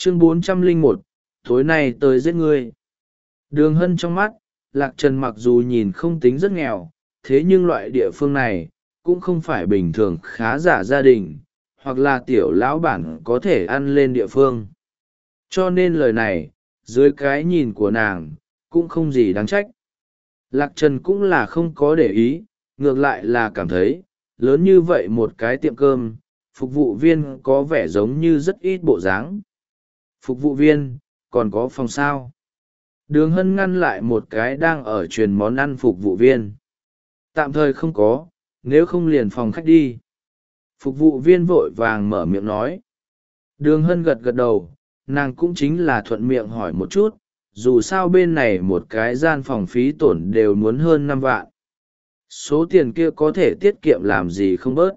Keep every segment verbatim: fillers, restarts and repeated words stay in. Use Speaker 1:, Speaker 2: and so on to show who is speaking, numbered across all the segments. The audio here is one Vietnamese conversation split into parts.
Speaker 1: chương bốn trăm lẻ một, tối nay tới giết ngươi. Đường hân trong mắt, Lạc Trần mặc dù nhìn không tính rất nghèo, thế nhưng loại địa phương này cũng không phải bình thường khá giả gia đình hoặc là tiểu lão bản có thể ăn lên địa phương. Cho nên lời này dưới cái nhìn của nàng cũng không gì đáng trách. Lạc Trần cũng là không có để ý, ngược lại là cảm thấy lớn như vậy một cái tiệm cơm, phục vụ viên có vẻ giống như rất ít bộ dáng. Phục vụ viên, còn có phòng sao? Đường hân ngăn lại một cái đang ở truyền món ăn phục vụ viên. Tạm thời không có, nếu không liền phòng khách đi. Phục vụ viên vội vàng mở miệng nói. Đường hân gật gật đầu, nàng cũng chính là thuận miệng hỏi một chút, dù sao bên này một cái gian phòng phí tổn đều muốn hơn năm vạn. Số tiền kia có thể tiết kiệm làm gì không bớt.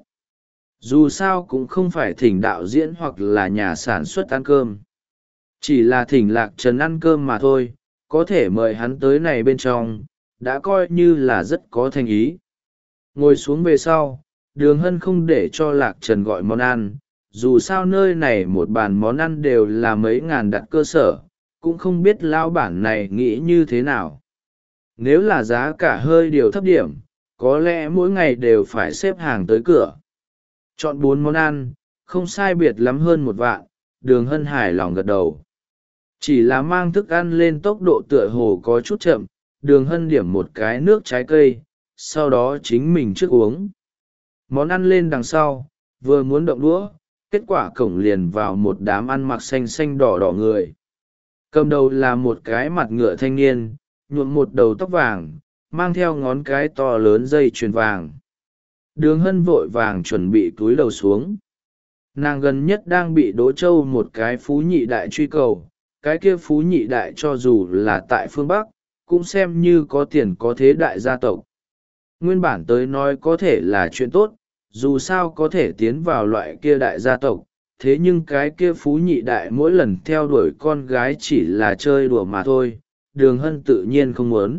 Speaker 1: Dù sao cũng không phải thỉnh đạo diễn hoặc là nhà sản xuất ăn cơm. Chỉ là thỉnh Lạc Trần ăn cơm mà thôi, có thể mời hắn tới này bên trong, đã coi như là rất có thành ý. Ngồi xuống về sau, đường hân không để cho Lạc Trần gọi món ăn, dù sao nơi này một bàn món ăn đều là mấy ngàn đặt cơ sở, cũng không biết lão bản này nghĩ như thế nào. Nếu là giá cả hơi điều thấp điểm, có lẽ mỗi ngày đều phải xếp hàng tới cửa. Chọn bốn món ăn, không sai biệt lắm hơn một vạn, đường hân hài lòng gật đầu. Chỉ là mang thức ăn lên tốc độ tựa hồ có chút chậm, đường hân điểm một cái nước trái cây, sau đó chính mình trước uống. Món ăn lên đằng sau, vừa muốn động đũa, kết quả cổng liền vào một đám ăn mặc xanh xanh đỏ đỏ người. Cầm đầu là một cái mặt ngựa thanh niên, nhuộm một đầu tóc vàng, mang theo ngón cái to lớn dây chuyền vàng. Đường hân vội vàng chuẩn bị túi đầu xuống. Nàng gần nhất đang bị Đỗ Châu một cái phú nhị đại truy cầu, cái kia phú nhị đại cho dù là tại phương Bắc, cũng xem như có tiền có thế đại gia tộc. Nguyên bản tới nói có thể là chuyện tốt, dù sao có thể tiến vào loại kia đại gia tộc, thế nhưng cái kia phú nhị đại mỗi lần theo đuổi con gái chỉ là chơi đùa mà thôi, đường hân tự nhiên không muốn.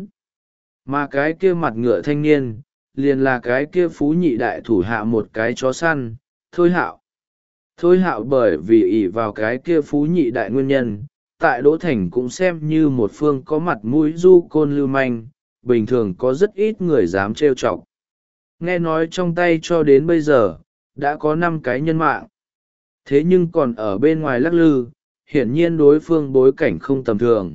Speaker 1: Mà cái kia mặt ngựa thanh niên, liền là cái kia phú nhị đại thủ hạ một cái chó săn, Thôi Hạo. Thôi Hạo bởi vì ỷ vào cái kia phú nhị đại nguyên nhân, tại Đỗ Thành cũng xem như một phương có mặt mũi du côn lưu manh, bình thường có rất ít người dám trêu chọc. Nghe nói trong tay cho đến bây giờ, đã có năm cái nhân mạng. Thế nhưng còn ở bên ngoài lắc lư, hiển nhiên đối phương bối cảnh không tầm thường.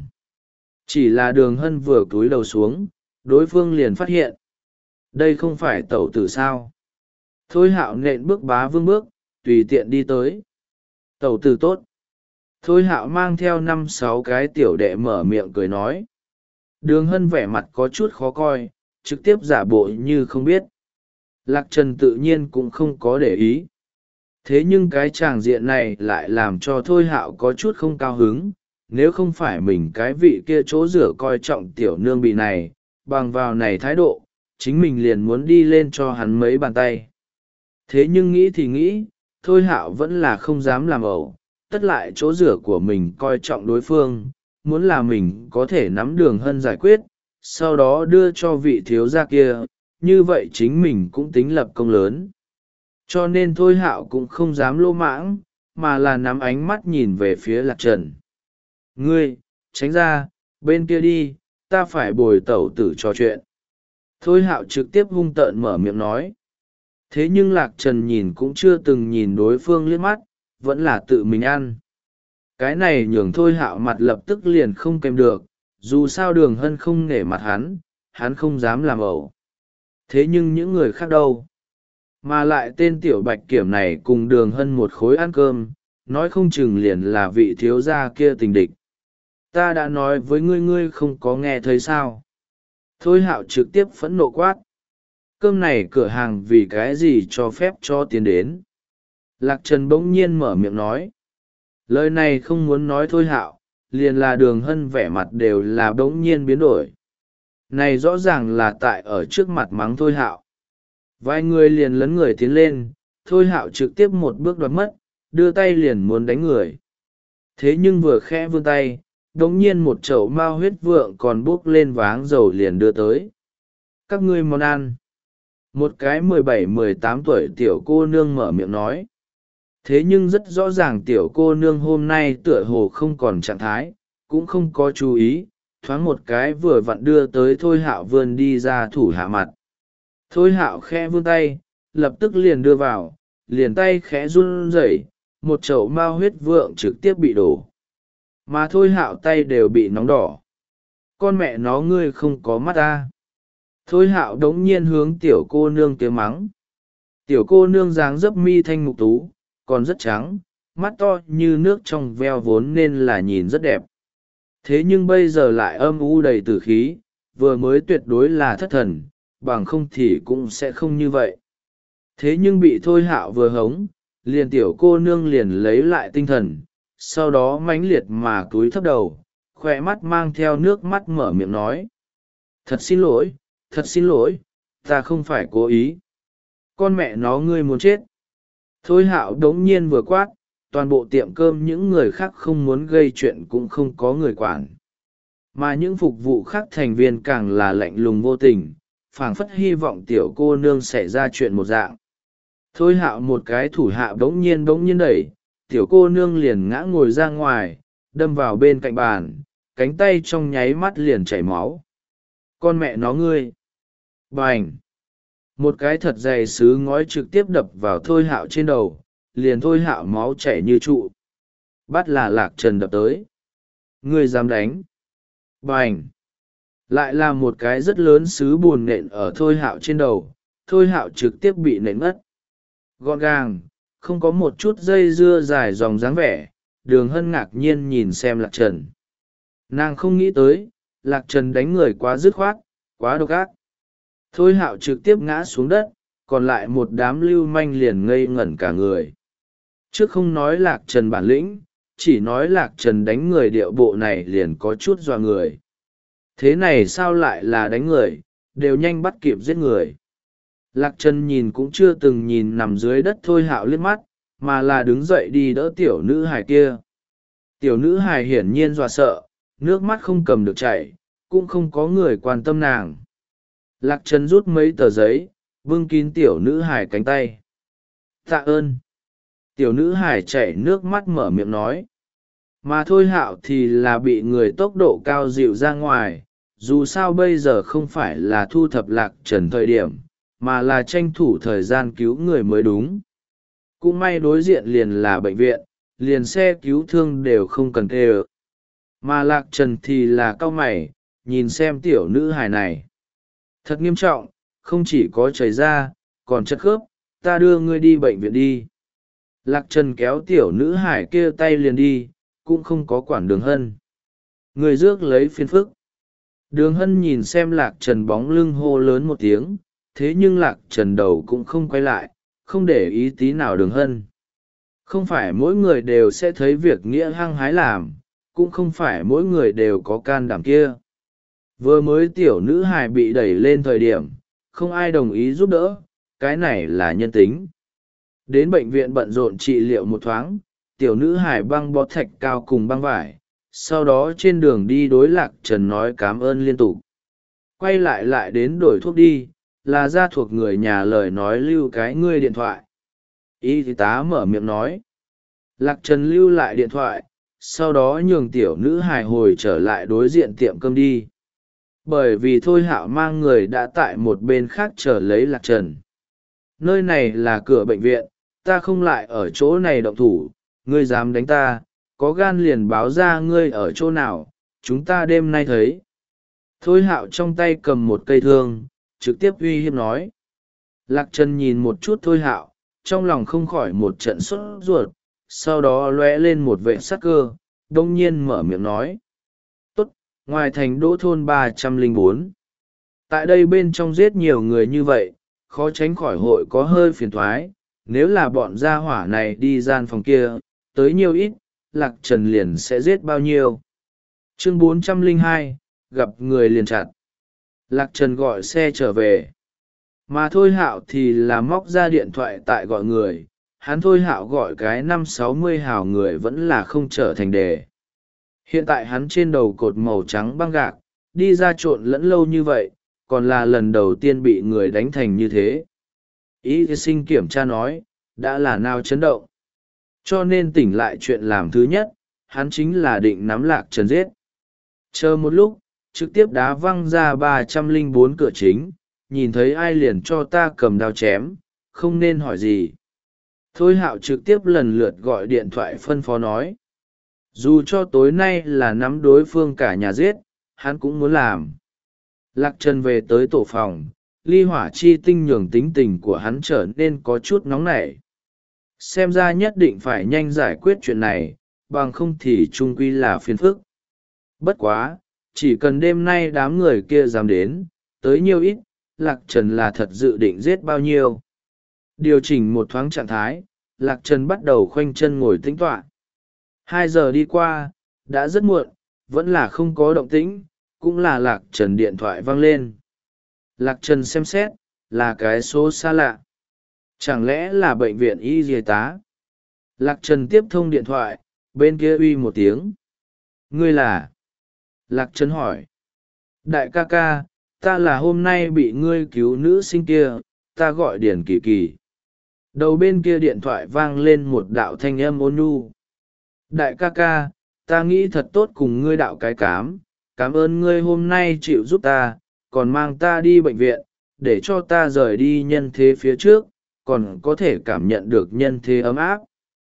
Speaker 1: Chỉ là đường hân vừa cúi đầu xuống, đối phương liền phát hiện. Đây không phải tẩu tử sao. Thôi Hạo nện bước bá vương bước, tùy tiện đi tới. Tẩu tử tốt. Thôi Hạo mang theo năm sáu cái tiểu đệ mở miệng cười nói. Đường hân vẻ mặt có chút khó coi, trực tiếp giả bộ như không biết. Lạc Trần tự nhiên cũng không có để ý. Thế nhưng cái tràng diện này lại làm cho Thôi Hạo có chút không cao hứng, nếu không phải mình cái vị kia chỗ rửa coi trọng tiểu nương bị này, bằng vào này thái độ, chính mình liền muốn đi lên cho hắn mấy bàn tay. Thế nhưng nghĩ thì nghĩ, Thôi Hạo vẫn là không dám làm ẩu, tất lại chỗ rửa của mình coi trọng đối phương, muốn là mình có thể nắm đường hân giải quyết, sau đó đưa cho vị thiếu gia kia, như vậy chính mình cũng tính lập công lớn. Cho nên Thôi Hạo cũng không dám lô mãng, mà là nắm ánh mắt nhìn về phía Lạc Trần. Ngươi, tránh ra, bên kia đi, ta phải bồi tẩu tử trò chuyện. Thôi Hạo trực tiếp hung tợn mở miệng nói. Thế nhưng Lạc Trần nhìn cũng chưa từng nhìn đối phương liếc mắt, vẫn là tự mình ăn. Cái này nhường Thôi Hạo mặt lập tức liền không kèm được, dù sao đường hân không nể mặt hắn, hắn không dám làm ẩu. Thế nhưng những người khác đâu? Mà lại tên tiểu bạch kiểm này cùng đường hân một khối ăn cơm, nói không chừng liền là vị thiếu gia kia tình địch. Ta đã nói với ngươi ngươi không có nghe thấy sao. Thôi Hạo trực tiếp phẫn nộ quát. Cơm này cửa hàng vì cái gì cho phép cho tiền đến. Lạc Trần bỗng nhiên mở miệng nói. Lời này không muốn nói Thôi Hạo, liền là đường hân vẻ mặt đều là bỗng nhiên biến đổi. Này rõ ràng là tại ở trước mặt mắng Thôi Hạo. Vài người liền lấn người tiến lên, Thôi Hạo trực tiếp một bước đoạt mất, đưa tay liền muốn đánh người. Thế nhưng vừa khẽ vươn tay, đống nhiên một chậu mao huyết vượng còn bốc lên váng dầu liền đưa tới. Các ngươi món ăn. Một cái mười bảy mười tám tuổi tiểu cô nương mở miệng nói. thế nhưng rất rõ ràng tiểu cô nương hôm nay tựa hồ không còn trạng thái, cũng không có chú ý, thoáng một cái vừa vặn đưa tới thôi hạo vươn đi ra thủ hạ mặt. Thôi hạo khẽ vươn tay, lập tức liền đưa vào, liền tay khẽ run rẩy, một chậu mao huyết vượng trực tiếp bị đổ. Mà thôi hạo tay đều bị nóng đỏ. Con mẹ nó ngươi không có mắt ta. Thôi hạo đống nhiên hướng tiểu cô nương tiếng mắng. Tiểu cô nương dáng dấp mi thanh mục tú, còn rất trắng, mắt to như nước trong veo vốn nên là nhìn rất đẹp. Thế nhưng bây giờ lại âm u đầy tử khí, vừa mới tuyệt đối là thất thần, bằng không thì cũng sẽ không như vậy. Thế nhưng bị thôi hạo vừa hống, liền tiểu cô nương liền lấy lại tinh thần, sau đó mãnh liệt mà cúi thấp đầu, khoe mắt mang theo nước mắt mở miệng nói. Thật xin lỗi, thật xin lỗi, ta không phải cố ý. Con mẹ nó ngươi muốn chết. Thôi hạo đống nhiên vừa quát, toàn bộ tiệm cơm những người khác không muốn gây chuyện cũng không có người quản. Mà những phục vụ khác thành viên càng là lạnh lùng vô tình, phảng phất hy vọng tiểu cô nương xảy ra chuyện một dạng. Thôi hạo một cái thủ hạ bỗng nhiên bỗng nhiên đẩy, tiểu cô nương liền ngã ngồi ra ngoài, đâm vào bên cạnh bàn, cánh tay trong nháy mắt liền chảy máu. Con mẹ nó ngươi! Bành! Một cái thật dày sứ ngói trực tiếp đập vào thôi hạo trên đầu, liền thôi hạo máu chảy như trụ. Bắt là Lạc Trần đập tới. Ngươi dám đánh! Bành! Lại là một cái rất lớn sứ bùn nện ở thôi hạo trên đầu, thôi hạo trực tiếp bị nện mất. Gọn gàng, không có một chút dây dưa dài dòng dáng vẻ, Đường Hân ngạc nhiên nhìn xem Lạc Trần. Nàng không nghĩ tới, Lạc Trần đánh người quá dứt khoát, quá độc ác. Thôi hạo trực tiếp ngã xuống đất, còn lại một đám lưu manh liền ngây ngẩn cả người. Trước không nói Lạc Trần bản lĩnh, chỉ nói Lạc Trần đánh người điệu bộ này liền có chút dọa người. Thế này sao lại là đánh người, đều nhanh bắt kịp giết người. Lạc Trần nhìn cũng chưa từng nhìn nằm dưới đất thôi hạo liếc mắt, mà là đứng dậy đi đỡ tiểu nữ hài kia. Tiểu nữ hài hiển nhiên dọa sợ, nước mắt không cầm được chảy, cũng không có người quan tâm nàng. Lạc Trần rút mấy tờ giấy, bưng kín tiểu nữ hài cánh tay. Tạ ơn. Tiểu nữ hài chảy nước mắt mở miệng nói. Mà thôi hạo thì là bị người tốc độ cao dịu ra ngoài, dù sao bây giờ không phải là thu thập Lạc Trần thời điểm, mà là tranh thủ thời gian cứu người mới đúng. Cũng may đối diện liền là bệnh viện, liền xe cứu thương đều không cần tê ợ. Mà Lạc Trần thì là cau mày, nhìn xem tiểu nữ hài này. Thật nghiêm trọng, không chỉ có chảy ra, còn chất khớp, ta đưa ngươi đi bệnh viện đi. Lạc Trần kéo tiểu nữ hài kia tay liền đi, cũng không có quản Đường Hân. Người rước lấy phiền phức. Đường Hân nhìn xem Lạc Trần bóng lưng hô lớn một tiếng, thế nhưng Lạc Trần đầu cũng không quay lại, không để ý tí nào Đường Hân. Không phải mỗi người đều sẽ thấy việc nghĩa hăng hái làm, cũng không phải mỗi người đều có can đảm kia. Vừa mới tiểu nữ hài bị đẩy lên thời điểm, không ai đồng ý giúp đỡ, cái này là nhân tính. Đến bệnh viện bận rộn trị liệu một thoáng, tiểu nữ hài băng bó thạch cao cùng băng vải, sau đó trên đường đi đối Lạc Trần nói cảm ơn liên tục. Quay lại lại đến đổi thuốc đi, là ra thuộc người nhà lời nói lưu cái ngươi điện thoại. Y tá mở miệng nói. Lạc Trần lưu lại điện thoại, sau đó nhường tiểu nữ hài hồi trở lại đối diện tiệm cơm đi. Bởi vì thôi hạo mang người đã tại một bên khác chờ lấy Lạc Trần. Nơi này là cửa bệnh viện, ta không lại ở chỗ này động thủ, ngươi dám đánh ta, có gan liền báo ra ngươi ở chỗ nào, chúng ta đêm nay thấy. Thôi hạo trong tay cầm một cây thương, trực tiếp uy hiếp nói. Lạc Trần nhìn một chút thôi hạo, trong lòng không khỏi một trận sốt ruột, sau đó lóe lên một vệ sắc cơ, đông nhiên mở miệng nói. Tốt, ngoài thành đỗ thôn ba trăm lẻ bốn. Tại đây bên trong giết nhiều người như vậy, khó tránh khỏi hội có hơi phiền thoái, nếu là bọn gia hỏa này đi gian phòng kia, tới nhiều ít, Lạc Trần liền sẽ giết bao nhiêu. Chương bốn trăm lẻ hai, gặp người liền chặt. Lạc Trần gọi xe trở về. Mà thôi hạo thì là móc ra điện thoại tại gọi người, hắn thôi hạo gọi cái năm sáu mươi hào người vẫn là không trở thành đề. Hiện tại hắn trên đầu cột màu trắng băng gạc, đi ra trộn lẫn lâu như vậy, còn là lần đầu tiên bị người đánh thành như thế. Y sinh kiểm tra nói, đã là nào chấn động. Cho nên tỉnh lại chuyện làm thứ nhất, hắn chính là định nắm Lạc Trần giết. Chờ một lúc, trực tiếp đá văng ra ba trăm lẻ bốn cửa chính, nhìn thấy ai liền cho ta cầm đao chém, không nên hỏi gì. Thôi Hạo trực tiếp lần lượt gọi điện thoại phân phó nói. Dù cho tối nay là nắm đối phương cả nhà giết, hắn cũng muốn làm. Lạc Trần về tới tổ phòng, ly hỏa chi tinh nhường tính tình của hắn trở nên có chút nóng nảy. Xem ra nhất định phải nhanh giải quyết chuyện này, bằng không thì trung quy là phiền phức. Bất quá, chỉ cần đêm nay đám người kia dám đến, tới nhiều ít, Lạc Trần là thật dự định giết bao nhiêu. Điều chỉnh một thoáng trạng thái, Lạc Trần bắt đầu khoanh chân ngồi tĩnh tọa. Hai giờ đi qua, đã rất muộn, vẫn là không có động tĩnh, cũng là Lạc Trần điện thoại vang lên. Lạc Trần xem xét, là cái số xa lạ. Chẳng lẽ là bệnh viện y y tá? Lạc Trần tiếp thông điện thoại, bên kia uy một tiếng. Ngươi là? Lạc Trần hỏi. Đại ca ca, ta là hôm nay bị ngươi cứu nữ sinh kia, ta gọi Điển Kỳ Kỳ. Đầu bên kia điện thoại vang lên một đạo thanh âm ôn nhu. Đại ca ca, ta nghĩ thật tốt cùng ngươi đạo cái cám, cảm ơn ngươi hôm nay chịu giúp ta, còn mang ta đi bệnh viện, để cho ta rời đi nhân thế phía trước, còn có thể cảm nhận được nhân thế ấm áp.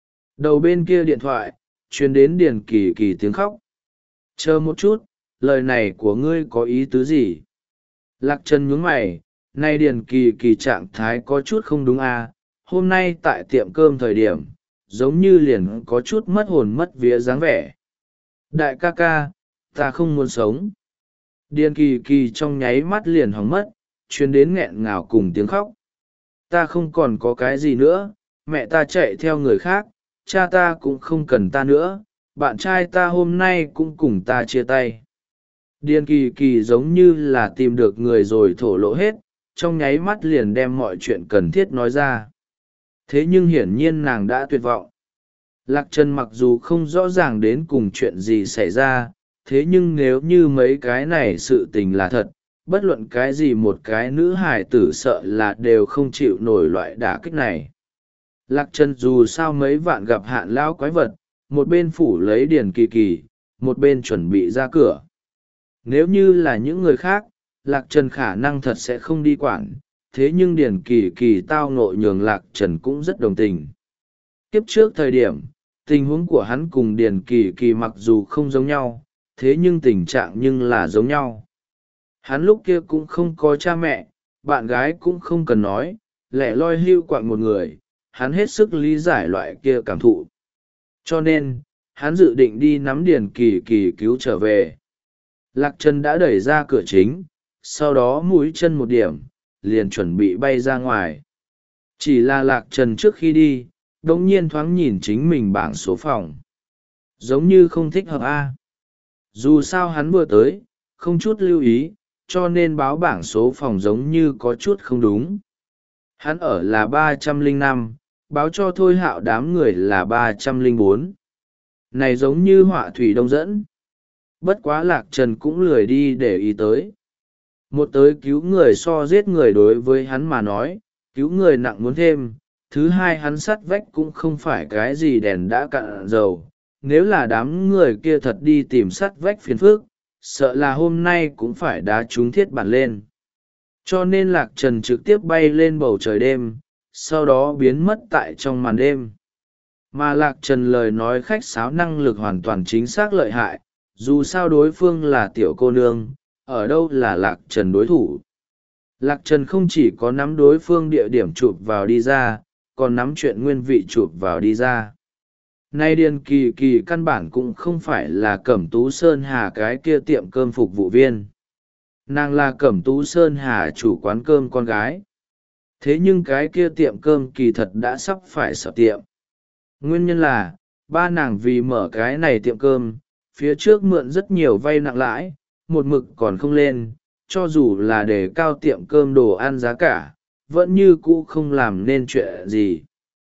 Speaker 1: Đầu bên kia điện thoại, truyền đến Điền Kỳ Kỳ tiếng khóc. Chờ một chút, lời này của ngươi có ý tứ gì? Lạc Trần nhướng mày, nay Điền Kỳ Kỳ trạng thái có chút không đúng à, hôm nay tại tiệm cơm thời điểm, giống như liền có chút mất hồn mất vía dáng vẻ. Đại ca ca, ta không muốn sống. Điền Kỳ Kỳ trong nháy mắt liền hỏng mất, truyền đến nghẹn ngào cùng tiếng khóc. Ta không còn có cái gì nữa, mẹ ta chạy theo người khác, cha ta cũng không cần ta nữa, bạn trai ta hôm nay cũng cùng ta chia tay. Điền Kỳ Kỳ giống như là tìm được người rồi thổ lộ hết, trong nháy mắt liền đem mọi chuyện cần thiết nói ra. Thế nhưng hiển nhiên nàng đã tuyệt vọng. Lạc Trần mặc dù không rõ ràng đến cùng chuyện gì xảy ra, thế nhưng nếu như mấy cái này sự tình là thật, bất luận cái gì một cái nữ hài tử sợ là đều không chịu nổi loại đả kích này. Lạc Trần dù sao mấy vạn gặp hạn lão quái vật, một bên phủ lấy Điền Kỳ Kỳ, một bên chuẩn bị ra cửa. Nếu như là những người khác, Lạc Trần khả năng thật sẽ không đi quản, thế nhưng Điền Kỳ Kỳ tao ngộ nhường Lạc Trần cũng rất đồng tình. Kiếp trước thời điểm, tình huống của hắn cùng Điền Kỳ Kỳ mặc dù không giống nhau, thế nhưng tình trạng nhưng là giống nhau. Hắn lúc kia cũng không có cha mẹ, bạn gái cũng không cần nói, lẻ loi hưu quạng một người, hắn hết sức lý giải loại kia cảm thụ. Cho nên, hắn dự định đi nắm Điền Kỳ Kỳ cứu trở về. Lạc Trần đã đẩy ra cửa chính, sau đó mũi chân một điểm, liền chuẩn bị bay ra ngoài. Chỉ là Lạc Trần trước khi đi, đột nhiên thoáng nhìn chính mình bảng số phòng. Giống như không thích hợp A. Dù sao hắn vừa tới, không chút lưu ý, cho nên báo bảng số phòng giống như có chút không đúng. Hắn ở là ba trăm lẻ năm, báo cho Thôi Hạo đám người là ba trăm lẻ bốn. Này giống như họa thủy đông dẫn. Bất quá Lạc Trần cũng lười đi để ý tới. Một tới cứu người so giết người đối với hắn mà nói, cứu người nặng muốn thêm. Thứ hai hắn sắt vách cũng không phải cái gì đèn đã cạn dầu. Nếu là đám người kia thật đi tìm sắt vách phiền phức, sợ là hôm nay cũng phải đá trúng thiết bản lên. Cho nên Lạc Trần trực tiếp bay lên bầu trời đêm, sau đó biến mất tại trong màn đêm. Mà Lạc Trần lời nói khách sáo năng lực hoàn toàn chính xác lợi hại, dù sao đối phương là tiểu cô nương, ở đâu là Lạc Trần đối thủ. Lạc Trần không chỉ có nắm đối phương địa điểm chụp vào đi ra, còn nắm chuyện nguyên vị chụp vào đi ra. Nay Điền Kỳ Kỳ căn bản cũng không phải là Cẩm Tú Sơn Hà cái kia tiệm cơm phục vụ viên. Nàng là Cẩm Tú Sơn Hà chủ quán cơm con gái. Thế nhưng cái kia tiệm cơm kỳ thật đã sắp phải sập tiệm. Nguyên nhân là, ba nàng vì mở cái này tiệm cơm, phía trước mượn rất nhiều vay nặng lãi, một mực còn không lên, cho dù là để cao tiệm cơm đồ ăn giá cả, vẫn như cũ không làm nên chuyện gì.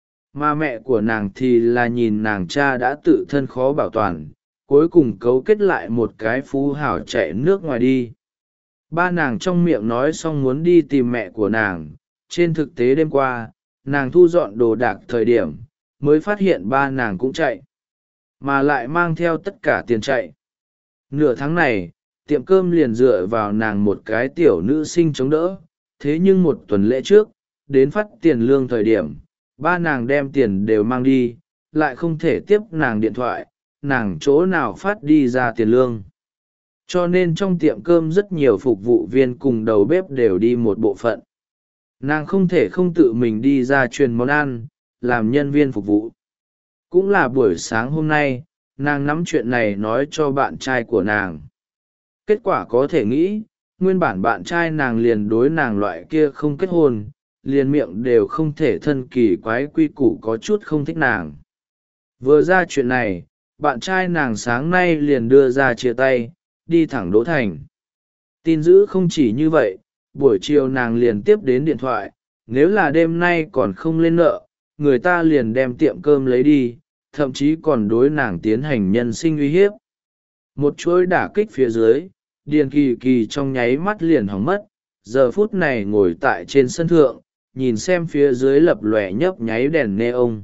Speaker 1: Mà mẹ của nàng thì là nhìn nàng cha đã tự thân khó bảo toàn, cuối cùng cấu kết lại một cái phú hảo chạy nước ngoài đi. Ba nàng trong miệng nói xong muốn đi tìm mẹ của nàng, trên thực tế đêm qua, nàng thu dọn đồ đạc thời điểm, mới phát hiện ba nàng cũng chạy, mà lại mang theo tất cả tiền chạy. Nửa tháng này tiệm cơm liền dựa vào nàng một cái tiểu nữ sinh chống đỡ, thế nhưng một tuần lễ trước đến phát tiền lương thời điểm, ba nàng đem tiền đều mang đi, lại không thể tiếp nàng điện thoại, nàng chỗ nào phát đi ra tiền lương. Cho nên trong tiệm cơm rất nhiều phục vụ viên cùng đầu bếp đều đi một bộ phận. Nàng không thể không tự mình đi ra truyền món ăn, làm nhân viên phục vụ. Cũng là buổi sáng hôm nay, nàng nắm chuyện này nói cho bạn trai của nàng. Kết quả có thể nghĩ, nguyên bản bạn trai nàng liền đối nàng loại kia không kết hôn, liền miệng đều không thể thân kỳ quái quy củ, có chút không thích nàng. Vừa ra chuyện này, bạn trai nàng sáng nay liền đưa ra chia tay, đi thẳng Đỗ Thành. Tin dữ không chỉ như vậy, buổi chiều nàng liền tiếp đến điện thoại, nếu là đêm nay còn không lên nợ, người ta liền đem tiệm cơm lấy đi, thậm chí còn đối nàng tiến hành nhân sinh uy hiếp. Một chuỗi đả kích phía dưới, Điền Kỳ Kỳ trong nháy mắt liền hỏng mất, giờ phút này ngồi tại trên sân thượng, nhìn xem phía dưới lập lòe nhấp nháy đèn neon.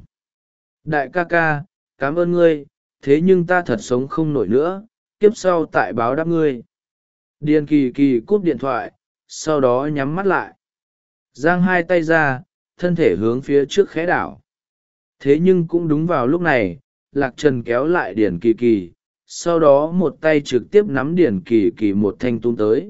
Speaker 1: Đại ca ca, cảm ơn ngươi, thế nhưng ta thật sống không nổi nữa, kiếp sau tại báo đáp ngươi. Điền Kỳ Kỳ cúp điện thoại, sau đó nhắm mắt lại. Giang hai tay ra, thân thể hướng phía trước khẽ đảo. Thế nhưng cũng đúng vào lúc này, Lạc Trần kéo lại Điền Kỳ Kỳ, sau đó một tay trực tiếp nắm Điền Kỳ Kỳ một thanh tung tới.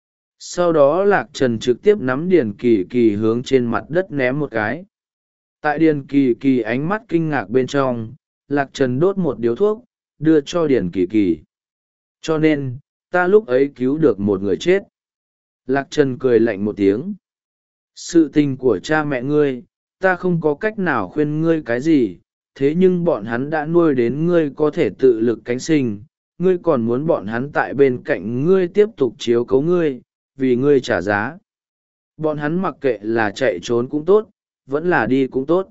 Speaker 1: Sau đó Lạc Trần trực tiếp nắm Điền Kỳ Kỳ hướng trên mặt đất ném một cái. Tại Điền Kỳ Kỳ ánh mắt kinh ngạc bên trong, Lạc Trần đốt một điếu thuốc, đưa cho Điền Kỳ Kỳ. Cho nên, ta lúc ấy cứu được một người chết. Lạc Trần cười lạnh một tiếng. Sự tình của cha mẹ ngươi, ta không có cách nào khuyên ngươi cái gì, thế nhưng bọn hắn đã nuôi đến ngươi có thể tự lực cánh sinh, ngươi còn muốn bọn hắn tại bên cạnh ngươi tiếp tục chiếu cấu ngươi, vì ngươi trả giá. Bọn hắn mặc kệ là chạy trốn cũng tốt, vẫn là đi cũng tốt.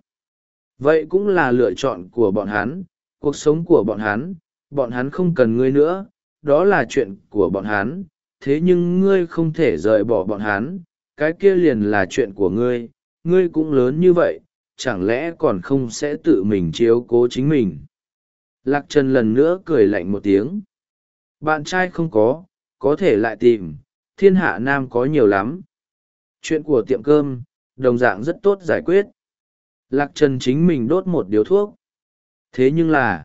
Speaker 1: Vậy cũng là lựa chọn của bọn hắn, cuộc sống của bọn hắn, bọn hắn không cần ngươi nữa, đó là chuyện của bọn hắn, thế nhưng ngươi không thể rời bỏ bọn hắn, cái kia liền là chuyện của ngươi, ngươi cũng lớn như vậy, chẳng lẽ còn không sẽ tự mình chiếu cố chính mình. Lạc Trần lần nữa cười lạnh một tiếng. Bạn trai không có, có thể lại tìm, thiên hạ nam có nhiều lắm. Chuyện của tiệm cơm, đồng dạng rất tốt giải quyết. Lạc Trần chính mình đốt một điếu thuốc. Thế nhưng là...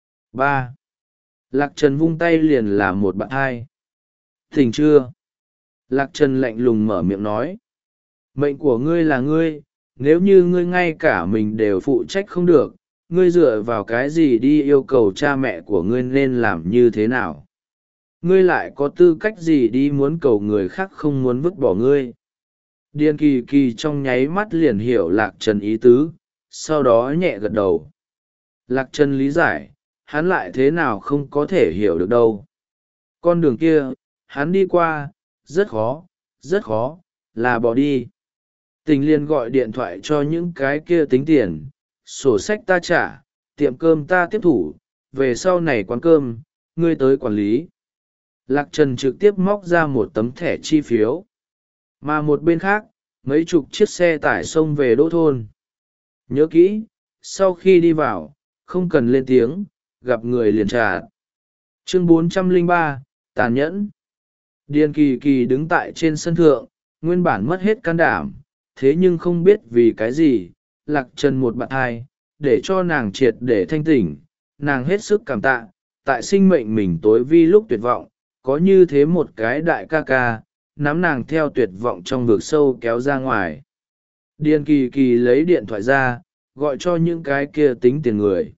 Speaker 1: ba. Lạc Trần vung tay liền làm một bạn hai. Thỉnh chưa? Lạc Trần lạnh lùng mở miệng nói. Mệnh của ngươi là ngươi, nếu như ngươi ngay cả mình đều phụ trách không được, ngươi dựa vào cái gì đi yêu cầu cha mẹ của ngươi nên làm như thế nào? Ngươi lại có tư cách gì đi muốn cầu người khác không muốn vứt bỏ ngươi? Điền Kỳ Kỳ trong nháy mắt liền hiểu Lạc Trần ý tứ, sau đó nhẹ gật đầu. Lạc Trần lý giải, hắn lại thế nào không có thể hiểu được đâu. Con đường kia, hắn đi qua, rất khó, rất khó, là bỏ đi. Tình liền gọi điện thoại cho những cái kia tính tiền, sổ sách ta trả, tiệm cơm ta tiếp thủ, về sau này quán cơm, ngươi tới quản lý. Lạc Trần trực tiếp móc ra một tấm thẻ chi phiếu. Mà một bên khác, mấy chục chiếc xe tải xông về Đỗ thôn. Nhớ kỹ, sau khi đi vào, không cần lên tiếng, gặp người liền trả. Chương bốn trăm lẻ ba, tàn nhẫn. Điền Kỳ Kỳ đứng tại trên sân thượng, nguyên bản mất hết can đảm, thế nhưng không biết vì cái gì, Lạc Trần một bạn hai, để cho nàng triệt để thanh tỉnh, nàng hết sức cảm tạ, tại sinh mệnh mình tối vi lúc tuyệt vọng, có như thế một cái đại ca ca, nắm nàng theo tuyệt vọng trong vực sâu kéo ra ngoài. Điền Kỳ Kỳ lấy điện thoại ra, gọi cho những cái kia tính tiền người.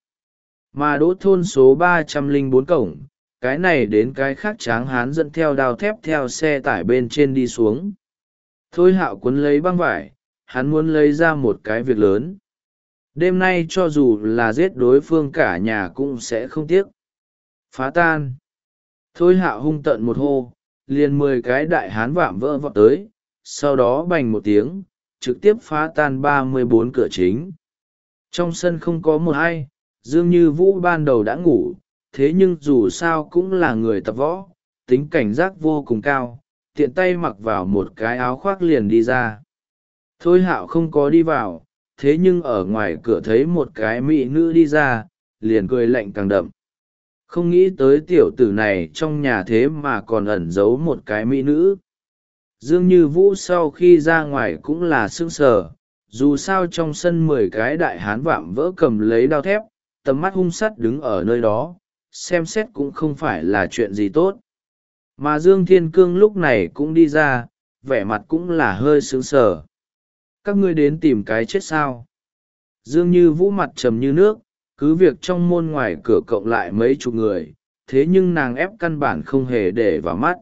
Speaker 1: Mà Đỗ thôn số ba trăm lẻ bốn cổng, cái này đến cái khác tráng hán dẫn theo đao thép theo xe tải bên trên đi xuống. Thôi Hạo cuốn lấy băng vải, hắn muốn lấy ra một cái việc lớn. Đêm nay cho dù là giết đối phương cả nhà cũng sẽ không tiếc. Phá tan. Thôi Hạo hung tận một hô, liền mười cái đại hán vạm vỡ vọt tới, sau đó bành một tiếng, trực tiếp phá tan ba mươi bốn cửa chính. Trong sân không có một ai, Dương Như Vũ ban đầu đã ngủ, thế nhưng dù sao cũng là người tập võ, tính cảnh giác vô cùng cao, tiện tay mặc vào một cái áo khoác liền đi ra. Thôi Hạo không có đi vào, thế nhưng ở ngoài cửa thấy một cái mỹ nữ đi ra, liền cười lạnh càng đậm. Không nghĩ tới tiểu tử này trong nhà thế mà còn ẩn giấu một cái mỹ nữ. Dương Như Vũ sau khi ra ngoài cũng là sững sờ, dù sao trong sân mười cái đại hán vạm vỡ cầm lấy đao thép, tầm mắt hung sắt đứng ở nơi đó, xem xét cũng không phải là chuyện gì tốt. Mà Dương Thiên Cương lúc này cũng đi ra, vẻ mặt cũng là hơi sững sờ. Các ngươi đến tìm cái chết sao? Dương Như Vũ mặt trầm như nước, cứ việc trong môn ngoài cửa cộng lại mấy chục người, thế nhưng nàng ép căn bản không hề để vào mắt.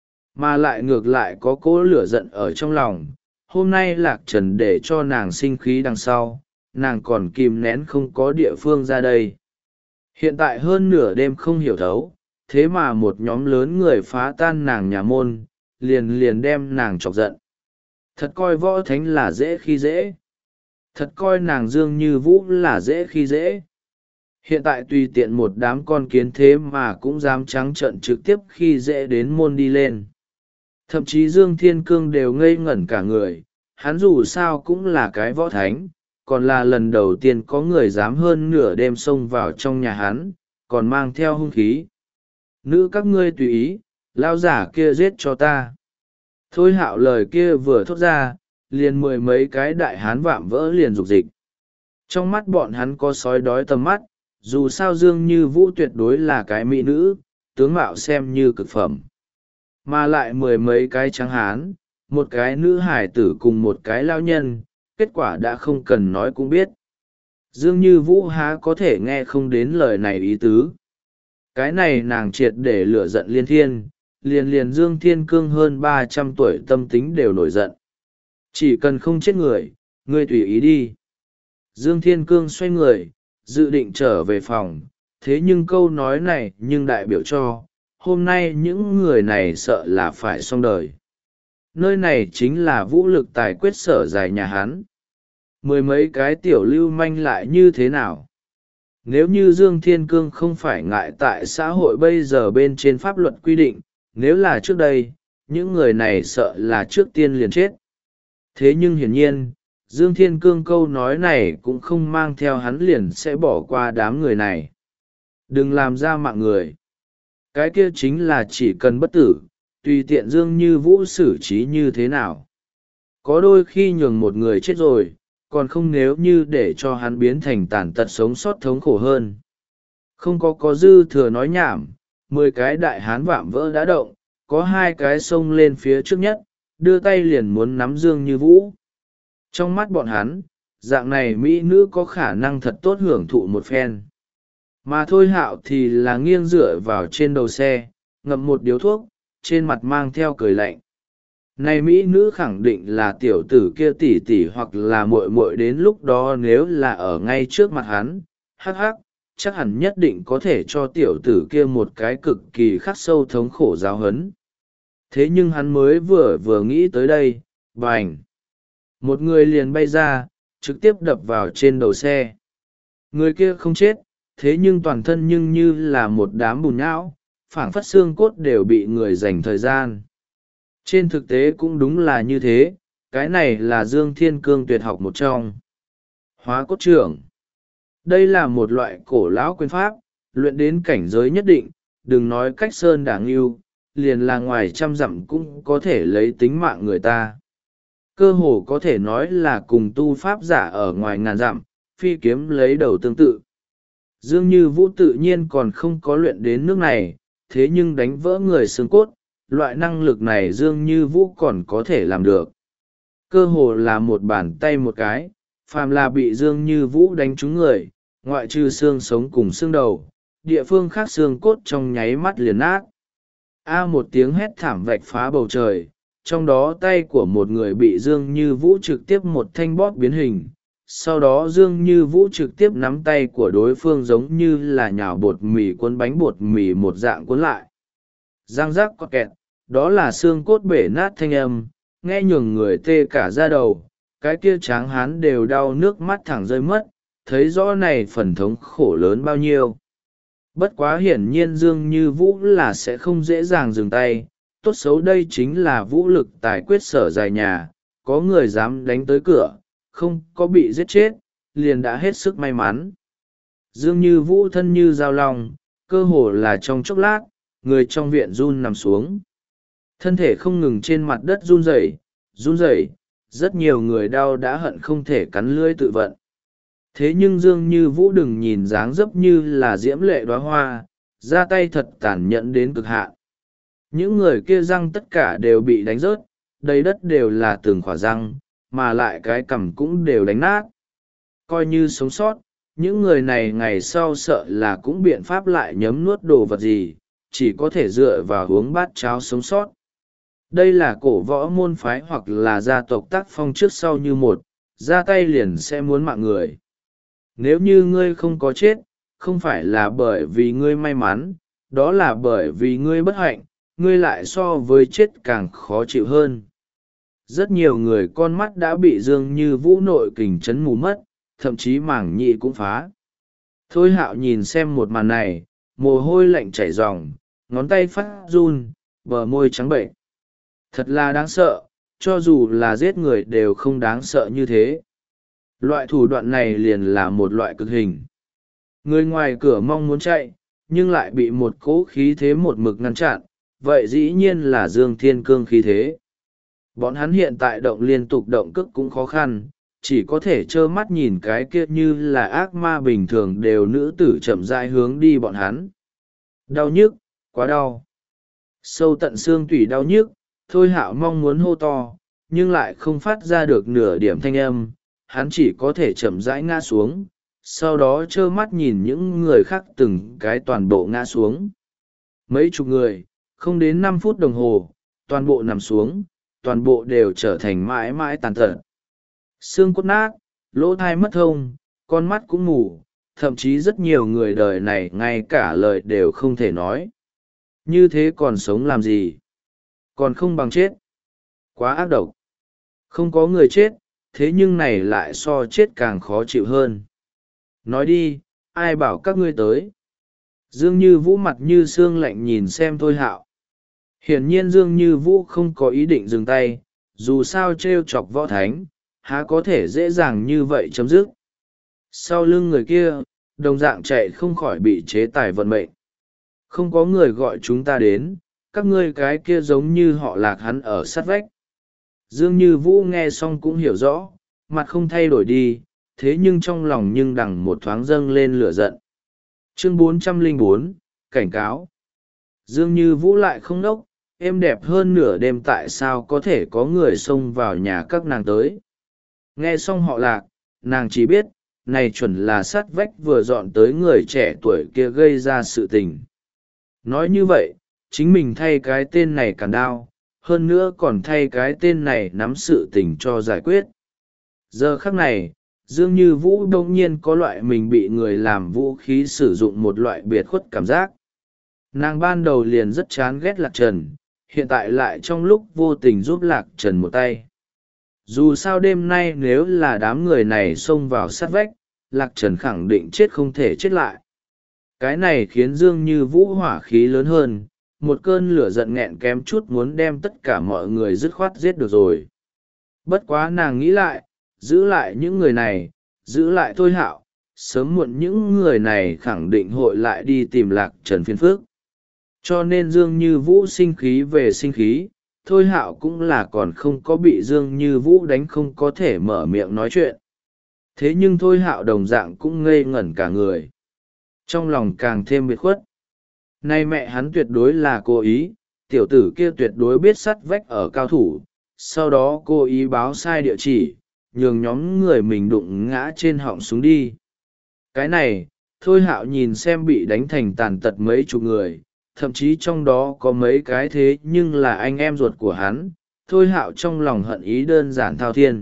Speaker 1: Mà lại ngược lại có cỗ lửa giận ở trong lòng, hôm nay Lạc Trần để cho nàng sinh khí đằng sau, nàng còn kìm nén không có địa phương ra đây. Hiện tại hơn nửa đêm không hiểu thấu, thế mà một nhóm lớn người phá tan nàng nhà môn, liền liền đem nàng chọc giận. Thật coi võ thánh là dễ khi dễ. Thật coi nàng Dương Như Vũ là dễ khi dễ. Hiện tại tùy tiện một đám con kiến thế mà cũng dám trắng trợn trực tiếp khi dễ đến môn đi lên. Thậm chí Dương Thiên Cương đều ngây ngẩn cả người, hắn dù sao cũng là cái võ thánh, còn là lần đầu tiên có người dám hơn nửa đêm xông vào trong nhà hắn, còn mang theo hung khí. Nữ các ngươi tùy ý, lao giả kia giết cho ta. Thôi Hạo lời kia vừa thốt ra, liền mười mấy cái đại hán vạm vỡ liền rục dịch. Trong mắt bọn hắn có sói đói tầm mắt, dù sao Dương Như Vũ tuyệt đối là cái mỹ nữ, tướng mạo xem như cực phẩm. Mà lại mười mấy cái trắng hán, một cái nữ hải tử cùng một cái lao nhân, kết quả đã không cần nói cũng biết. Dương Như Vũ há có thể nghe không đến lời này ý tứ. Cái này nàng triệt để lửa giận liên thiên, liền liền Dương Thiên Cương hơn ba trăm tuổi tâm tính đều nổi giận. Chỉ cần không chết người, ngươi tùy ý đi. Dương Thiên Cương xoay người, dự định trở về phòng, thế nhưng câu nói này nhưng đại biểu cho, hôm nay những người này sợ là phải xong đời. Nơi này chính là vũ lực tài quyết sở dài nhà hắn. Mười mấy cái tiểu lưu manh lại như thế nào? Nếu như Dương Thiên Cương không phải ngại tại xã hội bây giờ bên trên pháp luật quy định, nếu là trước đây, những người này sợ là trước tiên liền chết. Thế nhưng hiển nhiên, Dương Thiên Cương câu nói này cũng không mang theo hắn liền sẽ bỏ qua đám người này. Đừng làm ra mạng người. Cái kia chính là chỉ cần bất tử, tùy tiện Dương Như Vũ xử trí như thế nào. Có đôi khi nhường một người chết rồi, còn không nếu như để cho hắn biến thành tàn tật sống sót thống khổ hơn. Không có có dư thừa nói nhảm, mười cái đại hán vạm vỡ đã động, có hai cái xông lên phía trước nhất, đưa tay liền muốn nắm Dương Như Vũ. Trong mắt bọn hắn, dạng này mỹ nữ có khả năng thật tốt hưởng thụ một phen. Mà Thôi Hạo thì là nghiêng dựa vào trên đầu xe, ngậm một điếu thuốc, trên mặt mang theo cười lạnh. Này mỹ nữ khẳng định là tiểu tử kia tỷ tỷ hoặc là muội muội, đến lúc đó nếu là ở ngay trước mặt hắn, hắc hắc, chắc hẳn nhất định có thể cho tiểu tử kia một cái cực kỳ khắc sâu thống khổ giáo huấn. Thế nhưng hắn mới vừa vừa nghĩ tới đây, bành! Một người liền bay ra, trực tiếp đập vào trên đầu xe. Người kia không chết, thế nhưng toàn thân nhưng như là một đám bùn nhão, phảng phất xương cốt đều bị người dành thời gian. Trên thực tế cũng đúng là như thế, cái này là Dương Thiên Cương tuyệt học một trong. Hóa cốt trưởng. Đây là một loại cổ lão quyền pháp, luyện đến cảnh giới nhất định, đừng nói cách sơn đảng yêu, liền là ngoài trăm dặm cũng có thể lấy tính mạng người ta. Cơ hồ có thể nói là cùng tu pháp giả ở ngoài ngàn dặm, phi kiếm lấy đầu tương tự. Dương Như Vũ tự nhiên còn không có luyện đến nước này, thế nhưng đánh vỡ người xương cốt, loại năng lực này Dương Như Vũ còn có thể làm được. Cơ hồ là một bàn tay một cái, phàm là bị Dương Như Vũ đánh trúng người, ngoại trừ xương sống cùng xương đầu, địa phương khác xương cốt trong nháy mắt liền nát. A một tiếng hét thảm vạch phá bầu trời, trong đó tay của một người bị Dương Như Vũ trực tiếp một thanh bóp biến hình. Sau đó Dương Như Vũ trực tiếp nắm tay của đối phương giống như là nhào bột mì cuốn bánh bột mì một dạng cuốn lại. Giang giác có kẹt, đó là xương cốt bể nát thanh âm, nghe nhường người tê cả da đầu, cái kia tráng hán đều đau nước mắt thẳng rơi mất, thấy rõ này phần thống khổ lớn bao nhiêu. Bất quá hiển nhiên Dương Như Vũ là sẽ không dễ dàng dừng tay, tốt xấu đây chính là vũ lực tài quyết sở dài nhà, có người dám đánh tới cửa, không có bị giết chết liền đã hết sức may mắn. Dương Như Vũ thân như dao long, cơ hồ là trong chốc lát người trong viện run nằm xuống, thân thể không ngừng trên mặt đất run rẩy run rẩy. Rất nhiều người đau đã hận không thể cắn lưỡi tự vận. Thế nhưng Dương Như Vũ đừng nhìn dáng dấp như là diễm lệ đóa hoa, ra tay thật tàn nhẫn đến cực hạn. Những người kia răng tất cả đều bị đánh rớt, đầy đất đều là từng khỏa răng, mà lại cái cằm cũng đều đánh nát. Coi như sống sót, những người này ngày sau sợ là cũng biện pháp lại nhấm nuốt đồ vật gì, chỉ có thể dựa vào uống bát cháo sống sót. Đây là cổ võ môn phái hoặc là gia tộc tác phong trước sau như một, ra tay liền sẽ muốn mạng người. Nếu như ngươi không có chết, không phải là bởi vì ngươi may mắn, đó là bởi vì ngươi bất hạnh, ngươi lại so với chết càng khó chịu hơn. Rất nhiều người con mắt đã bị Dương Như Vũ nội kình chấn mù mất, thậm chí màng nhĩ cũng phá. Thôi Hạo nhìn xem một màn này, mồ hôi lạnh chảy ròng, ngón tay phát run, bờ môi trắng bệnh. Thật là đáng sợ, cho dù là giết người đều không đáng sợ như thế. Loại thủ đoạn này liền là một loại cực hình. Người ngoài cửa mong muốn chạy, nhưng lại bị một cỗ khí thế một mực ngăn chặn, vậy dĩ nhiên là Dương Thiên Cương khí thế. Bọn hắn hiện tại động liên tục động cước cũng khó khăn, chỉ có thể trơ mắt nhìn cái kia như là ác ma bình thường đều nữ tử chậm rãi hướng đi bọn hắn. Đau nhức, quá đau. Sâu tận xương tủy đau nhức, Thôi Hạo mong muốn hô to, nhưng lại không phát ra được nửa điểm thanh âm, hắn chỉ có thể chậm rãi ngã xuống, sau đó trơ mắt nhìn những người khác từng cái toàn bộ ngã xuống. Mấy chục người, không đến năm phút đồng hồ, toàn bộ nằm xuống, toàn bộ đều trở thành mãi mãi tàn tật. Xương cốt nát, lỗ thai mất thông, con mắt cũng mù, thậm chí rất nhiều người đời này ngay cả lời đều không thể nói. Như thế còn sống làm gì? Còn không bằng chết. Quá ác độc. Không có người chết, thế nhưng này lại so chết càng khó chịu hơn. Nói đi, ai bảo các ngươi tới? Dương Như Vũ mặt như xương lạnh nhìn xem Thôi Hạo. Hiển nhiên Dương Như Vũ không có ý định dừng tay, dù sao trêu chọc võ thánh, há có thể dễ dàng như vậy chấm dứt. Sau lưng người kia, đồng dạng chạy không khỏi bị chế tài vận mệnh. Không có người gọi chúng ta đến, các ngươi cái kia giống như họ Lạc hắn ở sát vách. Dương Như Vũ nghe xong cũng hiểu rõ, mặt không thay đổi đi, thế nhưng trong lòng nhưng đằng một thoáng dâng lên lửa giận. Chương bốn trăm lẻ bốn, cảnh cáo. Dương Như Vũ lại không nốc, êm đẹp hơn nửa đêm tại sao có thể có người xông vào nhà các nàng tới. Nghe xong họ Lạc, nàng chỉ biết, này chuẩn là sát vách vừa dọn tới người trẻ tuổi kia gây ra sự tình. Nói như vậy, chính mình thay cái tên này cản đao, hơn nữa còn thay cái tên này nắm sự tình cho giải quyết. Giờ khắc này, Dương Như Vũ đông nhiên có loại mình bị người làm vũ khí sử dụng một loại biệt khuất cảm giác. Nàng ban đầu liền rất chán ghét Lạc Trần, hiện tại lại trong lúc vô tình giúp Lạc Trần một tay. Dù sao đêm nay nếu là đám người này xông vào sát vách, Lạc Trần khẳng định chết không thể chết lại. Cái này khiến Dương Như Vũ hỏa khí lớn hơn, một cơn lửa giận nghẹn kém chút muốn đem tất cả mọi người dứt khoát giết được rồi. Bất quá nàng nghĩ lại, giữ lại những người này, giữ lại Thôi Hạo, sớm muộn những người này khẳng định hội lại đi tìm Lạc Trần phiền phức. Cho nên Dương Như Vũ sinh khí về sinh khí, Thôi Hạo cũng là còn không có bị Dương Như Vũ đánh không có thể mở miệng nói chuyện. Thế nhưng Thôi Hạo đồng dạng cũng ngây ngẩn cả người. Trong lòng càng thêm biệt khuất. Nay mẹ hắn tuyệt đối là cố ý, tiểu tử kia tuyệt đối biết sắt vách ở cao thủ, sau đó cố ý báo sai địa chỉ, nhường nhóm người mình đụng ngã trên họng xuống đi. Cái này, Thôi Hạo nhìn xem bị đánh thành tàn tật mấy chục người, thậm chí trong đó có mấy cái thế nhưng là anh em ruột của hắn, Thôi Hạo trong lòng hận ý đơn giản thao thiên.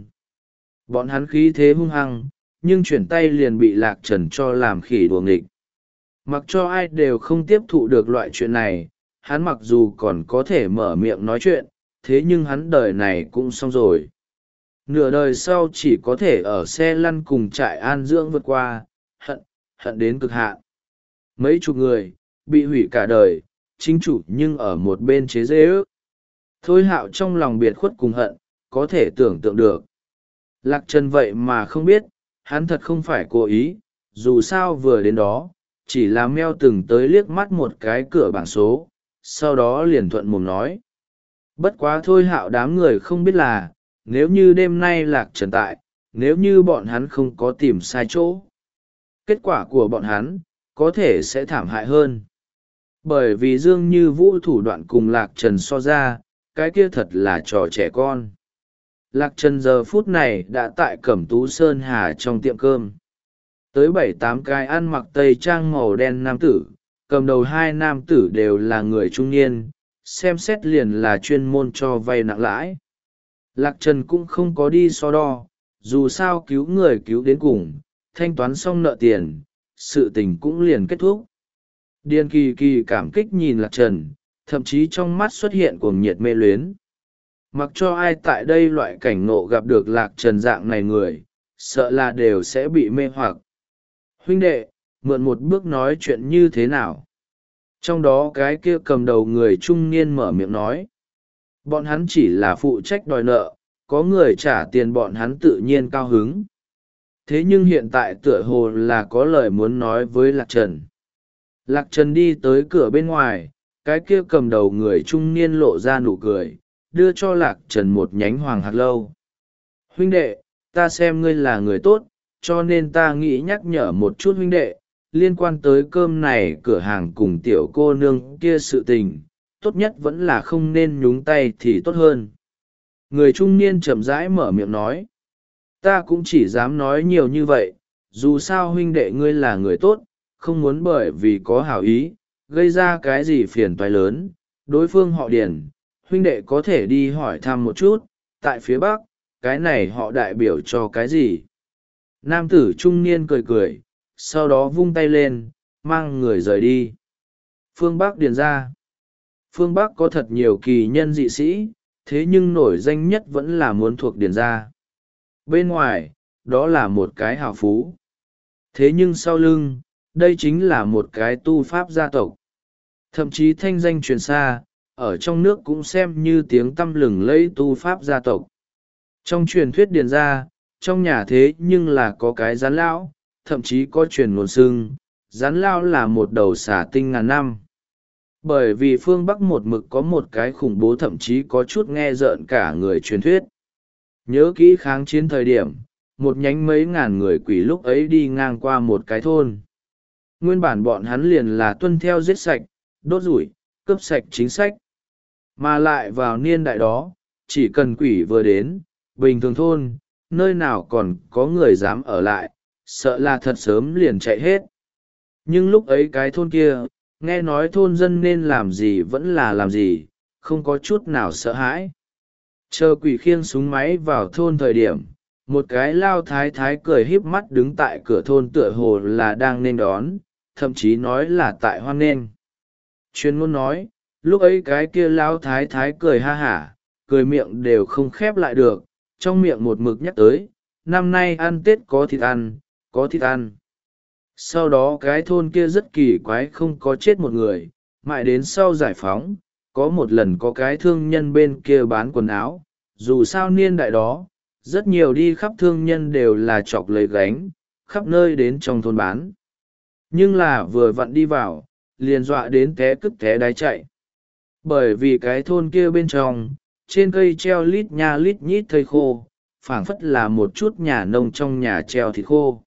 Speaker 1: Bọn hắn khí thế hung hăng, nhưng chuyển tay liền bị Lạc Trần cho làm khỉ đùa nghịch. Mặc cho ai đều không tiếp thụ được loại chuyện này, hắn mặc dù còn có thể mở miệng nói chuyện, thế nhưng hắn đời này cũng xong rồi. Nửa đời sau chỉ có thể ở xe lăn cùng trại an dưỡng vượt qua, hận, hận đến cực hạn. Mấy chục người, bị hủy cả đời, chính chủ nhưng ở một bên chế dễ ước. Thôi Hạo trong lòng biệt khuất cùng hận, có thể tưởng tượng được. Lạc Trần vậy mà không biết, hắn thật không phải cố ý, dù sao vừa đến đó, chỉ là meo từng tới liếc mắt một cái cửa bảng số, sau đó liền thuận mồm nói. Bất quá thôi Hạo đám người không biết là, nếu như đêm nay Lạc Trần tại, nếu như bọn hắn không có tìm sai chỗ, kết quả của bọn hắn, có thể sẽ thảm hại hơn. Bởi vì Dương Như Vũ thủ đoạn cùng Lạc Trần so ra, cái kia thật là trò trẻ con. Lạc Trần giờ phút này đã tại Cẩm Tú Sơn Hà trong tiệm cơm. Tới bảy tám cái ăn mặc tây trang màu đen nam tử, cầm đầu hai nam tử đều là người trung niên, xem xét liền là chuyên môn cho vay nặng lãi. Lạc Trần cũng không có đi so đo, dù sao cứu người cứu đến cùng, thanh toán xong nợ tiền, sự tình cũng liền kết thúc. Điền Kỳ Kỳ cảm kích nhìn Lạc Trần, thậm chí trong mắt xuất hiện cuồng nhiệt mê luyến. Mặc cho ai tại đây loại cảnh ngộ gặp được Lạc Trần dạng này người, sợ là đều sẽ bị mê hoặc. Huynh đệ, mượn một bước nói chuyện như thế nào? Trong đó cái kia cầm đầu người trung niên mở miệng nói. Bọn hắn chỉ là phụ trách đòi nợ, có người trả tiền bọn hắn tự nhiên cao hứng. Thế nhưng hiện tại tựa hồ là có lời muốn nói với Lạc Trần. Lạc Trần đi tới cửa bên ngoài, cái kia cầm đầu người trung niên lộ ra nụ cười, đưa cho Lạc Trần một nhánh hoàng hạt lâu. Huynh đệ, ta xem ngươi là người tốt, cho nên ta nghĩ nhắc nhở một chút huynh đệ, liên quan tới cơm này cửa hàng cùng tiểu cô nương kia sự tình, tốt nhất vẫn là không nên nhúng tay thì tốt hơn. Người trung niên chậm rãi mở miệng nói. Ta cũng chỉ dám nói nhiều như vậy, dù sao huynh đệ ngươi là người tốt, không muốn bởi vì có hảo ý, gây ra cái gì phiền toái lớn, đối phương họ Điền, huynh đệ có thể đi hỏi thăm một chút, tại phía Bắc, cái này họ đại biểu cho cái gì? Nam tử trung niên cười cười, sau đó vung tay lên, mang người rời đi. Phương Bắc Điền ra. Phương Bắc có thật nhiều kỳ nhân dị sĩ, thế nhưng nổi danh nhất vẫn là muốn thuộc Điền ra. Bên ngoài, đó là một cái hào phú. Thế nhưng sau lưng, đây chính là một cái tu pháp gia tộc. Thậm chí thanh danh truyền xa, ở trong nước cũng xem như tiếng tăm lừng lẫy tu pháp gia tộc. Trong truyền thuyết Điền gia, trong nhà thế nhưng là có cái rắn lão, thậm chí có truyền ngôn xưng, rắn lão là một đầu xà tinh ngàn năm. Bởi vì phương Bắc một mực có một cái khủng bố thậm chí có chút nghe rợn cả người truyền thuyết. Nhớ kỹ kháng chiến thời điểm, một nhánh mấy ngàn người quỷ lúc ấy đi ngang qua một cái thôn. Nguyên bản bọn hắn liền là tuân theo giết sạch, đốt rủi, cướp sạch chính sách. Mà lại vào niên đại đó, chỉ cần quỷ vừa đến, bình thường thôn, nơi nào còn có người dám ở lại, sợ là thật sớm liền chạy hết. Nhưng lúc ấy cái thôn kia, nghe nói thôn dân nên làm gì vẫn là làm gì, không có chút nào sợ hãi. Chờ quỷ khiêng súng máy vào thôn thời điểm, một cái lao thái thái cười híp mắt đứng tại cửa thôn tựa hồ là đang nên đón, thậm chí nói là tại hoan nghênh. Chuyên ngôn nói, lúc ấy cái kia lao thái thái cười ha hả, cười miệng đều không khép lại được, trong miệng một mực nhắc tới, năm nay ăn Tết có thịt ăn, có thịt ăn. Sau đó cái thôn kia rất kỳ quái không có chết một người, mãi đến sau giải phóng, có một lần có cái thương nhân bên kia bán quần áo, dù sao niên đại đó, rất nhiều đi khắp thương nhân đều là chọc lấy gánh, khắp nơi đến trong thôn bán. Nhưng là vừa vặn đi vào, liền dọa đến té cứt té đáy chạy. Bởi vì cái thôn kia bên trong, trên cây treo lít nha lít nhít thây khô, phảng phất là một chút nhà nông trong nhà treo thịt khô.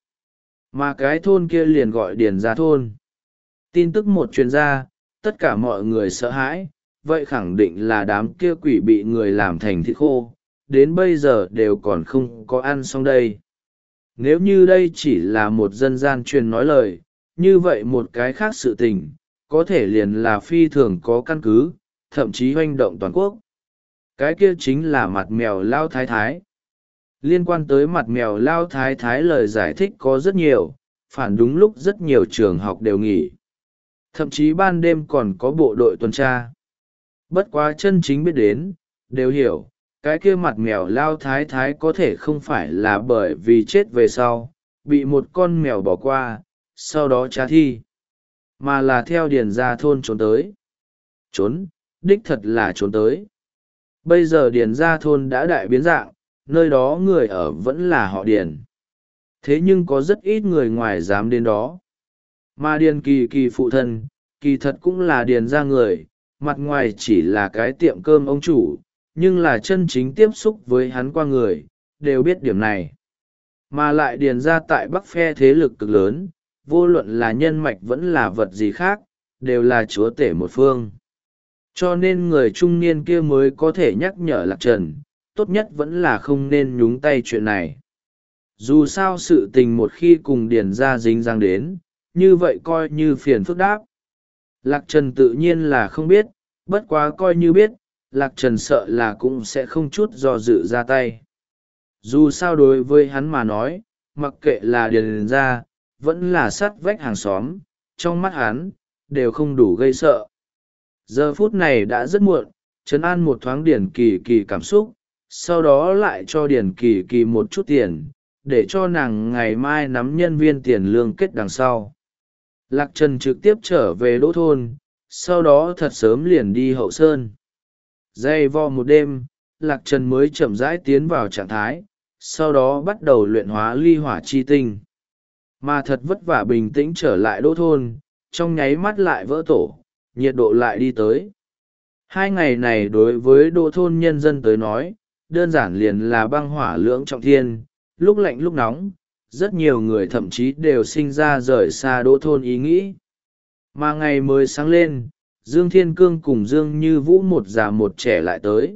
Speaker 1: Mà cái thôn kia liền gọi Điền Gia thôn. Tin tức một truyền ra, tất cả mọi người sợ hãi, vậy khẳng định là đám kia quỷ bị người làm thành thịt khô, đến bây giờ đều còn không có ăn xong đây. Nếu như đây chỉ là một dân gian truyền nói lời, như vậy một cái khác sự tình, có thể liền là phi thường có căn cứ, thậm chí hoành động toàn quốc. Cái kia chính là mặt mèo lao thái thái. Liên quan tới mặt mèo lao thái thái lời giải thích có rất nhiều, phản đúng lúc rất nhiều trường học đều nghỉ. Thậm chí ban đêm còn có bộ đội tuần tra. Bất quá chân chính biết đến, đều hiểu, cái kia mặt mèo lao thái thái có thể không phải là bởi vì chết về sau, bị một con mèo bỏ qua, sau đó trả thi, mà là theo Điền Gia thôn trốn tới. Trốn, đích thật là trốn tới. Bây giờ Điền Gia thôn đã đại biến dạng, nơi đó người ở vẫn là họ Điền. Thế nhưng có rất ít người ngoài dám đến đó. Mà Điền Kỳ Kỳ phụ thân, kỳ thật cũng là Điền gia người, mặt ngoài chỉ là cái tiệm cơm ông chủ, nhưng là chân chính tiếp xúc với hắn qua người, đều biết điểm này. Mà lại Điền gia tại Bắc phe thế lực cực lớn, vô luận là nhân mạch vẫn là vật gì khác, đều là chúa tể một phương. Cho nên người trung niên kia mới có thể nhắc nhở Lạc Trần, tốt nhất vẫn là không nên nhúng tay chuyện này. Dù sao sự tình một khi cùng Điền gia dính dáng đến, như vậy coi như phiền phức đáp. Lạc Trần tự nhiên là không biết, bất quá coi như biết, Lạc Trần sợ là cũng sẽ không chút do dự ra tay. Dù sao đối với hắn mà nói, mặc kệ là Điền gia, vẫn là sát vách hàng xóm, trong mắt hắn, đều không đủ gây sợ. Giờ phút này đã rất muộn, trấn an một thoáng Điền Kỳ Kỳ cảm xúc, sau đó lại cho Điền Kỳ Kỳ một chút tiền, để cho nàng ngày mai nắm nhân viên tiền lương kết đằng sau. Lạc Trần trực tiếp trở về Đỗ Thôn, sau đó thật sớm liền đi Hậu Sơn. Dày vò một đêm, Lạc Trần mới chậm rãi tiến vào trạng thái, sau đó bắt đầu luyện hóa ly hỏa chi tinh. Mà thật vất vả bình tĩnh trở lại Đỗ Thôn, trong nháy mắt lại vỡ tổ, nhiệt độ lại đi tới. Hai ngày này đối với Đỗ Thôn nhân dân tới nói, đơn giản liền là băng hỏa lưỡng trọng thiên, lúc lạnh lúc nóng, rất nhiều người thậm chí đều sinh ra rời xa Đỗ Thôn ý nghĩ. Mà ngày mới sáng lên, Dương Thiên Cương cùng Dương Như Vũ một già một trẻ lại tới.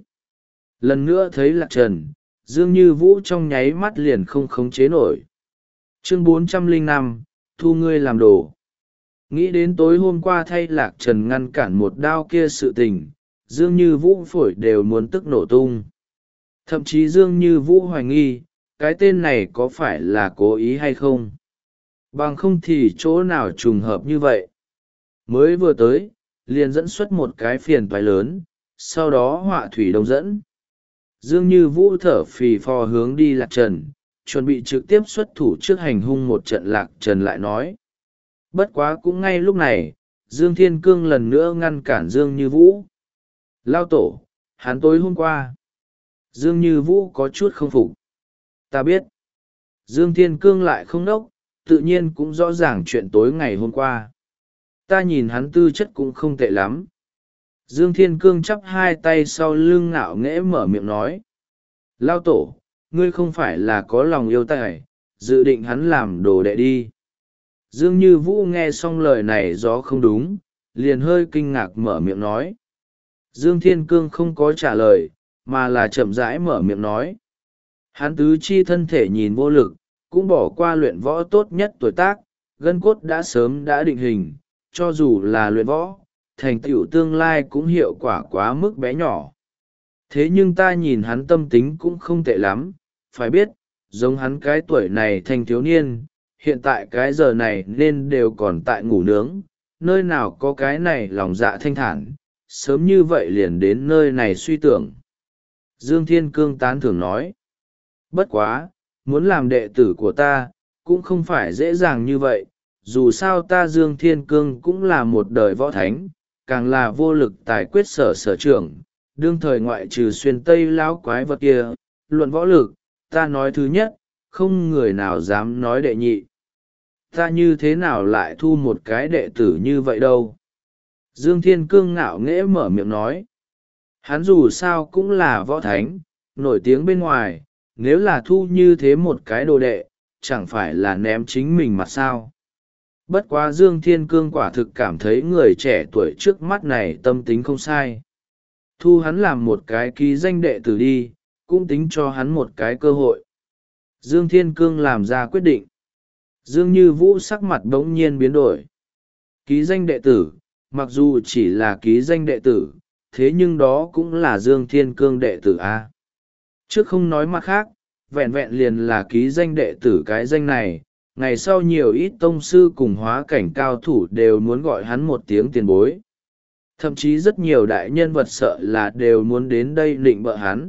Speaker 1: Lần nữa thấy Lạc Trần, Dương Như Vũ trong nháy mắt liền không khống chế nổi. Chương bốn trăm lẻ năm, thu ngươi làm đồ. Nghĩ đến tối hôm qua thay Lạc Trần ngăn cản một đao kia sự tình, Dương Như Vũ phổi đều muốn tức nổ tung. Thậm chí Dương Như Vũ hoài nghi, cái tên này có phải là cố ý hay không? Bằng không thì chỗ nào trùng hợp như vậy? Mới vừa tới, liền dẫn xuất một cái phiền toái lớn, sau đó họa thủy đông dẫn. Dương Như Vũ thở phì phò hướng đi Lạc Trần, chuẩn bị trực tiếp xuất thủ trước hành hung một trận. Lạc Trần lại nói. Bất quá cũng ngay lúc này, Dương Thiên Cương lần nữa ngăn cản Dương Như Vũ. Lao tổ, hắn tối hôm qua. Dương Như Vũ có chút không phục. Ta biết. Dương Thiên Cương lại không nốc, tự nhiên cũng rõ ràng chuyện tối ngày hôm qua. Ta nhìn hắn tư chất cũng không tệ lắm. Dương Thiên Cương chắp hai tay sau lưng ngạo nghễ mở miệng nói. Lao tổ, ngươi không phải là có lòng yêu tài, dự định hắn làm đồ đệ đi. Dương Như Vũ nghe xong lời này gió không đúng, liền hơi kinh ngạc mở miệng nói. Dương Thiên Cương không có trả lời, mà là chậm rãi mở miệng nói. Hắn tứ chi thân thể nhìn vô lực, cũng bỏ qua luyện võ tốt nhất tuổi tác, gân cốt đã sớm đã định hình, cho dù là luyện võ, thành tựu tương lai cũng hiệu quả quá mức bé nhỏ. Thế nhưng ta nhìn hắn tâm tính cũng không tệ lắm, phải biết, giống hắn cái tuổi này thành thiếu niên, hiện tại cái giờ này nên đều còn tại ngủ nướng, nơi nào có cái này lòng dạ thanh thản, sớm như vậy liền đến nơi này suy tưởng. Dương Thiên Cương tán thưởng nói. Bất quá, muốn làm đệ tử của ta, cũng không phải dễ dàng như vậy, dù sao ta Dương Thiên Cương cũng là một đời võ thánh, càng là vô lực tài quyết sở sở trưởng, đương thời ngoại trừ xuyên tây lão quái vật kia, luận võ lực, ta nói thứ nhất, không người nào dám nói đệ nhị. Ta như thế nào lại thu một cái đệ tử như vậy đâu? Dương Thiên Cương ngạo nghễ mở miệng nói. Hắn dù sao cũng là võ thánh, nổi tiếng bên ngoài, nếu là thu như thế một cái đồ đệ, chẳng phải là ném chính mình mặt sao. Bất quá Dương Thiên Cương quả thực cảm thấy người trẻ tuổi trước mắt này tâm tính không sai. Thu hắn làm một cái ký danh đệ tử đi, cũng tính cho hắn một cái cơ hội. Dương Thiên Cương làm ra quyết định. Dương Như Vũ sắc mặt bỗng nhiên biến đổi. Ký danh đệ tử, mặc dù chỉ là ký danh đệ tử, thế nhưng đó cũng là Dương Thiên Cương đệ tử A. Trước không nói mặt khác, vẹn vẹn liền là ký danh đệ tử cái danh này, ngày sau nhiều ít tông sư cùng hóa cảnh cao thủ đều muốn gọi hắn một tiếng tiền bối. Thậm chí rất nhiều đại nhân vật sợ là đều muốn đến đây nịnh bợ hắn.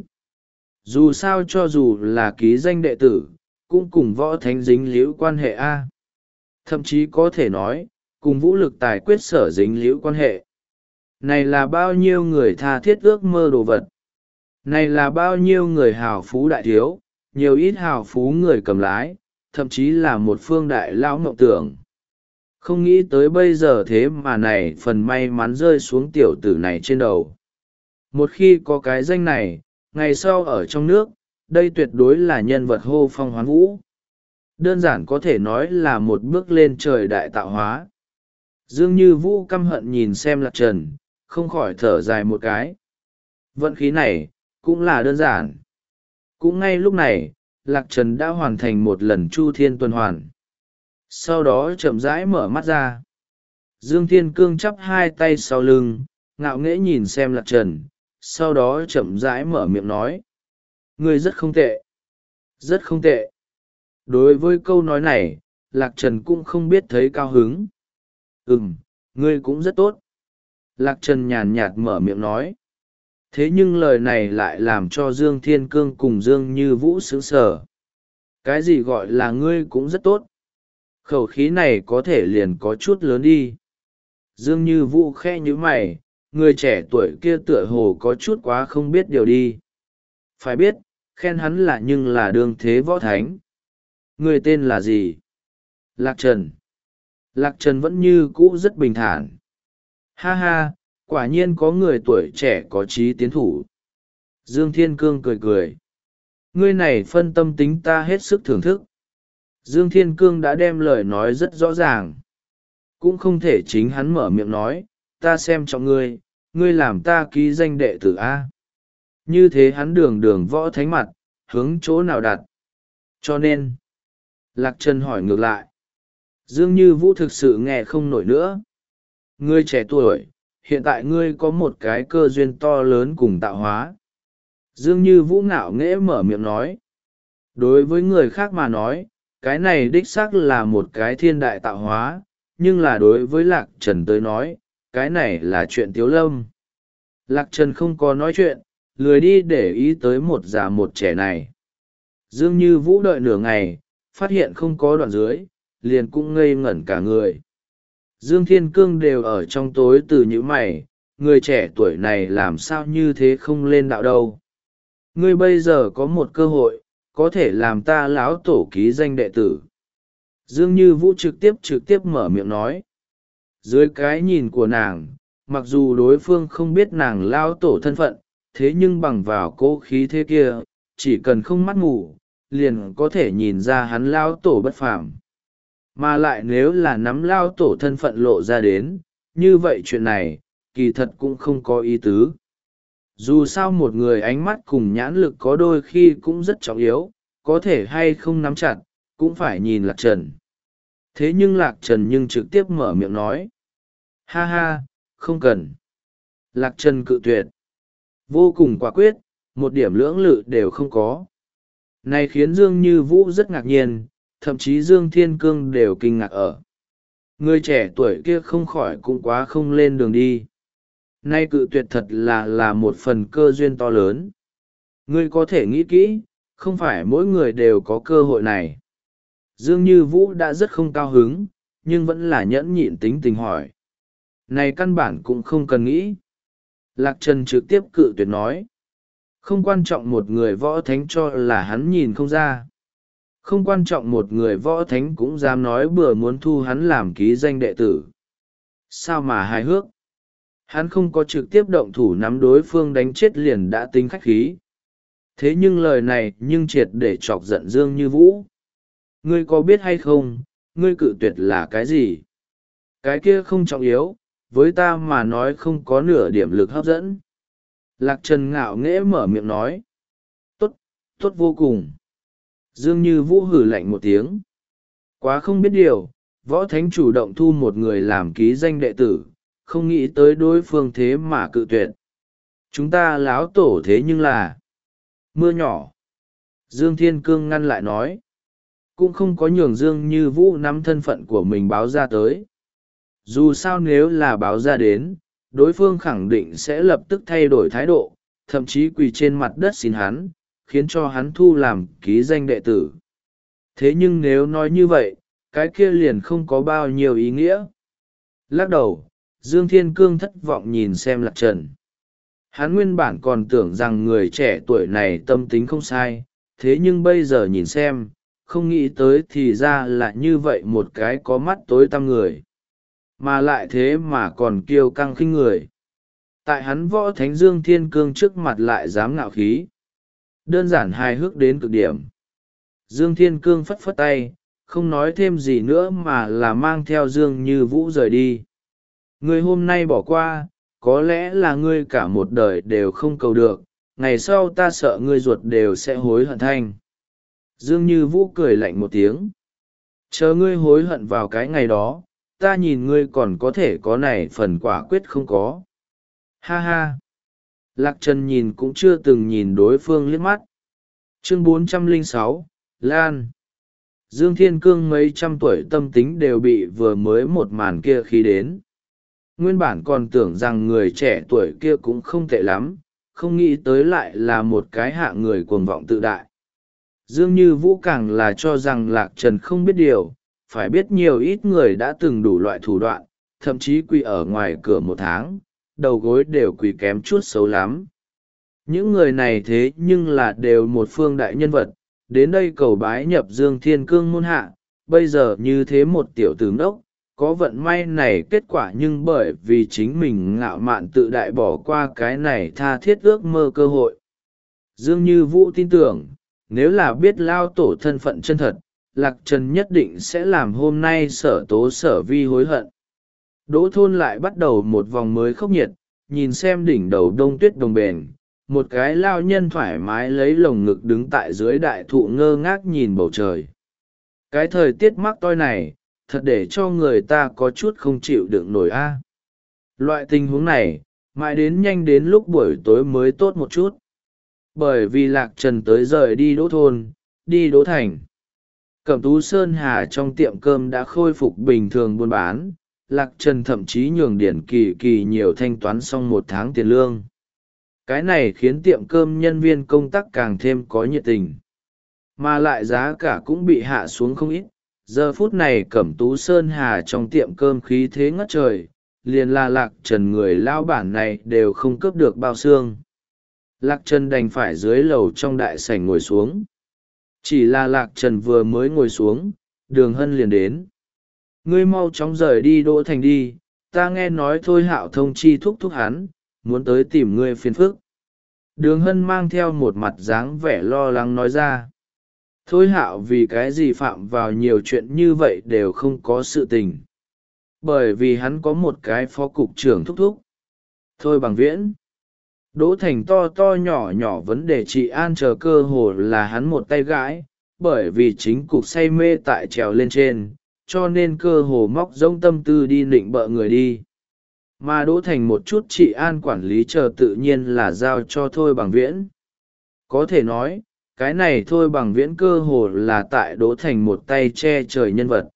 Speaker 1: Dù sao cho dù là ký danh đệ tử, cũng cùng võ thánh dính liễu quan hệ A. Thậm chí có thể nói, cùng vũ lực tài quyết sở dính liễu quan hệ. Này là bao nhiêu người tha thiết ước mơ đồ vật. Này là bao nhiêu người hào phú đại thiếu, nhiều ít hào phú người cầm lái, thậm chí là một phương đại lão mộng tưởng. Không nghĩ tới bây giờ thế mà này phần may mắn rơi xuống tiểu tử này trên đầu. Một khi có cái danh này, ngày sau ở trong nước, đây tuyệt đối là nhân vật hô phong hoán vũ. Đơn giản có thể nói là một bước lên trời đại tạo hóa. Dương Như Vũ căm hận nhìn xem Lạc Trần, không khỏi thở dài một cái. Vận khí này, cũng là đơn giản. Cũng ngay lúc này, Lạc Trần đã hoàn thành một lần chu thiên tuần hoàn. Sau đó chậm rãi mở mắt ra. Dương Thiên Cương chắp hai tay sau lưng, ngạo nghễ nhìn xem Lạc Trần, sau đó chậm rãi mở miệng nói. Ngươi rất không tệ. Rất không tệ. Đối với câu nói này, Lạc Trần cũng không biết thấy cao hứng. Ừm, ngươi cũng rất tốt. Lạc Trần nhàn nhạt mở miệng nói. Thế nhưng lời này lại làm cho Dương Thiên Cương cùng Dương Như Vũ sững sờ. Cái gì gọi là ngươi cũng rất tốt? Khẩu khí này có thể liền có chút lớn đi. Dương Như Vũ khe như mày, người trẻ tuổi kia tựa hồ có chút quá không biết điều đi. Phải biết, khen hắn là nhưng là đương thế võ thánh. Người tên là gì? Lạc Trần. Lạc Trần vẫn như cũ rất bình thản. Ha ha, quả nhiên có người tuổi trẻ có trí tiến thủ. Dương Thiên Cương cười cười. Ngươi này phân tâm tính ta hết sức thưởng thức. Dương Thiên Cương đã đem lời nói rất rõ ràng. Cũng không thể chính hắn mở miệng nói, ta xem trọng ngươi, ngươi làm ta ký danh đệ tử A. Như thế hắn đường đường võ thánh mặt, hướng chỗ nào đặt. Cho nên, Lạc Trần hỏi ngược lại. Dương Như Vũ thực sự nghe không nổi nữa. Ngươi trẻ tuổi, hiện tại ngươi có một cái cơ duyên to lớn cùng tạo hóa. Dương Như Vũ ngạo nghễ mở miệng nói. Đối với người khác mà nói, cái này đích xác là một cái thiên đại tạo hóa, nhưng là đối với Lạc Trần tới nói, cái này là chuyện tiếu lâm. Lạc Trần không có nói chuyện, lười đi để ý tới một già một trẻ này. Dương Như Vũ đợi nửa ngày, phát hiện không có đoạn dưới, liền cũng ngây ngẩn cả người. Dương Thiên Cương đều ở trong tối từ những mày, người trẻ tuổi này làm sao như thế không lên đạo đâu. Ngươi bây giờ có một cơ hội, có thể làm ta lão tổ ký danh đệ tử. Dương Như Vũ trực tiếp trực tiếp mở miệng nói. Dưới cái nhìn của nàng, mặc dù đối phương không biết nàng lão tổ thân phận, thế nhưng bằng vào cố khí thế kia, chỉ cần không mắt ngủ, liền có thể nhìn ra hắn lão tổ bất phàm. Mà lại nếu là nắm lão tổ thân phận lộ ra đến, như vậy chuyện này, kỳ thật cũng không có ý tứ. Dù sao một người ánh mắt cùng nhãn lực có đôi khi cũng rất trọng yếu, có thể hay không nắm chặt, cũng phải nhìn Lạc Trần. Thế nhưng Lạc Trần nhưng trực tiếp mở miệng nói. Ha ha, không cần. Lạc Trần cự tuyệt. Vô cùng quả quyết, một điểm lưỡng lự đều không có. Này khiến Dương Như Vũ rất ngạc nhiên, thậm chí Dương Thiên Cương đều kinh ngạc ở. Người trẻ tuổi kia không khỏi cũng quá không lên đường đi. Nay cự tuyệt thật là là một phần cơ duyên to lớn. Ngươi có thể nghĩ kỹ, không phải mỗi người đều có cơ hội này. Dương Như Vũ đã rất không cao hứng, nhưng vẫn là nhẫn nhịn tính tình hỏi. Này căn bản cũng không cần nghĩ. Lạc Trần trực tiếp cự tuyệt nói. Không quan trọng một người võ thánh cho là hắn nhìn không ra. Không quan trọng một người võ thánh cũng dám nói bừa muốn thu hắn làm ký danh đệ tử. Sao mà hài hước? Hắn không có trực tiếp động thủ nắm đối phương đánh chết liền đã tính khách khí. Thế nhưng lời này nhưng triệt để chọc giận Dương Như Vũ. Ngươi có biết hay không, ngươi cự tuyệt là cái gì? Cái kia không trọng yếu, với ta mà nói không có nửa điểm lực hấp dẫn. Lạc Trần ngạo nghễ mở miệng nói. Tốt, tốt vô cùng. Dương Như Vũ hử lạnh một tiếng. Quá không biết điều, võ thánh chủ động thu một người làm ký danh đệ tử, không nghĩ tới đối phương thế mà cự tuyệt. Chúng ta láo tổ thế nhưng là mưa nhỏ. Dương Thiên Cương ngăn lại nói. Cũng không có nhường Dương Như Vũ nắm thân phận của mình báo ra tới. Dù sao nếu là báo ra đến, đối phương khẳng định sẽ lập tức thay đổi thái độ, thậm chí quỳ trên mặt đất xin hắn, khiến cho hắn thu làm ký danh đệ tử. Thế nhưng nếu nói như vậy, cái kia liền không có bao nhiêu ý nghĩa. Lắc đầu, Dương Thiên Cương thất vọng nhìn xem Lạc Trần. Hắn nguyên bản còn tưởng rằng người trẻ tuổi này tâm tính không sai, thế nhưng bây giờ nhìn xem, không nghĩ tới thì ra là như vậy, một cái có mắt tối tăm người. Mà lại thế mà còn kiêu căng khinh người. Tại hắn Võ Thánh Dương Thiên Cương trước mặt lại dám ngạo khí. Đơn giản hài hước đến cực điểm. Dương Thiên Cương phất phất tay, không nói thêm gì nữa mà là mang theo Dương Như Vũ rời đi. Ngươi hôm nay bỏ qua, có lẽ là ngươi cả một đời đều không cầu được, ngày sau ta sợ ngươi ruột đều sẽ hối hận thanh. Dương Như Vũ cười lạnh một tiếng. Chờ ngươi hối hận vào cái ngày đó, ta nhìn ngươi còn có thể có này phần quả quyết không có. Ha ha. Lạc Trần nhìn cũng chưa từng nhìn đối phương liếc mắt. Chương bốn trăm lẻ sáu, Lan. Dương Thiên Cương mấy trăm tuổi tâm tính đều bị vừa mới một màn kia khí đến. Nguyên bản còn tưởng rằng người trẻ tuổi kia cũng không tệ lắm, không nghĩ tới lại là một cái hạ người cuồng vọng tự đại. Dương Như Vũ càng là cho rằng Lạc Trần không biết điều, phải biết nhiều ít người đã từng đủ loại thủ đoạn, thậm chí quỳ ở ngoài cửa một tháng, đầu gối đều quỳ kém chút xấu lắm. Những người này thế nhưng là đều một phương đại nhân vật, đến đây cầu bái nhập Dương Thiên Cương môn hạ, bây giờ như thế một tiểu tử ngốc, có vận may này kết quả nhưng bởi vì chính mình ngạo mạn tự đại bỏ qua cái này tha thiết ước mơ cơ hội. Dương Như Vũ tin tưởng, nếu là biết lao tổ thân phận chân thật, Lạc Trần nhất định sẽ làm hôm nay sở tố sở vi hối hận. Đỗ thôn lại bắt đầu một vòng mới khốc nhiệt, nhìn xem đỉnh đầu đông tuyết đồng bền, một cái lao nhân thoải mái lấy lồng ngực đứng tại dưới đại thụ ngơ ngác nhìn bầu trời. Cái thời tiết mắc toi này, thật để cho người ta có chút không chịu đựng nổi a. Loại tình huống này, mãi đến nhanh đến lúc buổi tối mới tốt một chút. Bởi vì Lạc Trần tới rời đi Đỗ thôn, đi Đỗ thành. Cẩm Tú Sơn Hà trong tiệm cơm đã khôi phục bình thường buôn bán, Lạc Trần thậm chí nhường Điển Kỳ Kỳ nhiều thanh toán xong một tháng tiền lương. Cái này khiến tiệm cơm nhân viên công tác càng thêm có nhiệt tình. Mà lại giá cả cũng bị hạ xuống không ít. Giờ phút này Cẩm Tú Sơn Hà trong tiệm cơm khí thế ngất trời, liền là Lạc Trần người lao bản này đều không cướp được bao xương. Lạc Trần đành phải dưới lầu trong đại sảnh ngồi xuống. Chỉ là Lạc Trần vừa mới ngồi xuống, Đường Hân liền đến. Ngươi mau chóng rời đi Đỗ thành đi, ta nghe nói Thôi Hạo thông chi thúc thúc hắn, muốn tới tìm ngươi phiền phức. Đường Hân mang theo một mặt dáng vẻ lo lắng nói ra. Thôi Hạo vì cái gì phạm vào nhiều chuyện như vậy đều không có sự tình. Bởi vì hắn có một cái phó cục trưởng thúc thúc. Thôi Bằng Viễn. Đỗ thành to to nhỏ nhỏ vấn đề trị an chờ cơ hồ là hắn một tay gãi, bởi vì chính cục say mê tại trèo lên trên, cho nên cơ hồ móc rỗng tâm tư đi nịnh bợ người đi. Mà Đỗ thành một chút trị an quản lý chờ tự nhiên là giao cho Thôi Bằng Viễn. Có thể nói, cái này Thôi Bằng Viễn cơ hồ là tại Đỗ thành một tay che trời nhân vật.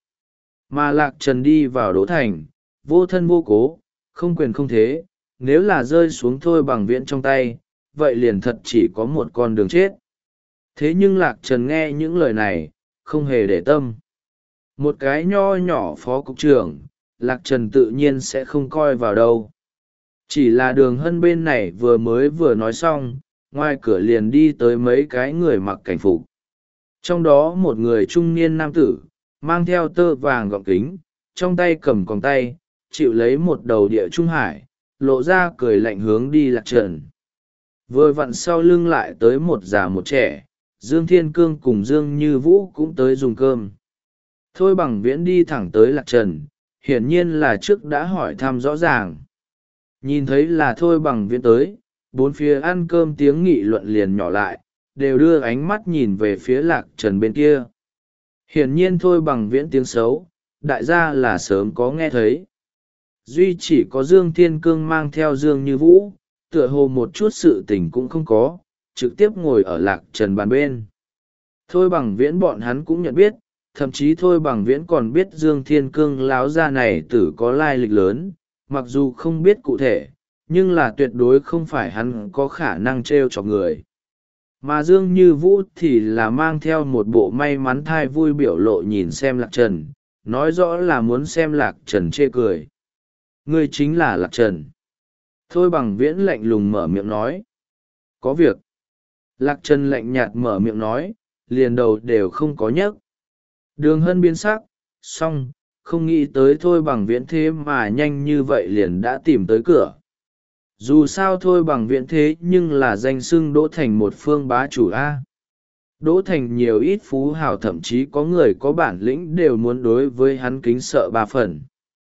Speaker 1: Mà Lạc Trần đi vào Đỗ thành, vô thân vô cố, không quyền không thế, nếu là rơi xuống Thôi Bằng Viễn trong tay, vậy liền thật chỉ có một con đường chết. Thế nhưng Lạc Trần nghe những lời này, không hề để tâm. Một cái nho nhỏ phó cục trưởng, Lạc Trần tự nhiên sẽ không coi vào đâu. Chỉ là Đường Hân bên này vừa mới vừa nói xong, ngoài cửa liền đi tới mấy cái người mặc cảnh phục. Trong đó một người trung niên nam tử, mang theo tơ vàng gọng kính, trong tay cầm còng tay, chịu lấy một đầu địa trung hải, lộ ra cười lạnh hướng đi Lạc Trần. Vừa vặn sau lưng lại tới một già một trẻ, Dương Thiên Cương cùng Dương Như Vũ cũng tới dùng cơm. Thôi Bằng Viễn đi thẳng tới Lạc Trần, hiển nhiên là trước đã hỏi thăm rõ ràng. Nhìn thấy là Thôi Bằng Viễn tới, bốn phía ăn cơm tiếng nghị luận liền nhỏ lại, đều đưa ánh mắt nhìn về phía Lạc Trần bên kia. Hiển nhiên Thôi Bằng Viễn tiếng xấu, đại gia là sớm có nghe thấy. Duy chỉ có Dương Thiên Cương mang theo Dương Như Vũ, tựa hồ một chút sự tình cũng không có, trực tiếp ngồi ở Lạc Trần bàn bên. Thôi Bằng Viễn bọn hắn cũng nhận biết, thậm chí Thôi Bằng Viễn còn biết Dương Thiên Cương láo ra này tử có lai lịch lớn, mặc dù không biết cụ thể, nhưng là tuyệt đối không phải hắn có khả năng trêu chọc người. Mà Dương Như Vũ thì là mang theo một bộ may mắn thai vui biểu lộ nhìn xem Lạc Trần, nói rõ là muốn xem Lạc Trần chê cười. Ngươi chính là Lạc Trần. Thôi Bằng Viễn lạnh lùng mở miệng nói. Có việc. Lạc Trần lạnh nhạt mở miệng nói, liền đầu đều không có nhấc. Đường Hân biến sắc, xong, không nghĩ tới Thôi Bằng Viễn thế mà nhanh như vậy liền đã tìm tới cửa. Dù sao Thôi Bằng Viễn thế nhưng là danh xưng Đỗ Thành một phương bá chủ A. Đỗ Thành nhiều ít phú hào thậm chí có người có bản lĩnh đều muốn đối với hắn kính sợ ba phần.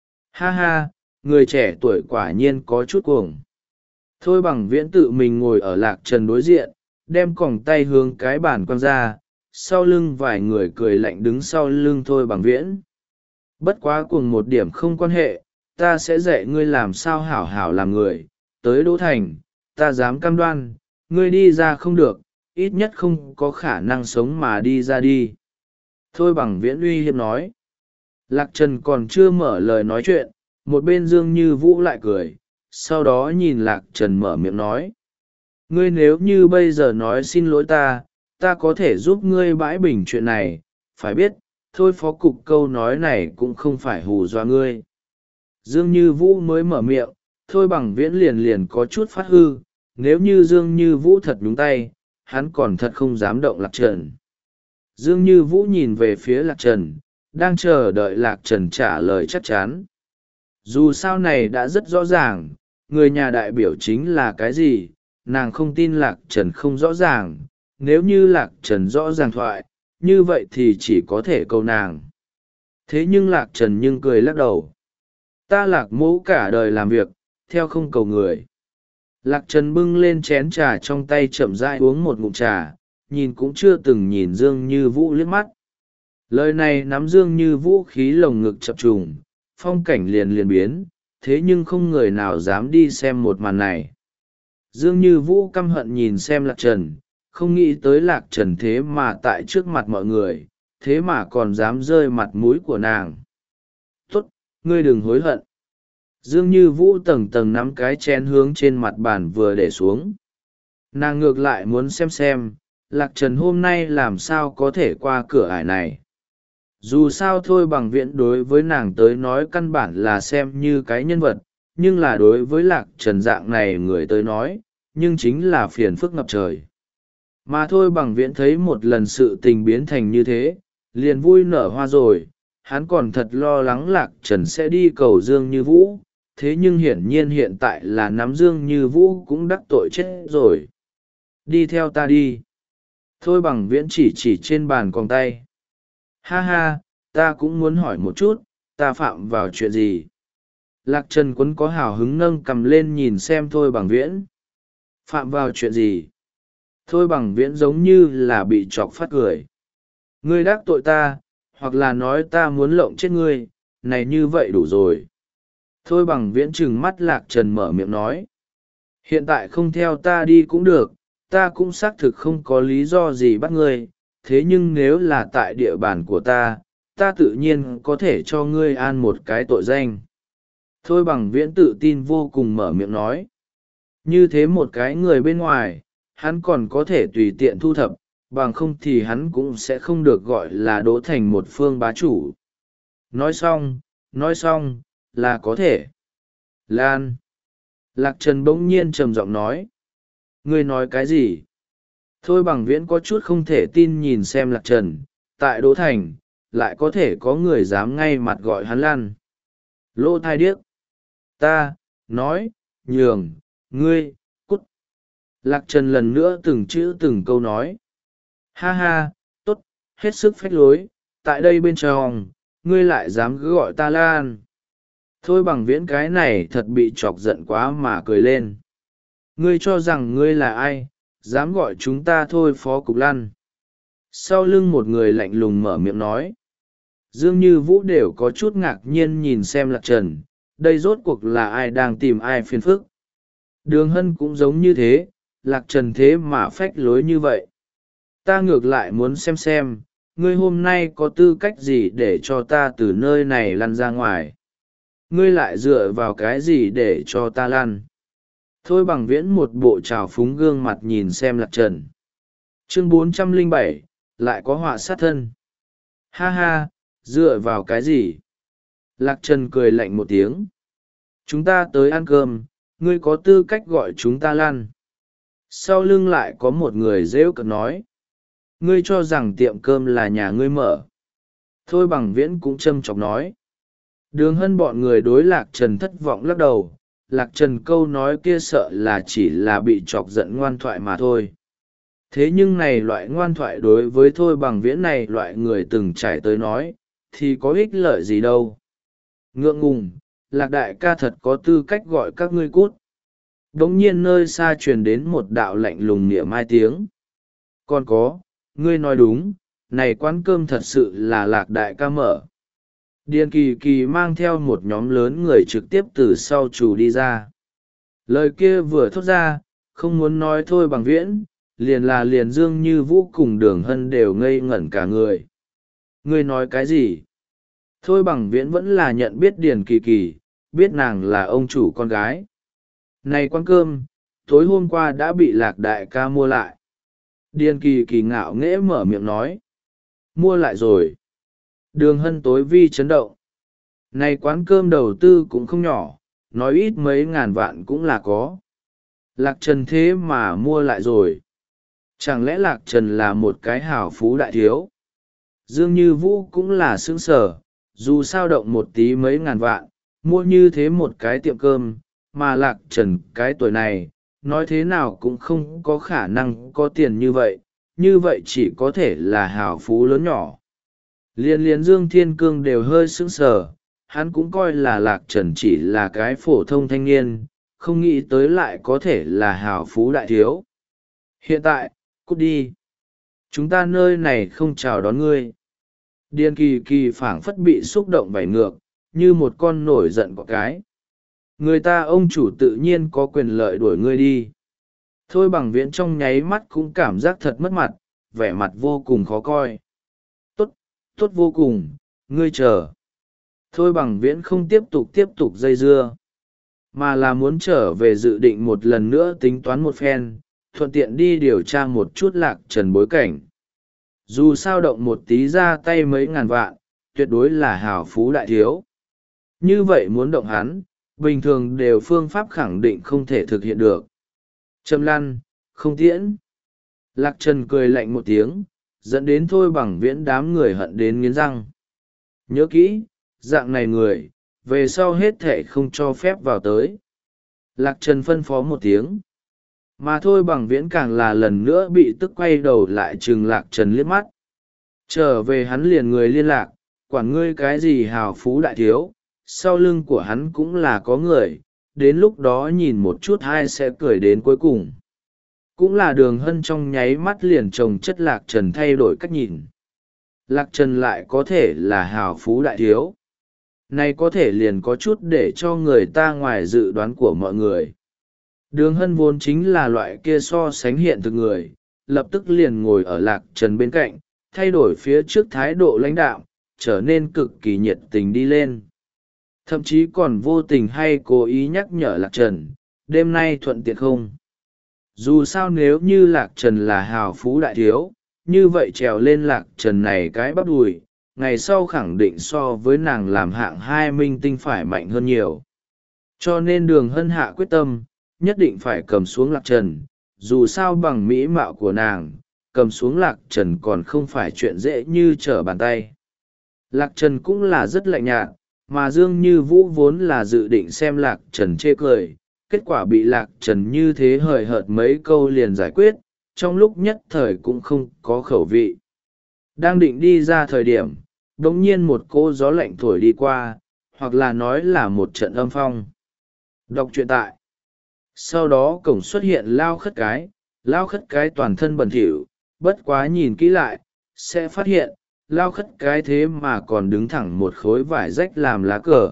Speaker 1: Ha ha, người trẻ tuổi quả nhiên có chút cuồng. Thôi Bằng Viễn tự mình ngồi ở Lạc Trần đối diện, đem còng tay hướng cái bàn quăng ra, sau lưng vài người cười lạnh đứng sau lưng Thôi Bằng Viễn. Bất quá cùng một điểm không quan hệ, ta sẽ dạy ngươi làm sao hảo hảo làm người, tới Đỗ Thành, ta dám cam đoan, ngươi đi ra không được, ít nhất không có khả năng sống mà đi ra đi. Thôi Bằng Viễn uy hiếp nói. Lạc Trần còn chưa mở lời nói chuyện, một bên Dương Như Vũ lại cười, sau đó nhìn Lạc Trần mở miệng nói. Ngươi nếu như bây giờ nói xin lỗi ta, ta có thể giúp ngươi bãi bình chuyện này, phải biết, thôi phó cục câu nói này cũng không phải hù dọa ngươi. Dương Như Vũ mới mở miệng, Thôi Bằng Viễn liền liền có chút phát hư, nếu như Dương Như Vũ thật đúng tay, hắn còn thật không dám động Lạc Trần. Dương Như Vũ nhìn về phía Lạc Trần, đang chờ đợi Lạc Trần trả lời chắc chắn. Dù sao này đã rất rõ ràng, người nhà đại biểu chính là cái gì, nàng không tin Lạc Trần không rõ ràng, nếu như Lạc Trần rõ ràng thoại, như vậy thì chỉ có thể câu nàng. Thế nhưng Lạc Trần nhưng cười lắc đầu. Ta Lạc Mỗ cả đời làm việc, theo không cầu người. Lạc Trần bưng lên chén trà trong tay chậm rãi uống một ngụm trà, nhìn cũng chưa từng nhìn Dương Như Vũ liếc mắt. Lời này nắm Dương Như Vũ khí lồng ngực chập trùng, phong cảnh liền liền biến, thế nhưng không người nào dám đi xem một màn này. Dương Như Vũ căm hận nhìn xem Lạc Trần, không nghĩ tới Lạc Trần thế mà tại trước mặt mọi người, thế mà còn dám rơi mặt mũi của nàng. Tốt, ngươi đừng hối hận. Dương Như Vũ tầng tầng nắm cái chén hướng trên mặt bàn vừa để xuống. Nàng ngược lại muốn xem xem, Lạc Trần hôm nay làm sao có thể qua cửa ải này. Dù sao Thôi Bằng Viễn đối với nàng tới nói căn bản là xem như cái nhân vật, nhưng là đối với Lạc Trần dạng này người tới nói, nhưng chính là phiền phức ngập trời. Mà Thôi Bằng Viễn thấy một lần sự tình biến thành như thế, liền vui nở hoa rồi, hắn còn thật lo lắng Lạc Trần sẽ đi cầu Dương Như Vũ, thế nhưng hiển nhiên hiện tại là nắm Dương Như Vũ cũng đắc tội chết rồi. Đi theo ta đi. Thôi Bằng Viễn chỉ chỉ trên bàn còng tay. Ha ha, ta cũng muốn hỏi một chút, ta phạm vào chuyện gì? Lạc Trần Quấn có hào hứng nâng cầm lên nhìn xem Thôi Bằng Viễn. Phạm vào chuyện gì? Thôi Bằng Viễn giống như là bị chọc phát cười. Ngươi đắc tội ta, hoặc là nói ta muốn lộng chết ngươi, này như vậy đủ rồi. Thôi Bằng Viễn trừng mắt Lạc Trần mở miệng nói. Hiện tại không theo ta đi cũng được, ta cũng xác thực không có lý do gì bắt ngươi, thế nhưng nếu là tại địa bàn của ta, ta tự nhiên có thể cho ngươi an một cái tội danh. Thôi Bằng Viễn tự tin vô cùng mở miệng nói. Như thế một cái người bên ngoài, hắn còn có thể tùy tiện thu thập, bằng không thì hắn cũng sẽ không được gọi là Đỗ Thành một phương bá chủ. Nói xong, nói xong, là có thể. Lan. Lạc Trần bỗng nhiên trầm giọng nói. Ngươi nói cái gì? Thôi Bằng Viễn có chút không thể tin nhìn xem Lạc Trần, tại Đỗ Thành, lại có thể có người dám ngay mặt gọi hắn Lan. Lỗ thai điếc. Ta, nói, nhường, ngươi, cút. Lạc Trần lần nữa từng chữ từng câu nói. Ha ha, tốt, hết sức phách lối, tại đây bên trong, ngươi lại dám cứ gọi ta Lan. Thôi Bằng Viễn cái này thật bị chọc giận quá mà cười lên. Ngươi cho rằng ngươi là ai, dám gọi chúng ta Thôi phó cục Lan. Sau lưng một người lạnh lùng mở miệng nói. Dương Như Vũ đều có chút ngạc nhiên nhìn xem Lạc Trần, đây rốt cuộc là ai đang tìm ai phiền phức. Đường Hân cũng giống như thế, Lạc Trần thế mà phách lối như vậy. Ta ngược lại muốn xem xem, ngươi hôm nay có tư cách gì để cho ta từ nơi này lăn ra ngoài. Ngươi lại dựa vào cái gì để cho ta lăn. Thôi Bằng Viễn một bộ trào phúng gương mặt nhìn xem Lạc Trần. Chương bốn trăm lẻ bảy, lại có họa sát thân. Ha ha, dựa vào cái gì? Lạc Trần cười lạnh một tiếng. Chúng ta tới ăn cơm, ngươi có tư cách gọi chúng ta lăn. Sau lưng lại có một người rêu cợt nói, ngươi cho rằng tiệm cơm là nhà ngươi mở. Thôi Bằng Viễn cũng châm chọc nói. Đường Hân bọn người đối Lạc Trần thất vọng lắc đầu. Lạc Trần câu nói kia sợ là chỉ là bị chọc giận ngoan thoại mà thôi. Thế nhưng này loại ngoan thoại đối với Thôi Bằng Viễn này loại người từng trải tới nói, thì có ích lợi gì đâu. Ngượng ngùng, Lạc đại ca thật có tư cách gọi các ngươi cút. Đống nhiên nơi xa truyền đến một đạo lạnh lùng nịa mai tiếng. Còn có, ngươi nói đúng, này quán cơm thật sự là Lạc đại ca mở. Điền Kỳ Kỳ mang theo một nhóm lớn người trực tiếp từ sau trù đi ra. Lời kia vừa thốt ra, không muốn nói Thôi Bằng Viễn, liền là liền Dương Như Vũ cùng Đường Hân đều ngây ngẩn cả người. Ngươi nói cái gì? Thôi Bằng Viễn vẫn là nhận biết Điền Kỳ Kỳ, biết nàng là ông chủ con gái. Này quán cơm, tối hôm qua đã bị Lạc đại ca mua lại. Điền Kỳ Kỳ ngạo nghễ mở miệng nói. Mua lại rồi. Đường Hân tối vi chấn động. Này quán cơm đầu tư cũng không nhỏ, nói ít mấy ngàn vạn cũng là có. Lạc Trần thế mà mua lại rồi. Chẳng lẽ Lạc Trần là một cái hảo phú đại thiếu? Dương Như Vũ cũng là sướng sở, dù sao động một tí mấy ngàn vạn, mua như thế một cái tiệm cơm, mà Lạc Trần cái tuổi này, nói thế nào cũng không có khả năng có tiền như vậy, như vậy chỉ có thể là hảo phú lớn nhỏ. Liên liên Dương Thiên Cương đều hơi sững sờ, hắn cũng coi là Lạc Trần chỉ là cái phổ thông thanh niên, không nghĩ tới lại có thể là hảo phú đại thiếu. Hiện tại, cút đi. Chúng ta nơi này không chào đón ngươi. Điền Kỳ Kỳ phảng phất bị xúc động vảy ngược, như một con nổi giận có cái. Người ta ông chủ tự nhiên có quyền lợi đuổi ngươi đi. Thôi Bằng Viễn trong nháy mắt cũng cảm giác thật mất mặt, vẻ mặt vô cùng khó coi. Tốt, tốt vô cùng, ngươi chờ. Thôi Bằng Viễn không tiếp tục tiếp tục dây dưa, mà là muốn trở về dự định một lần nữa tính toán một phen, thuận tiện đi điều tra một chút Lạc Trần bối cảnh. Dù sao động một tí ra tay mấy ngàn vạn, tuyệt đối là hào phú đại thiếu. Như vậy muốn động hắn, bình thường đều phương pháp khẳng định không thể thực hiện được. Châm lăn, không tiễn. Lạc Trần cười lạnh một tiếng, dẫn đến Thôi Bằng Viễn đám người hận đến nghiến răng. Nhớ kỹ, dạng này người, về sau hết thể không cho phép vào tới. Lạc Trần phân phó một tiếng. Mà Thôi Bằng Viễn càng là lần nữa bị tức quay đầu lại trừng Lạc Trần liếc mắt. Trở về hắn liền người liên lạc, quản ngươi cái gì hào phú đại thiếu, sau lưng của hắn cũng là có người, đến lúc đó nhìn một chút hai sẽ cười đến cuối cùng. Cũng là Đường Hân trong nháy mắt liền trồng chất Lạc Trần thay đổi cách nhìn. Lạc Trần lại có thể là hào phú đại thiếu. Này có thể liền có chút để cho người ta ngoài dự đoán của mọi người. Đường Hân vốn chính là loại kia so sánh hiện thực người, lập tức liền ngồi ở Lạc Trần bên cạnh, thay đổi phía trước thái độ lãnh đạo, trở nên cực kỳ nhiệt tình đi lên. Thậm chí còn vô tình hay cố ý nhắc nhở Lạc Trần, đêm nay thuận tiện không? Dù sao nếu như Lạc Trần là hào phú đại thiếu, như vậy trèo lên Lạc Trần này cái bắp đùi, ngày sau khẳng định so với nàng làm hạng hai minh tinh phải mạnh hơn nhiều. Cho nên Đường Hân hạ quyết tâm, nhất định phải cầm xuống Lạc Trần, dù sao bằng mỹ mạo của nàng, cầm xuống Lạc Trần còn không phải chuyện dễ như trở bàn tay. Lạc Trần cũng là rất lạnh nhạt, mà Dương Như Vũ vốn là dự định xem Lạc Trần chê cười, kết quả bị Lạc Trần như thế hời hợt mấy câu liền giải quyết, trong lúc nhất thời cũng không có khẩu vị. Đang định đi ra thời điểm, đống nhiên một cô gió lạnh thổi đi qua, hoặc là nói là một trận âm phong. Đọc truyện tại. Sau đó cổng xuất hiện Lao Khất Cái, Lao Khất Cái toàn thân bẩn thỉu, bất quá nhìn kỹ lại, sẽ phát hiện, Lao Khất Cái thế mà còn đứng thẳng một khối vải rách làm lá cờ.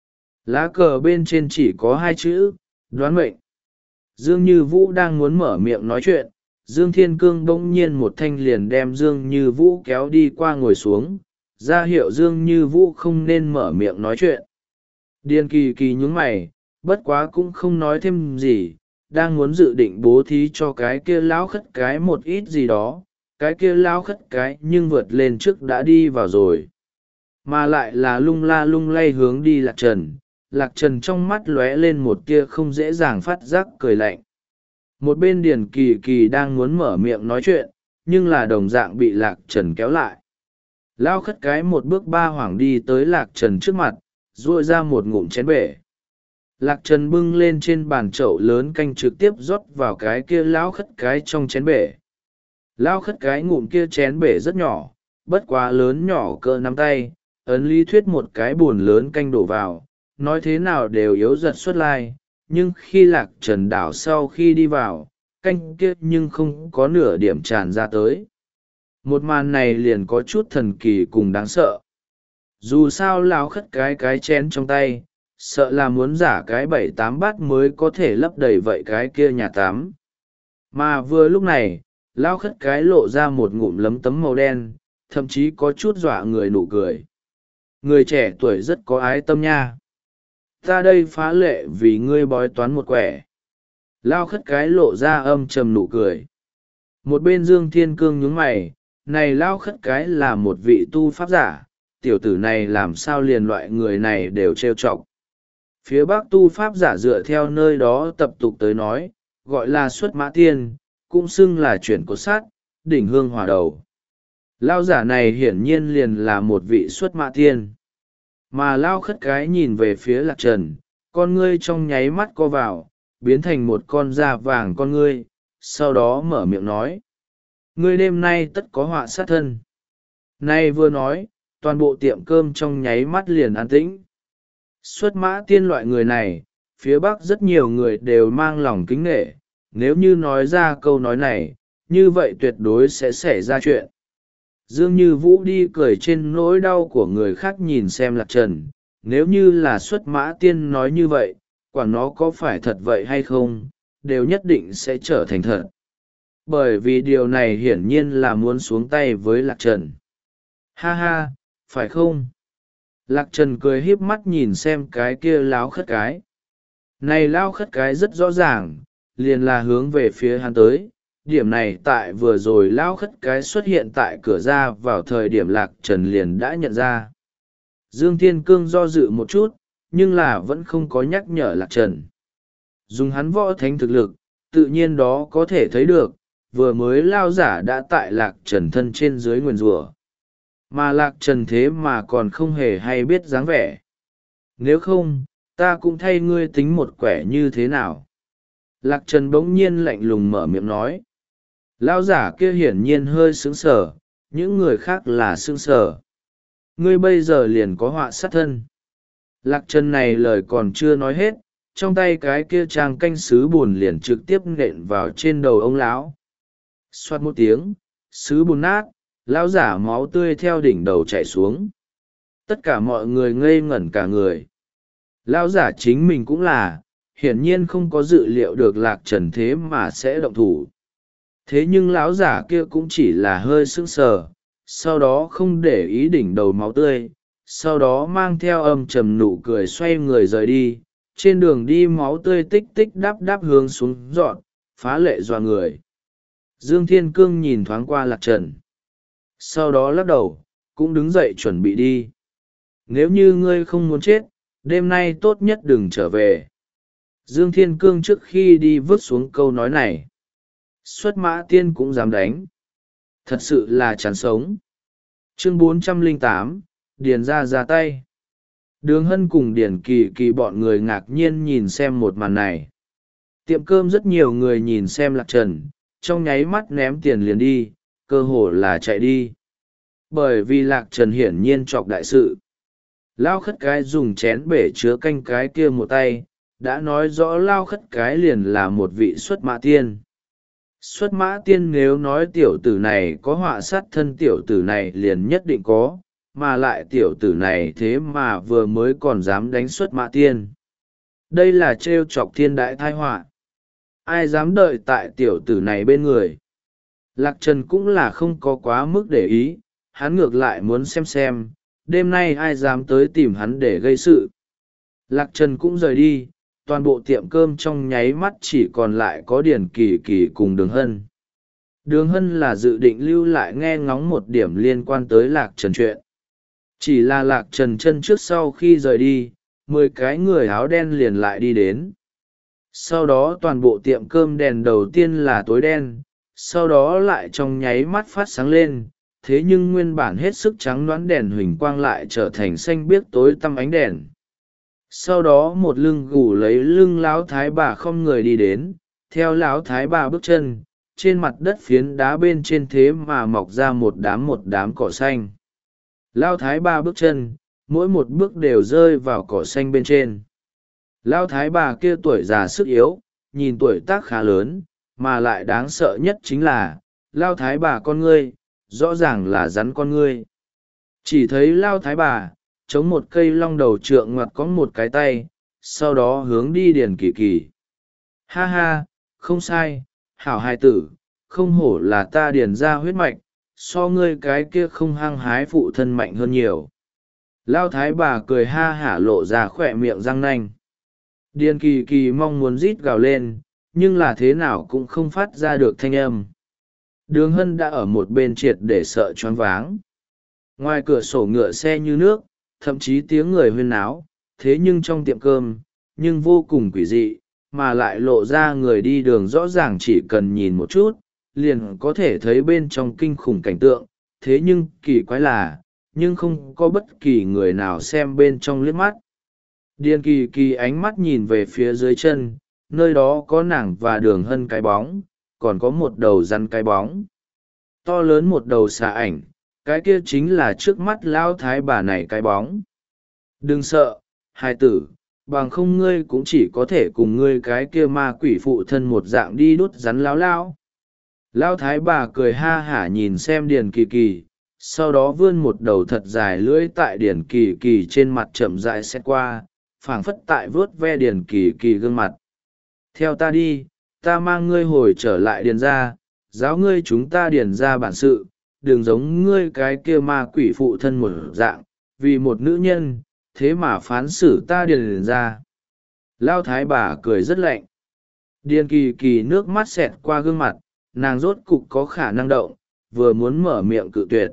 Speaker 1: Lá cờ bên trên chỉ có hai chữ, đoán mệnh. Dương Như Vũ đang muốn mở miệng nói chuyện, Dương Thiên Cương bỗng nhiên một thanh liền đem Dương Như Vũ kéo đi qua ngồi xuống, ra hiệu Dương Như Vũ không nên mở miệng nói chuyện. Điền Kỳ Kỳ nhún mày, bất quá cũng không nói thêm gì, đang muốn dự định bố thí cho cái kia lão khất cái một ít gì đó, cái kia lão khất cái nhưng vượt lên trước đã đi vào rồi. Mà lại là lung la lung lay hướng đi Lạc Trần, Lạc Trần trong mắt lóe lên một tia không dễ dàng phát giác cười lạnh. Một bên Điền Kỳ Kỳ đang muốn mở miệng nói chuyện, nhưng là đồng dạng bị Lạc Trần kéo lại. Lao khất cái một bước ba hoảng đi tới Lạc Trần trước mặt, duỗi ra một ngụm chén bể. Lạc Trần bưng lên trên bàn chậu lớn canh trực tiếp rót vào cái kia lão khất cái trong chén bể. Lão khất cái ngụm kia chén bể rất nhỏ, bất quá lớn nhỏ cỡ nắm tay, ấn lý thuyết một cái bùn lớn canh đổ vào, nói thế nào đều yếu giật xuất lai, nhưng khi Lạc Trần đảo sau khi đi vào, canh kia nhưng không có nửa điểm tràn ra tới. Một màn này liền có chút thần kỳ cùng đáng sợ. Dù sao lão khất cái cái chén trong tay, sợ là muốn giả cái bảy tám bát mới có thể lấp đầy vậy cái kia nhà tắm. Mà vừa lúc này, lão khất cái lộ ra một ngụm lấm tấm màu đen, thậm chí có chút dọa người nụ cười. Người trẻ tuổi rất có ái tâm nha. Ta đây phá lệ vì ngươi bói toán một quẻ. Lão khất cái lộ ra âm trầm nụ cười. Một bên Dương Thiên Cương nhướng mày, này lão khất cái là một vị tu pháp giả, tiểu tử này làm sao liền loại người này đều trêu chọc. Phía bắc tu pháp giả dựa theo nơi đó tập tục tới nói, gọi là xuất mã tiên, cũng xưng là chuyển cột sát, đỉnh hương hỏa đầu. Lao giả này hiển nhiên liền là một vị xuất mã tiên. Mà Lao khất cái nhìn về phía Lạc Trần, con ngươi trong nháy mắt co vào, biến thành một con da vàng con ngươi, sau đó mở miệng nói. Ngươi đêm nay tất có họa sát thân. Nay vừa nói, toàn bộ tiệm cơm trong nháy mắt liền an tĩnh. Xuất mã tiên loại người này, phía bắc rất nhiều người đều mang lòng kính nể, nếu như nói ra câu nói này, như vậy tuyệt đối sẽ xảy ra chuyện. Dương Như Vũ đi cười trên nỗi đau của người khác nhìn xem Lạc Trần, nếu như là xuất mã tiên nói như vậy, quả nó có phải thật vậy hay không, đều nhất định sẽ trở thành thật. Bởi vì điều này hiển nhiên là muốn xuống tay với Lạc Trần. Ha ha, phải không? Lạc Trần cười híp mắt nhìn xem cái kia láo khất cái. Này lao khất cái rất rõ ràng, liền là hướng về phía hắn tới. Điểm này tại vừa rồi lao khất cái xuất hiện tại cửa ra vào thời điểm Lạc Trần liền đã nhận ra. Dương Thiên Cương do dự một chút, nhưng là vẫn không có nhắc nhở Lạc Trần. Dùng hắn võ thánh thực lực, tự nhiên đó có thể thấy được, vừa mới lao giả đã tại Lạc Trần thân trên dưới nguyền rủa. Mà Lạc Trần thế mà còn không hề hay biết dáng vẻ. Nếu không, ta cũng thay ngươi tính một quẻ như thế nào. Lạc Trần bỗng nhiên lạnh lùng mở miệng nói. Lão giả kia hiển nhiên hơi sững sờ, những người khác là sững sờ. Ngươi bây giờ liền có họa sát thân. Lạc Trần này lời còn chưa nói hết, trong tay cái kia trang canh sứ bùn liền trực tiếp nện vào trên đầu ông lão. Xoát một tiếng, sứ bùn nát, lão giả máu tươi theo đỉnh đầu chảy xuống. Tất cả mọi người ngây ngẩn cả người. Lão giả chính mình cũng là, hiển nhiên không có dự liệu được Lạc Trần thế mà sẽ động thủ. Thế nhưng lão giả kia cũng chỉ là hơi sững sờ, sau đó không để ý đỉnh đầu máu tươi, sau đó mang theo âm trầm nụ cười xoay người rời đi. Trên đường đi máu tươi tích tích đáp đáp hướng xuống dọn, phá lệ dọa người. Dương Thiên Cương nhìn thoáng qua Lạc Trần. Sau đó lắc đầu, cũng đứng dậy chuẩn bị đi. Nếu như ngươi không muốn chết, đêm nay tốt nhất đừng trở về. Dương Thiên Cương trước khi đi vứt xuống câu nói này. Xuất mã tiên cũng dám đánh. Thật sự là chán sống. Chương bốn trăm lẻ tám, Điền ra ra tay. Đường Hân cùng Điền Kỳ Kỳ bọn người ngạc nhiên nhìn xem một màn này. Tiệm cơm rất nhiều người nhìn xem Lạc Trần, trong nháy mắt ném tiền liền đi, cơ hồ là chạy đi. Bởi vì Lạc Trần hiển nhiên chọc đại sự. Lao khất cái dùng chén bể chứa canh cái kia một tay, đã nói rõ Lao khất cái liền là một vị xuất mã tiên. Xuất mã tiên nếu nói tiểu tử này có họa sát thân, tiểu tử này liền nhất định có, mà lại tiểu tử này thế mà vừa mới còn dám đánh xuất mã tiên. Đây là trêu chọc thiên đại tai họa. Ai dám đợi tại tiểu tử này bên người. Lạc Trần cũng là không có quá mức để ý, hắn ngược lại muốn xem xem, đêm nay ai dám tới tìm hắn để gây sự. Lạc Trần cũng rời đi, toàn bộ tiệm cơm trong nháy mắt chỉ còn lại có Điền Kỳ Kỳ cùng Đường Hân. Đường Hân là dự định lưu lại nghe ngóng một điểm liên quan tới Lạc Trần chuyện. Chỉ là Lạc Trần chân trước sau khi rời đi, mười cái người áo đen liền lại đi đến. Sau đó toàn bộ tiệm cơm đèn đầu tiên là tối đen, sau đó lại trong nháy mắt phát sáng lên, thế nhưng nguyên bản hết sức trắng loãng đèn huỳnh quang lại trở thành xanh biếc tối tăm ánh đèn. Sau đó một lưng gù lấy lưng lão thái bà không người đi đến, theo lão thái bà bước chân, trên mặt đất phiến đá bên trên thế mà mọc ra một đám một đám cỏ xanh. Lão thái bà bước chân, mỗi một bước đều rơi vào cỏ xanh bên trên. Lão thái bà kia tuổi già sức yếu, nhìn tuổi tác khá lớn, mà lại đáng sợ nhất chính là, lão thái bà con ngươi, rõ ràng là rắn con ngươi. Chỉ thấy lão thái bà, chống một cây long đầu trượng ngoặt có một cái tay, sau đó hướng đi Điền Kỳ Kỳ. Ha ha, không sai, hảo hài tử, không hổ là ta điền ra huyết mạch, so ngươi cái kia không hăng hái phụ thân mạnh hơn nhiều. Lao thái bà cười ha hả lộ ra khỏe miệng răng nanh. Điền Kỳ Kỳ mong muốn rít gào lên, nhưng là thế nào cũng không phát ra được thanh âm. Đường Hân đã ở một bên triệt để sợ choáng váng. Ngoài cửa sổ ngựa xe như nước, thậm chí tiếng người huyên náo, thế nhưng trong tiệm cơm, nhưng vô cùng quỷ dị, mà lại lộ ra người đi đường rõ ràng chỉ cần nhìn một chút, liền có thể thấy bên trong kinh khủng cảnh tượng, thế nhưng kỳ quái là, nhưng không có bất kỳ người nào xem bên trong liếc mắt. Điền Kỳ Kỳ ánh mắt nhìn về phía dưới chân, nơi đó có nàng và Đường Hân cái bóng, còn có một đầu rắn cái bóng. To lớn một đầu xà ảnh, cái kia chính là trước mắt lão thái bà này cái bóng. Đừng sợ, hài tử, bằng không ngươi cũng chỉ có thể cùng ngươi cái kia ma quỷ phụ thân một dạng đi đút rắn láo lao. Lão thái bà cười ha hả nhìn xem Điền Kỳ Kỳ, sau đó vươn một đầu thật dài lưỡi tại Điền Kỳ Kỳ trên mặt chậm rãi xét qua, phảng phất tại vớt ve Điền Kỳ Kỳ gương mặt. Theo ta đi, ta mang ngươi hồi trở lại Điền gia, giáo ngươi chúng ta Điền gia bản sự, đừng giống ngươi cái kia ma quỷ phụ thân một dạng, vì một nữ nhân, thế mà phán xử ta Điền gia. Lao thái bà cười rất lạnh. Điền Kỳ Kỳ nước mắt xẹt qua gương mặt, nàng rốt cục có khả năng động, vừa muốn mở miệng cự tuyệt.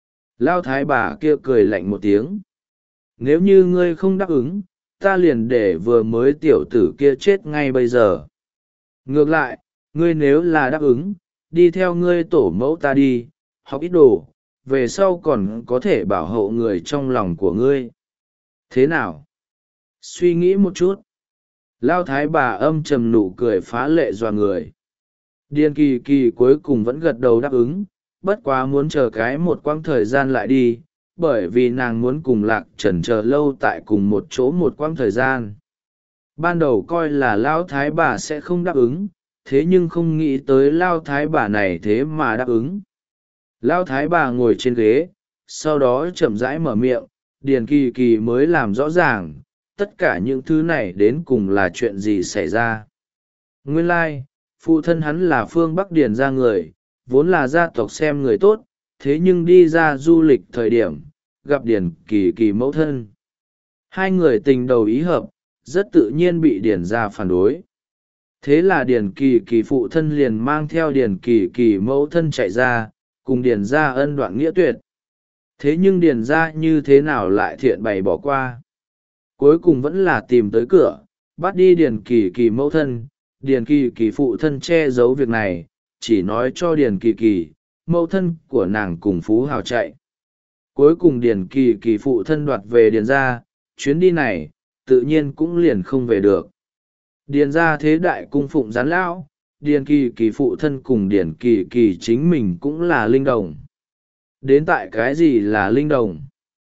Speaker 1: Lao thái bà kia cười lạnh một tiếng. Nếu như ngươi không đáp ứng, ta liền để vừa mới tiểu tử kia chết ngay bây giờ. Ngược lại, ngươi nếu là đáp ứng, đi theo ngươi tổ mẫu ta đi, học ít đồ, về sau còn có thể bảo hộ người trong lòng của ngươi. Thế nào? Suy nghĩ một chút. Lao thái bà âm trầm nụ cười phá lệ dọa người. Điền Kỳ Kỳ cuối cùng vẫn gật đầu đáp ứng, bất quá muốn chờ cái một quãng thời gian lại đi, bởi vì nàng muốn cùng Lạc Trần chờ lâu tại cùng một chỗ một quãng thời gian. Ban đầu coi là Lao thái bà sẽ không đáp ứng, thế nhưng không nghĩ tới Lao thái bà này thế mà đáp ứng. Lao thái bà ngồi trên ghế, sau đó chậm rãi mở miệng, Điền Kỳ Kỳ mới làm rõ ràng, tất cả những thứ này đến cùng là chuyện gì xảy ra. Nguyên lai, like, phụ thân hắn là phương Bắc Điền gia người, vốn là gia tộc xem người tốt, thế nhưng đi ra du lịch thời điểm, gặp Điền Kỳ Kỳ mẫu thân. Hai người tình đầu ý hợp, rất tự nhiên bị Điền gia phản đối. Thế là Điền Kỳ Kỳ phụ thân liền mang theo Điền Kỳ Kỳ mẫu thân chạy ra, cùng Điền gia ân đoạn nghĩa tuyệt. Thế nhưng Điền gia như thế nào lại thiện bày bỏ qua. Cuối cùng vẫn là tìm tới cửa, bắt đi Điền Kỳ Kỳ mẫu thân. Điền Kỳ Kỳ phụ thân che giấu việc này, chỉ nói cho Điền Kỳ Kỳ, mẫu thân của nàng cùng Phú Hào chạy. Cuối cùng Điền Kỳ Kỳ phụ thân đoạt về Điền gia, chuyến đi này, tự nhiên cũng liền không về được. Điền gia thế đại cung phụng gián lão, Điền Kỳ Kỳ phụ thân cùng Điền Kỳ Kỳ chính mình cũng là linh đồng. Đến tại cái gì là linh đồng?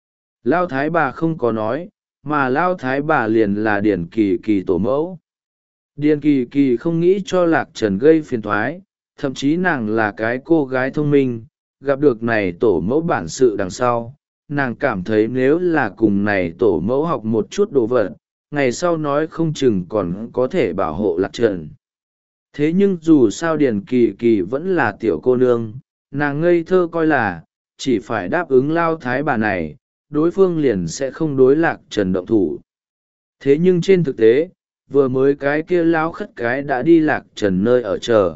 Speaker 1: Lao thái bà không có nói, mà Lao thái bà liền là Điền Kỳ Kỳ tổ mẫu. Điền Kỳ Kỳ không nghĩ cho Lạc Trần gây phiền thoái, thậm chí nàng là cái cô gái thông minh, gặp được này tổ mẫu bản sự đằng sau. Nàng cảm thấy nếu là cùng này tổ mẫu học một chút đồ vật, ngày sau nói không chừng còn có thể bảo hộ Lạc Trần. Thế nhưng dù sao Điền Kỳ Kỳ vẫn là tiểu cô nương, nàng ngây thơ coi là, chỉ phải đáp ứng Lao thái bà này, đối phương liền sẽ không đối Lạc Trần động thủ. Thế nhưng trên thực tế, vừa mới cái kia Lao khất cái đã đi Lạc Trần nơi ở chờ.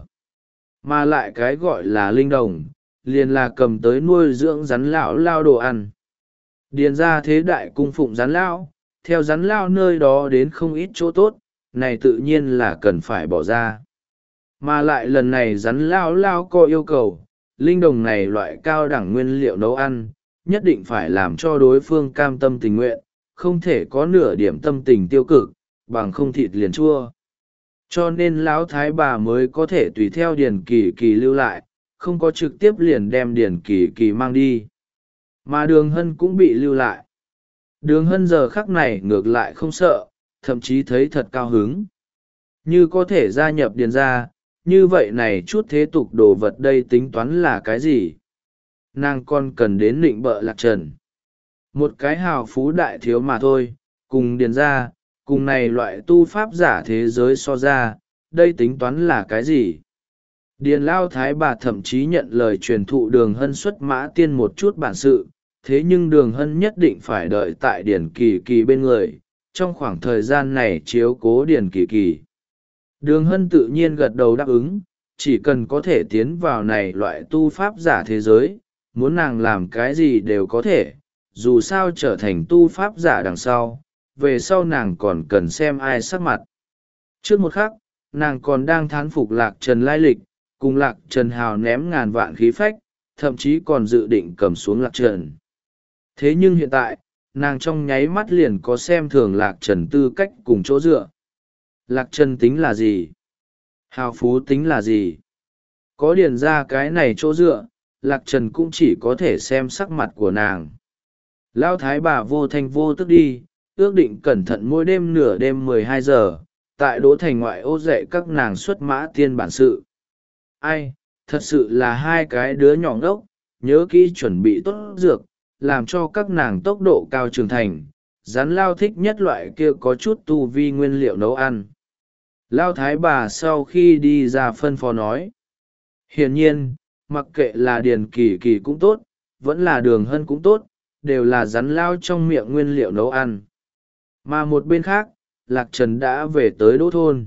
Speaker 1: Mà lại cái gọi là linh đồng, liền là cầm tới nuôi dưỡng rắn lão lao đồ ăn. Điền ra thế đại cung phụng rắn lão, theo rắn lao nơi đó đến không ít chỗ tốt, này tự nhiên là cần phải bỏ ra. Mà lại lần này rắn lao lao có yêu cầu, linh đồng này loại cao đẳng nguyên liệu nấu ăn, nhất định phải làm cho đối phương cam tâm tình nguyện, không thể có nửa điểm tâm tình tiêu cực, bằng không thịt liền chua. Cho nên lão thái bà mới có thể tùy theo Điền Kỳ Kỳ lưu lại, không có trực tiếp liền đem Điền Kỳ Kỳ mang đi. Mà Đường Hân cũng bị lưu lại. Đường Hân giờ khắc này ngược lại không sợ, thậm chí thấy thật cao hứng. Như có thể gia nhập Điền gia, như vậy này chút thế tục đồ vật đây tính toán là cái gì? Nàng còn cần đến nịnh bợ Lạc Trần. Một cái hào phú đại thiếu mà thôi, cùng Điền gia, cùng này loại tu pháp giả thế giới so ra, đây tính toán là cái gì? Điền lao thái bà thậm chí nhận lời truyền thụ Đường Hân xuất mã tiên một chút bản sự, thế nhưng Đường Hân nhất định phải đợi tại Điền Kỳ Kỳ bên người, trong khoảng thời gian này chiếu cố Điền Kỳ Kỳ. Đường Hân tự nhiên gật đầu đáp ứng, chỉ cần có thể tiến vào này loại tu pháp giả thế giới, muốn nàng làm cái gì đều có thể, dù sao trở thành tu pháp giả đằng sau, về sau nàng còn cần xem ai sắc mặt. Trước một khắc, nàng còn đang thán phục Lạc Trần lai lịch, cùng Lạc Trần hào ném ngàn vạn khí phách, thậm chí còn dự định cầm xuống Lạc Trần. Thế nhưng hiện tại, nàng trong nháy mắt liền có xem thường Lạc Trần tư cách cùng chỗ dựa. Lạc Trần tính là gì? Hào phú tính là gì? Có điền ra cái này chỗ dựa, Lạc Trần cũng chỉ có thể xem sắc mặt của nàng. Lão thái bà vô thanh vô tức đi, ước định cẩn thận mỗi đêm nửa đêm mười hai giờ, tại Đỗ Thành ngoại ô dạy các nàng xuất mã tiên bản sự. Ai, thật sự là hai cái đứa nhỏ ngốc, nhớ kỹ chuẩn bị tốt dược, làm cho các nàng tốc độ cao trưởng thành. Rắn lao thích nhất loại kia có chút tu vi nguyên liệu nấu ăn. Lao thái bà sau khi đi ra phân phó nói. Hiển nhiên, mặc kệ là Điền Kỳ Kỳ cũng tốt, vẫn là Đường Hân cũng tốt, đều là rắn lao trong miệng nguyên liệu nấu ăn. Mà một bên khác, Lạc Trần đã về tới Đỗ thôn.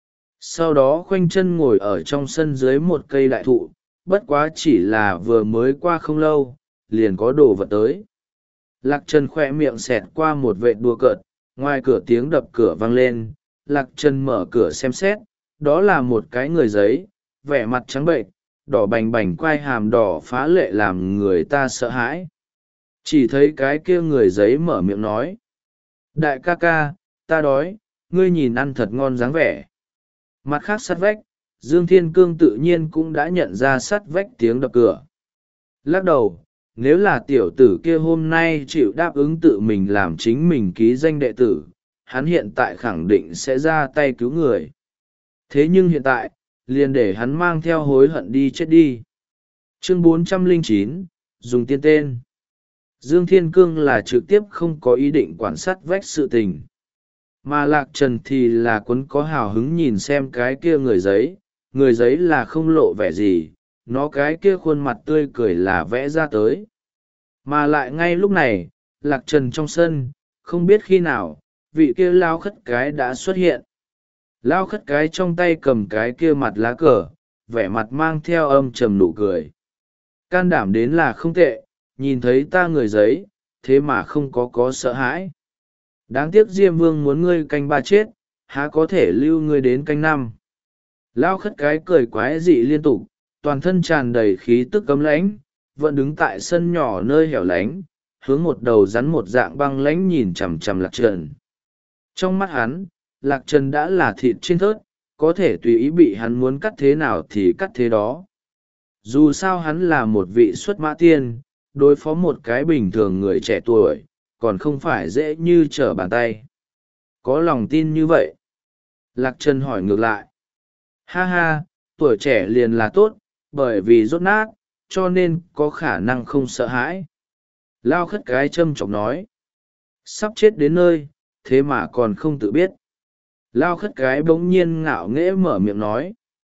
Speaker 1: Sau đó khoanh chân ngồi ở trong sân dưới một cây đại thụ, bất quá chỉ là vừa mới qua không lâu, liền có đồ vật tới. Lạc Trần khoe miệng xẹt qua một vệ đùa cợt, ngoài cửa tiếng đập cửa vang lên, Lạc Trần mở cửa xem xét, đó là một cái người giấy, vẻ mặt trắng bệnh, đỏ bành bành quai hàm đỏ phá lệ làm người ta sợ hãi. Chỉ thấy cái kia người giấy mở miệng nói. Đại ca ca, ta đói, ngươi nhìn ăn thật ngon dáng vẻ. Mặt khác sát vách, Dương Thiên Cương tự nhiên cũng đã nhận ra sát vách tiếng đập cửa. Lắc đầu, nếu là tiểu tử kia hôm nay chịu đáp ứng tự mình làm chính mình ký danh đệ tử, hắn hiện tại khẳng định sẽ ra tay cứu người. Thế nhưng hiện tại, liền để hắn mang theo hối hận đi chết đi. Chương bốn trăm lẻ chín, dùng tiên tên. Dương Thiên Cương là trực tiếp không có ý định quản sát vách sự tình. Mà Lạc Trần thì là quấn có hào hứng nhìn xem cái kia người giấy, người giấy là không lộ vẻ gì, nó cái kia khuôn mặt tươi cười là vẽ ra tới. Mà lại ngay lúc này, Lạc Trần trong sân, không biết khi nào, vị kia lao khất cái đã xuất hiện. Lao khất cái trong tay cầm cái kia mặt lá cờ, vẻ mặt mang theo âm trầm nụ cười. Can đảm đến là không tệ, nhìn thấy ta người giấy, thế mà không có có sợ hãi. Đáng tiếc Diêm Vương muốn ngươi canh ba chết, há có thể lưu ngươi đến canh năm. Lao khất cái cười quái dị liên tục, toàn thân tràn đầy khí tức cấm lãnh, vẫn đứng tại sân nhỏ nơi hẻo lánh, hướng một đầu rắn một dạng băng lãnh nhìn chằm chằm Lạc Trần. Trong mắt hắn, Lạc Trần đã là thịt trên thớt, có thể tùy ý bị hắn muốn cắt thế nào thì cắt thế đó. Dù sao hắn là một vị xuất mã tiên, đối phó một cái bình thường người trẻ tuổi, còn không phải dễ như trở bàn tay. Có lòng tin như vậy? Lạc Trần hỏi ngược lại. Ha ha, tuổi trẻ liền là tốt, bởi vì rốt nát, cho nên có khả năng không sợ hãi. Lao khất cái châm chọc nói. Sắp chết đến nơi, thế mà còn không tự biết. Lao khất cái bỗng nhiên ngạo nghễ mở miệng nói.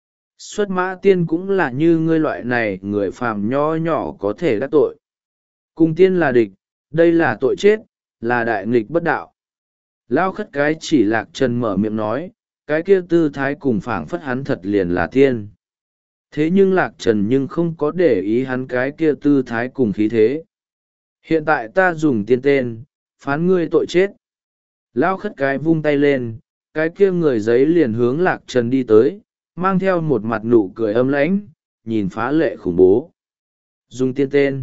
Speaker 1: Xuất mã tiên cũng là như ngươi loại này người phàm nho nhỏ có thể đắc tội. Cùng tiên là địch, đây là tội chết, là đại nghịch bất đạo. Lao khất cái chỉ Lạc Trần mở miệng nói, cái kia tư thái cùng phảng phất hắn thật liền là tiên. Thế nhưng Lạc Trần nhưng không có để ý hắn cái kia tư thái cùng khí thế. Hiện tại ta dùng tiên tên, phán ngươi tội chết. Lao khất cái vung tay lên, cái kia người giấy liền hướng Lạc Trần đi tới, mang theo một mặt nụ cười âm lãnh, nhìn phá lệ khủng bố. Dùng tiên tên.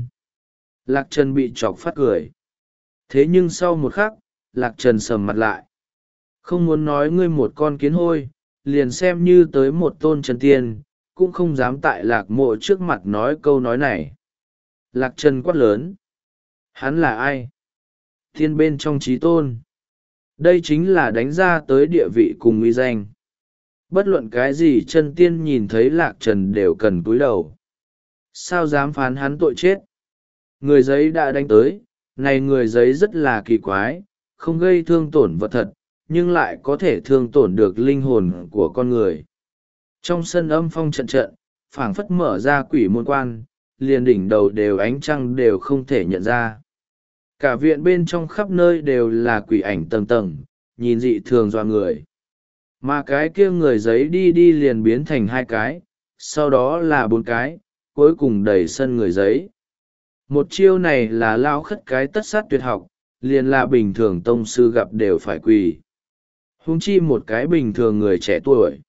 Speaker 1: Lạc Trần bị chọc phát cười. Thế nhưng sau một khắc, Lạc Trần sầm mặt lại. Không muốn nói ngươi một con kiến hôi, liền xem như tới một tôn chân tiên, cũng không dám tại Lạc Mộ trước mặt nói câu nói này. Lạc Trần quát lớn. Hắn là ai? Thiên bên trong trí tôn. Đây chính là đánh ra tới địa vị cùng uy danh. Bất luận cái gì chân tiên nhìn thấy Lạc Trần đều cần cúi đầu. Sao dám phán hắn tội chết? Người giấy đã đánh tới, này người giấy rất là kỳ quái, không gây thương tổn vật thật, nhưng lại có thể thương tổn được linh hồn của con người. Trong sân âm phong trận trận, phảng phất mở ra quỷ môn quan, liền đỉnh đầu đều ánh trăng đều không thể nhận ra. Cả viện bên trong khắp nơi đều là quỷ ảnh tầng tầng, nhìn dị thường dọa người. Mà cái kia người giấy đi đi liền biến thành hai cái, sau đó là bốn cái, cuối cùng đầy sân người giấy. Một chiêu này là lao khất cái tất sát tuyệt học, liền là bình thường tông sư gặp đều phải quỳ. Huống chi một cái bình thường người trẻ tuổi.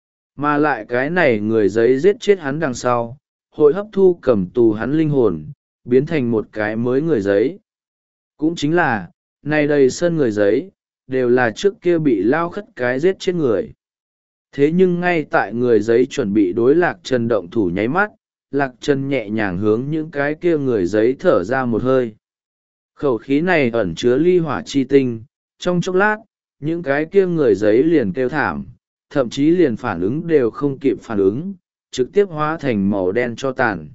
Speaker 1: Mà lại cái này người giấy giết chết hắn đằng sau, hội hấp thu cầm tù hắn linh hồn, biến thành một cái mới người giấy. Cũng chính là, này đầy sân người giấy, đều là trước kia bị lao khất cái giết chết người. Thế nhưng ngay tại người giấy chuẩn bị đối Lạc Trần động thủ nháy mắt, Lạc Trần nhẹ nhàng hướng những cái kia người giấy thở ra một hơi. Khẩu khí này ẩn chứa ly hỏa chi tinh, trong chốc lát, những cái kia người giấy liền kêu thảm, thậm chí liền phản ứng đều không kịp phản ứng, trực tiếp hóa thành màu đen cho tàn.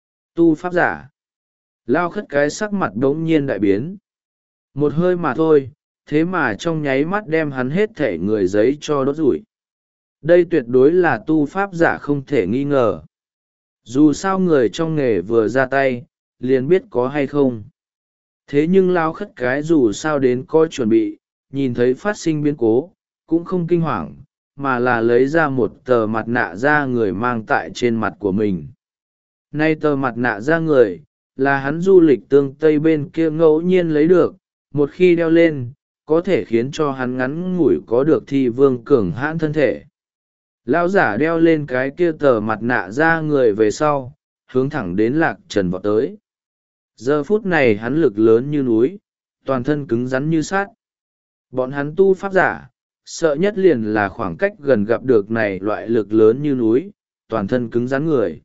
Speaker 1: Tu pháp giả. Lao khất cái sắc mặt đống nhiên đại biến. Một hơi mà thôi, thế mà trong nháy mắt đem hắn hết thể người giấy cho đốt rủi. Đây tuyệt đối là tu pháp giả không thể nghi ngờ. Dù sao người trong nghề vừa ra tay, liền biết có hay không. Thế nhưng lao khất cái dù sao đến coi chuẩn bị, nhìn thấy phát sinh biến cố, cũng không kinh hoàng, mà là lấy ra một tờ mặt nạ da người mang tại trên mặt của mình. Nay tờ mặt nạ da người, là hắn du lịch tương Tây bên kia ngẫu nhiên lấy được, một khi đeo lên, có thể khiến cho hắn ngắn ngủi có được thi vương cường hãn thân thể. Lão giả đeo lên cái kia tờ mặt nạ da người về sau, hướng thẳng đến Lạc Trần vọt tới. Giờ phút này hắn lực lớn như núi, toàn thân cứng rắn như sắt. Bọn hắn tu pháp giả, sợ nhất liền là khoảng cách gần gặp được này loại lực lớn như núi, toàn thân cứng rắn người.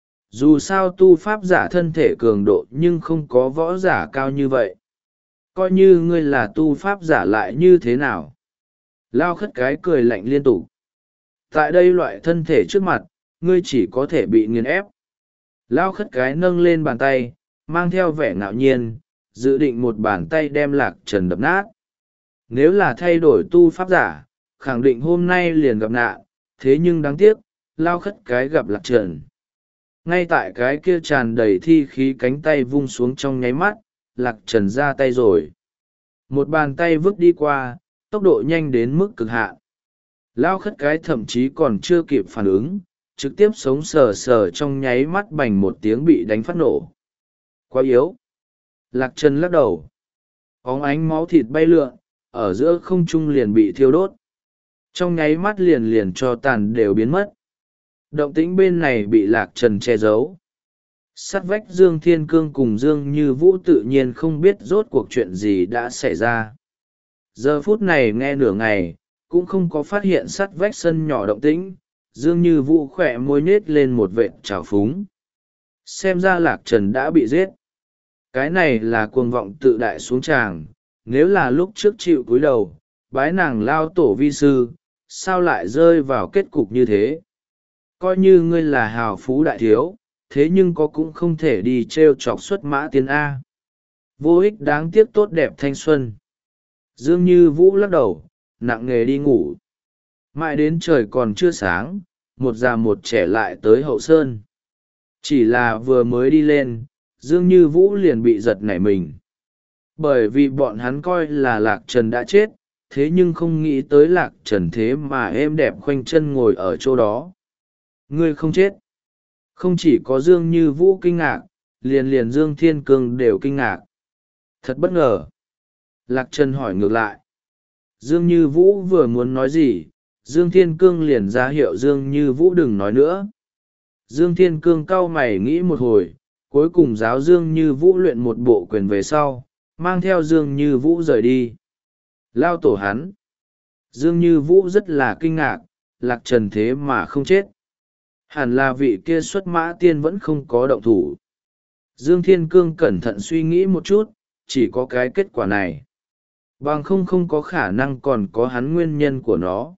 Speaker 1: Dù sao tu pháp giả thân thể cường độ nhưng không có võ giả cao như vậy. Coi như ngươi là tu pháp giả lại như thế nào. Lao khất cái cười lạnh liên tục. Tại đây loại thân thể trước mặt, ngươi chỉ có thể bị nghiền ép. Lao khất cái nâng lên bàn tay, mang theo vẻ ngạo nhiên, dự định một bàn tay đem Lạc Trần đập nát. Nếu là thay đổi tu pháp giả, khẳng định hôm nay liền gặp nạn, thế nhưng đáng tiếc, Lao khất cái gặp Lạc Trần. Ngay tại cái kia tràn đầy thi khí cánh tay vung xuống trong nháy mắt, Lạc Trần ra tay rồi. Một bàn tay vứt đi qua, tốc độ nhanh đến mức cực hạn. Lao khất cái thậm chí còn chưa kịp phản ứng, trực tiếp sống sờ sờ trong nháy mắt bành một tiếng bị đánh phát nổ. Quá yếu. Lạc Trần lắc đầu. Óng ánh máu thịt bay lượn, ở giữa không trung liền bị thiêu đốt. Trong nháy mắt liền liền cho tàn đều biến mất. Động tĩnh bên này bị Lạc Trần che giấu. Sát vách Dương Thiên Cương cùng Dương Như Vũ tự nhiên không biết rốt cuộc chuyện gì đã xảy ra. Giờ phút này nghe nửa ngày, cũng không có phát hiện sát vách sân nhỏ động tĩnh, Dương Như Vũ khỏe môi nết lên một vệt trào phúng. Xem ra Lạc Trần đã bị giết. Cái này là cuồng vọng tự đại xuống tràng, nếu là lúc trước chịu cúi đầu, bái nàng lao tổ vi sư, sao lại rơi vào kết cục như thế? Coi như ngươi là hào phú đại thiếu, thế nhưng có cũng không thể đi t r e o chọc xuất mã tiến A. Vô ích đáng tiếc tốt đẹp thanh xuân. Dương Như Vũ lắc đầu, nặng nề đi ngủ. Mãi đến trời còn chưa sáng, một già một trẻ lại tới hậu sơn. Chỉ là vừa mới đi lên, Dương Như Vũ liền bị giật nảy mình. Bởi vì bọn hắn coi là Lạc Trần đã chết, thế nhưng không nghĩ tới Lạc Trần thế mà êm đẹp khoanh chân ngồi ở chỗ đó. Ngươi không chết. Không chỉ có Dương Như Vũ kinh ngạc, liền liền Dương Thiên Cương đều kinh ngạc. Thật bất ngờ. Lạc Trần hỏi ngược lại. Dương Như Vũ vừa muốn nói gì, Dương Thiên Cương liền ra hiệu Dương Như Vũ đừng nói nữa. Dương Thiên Cương cau mày nghĩ một hồi, cuối cùng giáo Dương Như Vũ luyện một bộ quyền về sau, mang theo Dương Như Vũ rời đi. Lao tổ hắn. Dương Như Vũ rất là kinh ngạc, Lạc Trần thế mà không chết. Hẳn là vị kia xuất mã tiên vẫn không có động thủ. Dương Thiên Cương cẩn thận suy nghĩ một chút, chỉ có cái kết quả này. Bằng không không có khả năng còn có hắn nguyên nhân của nó.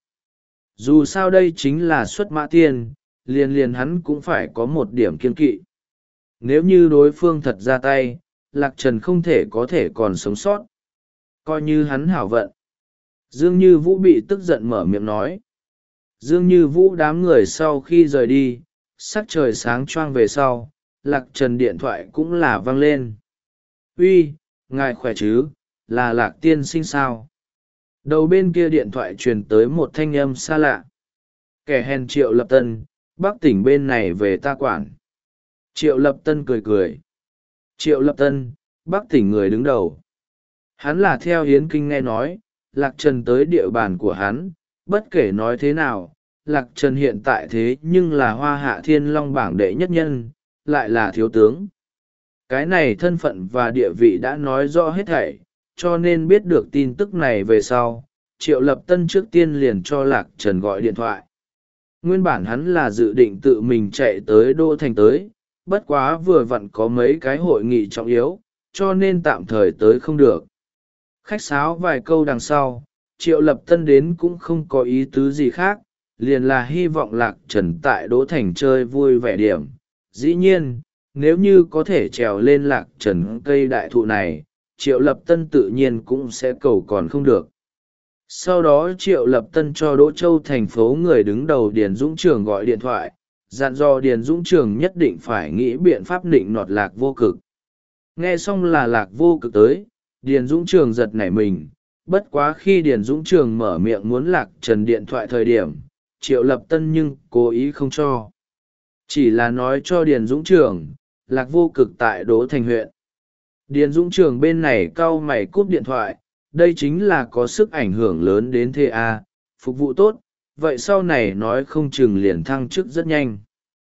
Speaker 1: Dù sao đây chính là xuất mã tiên, liền liền hắn cũng phải có một điểm kiên kỵ. Nếu như đối phương thật ra tay, Lạc Trần không thể có thể còn sống sót. Coi như hắn hảo vận. Dương Như Vũ bị tức giận mở miệng nói. Dương Như Vũ đám người sau khi rời đi, sắc trời sáng choang về sau, Lạc Trần điện thoại cũng là vang lên. Uy, ngài khỏe chứ, là Lạc tiên sinh sao? Đầu bên kia điện thoại truyền tới một thanh âm xa lạ. Kẻ hèn Triệu Lập Tân, Bắc tỉnh bên này về ta quản. Triệu Lập Tân cười cười. Triệu Lập Tân, Bắc tỉnh người đứng đầu. Hắn là theo Hiến Kinh nghe nói, Lạc Trần tới địa bàn của hắn, bất kể nói thế nào, Lạc Trần hiện tại thế nhưng là Hoa Hạ Thiên Long bảng đệ nhất nhân, lại là thiếu tướng. Cái này thân phận và địa vị đã nói rõ hết thảy, cho nên biết được tin tức này về sau, Triệu Lập Tân trước tiên liền cho Lạc Trần gọi điện thoại. Nguyên bản hắn là dự định tự mình chạy tới Đô Thành tới, bất quá vừa vặn có mấy cái hội nghị trọng yếu, cho nên tạm thời tới không được. Khách sáo vài câu đằng sau, Triệu Lập Tân đến cũng không có ý tứ gì khác, liền là hy vọng Lạc Trần tại Đỗ Thành chơi vui vẻ điểm. Dĩ nhiên, nếu như có thể trèo lên Lạc Trần cây đại thụ này, Triệu Lập Tân tự nhiên cũng sẽ cầu còn không được. Sau đó Triệu Lập Tân cho Đỗ Châu thành phố người đứng đầu Điền Dũng Trường gọi điện thoại, dặn dò Điền Dũng Trường nhất định phải nghĩ biện pháp định nọt Lạc Vô Cực. Nghe xong là Lạc Vô Cực tới, Điền Dũng Trường giật nảy mình, bất quá khi Điền Dũng Trường mở miệng muốn Lạc Trần điện thoại thời điểm, Triệu Lập Tân nhưng cố ý không cho. Chỉ là nói cho Điền Dũng Trường, Lạc Vô Cực tại Đỗ Thành huyện. Điền Dũng Trường bên này cau mày cúp điện thoại, đây chính là có sức ảnh hưởng lớn đến thế a, phục vụ tốt, vậy sau này nói không chừng liền thăng chức rất nhanh.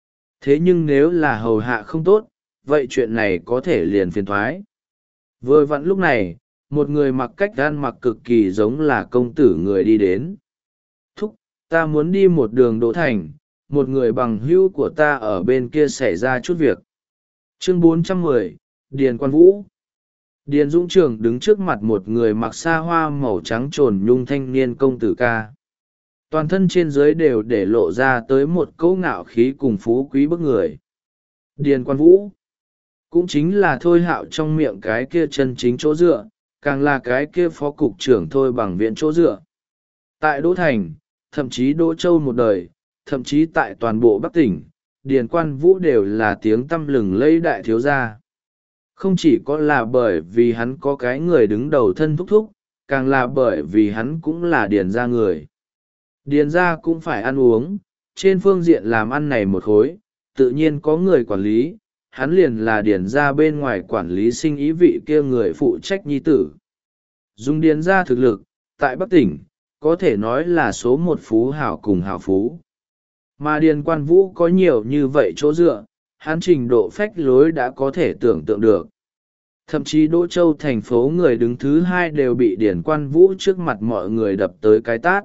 Speaker 1: Thế nhưng nếu là hầu hạ không tốt, vậy chuyện này có thể liền phiền thoái. Vừa vặn lúc này, một người mặc cách ăn mặc cực kỳ giống là công tử người đi đến. Thúc, ta muốn đi một đường Đỗ Thành, một người bằng hữu của ta ở bên kia xảy ra chút việc. Chương bốn trăm mười, Điền Quan Vũ. Điền Dũng Trường đứng trước mặt một người mặc sa hoa màu trắng trồn nhung thanh niên công tử ca. Toàn thân trên dưới đều để lộ ra tới một cấu ngạo khí cùng phú quý bức người. Điền Quan Vũ cũng chính là Thôi Hạo trong miệng cái kia chân chính chỗ dựa, càng là cái kia phó cục trưởng Thôi Bằng Viễn chỗ dựa. Tại Đỗ Thành, thậm chí Đỗ Châu một đời, thậm chí tại toàn bộ Bắc tỉnh, Điền Quan Vũ đều là tiếng tăm lừng lẫy đại thiếu gia. Không chỉ có là bởi vì hắn có cái người đứng đầu thân thúc thúc, càng là bởi vì hắn cũng là Điền gia người. Điền gia cũng phải ăn uống, trên phương diện làm ăn này một khối, tự nhiên có người quản lý, hắn liền là Điền gia bên ngoài quản lý sinh ý vị kia người phụ trách nhi tử. Dùng Điền gia thực lực, tại Bắc tỉnh, có thể nói là số một phú hảo cùng hảo phú. Mà Điền Quan Vũ có nhiều như vậy chỗ dựa, hắn trình độ phách lối đã có thể tưởng tượng được. Thậm chí Đỗ Châu thành phố người đứng thứ hai đều bị Điền Quan Vũ trước mặt mọi người đập tới cái tát.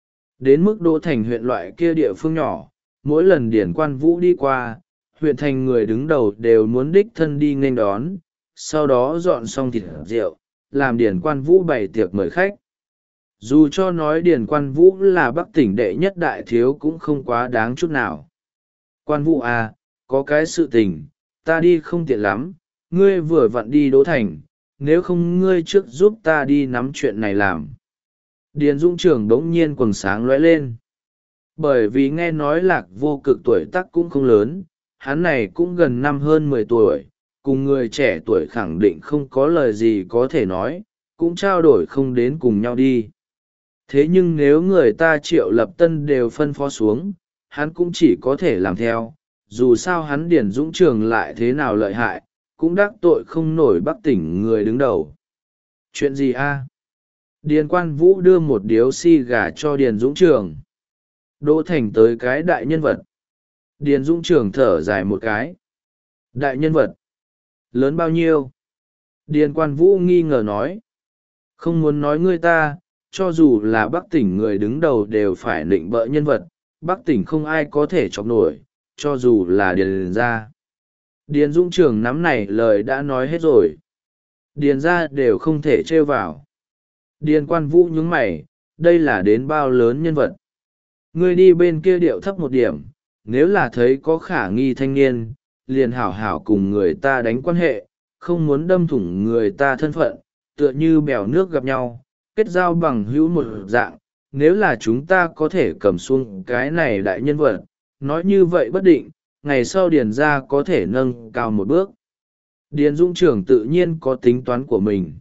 Speaker 1: Đến mức Đỗ Thành huyện loại kia địa phương nhỏ, mỗi lần Điền Quan Vũ đi qua, huyện thành người đứng đầu đều muốn đích thân đi nghênh đón, sau đó dọn xong thịt rượu, làm Điền Quan Vũ bày tiệc mời khách. Dù cho nói Điền Quan Vũ là Bắc tỉnh đệ nhất đại thiếu cũng không quá đáng chút nào. Quan Vũ à, có cái sự tình, ta đi không tiện lắm, ngươi vừa vặn đi Đỗ Thành, nếu không ngươi trước giúp ta đi nắm chuyện này làm. Điền Dũng Trường đống nhiên quần sáng lóe lên. Bởi vì nghe nói Lạc Vô Cực tuổi tác cũng không lớn, hắn này cũng gần năm hơn mười tuổi, cùng người trẻ tuổi khẳng định không có lời gì có thể nói, cũng trao đổi không đến cùng nhau đi. Thế nhưng nếu người ta Triệu Lập Tân đều phân phó xuống, hắn cũng chỉ có thể làm theo, dù sao hắn Điền Dũng Trường lại thế nào lợi hại, cũng đắc tội không nổi Bắc tỉnh người đứng đầu. Chuyện gì a? Điền Quan Vũ đưa một điếu xi gà cho Điền Dũng Trường. Đỗ Thành tới cái đại nhân vật. Điền Dũng Trường thở dài một cái. Đại nhân vật? Lớn bao nhiêu? Điền Quan Vũ nghi ngờ nói. Không muốn nói ngươi ta, cho dù là Bắc tỉnh người đứng đầu đều phải nịnh bợ nhân vật, Bắc tỉnh không ai có thể chọc nổi, cho dù là Điền gia. Điền Dũng Trường nắm này lời đã nói hết rồi. Điền gia đều không thể trêu vào. Điền Quan Vũ nhướng mày, đây là đến bao lớn nhân vật. Ngươi đi bên kia điệu thấp một điểm, nếu là thấy có khả nghi thanh niên, liền hảo hảo cùng người ta đánh quan hệ, không muốn đâm thủng người ta thân phận, tựa như bèo nước gặp nhau, kết giao bằng hữu một dạng. Nếu là chúng ta có thể cầm xuống cái này đại nhân vật, nói như vậy bất định, ngày sau Điền gia có thể nâng cao một bước. Điền Dũng Trường tự nhiên có tính toán của mình.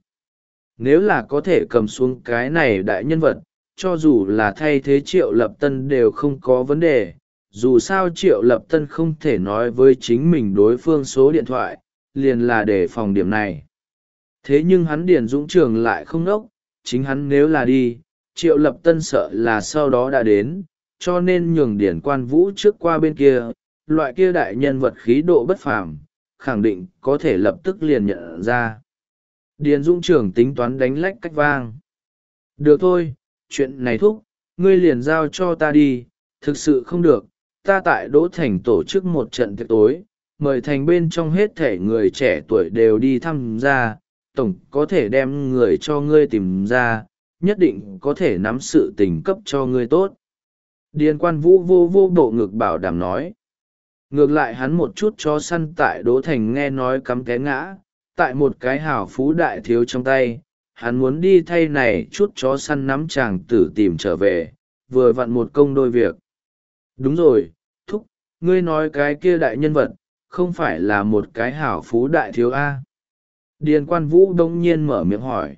Speaker 1: Nếu là có thể cầm xuống cái này đại nhân vật, cho dù là thay thế Triệu Lập Tân đều không có vấn đề. Dù sao Triệu Lập Tân không thể nói với chính mình đối phương số điện thoại, liền là để phòng điểm này. Thế nhưng hắn Điền Dũng Trường lại không nốc, chính hắn nếu là đi, Triệu Lập Tân sợ là sau đó đã đến, cho nên nhường Điền Quan Vũ trước qua bên kia, loại kia đại nhân vật khí độ bất phàm, khẳng định có thể lập tức liền nhận ra. Điền Dũng Trường tính toán đánh lách cách vang. Được thôi, chuyện này thúc, ngươi liền giao cho ta đi, thực sự không được, ta tại Đỗ Thành tổ chức một trận tiệc tối, mời thành bên trong hết thể người trẻ tuổi đều đi tham gia, tổng có thể đem người cho ngươi tìm ra, nhất định có thể nắm sự tình cấp cho ngươi tốt. Điền Quan Vũ vô vô bộ ngực bảo đảm nói. Ngược lại hắn một chút chó săn tại Đỗ Thành nghe nói cắm té ngã, tại một cái hào phú đại thiếu trong tay, hắn muốn đi thay này chút chó săn nắm chàng tử tìm trở về, vừa vặn một công đôi việc. Đúng rồi, thúc, ngươi nói cái kia đại nhân vật, không phải là một cái hảo phú đại thiếu A. Điền Quan Vũ đông nhiên mở miệng hỏi.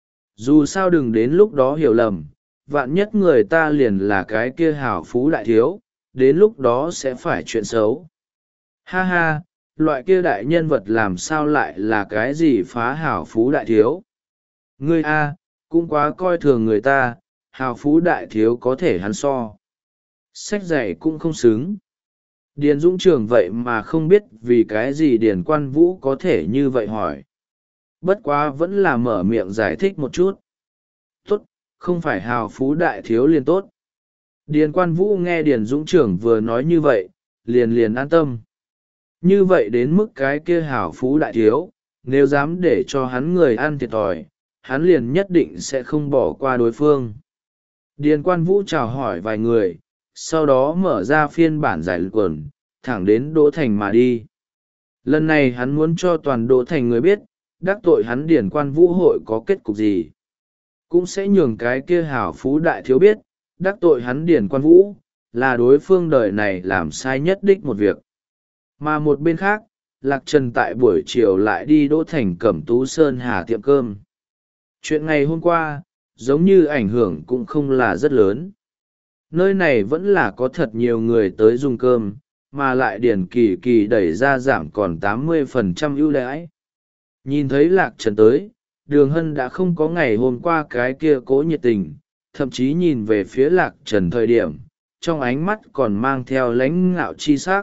Speaker 1: Dù sao đừng đến lúc đó hiểu lầm, vạn nhất người ta liền là cái kia hảo phú đại thiếu, đến lúc đó sẽ phải chuyện xấu. Ha ha, loại kia đại nhân vật làm sao lại là cái gì phá hảo phú đại thiếu. Ngươi A, cũng quá coi thường người ta, hảo phú đại thiếu có thể hắn so. Sách dạy cũng không xứng. Điền Dũng Trường vậy mà không biết vì cái gì Điền Quan Vũ có thể như vậy hỏi. Bất quá vẫn là mở miệng giải thích một chút. Tốt, không phải hào phú đại thiếu liền tốt. Điền Quan Vũ nghe Điền Dũng Trường vừa nói như vậy, liền liền an tâm. Như vậy đến mức cái kia hào phú đại thiếu, nếu dám để cho hắn người ăn thiệt thòi, hắn liền nhất định sẽ không bỏ qua đối phương. Điền Quan Vũ chào hỏi vài người, sau đó mở ra phiên bản giải lực quần, thẳng đến Đỗ Thành mà đi. Lần này hắn muốn cho toàn Đỗ Thành người biết, đắc tội hắn Điền Quan Vũ hội có kết cục gì. Cũng sẽ nhường cái kia hảo phú đại thiếu biết, đắc tội hắn Điền Quan Vũ, là đối phương đời này làm sai nhất đích một việc. Mà một bên khác, Lạc Trần tại buổi chiều lại đi Đỗ Thành Cẩm Tú Sơn Hà tiệm cơm. Chuyện ngày hôm qua, giống như ảnh hưởng cũng không là rất lớn. Nơi này vẫn là có thật nhiều người tới dùng cơm, mà lại Điền Kỳ Kỳ đẩy ra giảm còn tám mươi phần trăm ưu đãi. Nhìn thấy Lạc Trần tới, Đường Hân đã không có ngày hôm qua cái kia cố nhiệt tình, thậm chí nhìn về phía Lạc Trần thời điểm, trong ánh mắt còn mang theo lãnh ngạo chi sắc.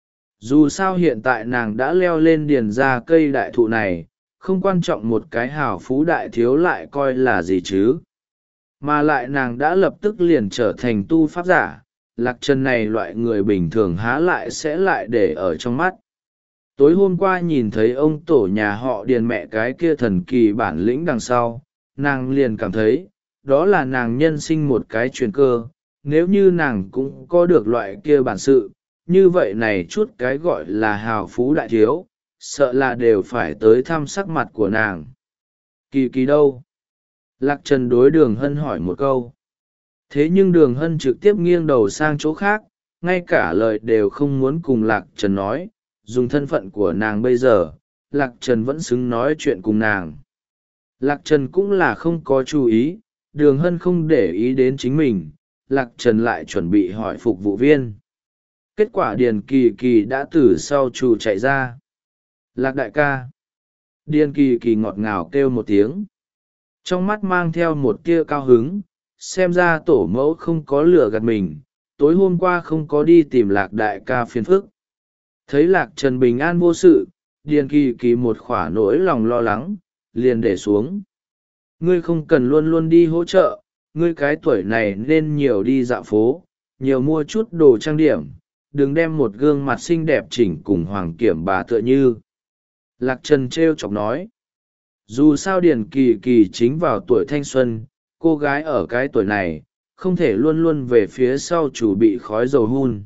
Speaker 1: Dù sao hiện tại nàng đã leo lên điền ra cây đại thụ này, không quan trọng một cái hào phú đại thiếu lại coi là gì chứ. Mà lại nàng đã lập tức liền trở thành tu pháp giả, Lạc Trần này loại người bình thường há lại sẽ lại để ở trong mắt. Tối hôm qua nhìn thấy ông tổ nhà họ Điền mẹ cái kia thần kỳ bản lĩnh đằng sau, nàng liền cảm thấy, đó là nàng nhân sinh một cái chuyển cơ, nếu như nàng cũng có được loại kia bản sự, như vậy này chút cái gọi là hào phú đại thiếu, sợ là đều phải tới thăm sắc mặt của nàng. Kỳ Kỳ đâu? Lạc Trần đối Đường Hân hỏi một câu. Thế nhưng Đường Hân trực tiếp nghiêng đầu sang chỗ khác, ngay cả lời đều không muốn cùng Lạc Trần nói, dùng thân phận của nàng bây giờ, Lạc Trần vẫn xứng nói chuyện cùng nàng. Lạc Trần cũng là không có chú ý, Đường Hân không để ý đến chính mình, Lạc Trần lại chuẩn bị hỏi phục vụ viên. Kết quả Điền Kỳ Kỳ đã từ sau trù chạy ra. Lạc đại ca. Điền Kỳ Kỳ ngọt ngào kêu một tiếng. trong mắt mang theo một tia cao hứng, xem ra tổ mẫu không có lừa gạt mình, tối hôm qua không có đi tìm lạc đại ca phiền phức. Thấy lạc trần bình an vô sự, điền kỳ kỳ một khỏa nỗi lòng lo lắng, liền để xuống. Ngươi không cần luôn luôn đi hỗ trợ, ngươi cái tuổi này nên nhiều đi dạo phố, nhiều mua chút đồ trang điểm, đừng đem một gương mặt xinh đẹp chỉnh cùng hoàng kiểm bà tựa như. Lạc trần trêu chọc nói. Dù sao điền kỳ kỳ chính vào tuổi thanh xuân, cô gái ở cái tuổi này không thể luôn luôn về phía sau chủ bị khói dầu hun.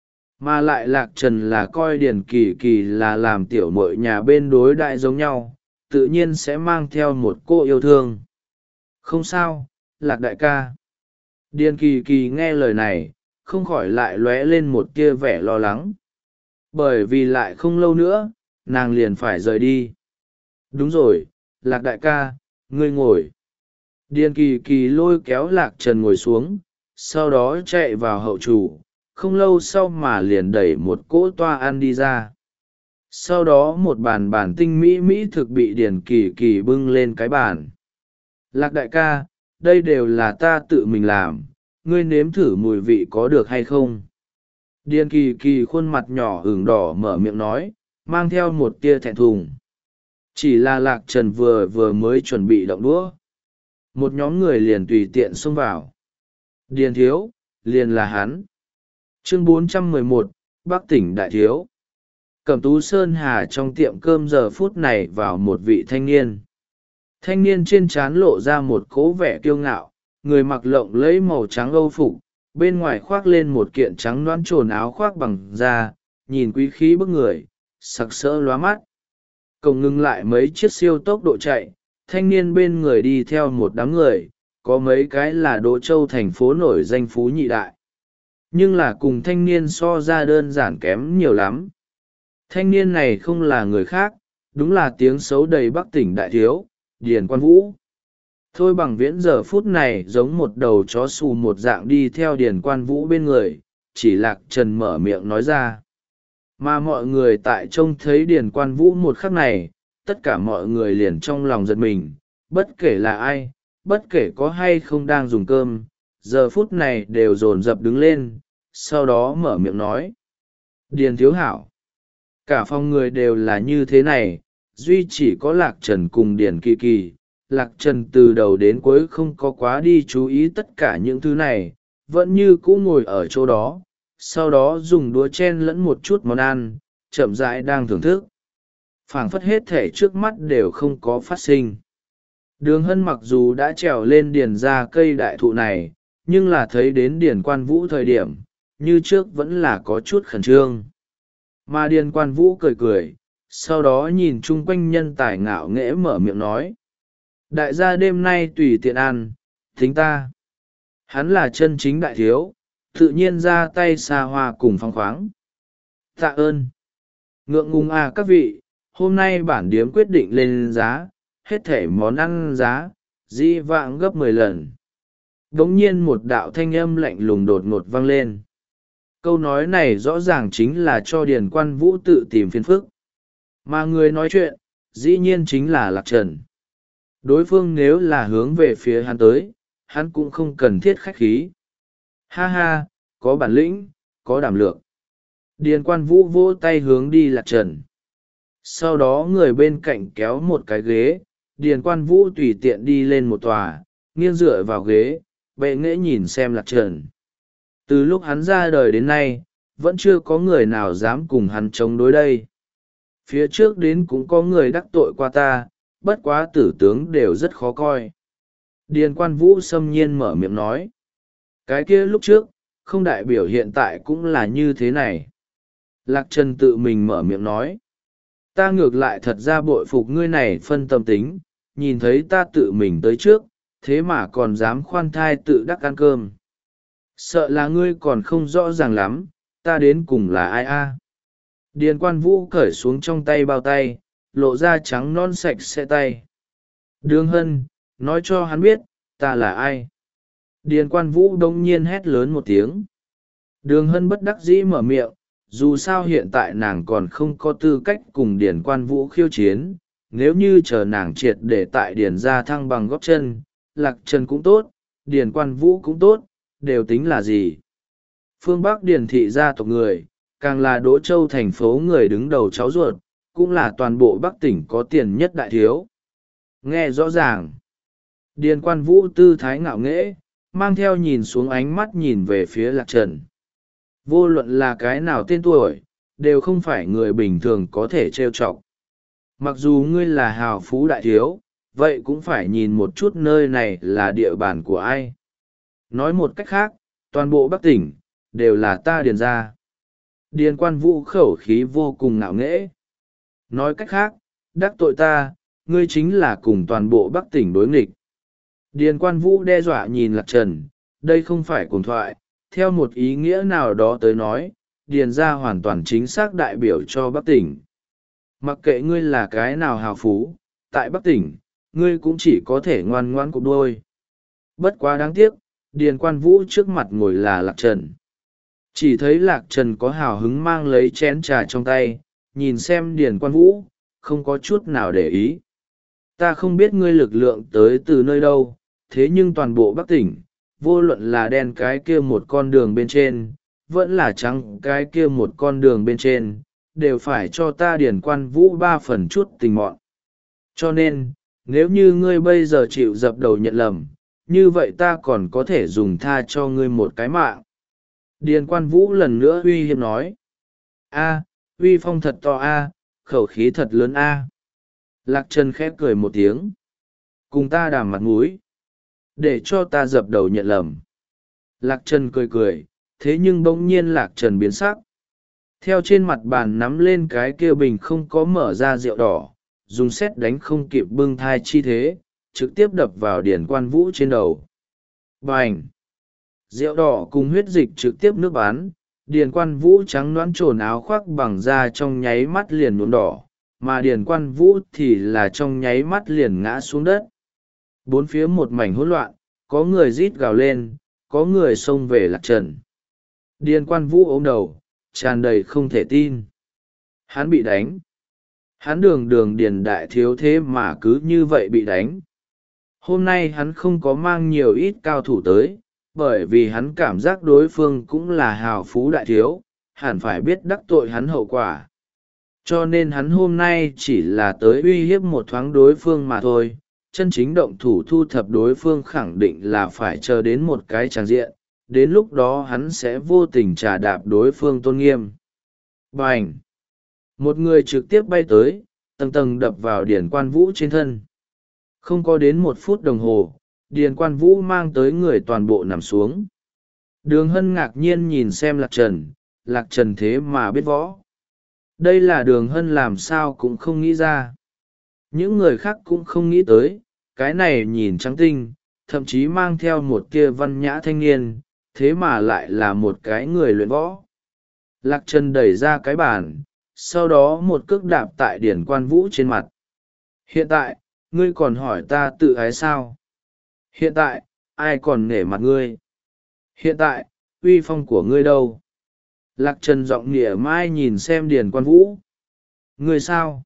Speaker 1: Mà lại lạc trần là coi điền kỳ kỳ là làm tiểu mội nhà bên đối đại giống nhau, tự nhiên sẽ mang theo một cô yêu thương. Không sao, lạc đại ca. Điền kỳ kỳ nghe lời này, không khỏi lại lóe lên một tia vẻ lo lắng. Bởi vì lại không lâu nữa, nàng liền phải rời đi. Đúng rồi, lạc đại ca, ngươi ngồi. Điền kỳ kỳ lôi kéo lạc trần ngồi xuống, sau đó chạy vào hậu chủ, không lâu sau mà liền đẩy một cỗ toa ăn đi ra. Sau đó một bàn bản tinh mỹ mỹ thực bị điền kỳ kỳ bưng lên cái bàn. Lạc đại ca, đây đều là ta tự mình làm, ngươi nếm thử mùi vị có được hay không? Điền kỳ kỳ khuôn mặt nhỏ ửng đỏ mở miệng nói, mang theo một tia thẹn thùng. Chỉ là lạc trần vừa vừa mới chuẩn bị động đũa, một nhóm người liền tùy tiện xông vào. Điền thiếu, liền là hắn. Chương bốn trăm mười một, Bắc tỉnh đại thiếu. Cẩm tú sơn hà trong tiệm cơm giờ phút này vào một vị thanh niên. Thanh niên trên trán lộ ra một cố vẻ kiêu ngạo, người mặc lộng lẫy màu trắng âu phục, bên ngoài khoác lên một kiện trắng đoán trồn áo khoác bằng da, nhìn quý khí bức người, sặc sỡ lóa mắt. Cổng ngừng lại mấy chiếc siêu tốc độ chạy, thanh niên bên người đi theo một đám người, có mấy cái là Đỗ Châu thành phố nổi danh phú nhị đại. Nhưng là cùng thanh niên so ra đơn giản kém nhiều lắm. Thanh niên này không là người khác, đúng là tiếng xấu đầy Bắc tỉnh đại thiếu, Điền Quan Vũ. Thôi Bằng Viễn giờ phút này giống một đầu chó xù một dạng đi theo Điền Quan Vũ bên người, chỉ lạc trần mở miệng nói ra. Mà mọi người tại trông thấy Điền Quan Vũ một khắc này, tất cả mọi người liền trong lòng giật mình, bất kể là ai, bất kể có hay không đang dùng cơm, giờ phút này đều dồn dập đứng lên, sau đó mở miệng nói. Điền thiếu hảo. Cả phòng người đều là như thế này, duy chỉ có lạc trần cùng Điền kỳ kỳ. Lạc trần từ đầu đến cuối không có quá đi chú ý tất cả những thứ này, vẫn như cũ ngồi ở chỗ đó, sau đó dùng đũa chen lẫn một chút món ăn, chậm rãi đang thưởng thức. Phảng phất hết thể trước mắt đều không có phát sinh. Đường Hân mặc dù đã trèo lên điền ra cây đại thụ này, nhưng là thấy đến Điền Quan Vũ thời điểm, như trước vẫn là có chút khẩn trương. Mà Điền Quan Vũ cười cười, sau đó nhìn chung quanh nhân tài ngạo nghễ mở miệng nói. Đại gia đêm nay tùy tiện ăn, thính ta. Hắn là chân chính đại thiếu, tự nhiên ra tay xa hoa cùng phong khoáng. Tạ ơn. Ngượng ngùng à các vị, hôm nay bản điếm quyết định lên giá, hết thể món ăn giá, dĩ vãng gấp mười lần. Đống nhiên một đạo thanh âm lạnh lùng đột ngột vang lên. Câu nói này rõ ràng chính là cho Điền Quan Vũ tự tìm phiền phức. Mà người nói chuyện, dĩ nhiên chính là Lạc Trần. Đối phương nếu là hướng về phía hắn tới, hắn cũng không cần thiết khách khí. Ha ha, có bản lĩnh, có đảm lượng. Điền Quan Vũ vỗ tay hướng đi Lạc Trần. Sau đó người bên cạnh kéo một cái ghế, Điền Quan Vũ tùy tiện đi lên một tòa, nghiêng dựa vào ghế, bệ nghễ nhìn xem Lạc Trần. Từ lúc hắn ra đời đến nay, vẫn chưa có người nào dám cùng hắn chống đối đây. Phía trước đến cũng có người đắc tội qua ta, bất quá tử tướng đều rất khó coi. Điền Quan Vũ xâm nhiên mở miệng nói. Cái kia lúc trước, không đại biểu hiện tại cũng là như thế này. Lạc Trần tự mình mở miệng nói. Ta ngược lại thật ra bội phục ngươi này phân tâm tính, nhìn thấy ta tự mình tới trước, thế mà còn dám khoan thai tự đắc ăn cơm. Sợ là ngươi còn không rõ ràng lắm, ta đến cùng là ai a? Điền Quan Vũ cởi xuống trong tay bao tay, lộ ra trắng non sạch sẽ tay. Đường Hân, nói cho hắn biết, ta là ai? Điền Quan Vũ đông nhiên hét lớn một tiếng. Đường Hân bất đắc dĩ mở miệng, dù sao hiện tại nàng còn không có tư cách cùng Điền Quan Vũ khiêu chiến, nếu như chờ nàng triệt để tại điền gia thăng bằng góp chân, Lạc Trần cũng tốt, Điền Quan Vũ cũng tốt, đều tính là gì. Phương Bắc Điền thị gia tộc người, càng là Đỗ Châu thành phố người đứng đầu cháu ruột, cũng là toàn bộ Bắc tỉnh có tiền nhất đại thiếu. Nghe rõ ràng, Điền Quan Vũ tư thái ngạo nghễ, mang theo nhìn xuống ánh mắt nhìn về phía Lạc Trần. Vô luận là cái nào tên tuổi, đều không phải người bình thường có thể trêu chọc. Mặc dù ngươi là hào phú đại thiếu, vậy cũng phải nhìn một chút nơi này là địa bàn của ai. Nói một cách khác, toàn bộ Bắc tỉnh, đều là ta Điền gia. Điền Quan Vũ khẩu khí vô cùng ngạo nghễ. Nói cách khác, đắc tội ta, ngươi chính là cùng toàn bộ Bắc tỉnh đối nghịch. Điền Quan Vũ đe dọa nhìn Lạc Trần, đây không phải cuồng thoại, theo một ý nghĩa nào đó tới nói, Điền gia hoàn toàn chính xác đại biểu cho Bắc tỉnh. Mặc kệ ngươi là cái nào hào phú, tại Bắc tỉnh, ngươi cũng chỉ có thể ngoan ngoãn cụp đôi. Bất quá đáng tiếc, Điền Quan Vũ trước mặt ngồi là Lạc Trần. Chỉ thấy Lạc Trần có hào hứng mang lấy chén trà trong tay, nhìn xem Điền Quan Vũ, không có chút nào để ý. Ta không biết ngươi lực lượng tới từ nơi đâu, thế nhưng toàn bộ Bắc tỉnh, vô luận là đen cái kia một con đường bên trên, vẫn là trắng cái kia một con đường bên trên, đều phải cho ta Điền Quan Vũ ba phần chút tình mọn. Cho nên, nếu như ngươi bây giờ chịu dập đầu nhận lầm, như vậy ta còn có thể dùng tha cho ngươi một cái mạng. Điền Quan Vũ lần nữa uy hiếp nói. A, uy phong thật to a, khẩu khí thật lớn a. Lạc Trần khép cười một tiếng. Cùng ta đàm mặt mũi, để cho ta dập đầu nhận lầm. Lạc Trần cười cười, thế nhưng bỗng nhiên Lạc Trần biến sắc. Theo trên mặt bàn nắm lên cái kia bình không có mở ra rượu đỏ, dùng sét đánh không kịp bưng thai chi thế, trực tiếp đập vào Điền Quan Vũ trên đầu. Bành! Rượu đỏ cùng huyết dịch trực tiếp nước bắn, Điền Quan Vũ trắng nõn trồn áo khoác bằng da trong nháy mắt liền nhuộm đỏ, mà Điền Quan Vũ thì là trong nháy mắt liền ngã xuống đất. Bốn phía một mảnh hỗn loạn, có người rít gào lên, có người xông về Lạc Trần. Điền Quan Vũ ôm đầu, tràn đầy không thể tin. Hắn bị đánh. Hắn đường đường Điền đại thiếu thế mà cứ như vậy bị đánh. Hôm nay hắn không có mang nhiều ít cao thủ tới, bởi vì hắn cảm giác đối phương cũng là hào phú đại thiếu, hẳn phải biết đắc tội hắn hậu quả. Cho nên hắn hôm nay chỉ là tới uy hiếp một thoáng đối phương mà thôi, chân chính động thủ thu thập đối phương khẳng định là phải chờ đến một cái tràng diện, đến lúc đó hắn sẽ vô tình trà đạp đối phương tôn nghiêm. Bành! Một người trực tiếp bay tới, tầng tầng đập vào Điền Quan Vũ trên thân. Không có đến một phút đồng hồ, Điền Quan Vũ mang tới người toàn bộ nằm xuống. Đường Hân ngạc nhiên nhìn xem Lạc Trần, Lạc Trần thế mà biết võ. Đây là Đường Hân làm sao cũng không nghĩ ra. Những người khác cũng không nghĩ tới, cái này nhìn trắng tinh, thậm chí mang theo một kia văn nhã thanh niên, thế mà lại là một cái người luyện võ. Lạc Trần đẩy ra cái bàn, sau đó một cước đạp tại Điền Quan Vũ trên mặt. Hiện tại, ngươi còn hỏi ta tự ái sao? Hiện tại, ai còn nể mặt ngươi? Hiện tại, uy phong của ngươi đâu? Lạc Trần giọng nghĩa mai nhìn xem Điền Quan Vũ. Ngươi sao?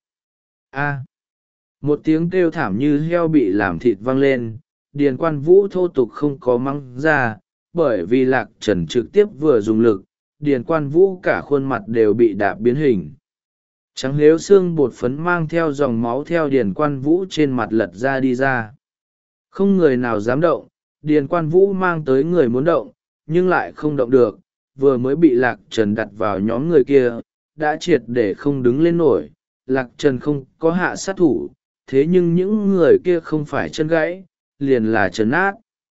Speaker 1: A. Một tiếng kêu thảm như heo bị làm thịt vang lên, Điền Quan Vũ thô tục không có mắng ra, bởi vì Lạc Trần trực tiếp vừa dùng lực, Điền Quan Vũ cả khuôn mặt đều bị đạp biến hình. Trắng lếu xương bột phấn mang theo dòng máu theo Điền Quan Vũ trên mặt lật ra đi ra. Không người nào dám động, Điền Quan Vũ mang tới người muốn động, nhưng lại không động được, vừa mới bị Lạc Trần đặt vào nhóm người kia, đã triệt để không đứng lên nổi. Lạc Trần không có hạ sát thủ, thế nhưng những người kia không phải chân gãy, liền là trấn nát.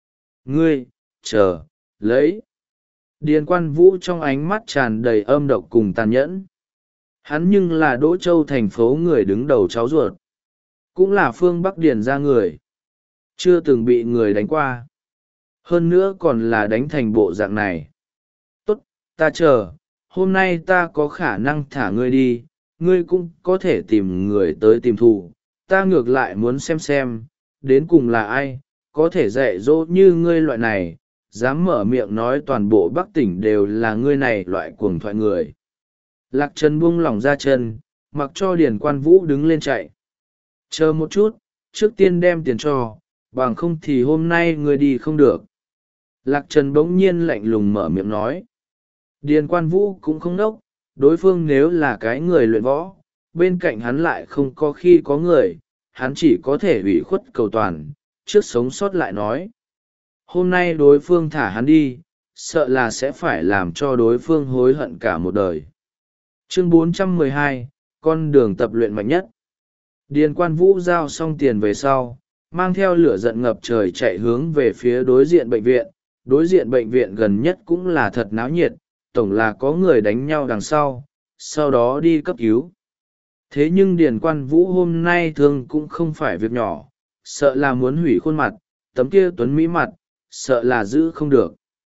Speaker 1: Ngươi, chờ, lấy. Điền Quan Vũ trong ánh mắt tràn đầy âm độc cùng tàn nhẫn. Hắn nhưng là Đỗ Châu thành phố người đứng đầu cháu ruột. Cũng là phương Bắc Điền ra người. Chưa từng bị người đánh qua. Hơn nữa còn là đánh thành bộ dạng này. Tốt, ta chờ, hôm nay ta có khả năng thả ngươi đi, ngươi cũng có thể tìm người tới tìm thù. Ta ngược lại muốn xem xem, đến cùng là ai, có thể dạy dỗ như ngươi loại này, dám mở miệng nói toàn bộ Bắc tỉnh đều là ngươi này loại cuồng thoại người. Lạc Trần buông lỏng ra chân, mặc cho Điền Quan Vũ đứng lên chạy. Chờ một chút, trước tiên đem tiền cho, bằng không thì hôm nay ngươi đi không được. Lạc Trần bỗng nhiên lạnh lùng mở miệng nói. Điền Quan Vũ cũng không đốc, đối phương nếu là cái người luyện võ, bên cạnh hắn lại không có khi có người, hắn chỉ có thể ủy khuất cầu toàn, trước sống sót lại nói. Hôm nay đối phương thả hắn đi, sợ là sẽ phải làm cho đối phương hối hận cả một đời. Chương bốn trăm mười hai, con đường tập luyện mạnh nhất. Điền Quan Vũ giao xong tiền về sau, mang theo lửa giận ngập trời chạy hướng về phía đối diện bệnh viện. Đối diện bệnh viện gần nhất cũng là thật náo nhiệt, tổng là có người đánh nhau đằng sau, sau đó đi cấp cứu. Thế nhưng Điền Quan Vũ hôm nay thương cũng không phải việc nhỏ, sợ là muốn hủy khuôn mặt, tấm kia tuấn mỹ mặt, sợ là giữ không được.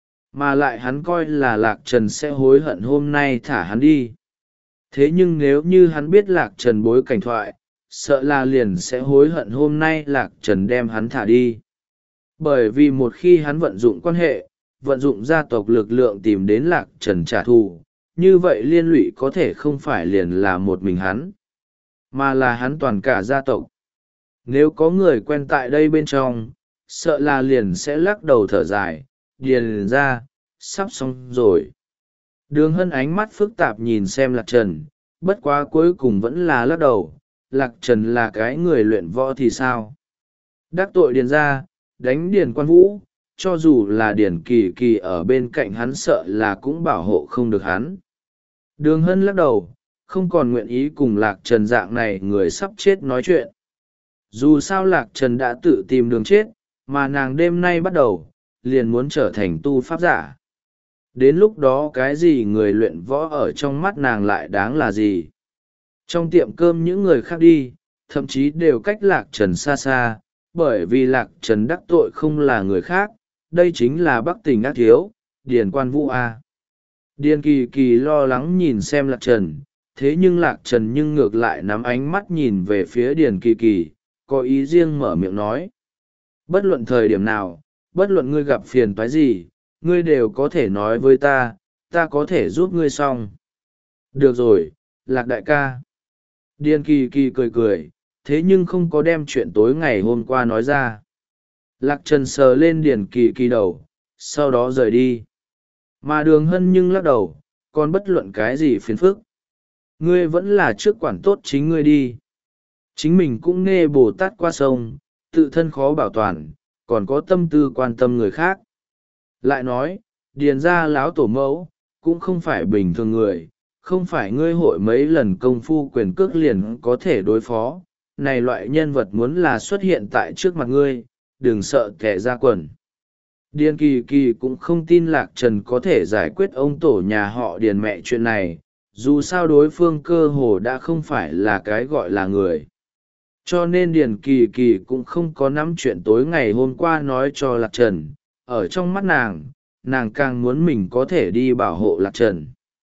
Speaker 1: Mà lại hắn coi là Lạc Trần sẽ hối hận hôm nay thả hắn đi. Thế nhưng nếu như hắn biết Lạc Trần bối cảnh thoại, sợ là liền sẽ hối hận hôm nay Lạc Trần đem hắn thả đi. Bởi vì một khi hắn vận dụng quan hệ, vận dụng gia tộc lực lượng tìm đến Lạc Trần trả thù, như vậy liên lụy có thể không phải liền là một mình hắn, mà là hắn toàn cả gia tộc. Nếu có người quen tại đây bên trong, sợ là liền sẽ lắc đầu thở dài, điền ra, sắp xong rồi. Đường Hân ánh mắt phức tạp nhìn xem Lạc Trần, bất quá cuối cùng vẫn là lắc đầu. Lạc Trần là cái người luyện võ thì sao? Đắc tội điền ra, đánh Điền Quan Vũ, cho dù là Điền Kỳ Kỳ ở bên cạnh hắn sợ là cũng bảo hộ không được hắn. Đường Hân lắc đầu, không còn nguyện ý cùng Lạc Trần dạng này người sắp chết nói chuyện. Dù sao Lạc Trần đã tự tìm đường chết, mà nàng đêm nay bắt đầu, liền muốn trở thành tu pháp giả. Đến lúc đó cái gì người luyện võ ở trong mắt nàng lại đáng là gì? Trong tiệm cơm những người khác đi, thậm chí đều cách Lạc Trần xa xa, bởi vì Lạc Trần đắc tội không là người khác, đây chính là Bắc Tình ác thiếu, Điền Quan Vũ A. Điền Kỳ Kỳ lo lắng nhìn xem Lạc Trần, thế nhưng Lạc Trần nhưng ngược lại nắm ánh mắt nhìn về phía Điền Kỳ Kỳ, có ý riêng mở miệng nói. Bất luận thời điểm nào, bất luận ngươi gặp phiền toái gì, ngươi đều có thể nói với ta, ta có thể giúp ngươi xong. Được rồi, Lạc đại ca. Điền Kỳ Kỳ cười cười, thế nhưng không có đem chuyện tối ngày hôm qua nói ra. Lạc Trần sờ lên Điền Kỳ Kỳ đầu, sau đó rời đi. Mà Đường Hân nhưng lắc đầu, còn bất luận cái gì phiền phức. Ngươi vẫn là trước quản tốt chính ngươi đi. Chính mình cũng nghe Bồ Tát qua sông, tự thân khó bảo toàn, còn có tâm tư quan tâm người khác. Lại nói, Điền gia láo tổ mẫu, cũng không phải bình thường người, không phải ngươi hội mấy lần công phu quyền cước liền có thể đối phó. Này loại nhân vật muốn là xuất hiện tại trước mặt ngươi, đừng sợ kẻ ra quần. Điền Kỳ Kỳ cũng không tin Lạc Trần có thể giải quyết ông tổ nhà họ Điền mẹ chuyện này, dù sao đối phương cơ hồ đã không phải là cái gọi là người. Cho nên Điền Kỳ Kỳ cũng không có nắm chuyện tối ngày hôm qua nói cho Lạc Trần, ở trong mắt nàng, nàng càng muốn mình có thể đi bảo hộ Lạc Trần.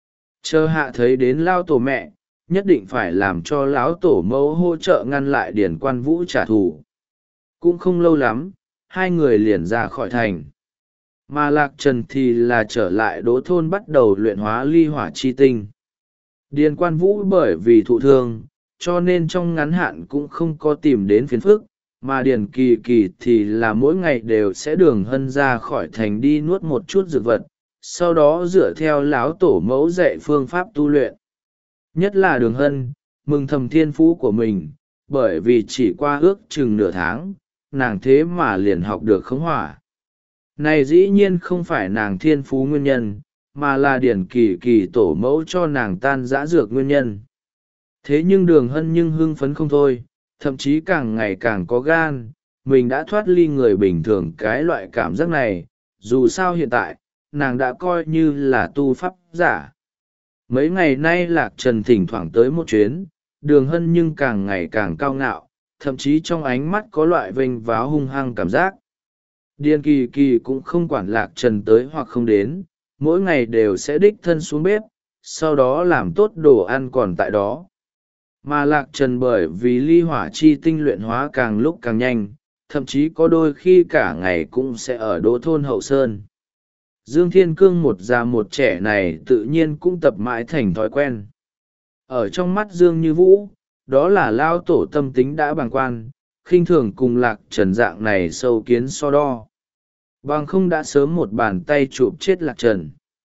Speaker 1: Chờ hạ thấy đến lao tổ mẹ, nhất định phải làm cho lão tổ mẫu hỗ trợ ngăn lại Điền Quan Vũ trả thù. Cũng không lâu lắm, hai người liền ra khỏi thành. Mà Lạc Trần thì là trở lại Đỗ thôn bắt đầu luyện hóa ly hỏa chi tinh. Điền Quan Vũ bởi vì thụ thương, cho nên trong ngắn hạn cũng không có tìm đến phiền phức, mà Điền Kỳ Kỳ thì là mỗi ngày đều sẽ Đường Hân ra khỏi thành đi nuốt một chút dược vật, sau đó dựa theo lão tổ mẫu dạy phương pháp tu luyện. Nhất là Đường Hân, mừng thầm thiên phú của mình, bởi vì chỉ qua ước chừng nửa tháng, nàng thế mà liền học được khống hỏa. Này dĩ nhiên không phải nàng thiên phú nguyên nhân, mà là Điền Kỳ Kỳ tổ mẫu cho nàng tan dã dược nguyên nhân. Thế nhưng Đường Hân nhưng hưng phấn không thôi, thậm chí càng ngày càng có gan, mình đã thoát ly người bình thường cái loại cảm giác này, dù sao hiện tại, nàng đã coi như là tu pháp giả. Mấy ngày nay Lạc Trần thỉnh thoảng tới một chuyến, Đường Hân nhưng càng ngày càng cao ngạo, thậm chí trong ánh mắt có loại vênh váo hung hăng cảm giác. Điền Kỳ Kỳ cũng không quản Lạc Trần tới hoặc không đến, mỗi ngày đều sẽ đích thân xuống bếp, sau đó làm tốt đồ ăn còn tại đó. Mà Lạc Trần bởi vì ly hỏa chi tinh luyện hóa càng lúc càng nhanh, thậm chí có đôi khi cả ngày cũng sẽ ở Đỗ thôn hậu sơn. Dương Thiên Cương một già một trẻ này tự nhiên cũng tập mãi thành thói quen. Ở trong mắt Dương Như Vũ, đó là lao tổ tâm tính đã bàng quan, khinh thường cùng Lạc Trần dạng này sâu kiến so đo. Bằng không đã sớm một bàn tay chụp chết Lạc Trần.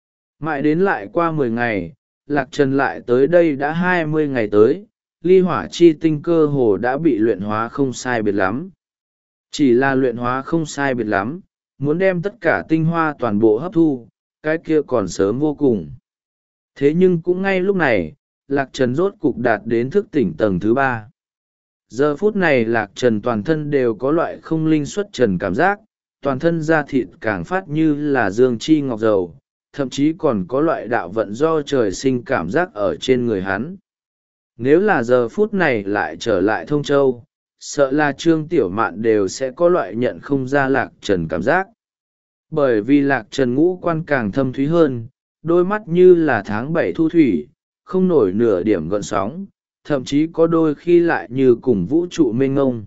Speaker 1: Mãi đến lại qua mười ngày, Lạc Trần lại tới đây đã hai mươi ngày tới, ly hỏa chi tinh cơ hồ đã bị luyện hóa không sai biệt lắm. Chỉ là luyện hóa không sai biệt lắm, muốn đem tất cả tinh hoa toàn bộ hấp thu, cái kia còn sớm vô cùng. Thế nhưng cũng ngay lúc này, Lạc Trần rốt cục đạt đến thức tỉnh tầng thứ ba. Giờ phút này Lạc Trần toàn thân đều có loại không linh xuất trần cảm giác, toàn thân da thịt càng phát như là dương chi ngọc dầu, thậm chí còn có loại đạo vận do trời sinh cảm giác ở trên người hắn. Nếu là giờ phút này lại trở lại Thông Châu, sợ là Trương Tiểu Mạn đều sẽ có loại nhận không ra Lạc Trần cảm giác. Bởi vì Lạc Trần ngũ quan càng thâm thúy hơn, đôi mắt như là tháng bảy thu thủy, không nổi nửa điểm gợn sóng, thậm chí có đôi khi lại như cùng vũ trụ mênh ngông.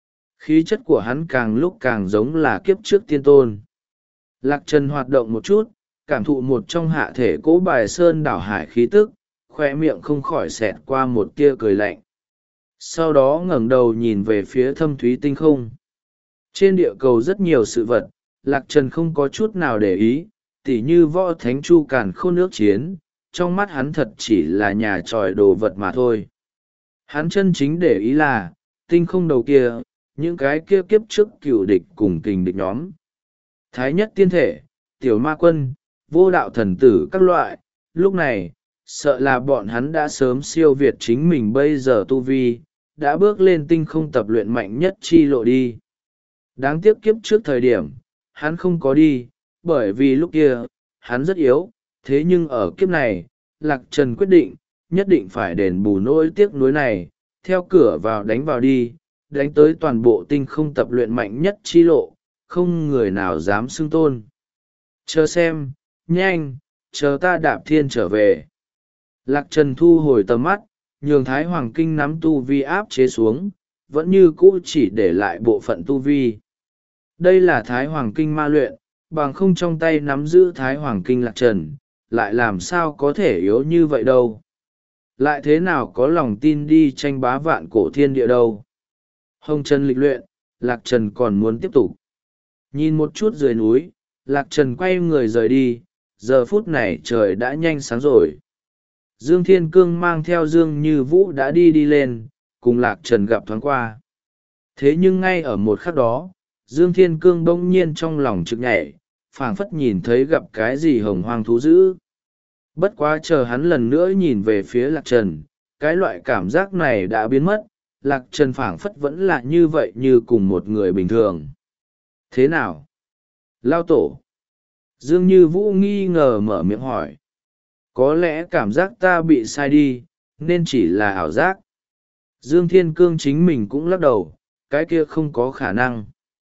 Speaker 1: Khí chất của hắn càng lúc càng giống là kiếp trước tiên tôn. Lạc Trần hoạt động một chút, cảm thụ một trong hạ thể cỗ bài sơn đảo hải khí tức, khoe miệng không khỏi xẹt qua một tia cười lạnh. Sau đó ngẩng đầu nhìn về phía thâm thúy tinh không. Trên địa cầu rất nhiều sự vật, Lạc Trần không có chút nào để ý, tỉ như võ thánh chu càn khôn nước chiến, trong mắt hắn thật chỉ là nhà tròi đồ vật mà thôi. Hắn chân chính để ý là, tinh không đầu kia, những cái kia kiếp trước cựu địch cùng kình địch nhóm. Thái nhất tiên thể, tiểu ma quân, vô đạo thần tử các loại, lúc này, sợ là bọn hắn đã sớm siêu việt chính mình bây giờ tu vi, đã bước lên tinh không tập luyện mạnh nhất chi lộ đi. Đáng tiếc kiếp trước thời điểm, hắn không có đi, bởi vì lúc kia, hắn rất yếu, thế nhưng ở kiếp này, Lạc Trần quyết định, nhất định phải đền bù nỗi tiếc nuối này, theo cửa vào đánh vào đi, đánh tới toàn bộ tinh không tập luyện mạnh nhất chi lộ, không người nào dám xưng tôn. Chờ xem, nhanh, chờ ta đạp thiên trở về. Lạc Trần thu hồi tầm mắt, nhường Thái Hoàng Kinh nắm tu vi áp chế xuống, vẫn như cũ chỉ để lại bộ phận tu vi. Đây là Thái Hoàng Kinh ma luyện, bằng không trong tay nắm giữ Thái Hoàng Kinh Lạc Trần, lại làm sao có thể yếu như vậy đâu. Lại thế nào có lòng tin đi tranh bá vạn cổ thiên địa đâu. Hồng Trần lịch luyện, Lạc Trần còn muốn tiếp tục. Nhìn một chút dưới núi, Lạc Trần quay người rời đi, giờ phút này trời đã nhanh sáng rồi. Dương Thiên Cương mang theo Dương Như Vũ đã đi đi lên, cùng Lạc Trần gặp thoáng qua. Thế nhưng ngay ở một khắc đó, Dương Thiên Cương bỗng nhiên trong lòng trực nhảy, phảng phất nhìn thấy gặp cái gì hồng hoang thú dữ. Bất quá chờ hắn lần nữa nhìn về phía Lạc Trần, cái loại cảm giác này đã biến mất, Lạc Trần phảng phất vẫn là như vậy như cùng một người bình thường. Thế nào? Lao tổ. Dương Như Vũ nghi ngờ mở miệng hỏi. Có lẽ cảm giác ta bị sai đi, nên chỉ là ảo giác. Dương Thiên Cương chính mình cũng lắc đầu, cái kia không có khả năng.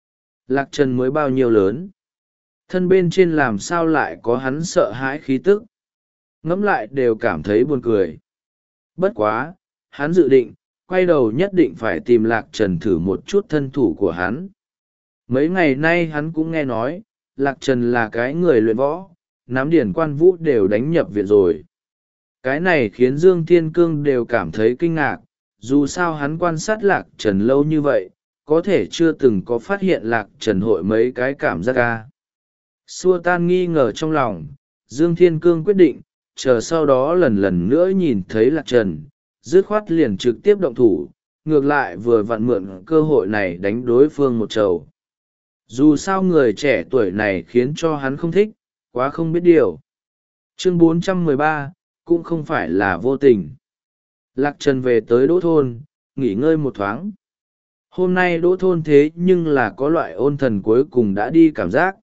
Speaker 1: Lạc Trần mới bao nhiêu lớn? Thân bên trên làm sao lại có hắn sợ hãi khí tức? Ngẫm lại đều cảm thấy buồn cười. Bất quá, hắn dự định, quay đầu nhất định phải tìm Lạc Trần thử một chút thân thủ của hắn. Mấy ngày nay hắn cũng nghe nói, Lạc Trần là cái người luyện võ, nắm điển quan vũ đều đánh nhập viện rồi. Cái này khiến Dương Thiên Cương đều cảm thấy kinh ngạc, dù sao hắn quan sát Lạc Trần lâu như vậy, có thể chưa từng có phát hiện Lạc Trần hội mấy cái cảm giác ca. Xua tan nghi ngờ trong lòng, Dương Thiên Cương quyết định, chờ sau đó lần lần nữa nhìn thấy Lạc Trần, dứt khoát liền trực tiếp động thủ, ngược lại vừa vặn mượn cơ hội này đánh đối phương một trầu. Dù sao người trẻ tuổi này khiến cho hắn không thích, quá không biết điều. Chương bốn trăm mười ba, cũng không phải là vô tình. Lạc Trần về tới Đỗ Thôn, nghỉ ngơi một thoáng. Hôm nay Đỗ Thôn thế nhưng là có loại ôn thần cuối cùng đã đi cảm giác.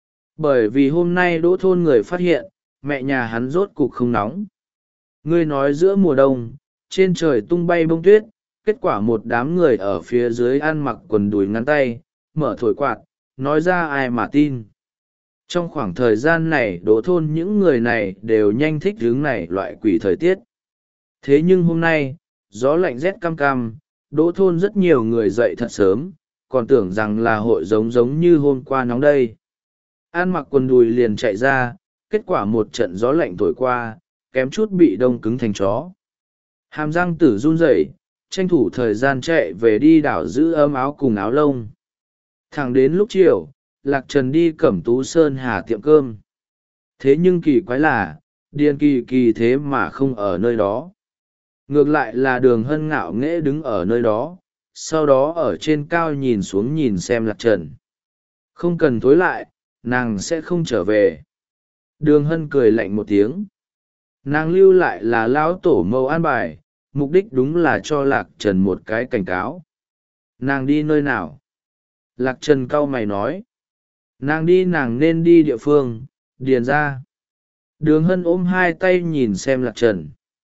Speaker 1: Bởi vì hôm nay Đỗ Thôn người phát hiện, mẹ nhà hắn rốt cục không nóng. Ngươi nói giữa mùa đông, trên trời tung bay bông tuyết, kết quả một đám người ở phía dưới ăn mặc quần đùi ngắn tay, mở thổi quạt, nói ra ai mà tin. Trong khoảng thời gian này Đỗ Thôn những người này đều nhanh thích hướng này loại quỷ thời tiết. Thế nhưng hôm nay, gió lạnh rét cam cam, Đỗ Thôn rất nhiều người dậy thật sớm, còn tưởng rằng là hội giống giống như hôm qua nóng đây. An mặc quần đùi liền chạy ra, kết quả một trận gió lạnh thổi qua, kém chút bị đông cứng thành chó. Hàm răng tử run rẩy, tranh thủ thời gian chạy về đi đảo giữ ấm áo cùng áo lông. Thẳng đến lúc chiều, Lạc Trần đi Cẩm Tú Sơn Hà tiệm cơm. Thế nhưng kỳ quái là, Điền Kỳ Kỳ thế mà không ở nơi đó. Ngược lại là Đường Hân ngạo nghễ đứng ở nơi đó, sau đó ở trên cao nhìn xuống nhìn xem Lạc Trần. Không cần thối lại, nàng sẽ không trở về. Đường Hân cười lạnh một tiếng. Nàng lưu lại là lão tổ mẫu an bài, mục đích đúng là cho Lạc Trần một cái cảnh cáo. Nàng đi nơi nào? Lạc Trần cau mày nói. Nàng đi nàng nên đi địa phương, điền ra. Đường Hân ôm hai tay nhìn xem Lạc Trần.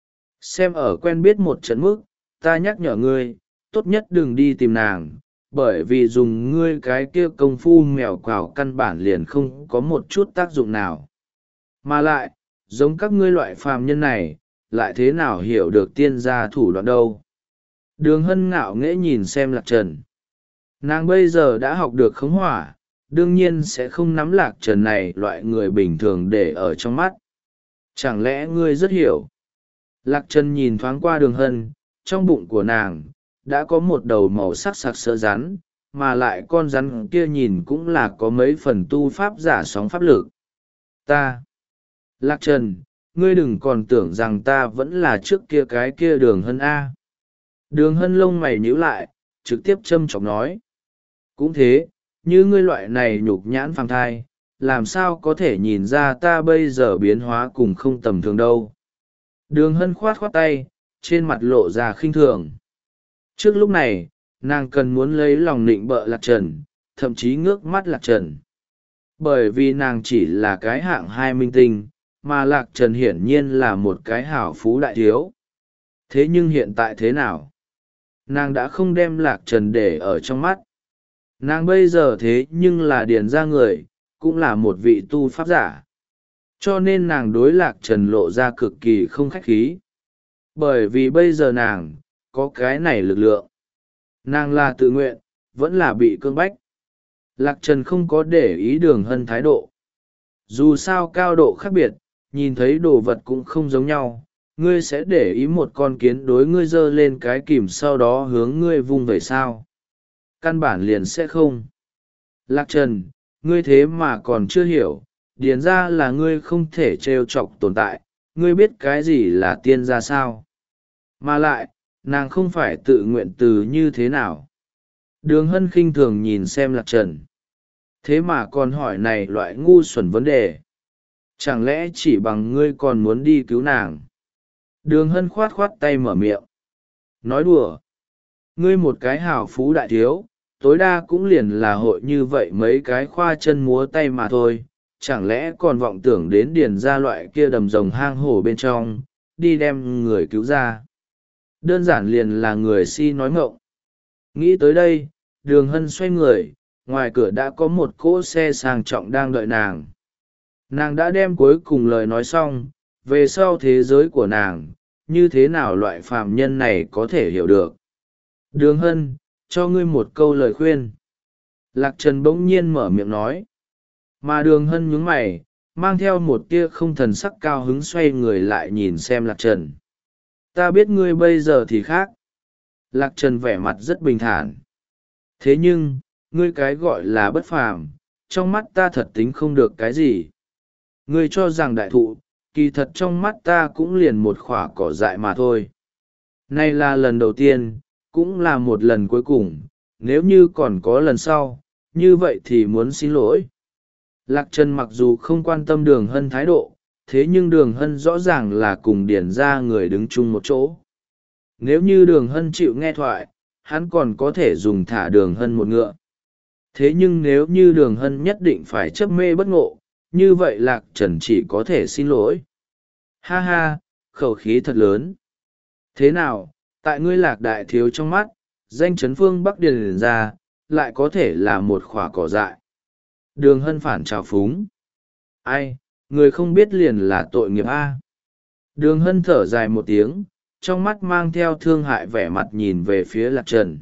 Speaker 1: Xem ở quen biết một trận mức, ta nhắc nhở ngươi, tốt nhất đừng đi tìm nàng, bởi vì dùng ngươi cái kia công phu mèo quào căn bản liền không có một chút tác dụng nào. Mà lại, giống các ngươi loại phàm nhân này, lại thế nào hiểu được tiên gia thủ đoạn đâu. Đường Hân ngạo nghễ nhìn xem Lạc Trần. Nàng bây giờ đã học được khống hỏa, đương nhiên sẽ không nắm Lạc Trần này loại người bình thường để ở trong mắt. Chẳng lẽ ngươi rất hiểu? Lạc Trần nhìn thoáng qua Đường Hân, trong bụng của nàng đã có một đầu màu sắc sặc sỡ rắn, mà lại con rắn kia nhìn cũng là có mấy phần tu pháp giả sóng pháp lực. Ta! Lạc Trần, ngươi đừng còn tưởng rằng ta vẫn là trước kia cái kia Đường Hân A. Đường Hân lông mày nhíu lại, trực tiếp châm chọc nói. Cũng thế, như ngươi loại này nhục nhãn phàm thai, làm sao có thể nhìn ra ta bây giờ biến hóa cùng không tầm thường đâu. Đường Hân khoát khoát tay, trên mặt lộ ra khinh thường. Trước lúc này, nàng cần muốn lấy lòng nịnh bợ Lạc Trần, thậm chí ngước mắt Lạc Trần. Bởi vì nàng chỉ là cái hạng hai minh tinh, mà Lạc Trần hiển nhiên là một cái hảo phú đại thiếu. Thế nhưng hiện tại thế nào? Nàng đã không đem Lạc Trần để ở trong mắt. Nàng bây giờ thế nhưng là điền ra người, cũng là một vị tu pháp giả. Cho nên nàng đối Lạc Trần lộ ra cực kỳ không khách khí. Bởi vì bây giờ nàng, có cái này lực lượng. Nàng là tự nguyện, vẫn là bị cưỡng bách. Lạc Trần không có để ý Đường Hân thái độ. Dù sao cao độ khác biệt, nhìn thấy đồ vật cũng không giống nhau, ngươi sẽ để ý một con kiến đối ngươi giơ lên cái kìm sau đó hướng ngươi vung về sao. Căn bản liền sẽ không. Lạc Trần, ngươi thế mà còn chưa hiểu, điền ra là ngươi không thể trêu chọc tồn tại, ngươi biết cái gì là tiên gia sao. Mà lại, nàng không phải tự nguyện từ như thế nào. Đường Hân khinh thường nhìn xem Lạc Trần. Thế mà còn hỏi này loại ngu xuẩn vấn đề. Chẳng lẽ chỉ bằng ngươi còn muốn đi cứu nàng? Đường Hân khoát khoát tay mở miệng. Nói đùa. Ngươi một cái hào phú đại thiếu, tối đa cũng liền là hội như vậy mấy cái khoa chân múa tay mà thôi. Chẳng lẽ còn vọng tưởng đến điền ra loại kia đầm rồng hang hổ bên trong, đi đem người cứu ra. Đơn giản liền là người si nói ngọng. Nghĩ tới đây, Đường Hân xoay người, ngoài cửa đã có một cỗ xe sang trọng đang đợi nàng. Nàng đã đem cuối cùng lời nói xong, về sau thế giới của nàng, như thế nào loại phàm nhân này có thể hiểu được. Đường Hân, cho ngươi một câu lời khuyên. Lạc Trần bỗng nhiên mở miệng nói. Mà Đường Hân nhướng mày, mang theo một tia không thần sắc cao hứng xoay người lại nhìn xem Lạc Trần. Ta biết ngươi bây giờ thì khác. Lạc Trần vẻ mặt rất bình thản. Thế nhưng, ngươi cái gọi là bất phàm, trong mắt ta thật tính không được cái gì. Ngươi cho rằng đại thụ, kỳ thật trong mắt ta cũng liền một khỏa cỏ dại mà thôi. Nay là lần đầu tiên, cũng là một lần cuối cùng, nếu như còn có lần sau, như vậy thì muốn xin lỗi. Lạc Trần mặc dù không quan tâm Đường Hân thái độ, thế nhưng Đường Hân rõ ràng là cùng điền ra người đứng chung một chỗ. Nếu như Đường Hân chịu nghe thoại, hắn còn có thể dùng thả Đường Hân một ngựa. Thế nhưng nếu như Đường Hân nhất định phải chấp mê bất ngộ, như vậy Lạc Trần chỉ có thể xin lỗi. Ha ha, khẩu khí thật lớn. Thế nào, tại ngươi Lạc đại thiếu trong mắt, danh chấn phương Bắc điền ra, lại có thể là một khỏa cỏ dại. Đường Hân phản trào phúng. Ai, người không biết liền là tội nghiệp a. Đường Hân thở dài một tiếng, trong mắt mang theo thương hại vẻ mặt nhìn về phía Lạc Trần.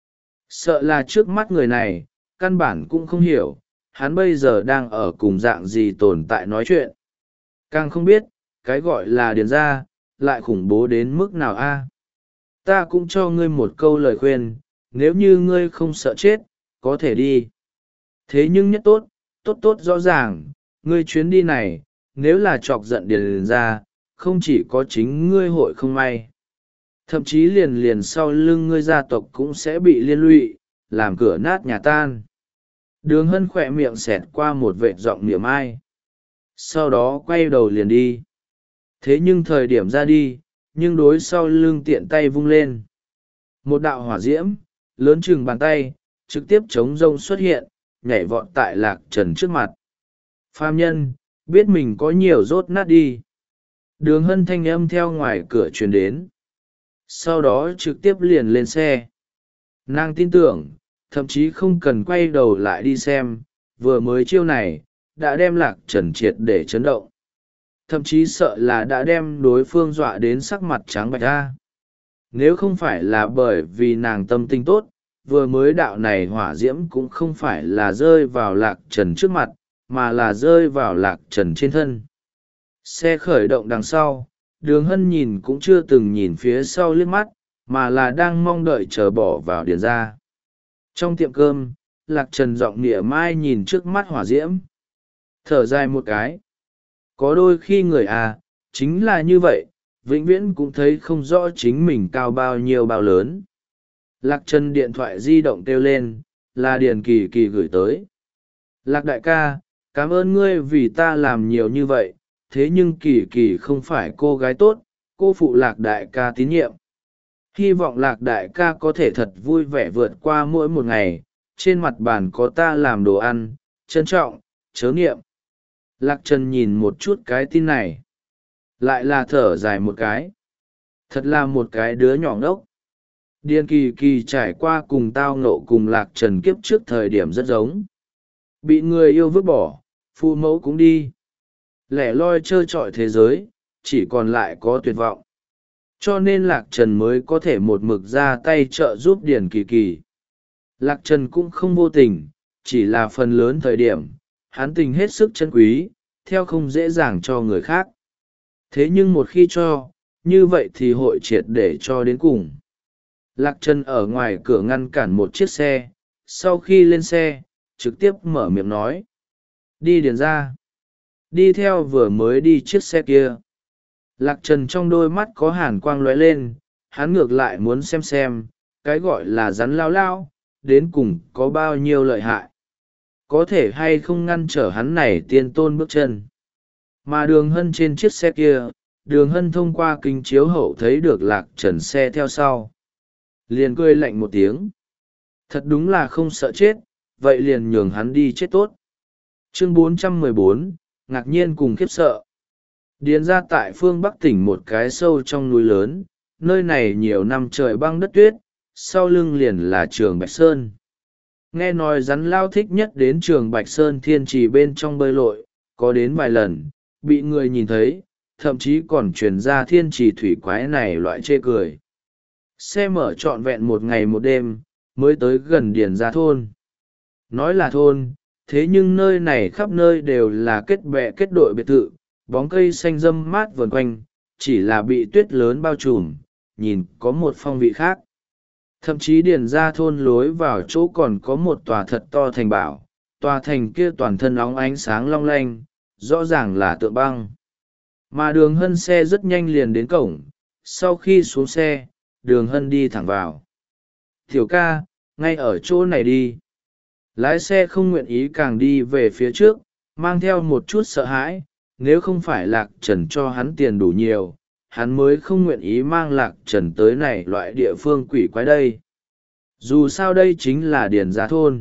Speaker 1: Sợ là trước mắt người này, căn bản cũng không hiểu, hắn bây giờ đang ở cùng dạng gì tồn tại nói chuyện. Càng không biết, cái gọi là điền ra, lại khủng bố đến mức nào a. ta cũng cho ngươi một câu lời khuyên, nếu như ngươi không sợ chết có thể đi. Thế nhưng nhất tốt, tốt tốt rõ ràng, ngươi chuyến đi này nếu là chọc giận điền ra, không chỉ có chính ngươi hội không may, thậm chí liền liền sau lưng ngươi gia tộc cũng sẽ bị liên lụy, làm cửa nát nhà tan. Đường hân khỏe miệng xẹt qua một vệt giọng niệm ai, sau đó quay đầu liền đi. Thế nhưng thời điểm ra đi, nhưng đối sau lưng tiện tay vung lên, một đạo hỏa diễm lớn chừng bàn tay trực tiếp chống rông xuất hiện, nhảy vọt tại Lạc Trần trước mặt. Phàm nhân biết mình có nhiều rốt nát đi. Đường hân thanh âm theo ngoài cửa truyền đến, sau đó trực tiếp liền lên xe. Nàng tin tưởng, thậm chí không cần quay đầu lại đi xem, vừa mới chiêu này đã đem Lạc Trần triệt để chấn động, thậm chí sợ là đã đem đối phương dọa đến sắc mặt trắng bệch ra. Nếu không phải là bởi vì nàng tâm tình tốt, vừa mới đạo này hỏa diễm cũng không phải là rơi vào Lạc Trần trước mặt, mà là rơi vào Lạc Trần trên thân. Xe khởi động đằng sau, đường hân nhìn cũng chưa từng nhìn phía sau liếc mắt, mà là đang mong đợi chờ bỏ vào điền ra. Trong tiệm cơm, Lạc Trần giọng nịa mai nhìn trước mắt hỏa diễm, thở dài một cái. Có đôi khi người à, chính là như vậy, vĩnh viễn cũng thấy không rõ chính mình cao bao nhiêu bao lớn. Lạc Trần điện thoại di động kêu lên, là Điền Kỳ Kỳ gửi tới. Lạc đại ca, cảm ơn ngươi vì ta làm nhiều như vậy, thế nhưng Kỳ Kỳ không phải cô gái tốt, cô phụ Lạc đại ca tín nhiệm. Hy vọng Lạc đại ca có thể thật vui vẻ vượt qua mỗi một ngày, trên mặt bàn có ta làm đồ ăn, trân trọng, chớ niệm. Lạc Trần nhìn một chút cái tin này, lại là thở dài một cái. Thật là một cái đứa nhỏ ngốc. Điền Kỳ Kỳ trải qua cùng tao ngộ cùng Lạc Trần kiếp trước thời điểm rất giống. Bị người yêu vứt bỏ, phụ mẫu cũng đi. Lẻ loi trơ trọi thế giới, chỉ còn lại có tuyệt vọng. Cho nên Lạc Trần mới có thể một mực ra tay trợ giúp Điền Kỳ Kỳ. Lạc Trần cũng không vô tình, chỉ là phần lớn thời điểm, hắn tình hết sức chân quý, theo không dễ dàng cho người khác. Thế nhưng một khi cho, như vậy thì hội triệt để cho đến cùng. Lạc Trần ở ngoài cửa ngăn cản một chiếc xe, sau khi lên xe, trực tiếp mở miệng nói. Đi điền ra. Đi theo vừa mới đi chiếc xe kia. Lạc Trần trong đôi mắt có hàn quang lóe lên, hắn ngược lại muốn xem xem, cái gọi là rắn lao lao, đến cùng có bao nhiêu lợi hại. Có thể hay không ngăn trở hắn này tiên tôn bước chân. Mà đường hân trên chiếc xe kia, đường hân thông qua kính chiếu hậu thấy được Lạc Trần xe theo sau. Liền cười lạnh một tiếng. Thật đúng là không sợ chết, vậy liền nhường hắn đi chết tốt. Chương bốn trăm mười bốn, ngạc nhiên cùng khiếp sợ. Điền ra tại phương Bắc tỉnh một cái sâu trong núi lớn, nơi này nhiều năm trời băng đất tuyết, sau lưng liền là trường Bạch Sơn. Nghe nói rắn lao thích nhất đến trường Bạch Sơn thiên trì bên trong bơi lội, có đến vài lần, bị người nhìn thấy, thậm chí còn truyền ra thiên trì thủy quái này loại chê cười. Xe mở trọn vẹn một ngày một đêm, mới tới gần Điền ra thôn. Nói là thôn, thế nhưng nơi này khắp nơi đều là kết bè kết đội biệt thự, bóng cây xanh râm mát vần quanh, chỉ là bị tuyết lớn bao trùm, nhìn có một phong vị khác. Thậm chí Điền ra thôn lối vào chỗ còn có một tòa thật to thành bảo, tòa thành kia toàn thân óng ánh sáng long lanh, rõ ràng là tượng băng. Mà đường hân xe rất nhanh liền đến cổng, sau khi xuống xe, đường hân đi thẳng vào. Tiểu ca, ngay ở chỗ này đi. Lái xe không nguyện ý càng đi về phía trước, mang theo một chút sợ hãi, nếu không phải Lạc Trần cho hắn tiền đủ nhiều, hắn mới không nguyện ý mang Lạc Trần tới này loại địa phương quỷ quái đây. Dù sao đây chính là Điền Giá thôn,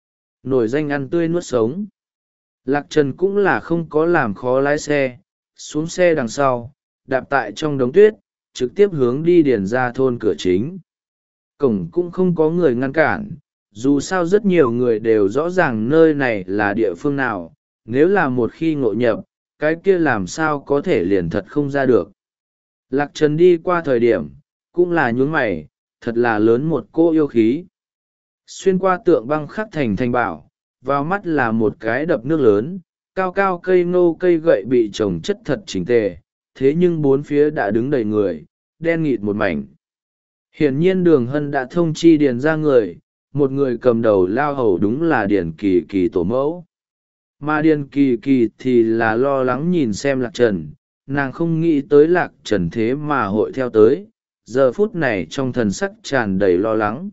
Speaker 1: nổi danh ăn tươi nuốt sống. Lạc Trần cũng là không có làm khó lái xe, xuống xe đằng sau, đạp tại trong đống tuyết, trực tiếp hướng đi Điền Gia thôn cửa chính. Cổng cũng không có người ngăn cản, dù sao rất nhiều người đều rõ ràng nơi này là địa phương nào, nếu là một khi ngộ nhập, cái kia làm sao có thể liền thật không ra được. Lạc Trần đi qua thời điểm, cũng là nhún mày, thật là lớn một cô yêu khí. Xuyên qua tượng băng khắc thành thành bảo, vào mắt là một cái đập nước lớn, cao cao cây ngô cây gậy bị trồng chất thật chỉnh tề, thế nhưng bốn phía đã đứng đầy người, đen nghịt một mảnh. Hiển nhiên Đường Hân đã thông chi điền ra người, một người cầm đầu lao hầu đúng là Điền Kỳ Kỳ tổ mẫu. Mà Điền Kỳ Kỳ thì là lo lắng nhìn xem Lạc Trần, nàng không nghĩ tới Lạc Trần thế mà hội theo tới, giờ phút này trong thần sắc tràn đầy lo lắng.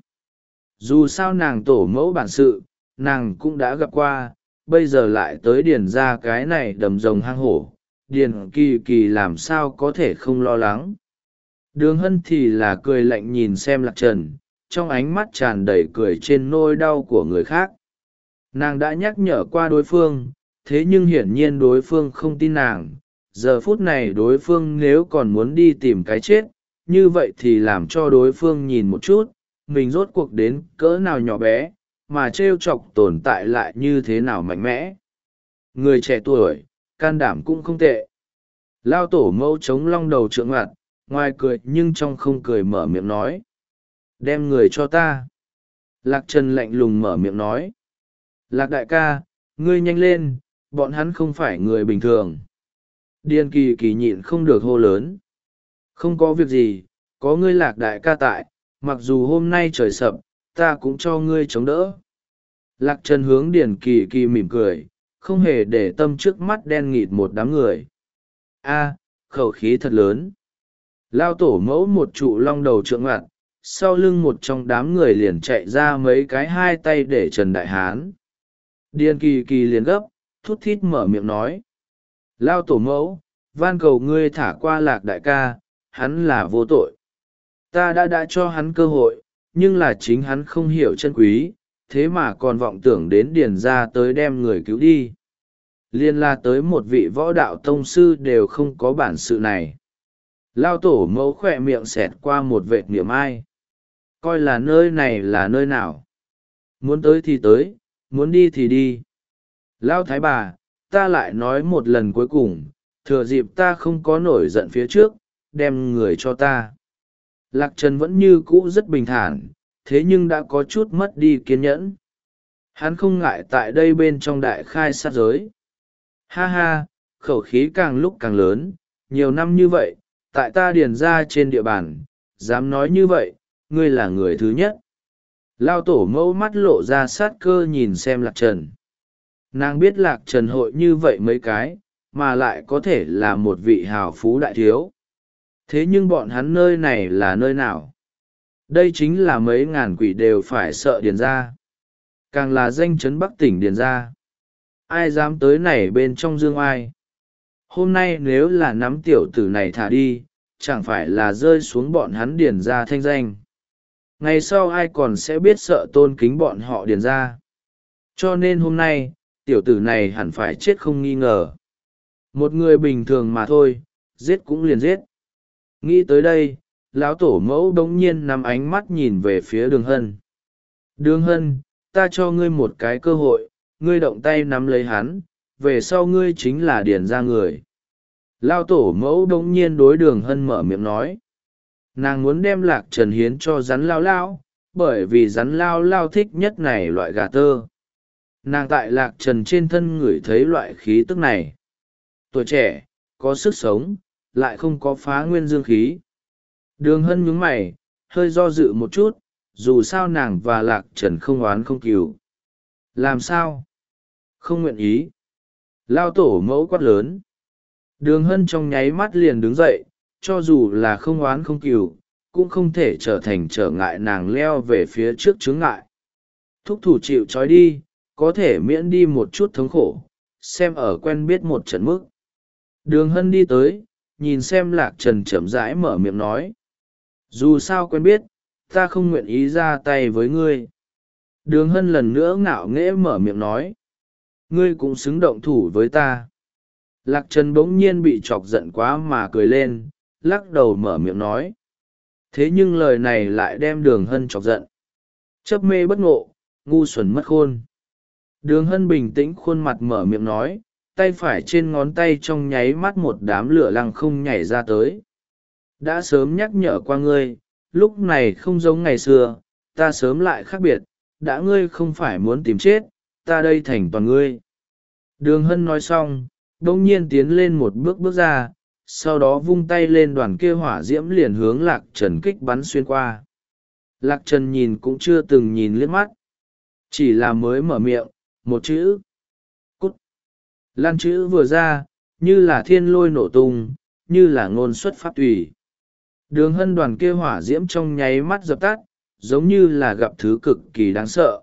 Speaker 1: Dù sao nàng tổ mẫu bản sự, nàng cũng đã gặp qua, bây giờ lại tới điền ra cái này đầm rồng hang hổ, Điền Kỳ Kỳ làm sao có thể không lo lắng. Đường Hân thì là cười lạnh nhìn xem Lạc Trần, trong ánh mắt tràn đầy cười trên nỗi đau của người khác. Nàng đã nhắc nhở qua đối phương, thế nhưng hiển nhiên đối phương không tin nàng. Giờ phút này đối phương nếu còn muốn đi tìm cái chết, như vậy thì làm cho đối phương nhìn một chút, mình rốt cuộc đến cỡ nào nhỏ bé, mà trêu chọc tồn tại lại như thế nào mạnh mẽ. Người trẻ tuổi, can đảm cũng không tệ. Lao tổ mẫu chống long đầu trượng ngặt, ngoài cười nhưng trong không cười mở miệng nói. Đem người cho ta. Lạc Trần lạnh lùng mở miệng nói. Lạc đại ca, ngươi nhanh lên, bọn hắn không phải người bình thường. Điền Kỳ Kỳ nhịn không được hô lớn. Không có việc gì, có ngươi Lạc đại ca tại, mặc dù hôm nay trời sập, ta cũng cho ngươi chống đỡ. Lạc Trần hướng Điền Kỳ Kỳ mỉm cười, không hề để tâm trước mắt đen nghịt một đám người. A, khẩu khí thật lớn. Lao tổ mẫu một trụ long đầu trượng ngặt, sau lưng một trong đám người liền chạy ra mấy cái hai tay để Trần Đại Hán. Điền Kỳ Kỳ liền gấp, thút thít mở miệng nói. Lao tổ mẫu, van cầu ngươi thả qua Lạc đại ca, hắn là vô tội. Ta đã đã cho hắn cơ hội, nhưng là chính hắn không hiểu chân quý, thế mà còn vọng tưởng đến điền ra tới đem người cứu đi. Liên la tới một vị võ đạo tông sư đều không có bản sự này. Lao tổ mẫu khỏe miệng xẹt qua một vệt niệm ai. Coi là nơi này là nơi nào. Muốn tới thì tới, muốn đi thì đi. Lao thái bà, ta lại nói một lần cuối cùng, thừa dịp ta không có nổi giận phía trước, đem người cho ta. Lạc Trần vẫn như cũ rất bình thản, thế nhưng đã có chút mất đi kiên nhẫn. Hắn không ngại tại đây bên trong đại khai sát giới. Ha ha, khẩu khí càng lúc càng lớn, nhiều năm như vậy, tại ta điền ra trên địa bàn, dám nói như vậy, ngươi là người thứ nhất. Lao tổ mẫu mắt lộ ra sát cơ nhìn xem Lạc Trần. Nàng biết Lạc Trần hội như vậy mấy cái, mà lại có thể là một vị hào phú đại thiếu. Thế nhưng bọn hắn nơi này là nơi nào? Đây chính là mấy ngàn quỷ đều phải sợ điền ra. Càng là danh chấn Bắc tỉnh điền ra. Ai dám tới này bên trong dương ai? Hôm nay nếu là nắm tiểu tử này thả đi, chẳng phải là rơi xuống bọn hắn điền ra thanh danh. Ngày sau ai còn sẽ biết sợ tôn kính bọn họ điền ra. Cho nên hôm nay, tiểu tử này hẳn phải chết không nghi ngờ. Một người bình thường mà thôi, giết cũng liền giết. Nghĩ tới đây, lão tổ mẫu đống nhiên nắm ánh mắt nhìn về phía Đường Hân. Đường Hân, ta cho ngươi một cái cơ hội, ngươi động tay nắm lấy hắn, về sau ngươi chính là điền ra người. Lão tổ mẫu đống nhiên đối Đường Hân mở miệng nói. Nàng muốn đem Lạc Trần hiến cho rắn lao lao, bởi vì rắn lao lao thích nhất này loại gà tơ. Nàng tại Lạc Trần trên thân ngửi thấy loại khí tức này. Tuổi trẻ, có sức sống, lại không có phá nguyên dương khí. Đường Hân nhướng mày, hơi do dự một chút, dù sao nàng và Lạc Trần không oán không cừu. Làm sao? Không nguyện ý. Lao tổ mẫu quát lớn. Đường Hân trong nháy mắt liền đứng dậy, cho dù là không oán không cừu, cũng không thể trở thành trở ngại nàng leo về phía trước chướng ngại. Thúc thủ chịu trói đi, có thể miễn đi một chút thống khổ, xem ở quen biết một trận mức. Đường Hân đi tới, nhìn xem Lạc Trần chậm rãi mở miệng nói. Dù sao quen biết, ta không nguyện ý ra tay với ngươi. Đường Hân lần nữa ngạo nghễ mở miệng nói. Ngươi cũng xứng động thủ với ta. Lạc Trần bỗng nhiên bị chọc giận quá mà cười lên, lắc đầu mở miệng nói. Thế nhưng lời này lại đem Đường Hân chọc giận. Chấp mê bất ngộ, ngu xuẩn mất khôn. Đường Hân bình tĩnh khuôn mặt mở miệng nói, tay phải trên ngón tay trong nháy mắt một đám lửa lăng không nhảy ra tới. Đã sớm nhắc nhở qua ngươi, lúc này không giống ngày xưa, ta sớm lại khác biệt, đã ngươi không phải muốn tìm chết, ta đây thành toàn ngươi. Đường Hân nói xong, đông nhiên tiến lên một bước bước ra, sau đó vung tay lên đoàn kia hỏa diễm liền hướng Lạc Trần kích bắn xuyên qua. Lạc Trần nhìn cũng chưa từng nhìn liếc mắt, chỉ là mới mở miệng, một chữ. Cút. Lan chữ vừa ra, như là thiên lôi nổ tung, như là ngôn xuất pháp tùy. Đường hân đoàn kia hỏa diễm trong nháy mắt dập tắt, giống như là gặp thứ cực kỳ đáng sợ.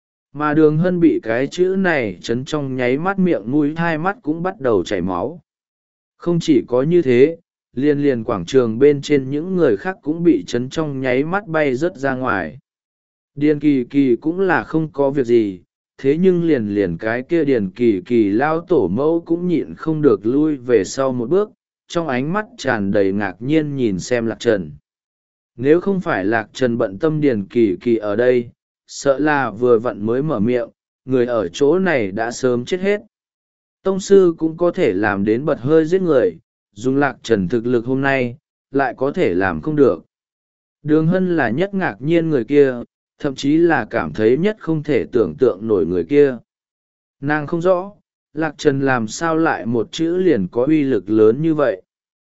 Speaker 1: Mà đường hân bị cái chữ này chấn trong nháy mắt, miệng mũi hai mắt cũng bắt đầu chảy máu. Không chỉ có như thế, liền liền quảng trường bên trên những người khác cũng bị chấn trong nháy mắt bay rớt ra ngoài. Điền kỳ kỳ cũng là không có việc gì, thế nhưng liền liền cái kia điền kỳ kỳ lao tổ mẫu cũng nhịn không được lui về sau một bước, trong ánh mắt tràn đầy ngạc nhiên nhìn xem Lạc Trần. Nếu không phải Lạc Trần bận tâm điền kỳ kỳ ở đây, sợ là vừa vặn mới mở miệng, người ở chỗ này đã sớm chết hết. Tông sư cũng có thể làm đến bật hơi giết người, dùng Lạc Trần thực lực hôm nay, lại có thể làm không được. Đường hân là nhất ngạc nhiên người kia, thậm chí là cảm thấy nhất không thể tưởng tượng nổi người kia. Nàng không rõ, Lạc Trần làm sao lại một chữ liền có uy lực lớn như vậy.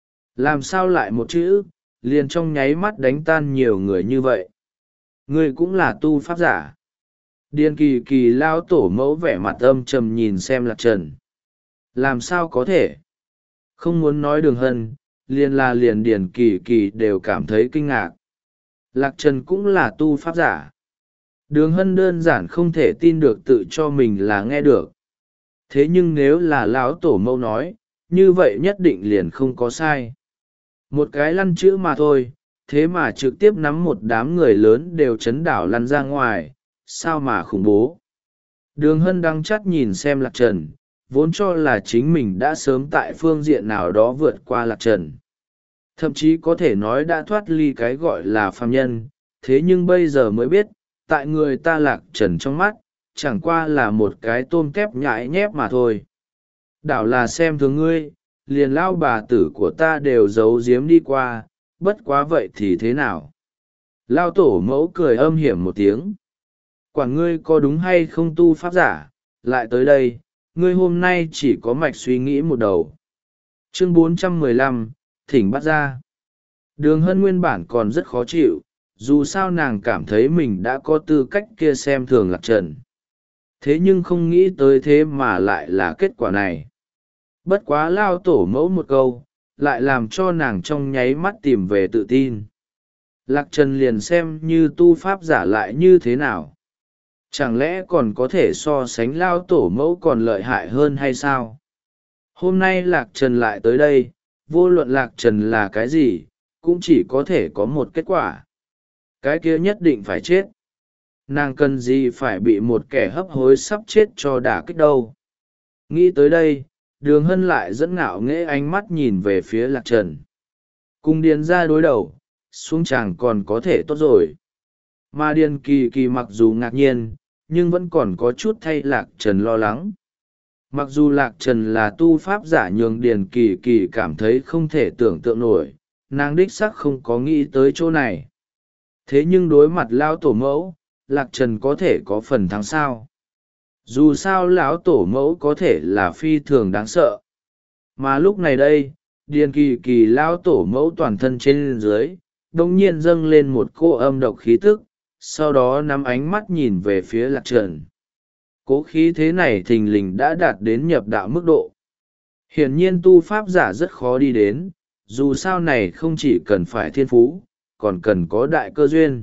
Speaker 1: Làm sao lại một chữ, liền trong nháy mắt đánh tan nhiều người như vậy. Người cũng là tu pháp giả. Điền kỳ kỳ lao tổ mẫu vẻ mặt âm trầm nhìn xem Lạc Trần. Làm sao có thể? Không muốn nói đường hân, liền là liền điền kỳ kỳ đều cảm thấy kinh ngạc. Lạc Trần cũng là tu pháp giả. Đường hân đơn giản không thể tin được tự cho mình là nghe được. Thế nhưng nếu là lão tổ mẫu nói, như vậy nhất định liền không có sai. Một cái lăn chữ mà thôi, thế mà trực tiếp nắm một đám người lớn đều chấn đảo lăn ra ngoài, sao mà khủng bố. Đường hân đắng chắt nhìn xem Lạc Trần, vốn cho là chính mình đã sớm tại phương diện nào đó vượt qua Lạc Trần. Thậm chí có thể nói đã thoát ly cái gọi là phàm nhân, thế nhưng bây giờ mới biết, tại người ta Lạc Trần trong mắt, chẳng qua là một cái tôm tép nhãi nhép mà thôi. Đảo là xem thường ngươi, liền lao bà tử của ta đều giấu giếm đi qua, bất quá vậy thì thế nào? Lao tổ mẫu cười âm hiểm một tiếng. Quản ngươi có đúng hay không tu pháp giả, lại tới đây, ngươi hôm nay chỉ có mạch suy nghĩ một đầu. Chương bốn trăm mười lăm, thỉnh bắt ra. Đường hân nguyên bản còn rất khó chịu, dù sao nàng cảm thấy mình đã có tư cách kia xem thường Lạc Trần. Thế nhưng không nghĩ tới thế mà lại là kết quả này. Bất quá lao tổ mẫu một câu, lại làm cho nàng trong nháy mắt tìm về tự tin. Lạc Trần liền xem như tu pháp giả lại như thế nào. Chẳng lẽ còn có thể so sánh lao tổ mẫu còn lợi hại hơn hay sao? Hôm nay Lạc Trần lại tới đây, vô luận Lạc Trần là cái gì, cũng chỉ có thể có một kết quả. Cái kia nhất định phải chết. Nàng cần gì phải bị một kẻ hấp hối sắp chết cho đả kích đâu. Nghĩ tới đây, đường hân lại dẫn ngạo nghễ ánh mắt nhìn về phía Lạc Trần. Cùng điền ra đối đầu, xuống chàng còn có thể tốt rồi. Mà điền kỳ kỳ mặc dù ngạc nhiên, nhưng vẫn còn có chút thay Lạc Trần lo lắng. Mặc dù Lạc Trần là tu pháp giả nhường điền kỳ kỳ cảm thấy không thể tưởng tượng nổi, nàng đích sắc không có nghĩ tới chỗ này. Thế nhưng đối mặt lão tổ mẫu, Lạc Trần có thể có phần thắng sao. Dù sao lão tổ mẫu có thể là phi thường đáng sợ. Mà lúc này đây, điền kỳ kỳ lão tổ mẫu toàn thân trên dưới, đông nhiên dâng lên một cô âm độc khí tức, sau đó nắm ánh mắt nhìn về phía Lạc Trần. Cố khí thế này thình lình đã đạt đến nhập đạo mức độ. Hiển nhiên tu pháp giả rất khó đi đến, dù sao này không chỉ cần phải thiên phú, còn cần có đại cơ duyên.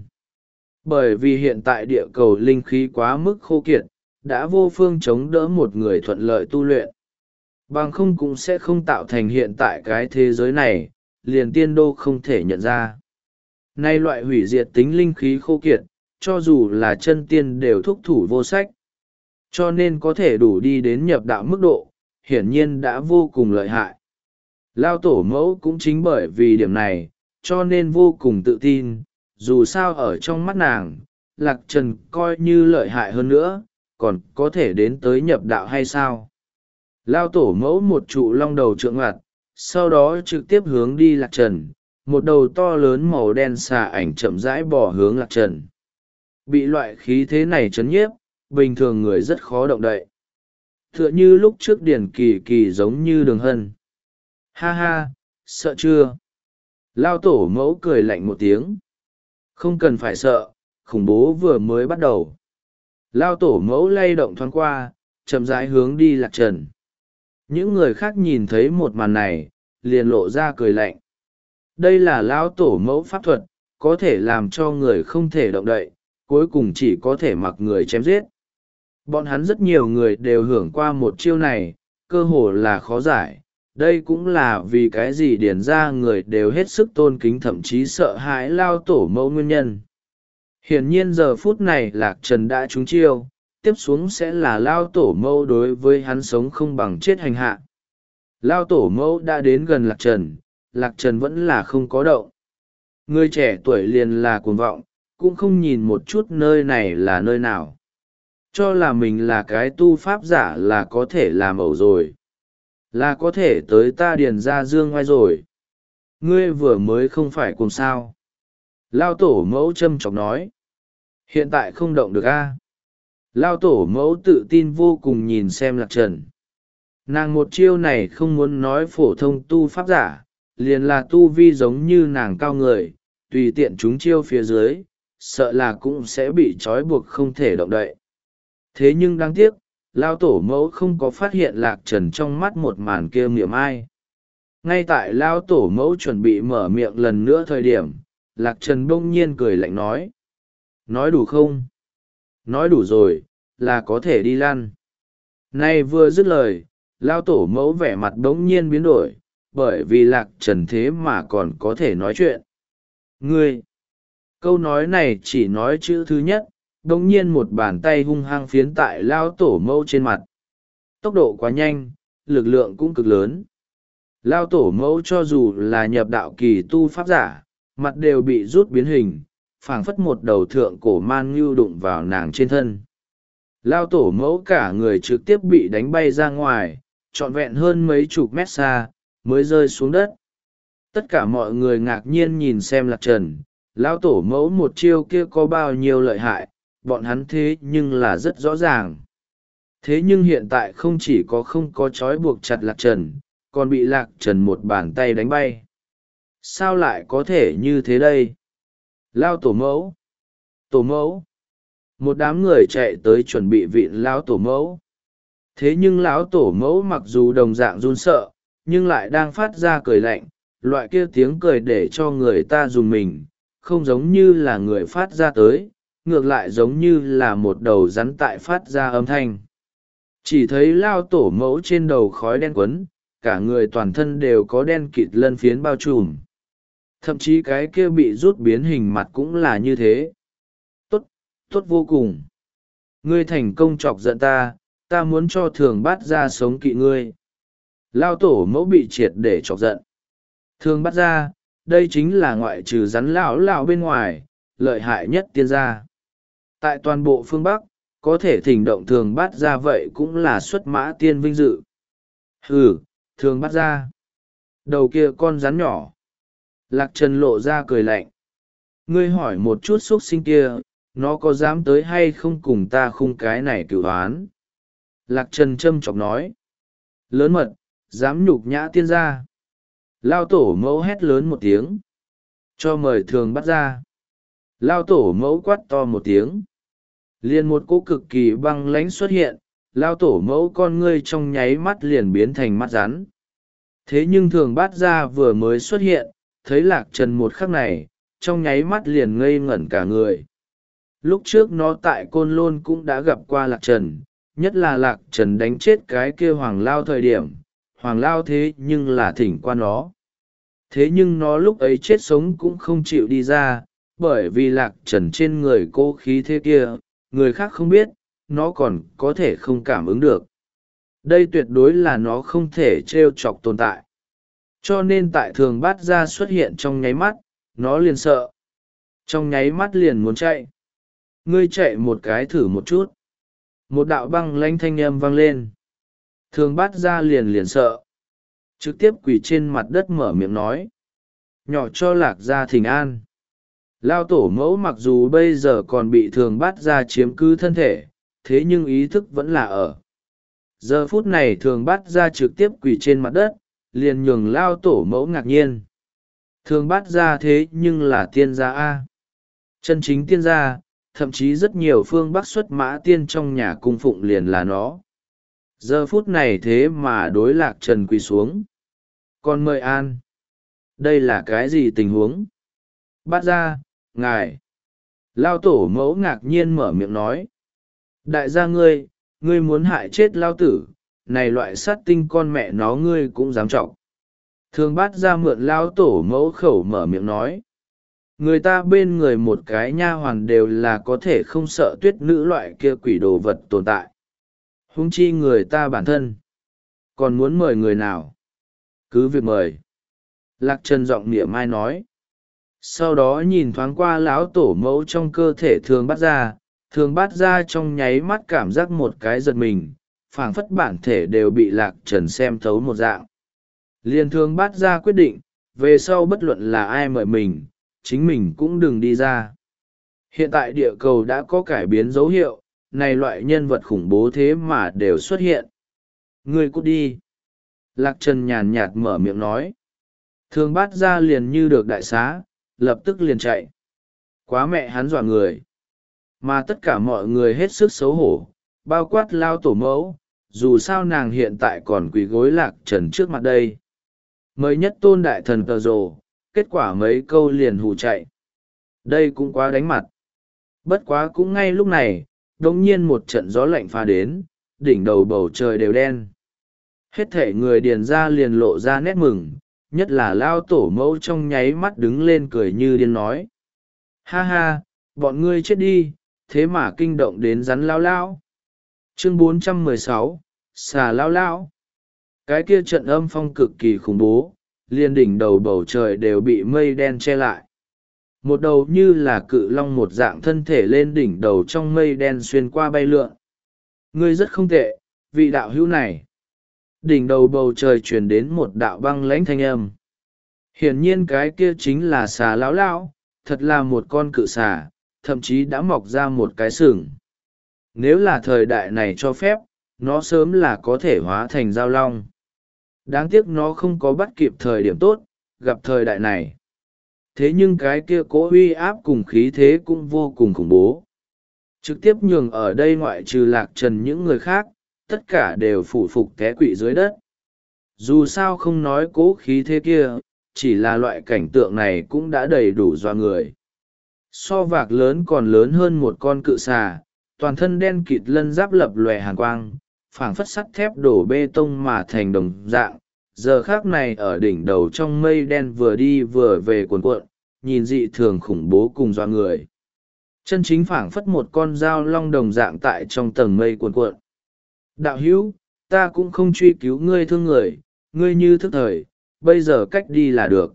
Speaker 1: Bởi vì hiện tại địa cầu linh khí quá mức khô kiệt, đã vô phương chống đỡ một người thuận lợi tu luyện. Bằng không cũng sẽ không tạo thành hiện tại cái thế giới này, liền tiên đô không thể nhận ra. Nay loại hủy diệt tính linh khí khô kiệt, cho dù là chân tiên đều thúc thủ vô sách. Cho nên có thể đủ đi đến nhập đạo mức độ, hiển nhiên đã vô cùng lợi hại. Lao tổ mẫu cũng chính bởi vì điểm này, cho nên vô cùng tự tin, dù sao ở trong mắt nàng, Lạc Trần coi như lợi hại hơn nữa, còn có thể đến tới nhập đạo hay sao. Lao tổ mẫu một trụ long đầu trượng ngặt, sau đó trực tiếp hướng đi Lạc Trần, một đầu to lớn màu đen xà ảnh chậm rãi bỏ hướng Lạc Trần. Bị loại khí thế này chấn nhiếp, bình thường người rất khó động đậy. Tựa như lúc trước điển kỳ kỳ giống như đường hân. Ha ha, sợ chưa? Lao tổ mẫu cười lạnh một tiếng. Không cần phải sợ, khủng bố vừa mới bắt đầu. Lao tổ mẫu lay động thoáng qua, chậm rãi hướng đi Lạc Trần. Những người khác nhìn thấy một màn này, liền lộ ra cười lạnh. Đây là Lao tổ mẫu pháp thuật, có thể làm cho người không thể động đậy, cuối cùng chỉ có thể mặc người chém giết. Bọn hắn rất nhiều người đều hưởng qua một chiêu này, cơ hồ là khó giải. Đây cũng là vì cái gì điển ra người đều hết sức tôn kính, thậm chí sợ hãi Lao tổ mẫu nguyên nhân. Hiển nhiên giờ phút này Lạc Trần đã trúng chiêu, tiếp xuống sẽ là Lao tổ mẫu đối với hắn sống không bằng chết hành hạ. Lao tổ mẫu đã đến gần Lạc Trần, Lạc Trần vẫn là không có động. Người trẻ tuổi liền là cuồng vọng, cũng không nhìn một chút nơi này là nơi nào. Cho là mình là cái tu pháp giả là có thể làm ẩu rồi. Là có thể tới ta điền ra dương ngoài rồi. Ngươi vừa mới không phải cùng sao. Lao tổ mẫu châm chọc nói. Hiện tại không động được a. Lao tổ mẫu tự tin vô cùng nhìn xem Lạc Trần. Nàng một chiêu này không muốn nói phổ thông tu pháp giả, liền là tu vi giống như nàng cao người, tùy tiện chúng chiêu phía dưới, sợ là cũng sẽ bị trói buộc không thể động đậy. Thế nhưng đáng tiếc, Lao tổ mẫu không có phát hiện Lạc Trần trong mắt một màn kia miệng ai. Ngay tại Lao tổ mẫu chuẩn bị mở miệng lần nữa thời điểm, Lạc Trần bỗng nhiên cười lạnh nói. Nói đủ không? Nói đủ rồi, là có thể đi lăn. Nay vừa dứt lời, Lao tổ mẫu vẻ mặt bỗng nhiên biến đổi, bởi vì Lạc Trần thế mà còn có thể nói chuyện. Ngươi! Câu nói này chỉ nói chữ thứ nhất, đồng nhiên một bàn tay hung hăng phiến tại Lao tổ mẫu trên mặt. Tốc độ quá nhanh, lực lượng cũng cực lớn. Lao tổ mẫu cho dù là nhập đạo kỳ tu pháp giả, mặt đều bị rút biến hình, phảng phất một đầu thượng cổ man ngưu đụng vào nàng trên thân. Lao tổ mẫu cả người trực tiếp bị đánh bay ra ngoài, trọn vẹn hơn mấy chục mét xa, mới rơi xuống đất. Tất cả mọi người ngạc nhiên nhìn xem Lạc Trần, Lao tổ mẫu một chiêu kia có bao nhiêu lợi hại, bọn hắn thế nhưng là rất rõ ràng. Thế nhưng hiện tại không chỉ có không có trói buộc chặt Lạc Trần, còn bị Lạc Trần một bàn tay đánh bay. Sao lại có thể như thế đây? Lao tổ mẫu! Tổ mẫu! Một đám người chạy tới chuẩn bị vịn Lao tổ mẫu. Thế nhưng lão tổ mẫu mặc dù đồng dạng run sợ, nhưng lại đang phát ra cười lạnh, loại kia tiếng cười để cho người ta dùng mình, không giống như là người phát ra tới, ngược lại giống như là một đầu rắn tại phát ra âm thanh. Chỉ thấy Lao tổ mẫu trên đầu khói đen quấn, cả người toàn thân đều có đen kịt lân phiến bao trùm. Thậm chí cái kia bị rút biến hình mặt cũng là như thế. Tốt, tốt vô cùng. Ngươi thành công chọc giận ta, ta muốn cho thường bát ra sống kỵ ngươi. Lao tổ mẫu bị triệt để chọc giận. Thường bát ra, đây chính là ngoại trừ rắn lão lão bên ngoài, lợi hại nhất tiên gia. Tại toàn bộ phương Bắc, có thể thỉnh động thường bát ra vậy cũng là xuất mã tiên vinh dự. Hừ, thường bát ra. Đầu kia con rắn nhỏ. Lạc Trần lộ ra cười lạnh. Ngươi hỏi một chút xúc sinh kia, nó có dám tới hay không cùng ta khung cái này cửu oán? Lạc Trần châm chọc nói. Lớn mật, dám nhục nhã tiên gia. Lao tổ mẫu hét lớn một tiếng. Cho mời thường bắt ra. Lao tổ mẫu quát to một tiếng. Liền một cỗ cực kỳ băng lãnh xuất hiện, Lao tổ mẫu con ngươi trong nháy mắt liền biến thành mắt rắn. Thế nhưng thường bát ra vừa mới xuất hiện, thấy Lạc Trần một khắc này, trong nháy mắt liền ngây ngẩn cả người. Lúc trước nó tại Côn Lôn cũng đã gặp qua Lạc Trần, nhất là Lạc Trần đánh chết cái kia Hoàng Lao thời điểm, Hoàng Lao thế nhưng là thỉnh qua nó. Thế nhưng nó lúc ấy chết sống cũng không chịu đi ra, bởi vì Lạc Trần trên người cô khí thế kia, người khác không biết, nó còn có thể không cảm ứng được. Đây tuyệt đối là nó không thể trêu chọc tồn tại. Cho nên tại thường bát ra xuất hiện trong nháy mắt, nó liền sợ. Trong nháy mắt liền muốn chạy. Ngươi chạy một cái thử một chút. Một đạo băng lanh thanh âm vang lên. Thường bát ra liền liền sợ. Trực tiếp quỳ trên mặt đất mở miệng nói. Nhỏ cho Lạc gia thỉnh an. Lao tổ mẫu mặc dù bây giờ còn bị thường bát ra chiếm cứ thân thể, thế nhưng ý thức vẫn là ở. Giờ phút này thường bát ra trực tiếp quỳ trên mặt đất, liền nhường Lao tổ mẫu ngạc nhiên. Thường bát ra thế nhưng là tiên gia A. Chân chính tiên gia, thậm chí rất nhiều phương bắc xuất mã tiên trong nhà cung phụng liền là nó. Giờ phút này thế mà đối Lạc Trần quỳ xuống. Còn mời an. Đây là cái gì tình huống? Bát gia, ngài. Lao tổ mẫu ngạc nhiên mở miệng nói. Đại gia ngươi, ngươi muốn hại chết lao tử, này loại sát tinh con mẹ nó ngươi cũng dám trọng. Thường Bát gia mượn lao tổ mẫu khẩu mở miệng nói. Người ta bên người một cái nha hoàn đều là có thể không sợ tuyết nữ loại kia quỷ đồ vật tồn tại. Huống chi người ta bản thân. Còn muốn mời người nào? Cứ việc mời. Lạc Trần giọng niệm mai nói. Sau đó nhìn thoáng qua lão tổ mẫu trong cơ thể thường bắt ra, thường bắt ra trong nháy mắt cảm giác một cái giật mình, phảng phất bản thể đều bị Lạc Trần xem thấu một dạng. Liền thường bắt ra quyết định, về sau bất luận là ai mời mình, chính mình cũng đừng đi ra. Hiện tại địa cầu đã có cải biến dấu hiệu, này loại nhân vật khủng bố thế mà đều xuất hiện. Ngươi cút đi. Lạc Trần nhàn nhạt mở miệng nói. Thường Bát ra liền như được đại xá, lập tức liền chạy. Quá mẹ hắn dọa người. Mà tất cả mọi người hết sức xấu hổ, bao quát lao tổ mẫu, dù sao nàng hiện tại còn quỳ gối Lạc Trần trước mặt đây. Mới nhất tôn đại thần tờ rồ, kết quả mấy câu liền hù chạy. Đây cũng quá đánh mặt. Bất quá cũng ngay lúc này, đột nhiên một trận gió lạnh pha đến, đỉnh đầu bầu trời đều đen. Hết thể người điền ra liền lộ ra nét mừng, nhất là lao tổ mẫu trong nháy mắt đứng lên cười như điên nói. Ha ha, bọn ngươi chết đi, thế mà kinh động đến rắn lao lao. Chương bốn trăm mười sáu, xà lao lao. Cái kia trận âm phong cực kỳ khủng bố, liền đỉnh đầu bầu trời đều bị mây đen che lại. Một đầu như là cự long một dạng thân thể lên đỉnh đầu trong mây đen xuyên qua bay lượn. Ngươi rất không tệ, vị đạo hữu này. Đỉnh đầu bầu trời truyền đến một đạo băng lãnh thanh âm. Hiển nhiên cái kia chính là xà lão lão, thật là một con cự xà, thậm chí đã mọc ra một cái sừng. Nếu là thời đại này cho phép, nó sớm là có thể hóa thành giao long. Đáng tiếc nó không có bắt kịp thời điểm tốt, gặp thời đại này. Thế nhưng cái kia cố uy áp cùng khí thế cũng vô cùng khủng bố. Trực tiếp nhường ở đây ngoại trừ Lạc Trần những người khác, tất cả đều phủ phục té quỵ dưới đất. Dù sao không nói cố khí thế kia, chỉ là loại cảnh tượng này cũng đã đầy đủ dọa người. So vạc lớn còn lớn hơn một con cự xà, toàn thân đen kịt lân giáp lập lòe hàn quang, phảng phất sắt thép đổ bê tông mà thành đồng dạng. Giờ khác này ở đỉnh đầu trong mây đen vừa đi vừa về cuồn cuộn, nhìn dị thường khủng bố cùng dọa người. Chân chính phảng phất một con dao long đồng dạng tại trong tầng mây cuồn cuộn. Đạo hữu, ta cũng không truy cứu ngươi thương người, ngươi như thức thời, bây giờ cách đi là được.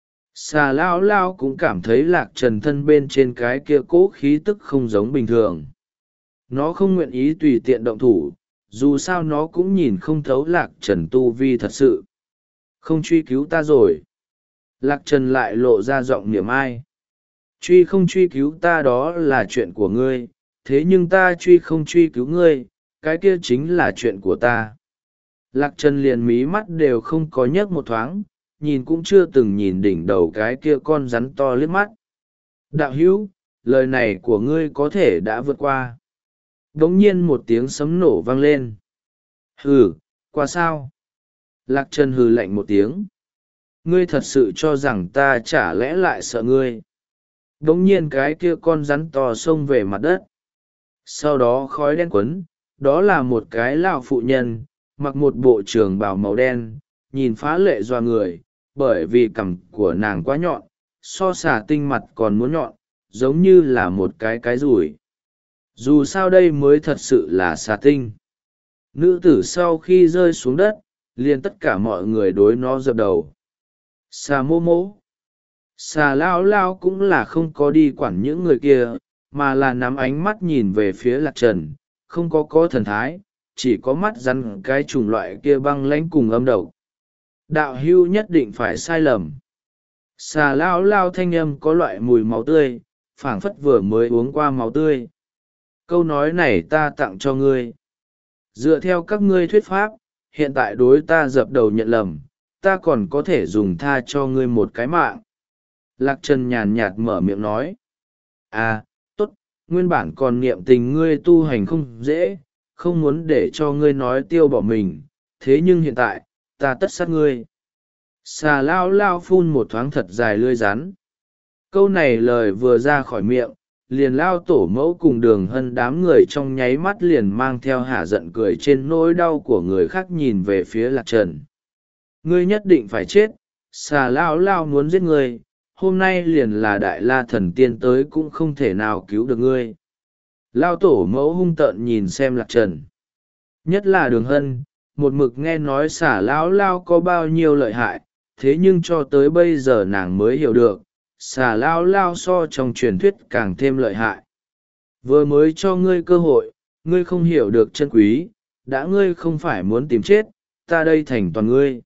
Speaker 1: Xà lao lao cũng cảm thấy Lạc Trần thân bên trên cái kia cố khí tức không giống bình thường. Nó không nguyện ý tùy tiện động thủ, dù sao nó cũng nhìn không thấu Lạc Trần tu vi thật sự. Không truy cứu ta rồi. Lạc Trần lại lộ ra giọng niềm ai. Truy không truy cứu ta đó là chuyện của ngươi, thế nhưng ta truy không truy cứu ngươi, cái kia chính là chuyện của ta. Lạc Trần liền mí mắt đều không có nhấc một thoáng, nhìn cũng chưa từng nhìn đỉnh đầu cái kia con rắn to liếc mắt. Đạo hữu, lời này của ngươi có thể đã vượt qua. Đống nhiên một tiếng sấm nổ vang lên. Hừ, qua sao? Lạc Trần hừ lạnh một tiếng. Ngươi thật sự cho rằng ta chả lẽ lại sợ ngươi? Đống nhiên cái kia con rắn to xông về mặt đất. Sau đó khói đen quấn, đó là một cái lão phụ nhân, mặc một bộ trường bào màu đen, nhìn phá lệ doa người, bởi vì cằm của nàng quá nhọn, so xà tinh mặt còn muốn nhọn, giống như là một cái cái rủi. Dù sao đây mới thật sự là xà tinh. Nữ tử sau khi rơi xuống đất, liền tất cả mọi người đối nó dập đầu. Xà mô mô. Xà lao lao cũng là không có đi quản những người kia, mà là nắm ánh mắt nhìn về phía Lạc Trần, không có có thần thái, chỉ có mắt rắn cái chủng loại kia băng lãnh cùng âm độc. Đạo hưu nhất định phải sai lầm. Xà lao lao thanh âm có loại mùi máu tươi, phảng phất vừa mới uống qua máu tươi. Câu nói này ta tặng cho ngươi. Dựa theo các ngươi thuyết pháp, hiện tại đối ta dập đầu nhận lầm, ta còn có thể dùng tha cho ngươi một cái mạng. Lạc Trần nhàn nhạt mở miệng nói. À, tốt, nguyên bản còn niệm tình ngươi tu hành không dễ, không muốn để cho ngươi nói tiêu bỏ mình, thế nhưng hiện tại, ta tất sát ngươi. Xà lao lao phun một thoáng thật dài lưỡi rắn. Câu này lời vừa ra khỏi miệng, liền lao tổ mẫu cùng Đường Hân đám người trong nháy mắt liền mang theo hả giận cười trên nỗi đau của người khác nhìn về phía Lạc Trần. Ngươi nhất định phải chết, xà lao lao muốn giết ngươi, hôm nay liền là đại la thần tiên tới cũng không thể nào cứu được ngươi. Lao tổ mẫu hung tợn nhìn xem Lạc Trần. Nhất là Đường Hân, một mực nghe nói xà lao lao có bao nhiêu lợi hại, thế nhưng cho tới bây giờ nàng mới hiểu được, xà lao lao so trong truyền thuyết càng thêm lợi hại. Vừa mới cho ngươi cơ hội, ngươi không hiểu được chân quý, đã ngươi không phải muốn tìm chết, ta đây thành toàn ngươi.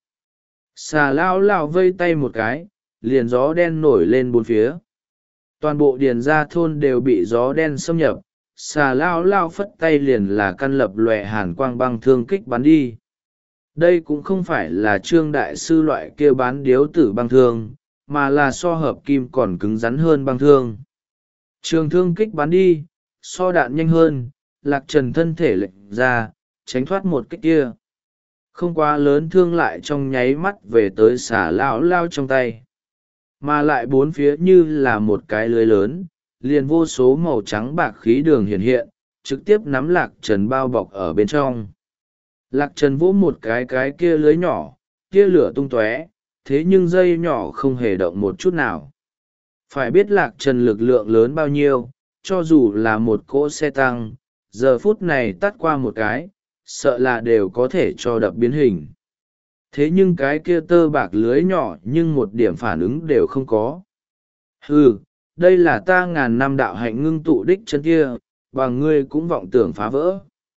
Speaker 1: Xà lao lao vây tay một cái, liền gió đen nổi lên bốn phía. Toàn bộ điền gia thôn đều bị gió đen xâm nhập, xà lao lao phất tay liền là căn lập lòe hàn quang băng thương kích bắn đi. Đây cũng không phải là trương đại sư loại kia bán điếu tử băng thương, mà là so hợp kim còn cứng rắn hơn băng thương. Trường thương kích bắn đi, so đạn nhanh hơn, Lạc Trần thân thể lệch ra, tránh thoát một kích kia. Không quá lớn thương lại trong nháy mắt về tới xà lao lao trong tay. Mà lại bốn phía như là một cái lưới lớn, liền vô số màu trắng bạc khí đường hiện hiện, trực tiếp nắm Lạc Trần bao bọc ở bên trong. Lạc Trần vỗ một cái cái kia lưới nhỏ, kia lửa tung tóe, thế nhưng dây nhỏ không hề động một chút nào. Phải biết Lạc Trần lực lượng lớn bao nhiêu, cho dù là một cỗ xe tăng, giờ phút này tắt qua một cái, sợ là đều có thể cho đập biến hình. Thế nhưng cái kia tơ bạc lưới nhỏ nhưng một điểm phản ứng đều không có. Hừ, đây là ta ngàn năm đạo hạnh ngưng tụ đích chân kia, bằng ngươi cũng vọng tưởng phá vỡ.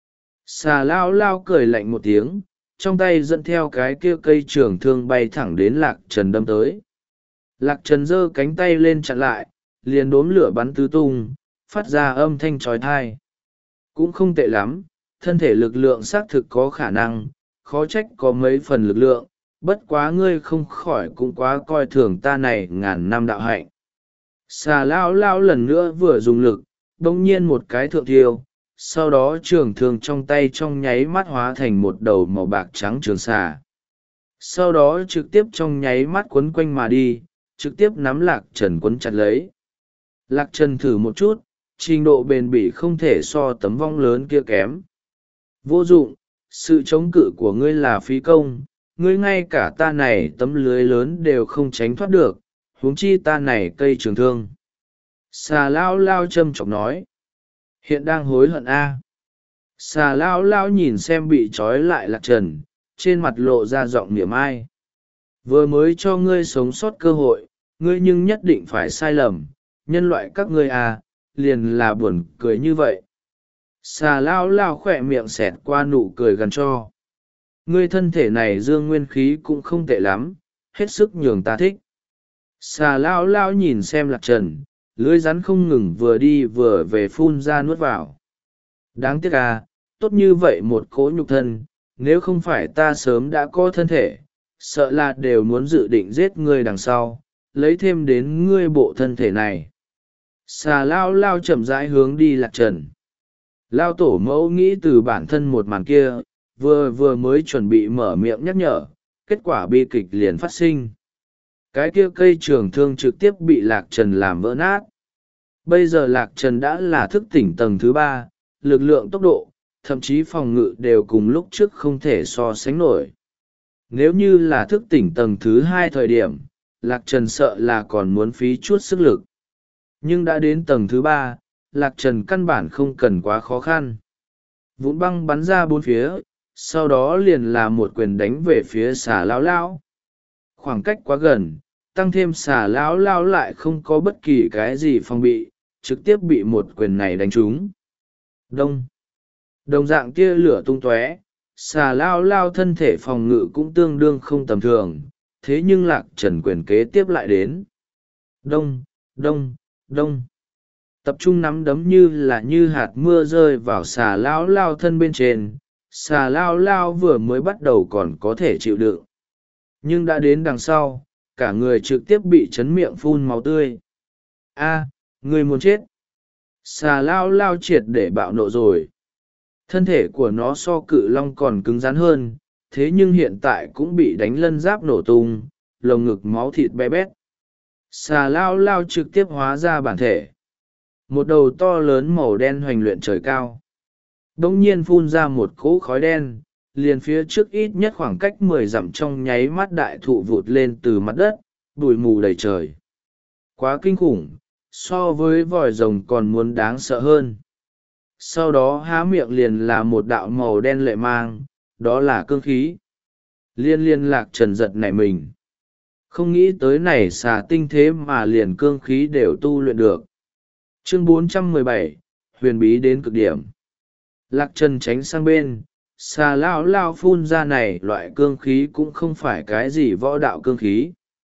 Speaker 1: Xà lao lao cười lạnh một tiếng, trong tay dẫn theo cái kia cây trường thương bay thẳng đến Lạc Trần đâm tới. Lạc Trần giơ cánh tay lên chặn lại, liền đốm lửa bắn tứ tung, phát ra âm thanh trói thai. Cũng không tệ lắm, thân thể lực lượng xác thực có khả năng, khó trách có mấy phần lực lượng, bất quá ngươi không khỏi cũng quá coi thường ta này ngàn năm đạo hạnh. Xà lao lao lần nữa vừa dùng lực, bỗng nhiên một cái thượng thiêu, sau đó trường thương trong tay trong nháy mắt hóa thành một đầu màu bạc trắng trường xà. Sau đó trực tiếp trong nháy mắt quấn quanh mà đi, trực tiếp nắm Lạc Trần quấn chặt lấy. Lạc Trần thử một chút, trình độ bền bỉ không thể so tấm vong lớn kia kém. Vô dụng, sự chống cự của ngươi là phí công, ngươi ngay cả ta này tấm lưới lớn đều không tránh thoát được, huống chi ta này cây trường thương. Xà lao lao châm chọc nói. Hiện đang hối hận a. À. Xà lao lao nhìn xem bị trói lại Lạc Trần, trên mặt lộ ra giọng niềm ai. Vừa mới cho ngươi sống sót cơ hội, ngươi nhưng nhất định phải sai lầm, nhân loại các ngươi à, liền là buồn cười như vậy. Xà lao lao khỏe miệng xẹt qua nụ cười gần cho. Ngươi thân thể này dương nguyên khí cũng không tệ lắm, hết sức nhường ta thích. Xà lao lao nhìn xem Lạc Trần, lưỡi rắn không ngừng vừa đi vừa về phun ra nuốt vào. Đáng tiếc à, tốt như vậy một cỗ nhục thân, nếu không phải ta sớm đã có thân thể, sợ là đều muốn dự định giết ngươi đằng sau, lấy thêm đến ngươi bộ thân thể này. Xà lao lao chậm rãi hướng đi Lạc Trần. Lao tổ mẫu nghĩ từ bản thân một màn kia, vừa vừa mới chuẩn bị mở miệng nhắc nhở, kết quả bi kịch liền phát sinh. Cái kia cây trường thương trực tiếp bị Lạc Trần làm vỡ nát. Bây giờ Lạc Trần đã là thức tỉnh tầng thứ ba, lực lượng tốc độ, thậm chí phòng ngự đều cùng lúc trước không thể so sánh nổi. Nếu như là thức tỉnh tầng thứ hai thời điểm, Lạc Trần sợ là còn muốn phí chút sức lực. Nhưng đã đến tầng thứ ba, Lạc Trần căn bản không cần quá khó khăn. Vụn băng bắn ra bốn phía, sau đó liền là một quyền đánh về phía xà lão lão. Khoảng cách quá gần, tăng thêm xà lão lão lại không có bất kỳ cái gì phòng bị, trực tiếp bị một quyền này đánh trúng. Đông. Đồng dạng tia lửa tung tóe, xà lao lao thân thể phòng ngự cũng tương đương không tầm thường, thế nhưng Lạc Trần quyền kế tiếp lại đến. Đông, đông, đông. Tập trung nắm đấm như là như hạt mưa rơi vào xà lao lao thân bên trên, xà lao lao vừa mới bắt đầu còn có thể chịu đựng. Nhưng đã đến đằng sau, cả người trực tiếp bị chấn miệng phun máu tươi. A, người muốn chết. Xà lao lao triệt để bạo nộ rồi. Thân thể của nó so cự long còn cứng rắn hơn, thế nhưng hiện tại cũng bị đánh lân giáp nổ tung, lồng ngực máu thịt bé bét. Xà lao lao trực tiếp hóa ra bản thể. Một đầu to lớn màu đen hoành luyện trời cao. đ ỗ n g nhiên phun ra một cỗ khói đen, liền phía trước ít nhất khoảng cách mười dặm, trong nháy mắt đại thụ vụt lên từ mặt đất, bụi mù đầy trời. Quá kinh khủng, so với vòi rồng còn muốn đáng sợ hơn. Sau đó há miệng liền là một đạo màu đen lệ mang, đó là cương khí. Liên liên lạc trần giật nảy mình. Không nghĩ tới này xà tinh thế mà liền cương khí đều tu luyện được. Chương bốn trăm mười bảy, huyền bí đến cực điểm. Lạc trần tránh sang bên, xà lao lao phun ra này loại cương khí cũng không phải cái gì võ đạo cương khí.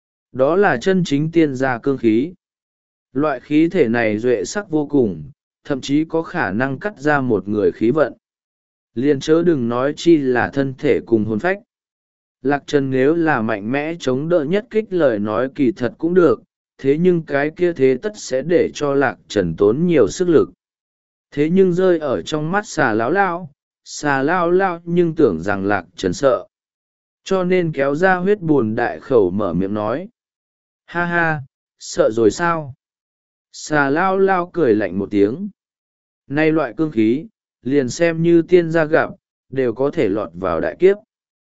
Speaker 1: Đó là chân chính tiên gia cương khí. Loại khí thể này duệ sắc vô cùng, thậm chí có khả năng cắt ra một người khí vận. Liền chớ đừng nói chi là thân thể cùng hồn phách. Lạc trần nếu là mạnh mẽ chống đỡ nhất kích lời nói kỳ thật cũng được, thế nhưng cái kia thế tất sẽ để cho lạc trần tốn nhiều sức lực. Thế nhưng rơi ở trong mắt xà lão lao, xà lao lao nhưng tưởng rằng lạc trần sợ. Cho nên kéo ra huyết buồn đại khẩu mở miệng nói. Ha ha, sợ rồi sao? Xà lao lao cười lạnh một tiếng. Nay loại cương khí, liền xem như tiên gia gặp, đều có thể lọt vào đại kiếp.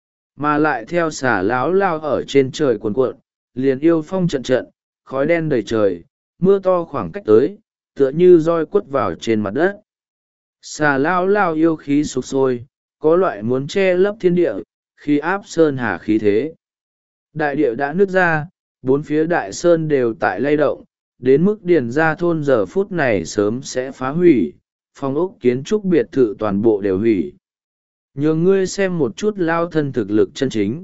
Speaker 1: Mà lại theo xà lão lao ở trên trời cuồn cuộn, liền yêu phong trận trận, khói đen đầy trời, mưa to khoảng cách tới, tựa như roi quất vào trên mặt đất. Xà lao lao yêu khí sục sôi, có loại muốn che lấp thiên địa, khi áp sơn hà khí thế. Đại địa đã nứt ra, bốn phía đại sơn đều tại lay động, đến mức điền ra thôn giờ phút này sớm sẽ phá hủy, phong ốc kiến trúc biệt thự toàn bộ đều hủy. Nhường ngươi xem một chút lao thân thực lực chân chính.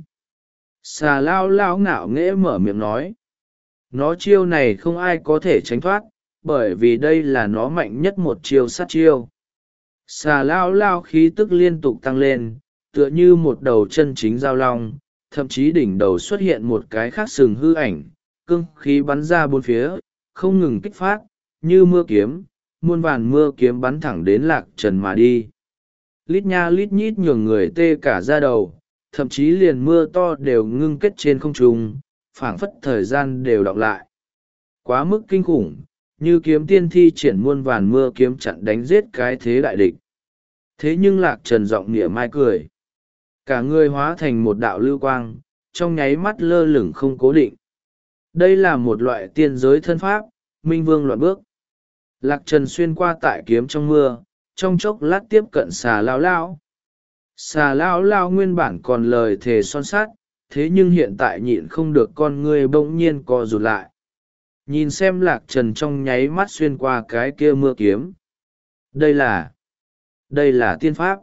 Speaker 1: Xà lao lao ngạo nghễ mở miệng nói. Nó chiêu này không ai có thể tránh thoát, bởi vì đây là nó mạnh nhất một chiêu sát chiêu. Xà lao lao khí tức liên tục tăng lên, tựa như một đầu chân chính giao long, thậm chí đỉnh đầu xuất hiện một cái khác sừng hư ảnh, cương khí bắn ra bốn phía, không ngừng kích phát, như mưa kiếm, muôn vàn mưa kiếm bắn thẳng đến lạc trần mà đi. Lít nha lít nhít nhường người tê cả da đầu, thậm chí liền mưa to đều ngưng kết trên không trung, phảng phất thời gian đều đọng lại. Quá mức kinh khủng, như kiếm tiên thi triển muôn vàn mưa kiếm chặn đánh giết cái thế đại địch. Thế nhưng lạc trần giọng nịa mai cười. Cả người hóa thành một đạo lưu quang, trong nháy mắt lơ lửng không cố định. Đây là một loại tiên giới thân pháp, minh vương loạn bước. Lạc trần xuyên qua tại kiếm trong mưa, trong chốc lát tiếp cận xà lao lao. Xà lao lao nguyên bản còn lời thề son sát, thế nhưng hiện tại nhịn không được con ngươi bỗng nhiên co rụt lại. Nhìn xem lạc trần trong nháy mắt xuyên qua cái kia mưa kiếm. Đây là... đây là tiên pháp.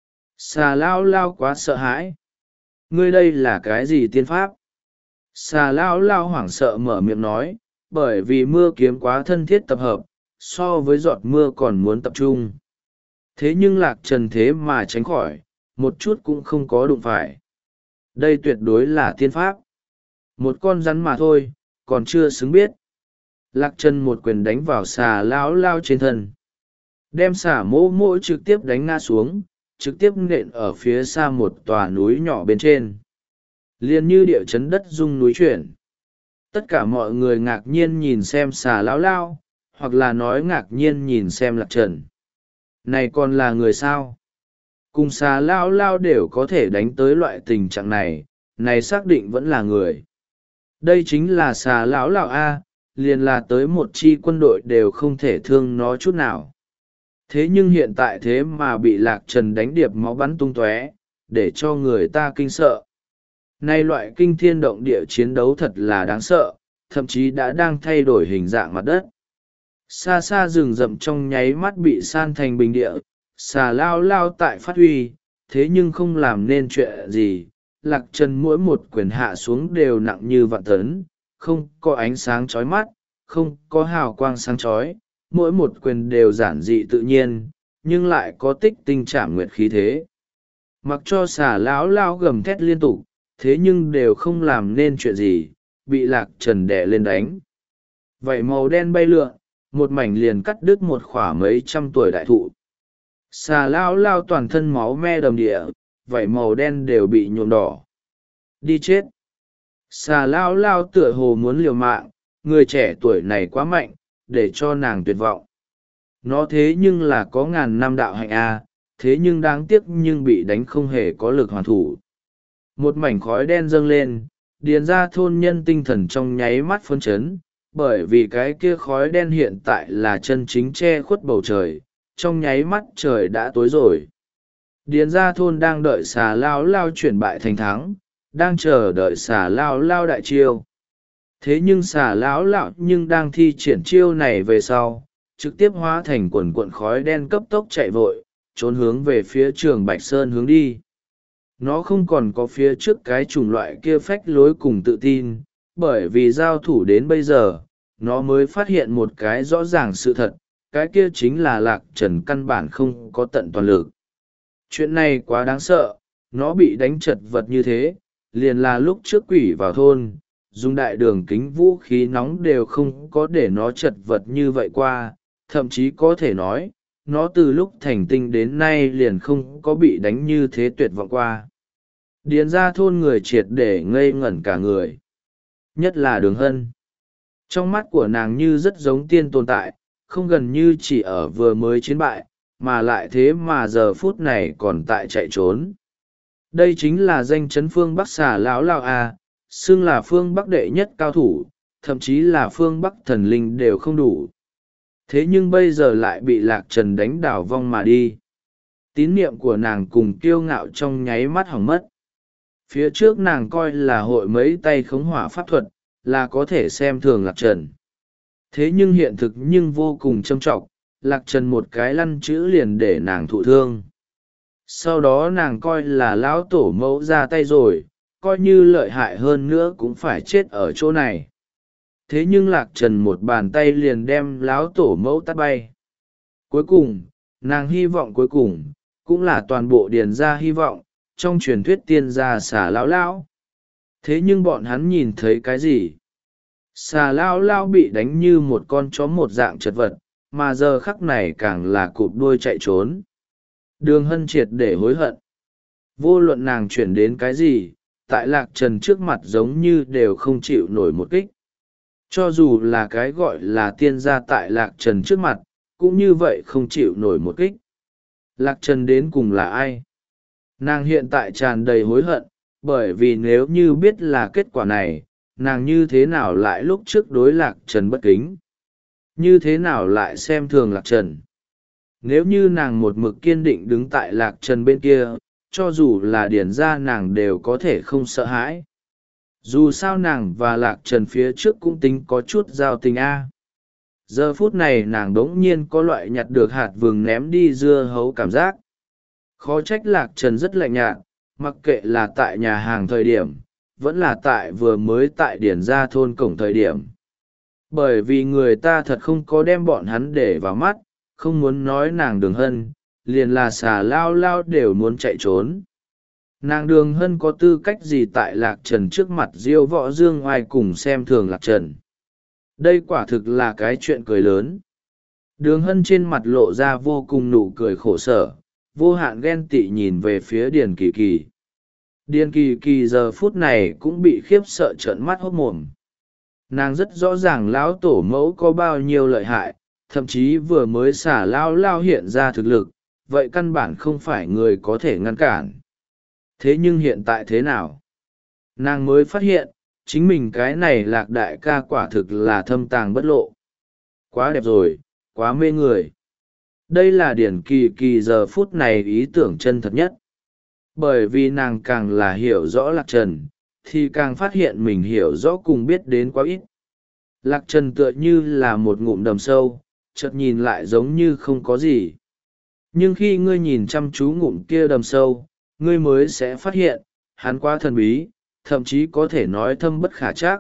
Speaker 1: Xà lao lao quá sợ hãi. Ngươi đây là cái gì tiên pháp? Xà lao lao hoảng sợ mở miệng nói, bởi vì mưa kiếm quá thân thiết tập hợp, so với giọt mưa còn muốn tập trung. Thế nhưng lạc trần thế mà tránh khỏi, một chút cũng không có đụng phải. Đây tuyệt đối là tiên pháp. Một con rắn mà thôi, còn chưa xứng biết. Lạc trần một quyền đánh vào xà lao lao trên thân. Đem xà mỗ mỗ trực tiếp đánh ngã xuống, trực tiếp nện ở phía xa một tòa núi nhỏ bên trên. Liền như địa chấn đất rung núi chuyển. Tất cả mọi người ngạc nhiên nhìn xem xà lao lao, hoặc là nói ngạc nhiên nhìn xem lạc trần. Này còn là người sao? Cùng xà lao lao đều có thể đánh tới loại tình trạng này, này xác định vẫn là người. Đây chính là xà lão lão A, liền là tới một chi quân đội đều không thể thương nó chút nào. Thế nhưng hiện tại thế mà bị lạc trần đánh điệp máu bắn tung tóe, để cho người ta kinh sợ. Nay loại kinh thiên động địa chiến đấu thật là đáng sợ, thậm chí đã đang thay đổi hình dạng mặt đất. Xa xa rừng rậm trong nháy mắt bị san thành bình địa, xà lao lao tại phát huy, thế nhưng không làm nên chuyện gì. Lạc trần mỗi một quyền hạ xuống đều nặng như vạn tấn, không có ánh sáng chói mắt, không có hào quang sáng chói, mỗi một quyền đều giản dị tự nhiên, nhưng lại có tích tinh trảm nguyệt khí thế. Mặc cho xà lão lao gầm thét liên tục, thế nhưng đều không làm nên chuyện gì, bị lạc trần đẻ lên đánh. Vậy màu đen bay lượn, một mảnh liền cắt đứt một khoảng mấy trăm tuổi đại thụ. Xà lao lao toàn thân máu me đầm địa, vảy màu đen đều bị nhuộm đỏ. Đi chết! Xà lao lao tựa hồ muốn liều mạng, người trẻ tuổi này quá mạnh, để cho nàng tuyệt vọng. Nó thế nhưng là có ngàn năm đạo hạnh a, thế nhưng đáng tiếc nhưng bị đánh không hề có lực hoàn thủ. Một mảnh khói đen dâng lên, điền ra thôn nhân tinh thần trong nháy mắt phấn chấn, bởi vì cái kia khói đen hiện tại là chân chính che khuất bầu trời, trong nháy mắt trời đã tối rồi. Điền ra thôn đang đợi xà lao lao chuyển bại thành thắng, đang chờ đợi xà lao lao đại chiêu. Thế nhưng xà lão lão nhưng đang thi triển chiêu này về sau, trực tiếp hóa thành quần cuộn khói đen cấp tốc chạy vội, trốn hướng về phía trường Bạch Sơn hướng đi. Nó không còn có phía trước cái chủng loại kia phách lối cùng tự tin, bởi vì giao thủ đến bây giờ, nó mới phát hiện một cái rõ ràng sự thật, cái kia chính là Lạc Trần căn bản không có tận toàn lực. Chuyện này quá đáng sợ, nó bị đánh chật vật như thế, liền là lúc trước quỷ vào thôn, dùng đại đường kính vũ khí nóng đều không có để nó chật vật như vậy qua, thậm chí có thể nói, nó từ lúc thành tinh đến nay liền không có bị đánh như thế tuyệt vọng qua. Điền ra thôn người triệt để ngây ngẩn cả người. Nhất là Đường Hân. Trong mắt của nàng như rất giống tiên tồn tại, không gần như chỉ ở vừa mới chiến bại, mà lại thế mà giờ phút này còn tại chạy trốn. Đây chính là danh chấn phương Bắc xà lão lao a, xưng là phương Bắc đệ nhất cao thủ, thậm chí là phương Bắc thần linh đều không đủ. Thế nhưng bây giờ lại bị Lạc Trần đánh đảo vong mà đi. Tín niệm của nàng cùng kiêu ngạo trong nháy mắt hỏng mất. Phía trước nàng coi là hội mấy tay khống hỏa pháp thuật, là có thể xem thường Lạc Trần. Thế nhưng hiện thực nhưng vô cùng châm trọng, Lạc Trần một cái lăn chữ liền để nàng thụ thương. Sau đó nàng coi là lão tổ mẫu ra tay rồi, coi như lợi hại hơn nữa cũng phải chết ở chỗ này. Thế nhưng Lạc Trần một bàn tay liền đem lão tổ mẫu tát bay. Cuối cùng, nàng hy vọng cuối cùng, cũng là toàn bộ điền ra hy vọng, trong truyền thuyết tiên gia xà lão lão. Thế nhưng bọn hắn nhìn thấy cái gì? Xà lão lão bị đánh như một con chó một dạng chật vật, mà giờ khắc này càng là cụp đuôi chạy trốn. Đường Hân triệt để hối hận. Vô luận nàng chuyển đến cái gì, tại Lạc Trần trước mặt giống như đều không chịu nổi một kích. Cho dù là cái gọi là tiên gia tại Lạc Trần trước mặt, cũng như vậy không chịu nổi một kích. Lạc Trần đến cùng là ai? Nàng hiện tại tràn đầy hối hận, bởi vì nếu như biết là kết quả này, nàng như thế nào lại lúc trước đối Lạc Trần bất kính? Như thế nào lại xem thường Lạc Trần? Nếu như nàng một mực kiên định đứng tại Lạc Trần bên kia, cho dù là điển ra nàng đều có thể không sợ hãi. Dù sao nàng và Lạc Trần phía trước cũng tính có chút giao tình a. Giờ phút này nàng đống nhiên có loại nhặt được hạt vừng ném đi dưa hấu cảm giác. Khó trách Lạc Trần rất lạnh nhạt, mặc kệ là tại nhà hàng thời điểm, vẫn là tại vừa mới tại điển ra thôn cổng thời điểm. Bởi vì người ta thật không có đem bọn hắn để vào mắt, không muốn nói nàng Đường Hân, liền là xà lao lao đều muốn chạy trốn. Nàng Đường Hân có tư cách gì tại Lạc Trần trước mặt diêu võ dương oai cùng xem thường Lạc Trần. Đây quả thực là cái chuyện cười lớn. Đường Hân trên mặt lộ ra vô cùng nụ cười khổ sở, vô hạn ghen tị nhìn về phía Điền Kỳ Kỳ. Điền Kỳ Kỳ giờ phút này cũng bị khiếp sợ trợn mắt hốt mồm. Nàng rất rõ ràng lão tổ mẫu có bao nhiêu lợi hại, thậm chí vừa mới xả lao lao hiện ra thực lực, vậy căn bản không phải người có thể ngăn cản. Thế nhưng hiện tại thế nào? Nàng mới phát hiện, chính mình cái này Lạc đại ca quả thực là thâm tàng bất lộ. Quá đẹp rồi, quá mê người. Đây là Điển Kỳ Kỳ giờ phút này ý tưởng chân thật nhất. Bởi vì nàng càng là hiểu rõ Lạc Trần, thì càng phát hiện mình hiểu rõ cùng biết đến quá ít. Lạc Trần tựa như là một ngụm đầm sâu, chợt nhìn lại giống như không có gì. Nhưng khi ngươi nhìn chăm chú ngụm kia đầm sâu, ngươi mới sẽ phát hiện, hắn quá thần bí, thậm chí có thể nói thâm bất khả trắc.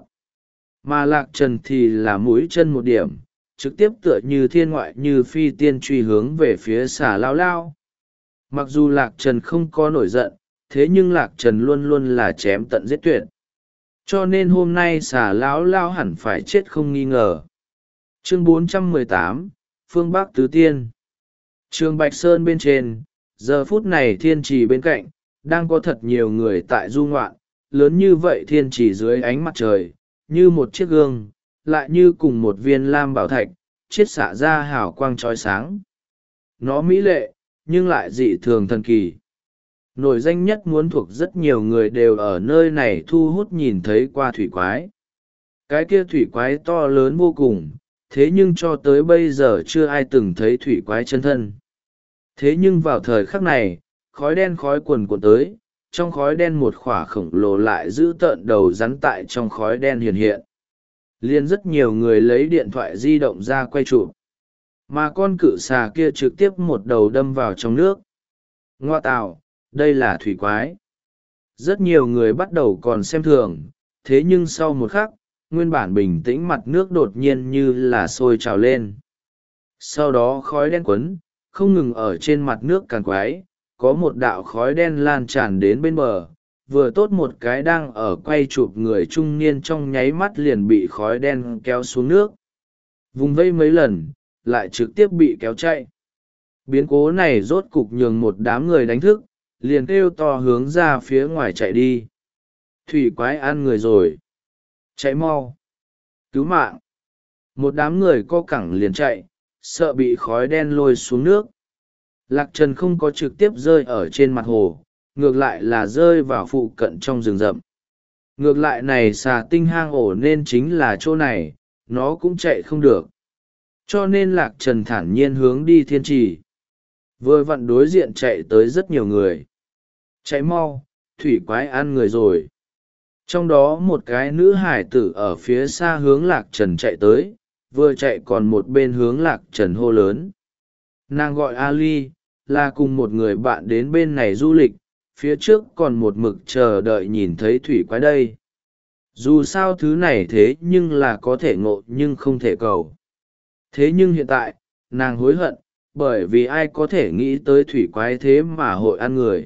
Speaker 1: Mà Lạc Trần thì là mũi chân một điểm, trực tiếp tựa như thiên ngoại như phi tiên truy hướng về phía xà lao lao. Mặc dù Lạc Trần không có nổi giận, thế nhưng Lạc Trần luôn luôn là chém tận giết tuyệt. Cho nên hôm nay xà lão lao hẳn phải chết không nghi ngờ. Chương bốn trăm mười tám, Phương Bắc Tứ Tiên. Trường Bạch Sơn bên trên, giờ phút này thiên trì bên cạnh, đang có thật nhiều người tại du ngoạn, lớn như vậy thiên trì dưới ánh mặt trời, như một chiếc gương, lại như cùng một viên lam bảo thạch, chiết xạ ra hào quang trói sáng. Nó mỹ lệ, nhưng lại dị thường thần kỳ. Nổi danh nhất muốn thuộc rất nhiều người đều ở nơi này thu hút nhìn thấy qua thủy quái. Cái kia thủy quái to lớn vô cùng, thế nhưng cho tới bây giờ chưa ai từng thấy thủy quái chân thân. Thế nhưng vào thời khắc này, khói đen khói quần cuộn tới, trong khói đen một khỏa khổng lồ lại giữ tợn đầu rắn tại trong khói đen hiện hiện. Liên rất nhiều người lấy điện thoại di động ra quay chụp, mà con cự xà kia trực tiếp một đầu đâm vào trong nước. Ngoa tạo, đây là thủy quái. Rất nhiều người bắt đầu còn xem thường, thế nhưng sau một khắc, nguyên bản bình tĩnh mặt nước đột nhiên như là sôi trào lên. Sau đó khói đen quấn, không ngừng ở trên mặt nước càn quái, có một đạo khói đen lan tràn đến bên bờ, vừa tốt một cái đang ở quay chụp người trung niên trong nháy mắt liền bị khói đen kéo xuống nước. Vùng vây mấy lần, lại trực tiếp bị kéo chạy. Biến cố này rốt cục nhường một đám người đánh thức, liền kêu to hướng ra phía ngoài chạy đi. Thủy quái ăn người rồi. Chạy mau. Cứu mạng. Một đám người co cẳng liền chạy, sợ bị khói đen lôi xuống nước. Lạc Trần không có trực tiếp rơi ở trên mặt hồ, ngược lại là rơi vào phụ cận trong rừng rậm. Ngược lại này xà tinh hang ổ nên chính là chỗ này, nó cũng chạy không được. Cho nên Lạc Trần thản nhiên hướng đi thiên trì. Vừa vặn đối diện chạy tới rất nhiều người. Chạy mau, thủy quái ăn người rồi. Trong đó một cái nữ hải tử ở phía xa hướng Lạc Trần chạy tới, vừa chạy còn một bên hướng Lạc Trần hô lớn. Nàng gọi Ali, là cùng một người bạn đến bên này du lịch, phía trước còn một mực chờ đợi nhìn thấy thủy quái đây. Dù sao thứ này thế nhưng là có thể ngộ nhưng không thể cầu. Thế nhưng hiện tại, nàng hối hận, bởi vì ai có thể nghĩ tới thủy quái thế mà hội ăn người.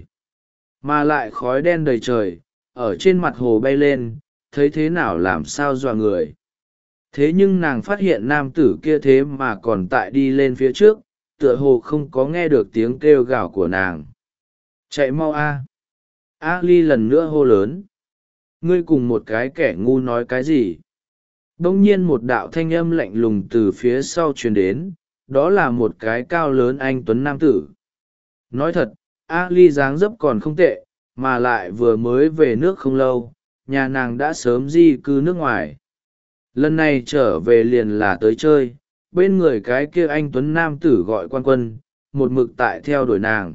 Speaker 1: Mà lại khói đen đầy trời, ở trên mặt hồ bay lên, thấy thế nào làm sao dọa người. Thế nhưng nàng phát hiện nam tử kia thế mà còn tại đi lên phía trước, tựa hồ không có nghe được tiếng kêu gào của nàng. Chạy mau a! Ali lần nữa hô lớn. Ngươi cùng một cái kẻ ngu nói cái gì? Đông nhiên một đạo thanh âm lạnh lùng từ phía sau truyền đến, đó là một cái cao lớn anh tuấn nam tử. Nói thật, Ali dáng dấp còn không tệ, mà lại vừa mới về nước không lâu, nhà nàng đã sớm di cư nước ngoài. Lần này trở về liền là tới chơi, bên người cái kia anh tuấn nam tử gọi quan quân, một mực tại theo đuổi nàng.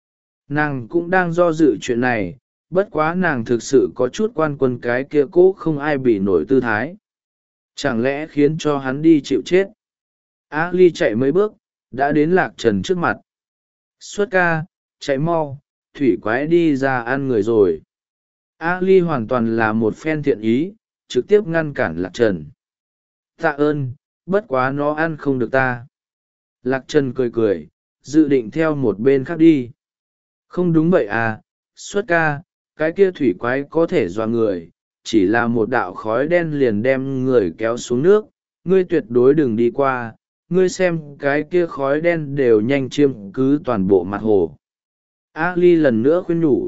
Speaker 1: Nàng cũng đang do dự chuyện này, bất quá nàng thực sự có chút quan quân cái kia cố không ai bị nổi tư thái. Chẳng lẽ khiến cho hắn đi chịu chết? Á Ly chạy mấy bước, đã đến Lạc Trần trước mặt. Xuất ca, chạy mau, thủy quái đi ra ăn người rồi. Á Ly hoàn toàn là một phen thiện ý, trực tiếp ngăn cản Lạc Trần. Tạ ơn, bất quá nó ăn không được ta. Lạc Trần cười cười, dự định theo một bên khác đi. Không đúng vậy à, xuất ca, cái kia thủy quái có thể dọa người, chỉ là một đạo khói đen liền đem người kéo xuống nước, ngươi tuyệt đối đừng đi qua, ngươi xem cái kia khói đen đều nhanh chiếm cứ toàn bộ mặt hồ. A Ly lần nữa khuyên nhủ.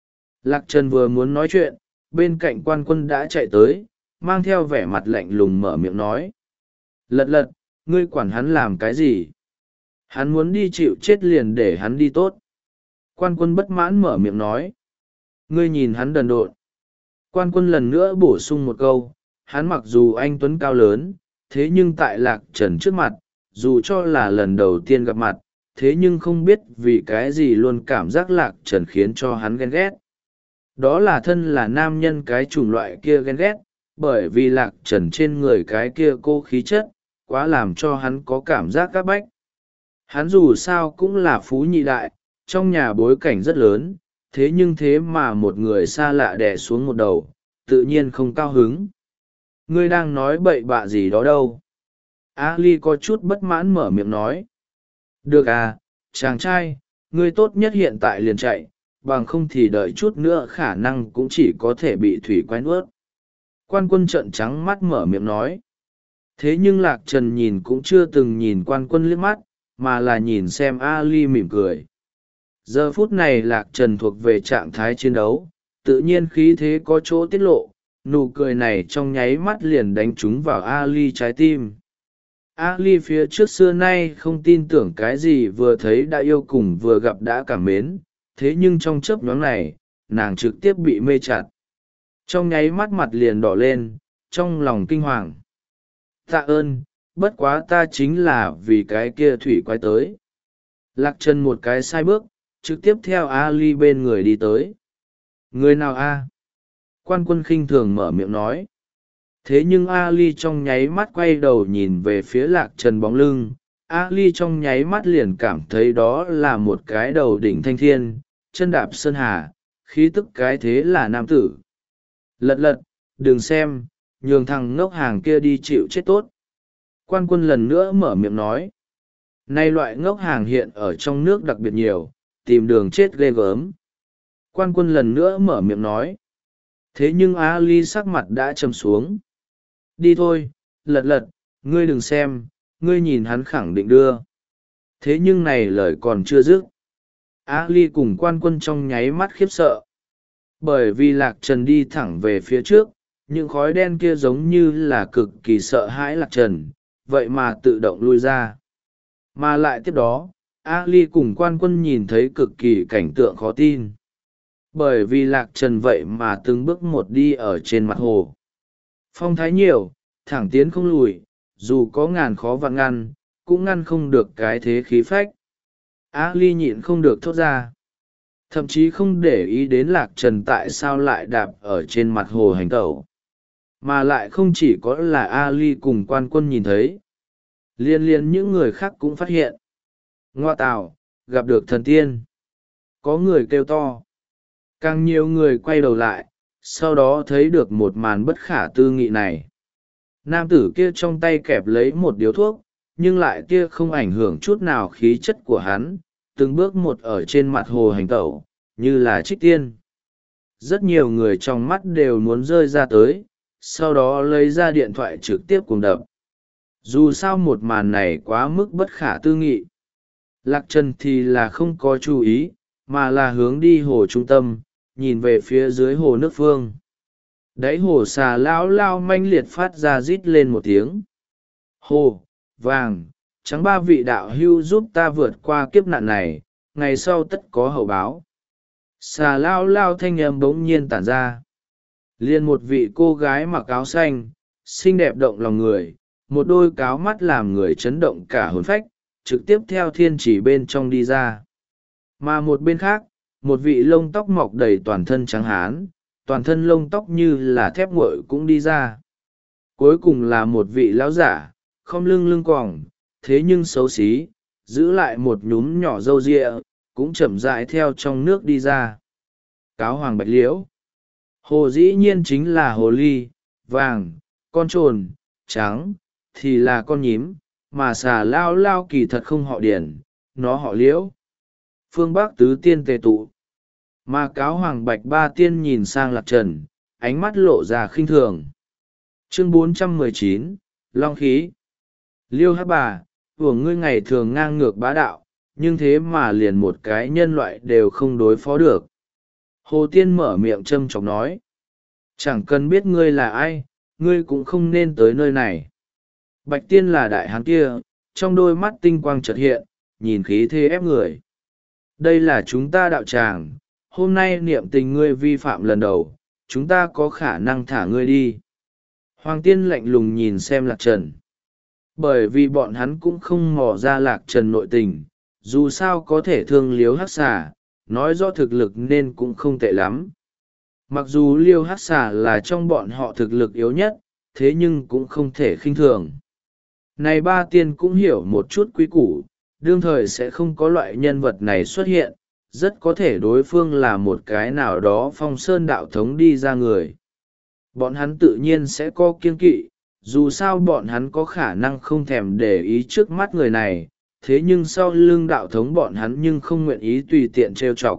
Speaker 1: Lạc Trần vừa muốn nói chuyện, bên cạnh quan quân đã chạy tới, mang theo vẻ mặt lạnh lùng mở miệng nói. Lật lật, ngươi quản hắn làm cái gì? Hắn muốn đi chịu chết liền để hắn đi tốt. Quan quân bất mãn mở miệng nói. Ngươi nhìn hắn đần độn. Quan quân lần nữa bổ sung một câu, hắn mặc dù anh tuấn cao lớn, thế nhưng tại Lạc Trần trước mặt, dù cho là lần đầu tiên gặp mặt, thế nhưng không biết vì cái gì luôn cảm giác Lạc Trần khiến cho hắn ghen ghét. Đó là thân là nam nhân cái chủng loại kia ghen ghét, bởi vì Lạc Trần trên người cái kia cô khí chất, quá làm cho hắn có cảm giác các bách. Hắn dù sao cũng là phú nhị đại, trong nhà bối cảnh rất lớn, thế nhưng thế mà một người xa lạ đè xuống một đầu, tự nhiên không cao hứng. Ngươi đang nói bậy bạ gì đó đâu? A Ly có chút bất mãn mở miệng nói. Được à, chàng trai, ngươi tốt nhất hiện tại liền chạy, bằng không thì đợi chút nữa khả năng cũng chỉ có thể bị thủy quái nuốt. Quan quân trợn trắng mắt mở miệng nói. Thế nhưng Lạc Trần nhìn cũng chưa từng nhìn Quan Quân liếc mắt, mà là nhìn xem Ali mỉm cười. Giờ phút này Lạc Trần thuộc về trạng thái chiến đấu, tự nhiên khí thế có chỗ tiết lộ, nụ cười này trong nháy mắt liền đánh trúng vào Ali trái tim. Ali phía trước xưa nay không tin tưởng cái gì vừa thấy đã yêu cùng vừa gặp đã cảm mến, thế nhưng trong chớp nhoáng này, nàng trực tiếp bị mê chặt. Trong nháy mắt mặt liền đỏ lên, trong lòng kinh hoàng. Tạ ơn, bất quá ta chính là vì cái kia thủy quái tới. Lạc Trần một cái sai bước, trực tiếp theo Ali bên người đi tới. Người nào a? Quan Quân khinh thường mở miệng nói. Thế nhưng Ali trong nháy mắt quay đầu nhìn về phía Lạc Trần bóng lưng, Ali trong nháy mắt liền cảm thấy đó là một cái đầu đỉnh thanh thiên, chân đạp sơn hà, khí tức cái thế là nam tử. Lật lật, đừng xem, nhường thằng ngốc hàng kia đi chịu chết tốt. Quan Quân lần nữa mở miệng nói. Nay loại ngốc hàng hiện ở trong nước đặc biệt nhiều, tìm đường chết ghê gớm. Quan Quân lần nữa mở miệng nói. Thế nhưng Ali sắc mặt đã trầm xuống. Đi thôi, lật lật, ngươi đừng xem, ngươi nhìn hắn khẳng định đưa. Thế nhưng này lời còn chưa dứt. Ali cùng Quan Quân trong nháy mắt khiếp sợ. Bởi vì Lạc Trần đi thẳng về phía trước, những khói đen kia giống như là cực kỳ sợ hãi Lạc Trần, vậy mà tự động lui ra. Mà lại tiếp đó, Ali cùng Quan Quân nhìn thấy cực kỳ cảnh tượng khó tin. Bởi vì Lạc Trần vậy mà từng bước một đi ở trên mặt hồ. Phong thái nhiều, thẳng tiến không lùi, dù có ngàn khó vạn ngăn, cũng ngăn không được cái thế khí phách. Ali nhịn không được thốt ra. Thậm chí không để ý đến Lạc Trần tại sao lại đạp ở trên mặt hồ hành tẩu. Mà lại không chỉ có là Ali cùng Quan Quân nhìn thấy. Liên liên những người khác cũng phát hiện. Ngoa tào, gặp được thần tiên. Có người kêu to. Càng nhiều người quay đầu lại, sau đó thấy được một màn bất khả tư nghị này. Nam tử kia trong tay kẹp lấy một điếu thuốc, nhưng lại kia không ảnh hưởng chút nào khí chất của hắn, từng bước một ở trên mặt hồ hành tẩu, như là trích tiên. Rất nhiều người trong mắt đều muốn rơi ra tới, sau đó lấy ra điện thoại trực tiếp cùng đập. Dù sao một màn này quá mức bất khả tư nghị. Lạc Trần thì là không có chú ý, mà là hướng đi hồ trung tâm, nhìn về phía dưới hồ nước phương. Đáy hồ xà lão lao manh liệt phát ra rít lên một tiếng. Hồ, vàng, trắng ba vị đạo hưu giúp ta vượt qua kiếp nạn này, ngày sau tất có hậu báo. Xà lao lao thanh âm bỗng nhiên tản ra. Liền một vị cô gái mặc áo xanh, xinh đẹp động lòng người, một đôi cáo mắt làm người chấn động cả hồn phách, trực tiếp theo thiên chỉ bên trong đi ra. Mà một bên khác, một vị lông tóc mọc đầy toàn thân trắng hán, toàn thân lông tóc như là thép nguội cũng đi ra. Cuối cùng là một vị lão giả, không lưng lưng còng, thế nhưng xấu xí, giữ lại một nhúm nhỏ râu ria, cũng chậm rãi theo trong nước đi ra. Cáo hoàng bạch liễu. Hồ dĩ nhiên chính là hồ ly, vàng, con trồn, trắng, thì là con nhím, mà xà lao lao kỳ thật không họ điển, nó họ liễu. Phương Bắc tứ tiên tề tụ. Mà cáo hoàng bạch ba tiên nhìn sang Lạc Trần, ánh mắt lộ ra khinh thường. Chương bốn trăm mười chín, Long khí. Liêu hát bà, của ngươi ngày thường ngang ngược bá đạo, nhưng thế mà liền một cái nhân loại đều không đối phó được. Hồ Tiên mở miệng châm chọc nói. Chẳng cần biết ngươi là ai, ngươi cũng không nên tới nơi này. Bạch Tiên là đại hán kia, trong đôi mắt tinh quang chợt hiện, nhìn khí thế ép người. Đây là chúng ta đạo tràng, hôm nay niệm tình ngươi vi phạm lần đầu, chúng ta có khả năng thả ngươi đi. Hoàng Tiên lạnh lùng nhìn xem Lạc Trần. Bởi vì bọn hắn cũng không mò ra Lạc Trần nội tình, dù sao có thể thương liếu hắc xà, nói rõ thực lực nên cũng không tệ lắm. Mặc dù liêu hắc xà là trong bọn họ thực lực yếu nhất, thế nhưng cũng không thể khinh thường. Này ba tiên cũng hiểu một chút quý củ, đương thời sẽ không có loại nhân vật này xuất hiện, rất có thể đối phương là một cái nào đó phong sơn đạo thống đi ra người. Bọn hắn tự nhiên sẽ có kiêng kỵ, dù sao bọn hắn có khả năng không thèm để ý trước mắt người này, thế nhưng sau lưng đạo thống bọn hắn nhưng không nguyện ý tùy tiện trêu chọc.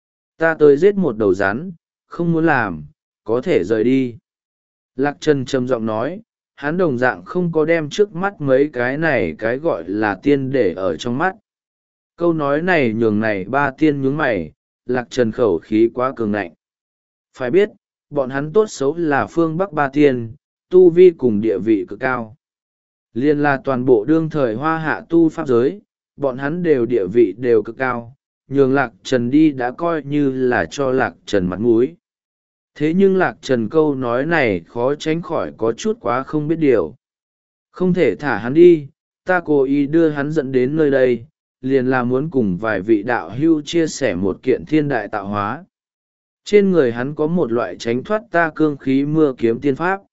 Speaker 1: Ta tới giết một đầu rắn, không muốn làm, có thể rời đi. Lạc Trần trầm giọng nói, hắn đồng dạng không có đem trước mắt mấy cái này cái gọi là tiên để ở trong mắt. Câu nói này nhường này ba tiên nhướng mày, Lạc Trần khẩu khí quá cường ngạnh. Phải biết, bọn hắn tốt xấu là phương Bắc ba tiên, tu vi cùng địa vị cực cao. Liên là toàn bộ đương thời hoa hạ tu pháp giới, bọn hắn đều địa vị đều cực cao, nhường Lạc Trần đi đã coi như là cho Lạc Trần mặt mũi. Thế nhưng Lạc Trần câu nói này khó tránh khỏi có chút quá không biết điều. Không thể thả hắn đi, ta cố ý đưa hắn dẫn đến nơi đây, liền là muốn cùng vài vị đạo hưu chia sẻ một kiện thiên đại tạo hóa. Trên người hắn có một loại tránh thoát ta cương khí mưa kiếm tiên pháp.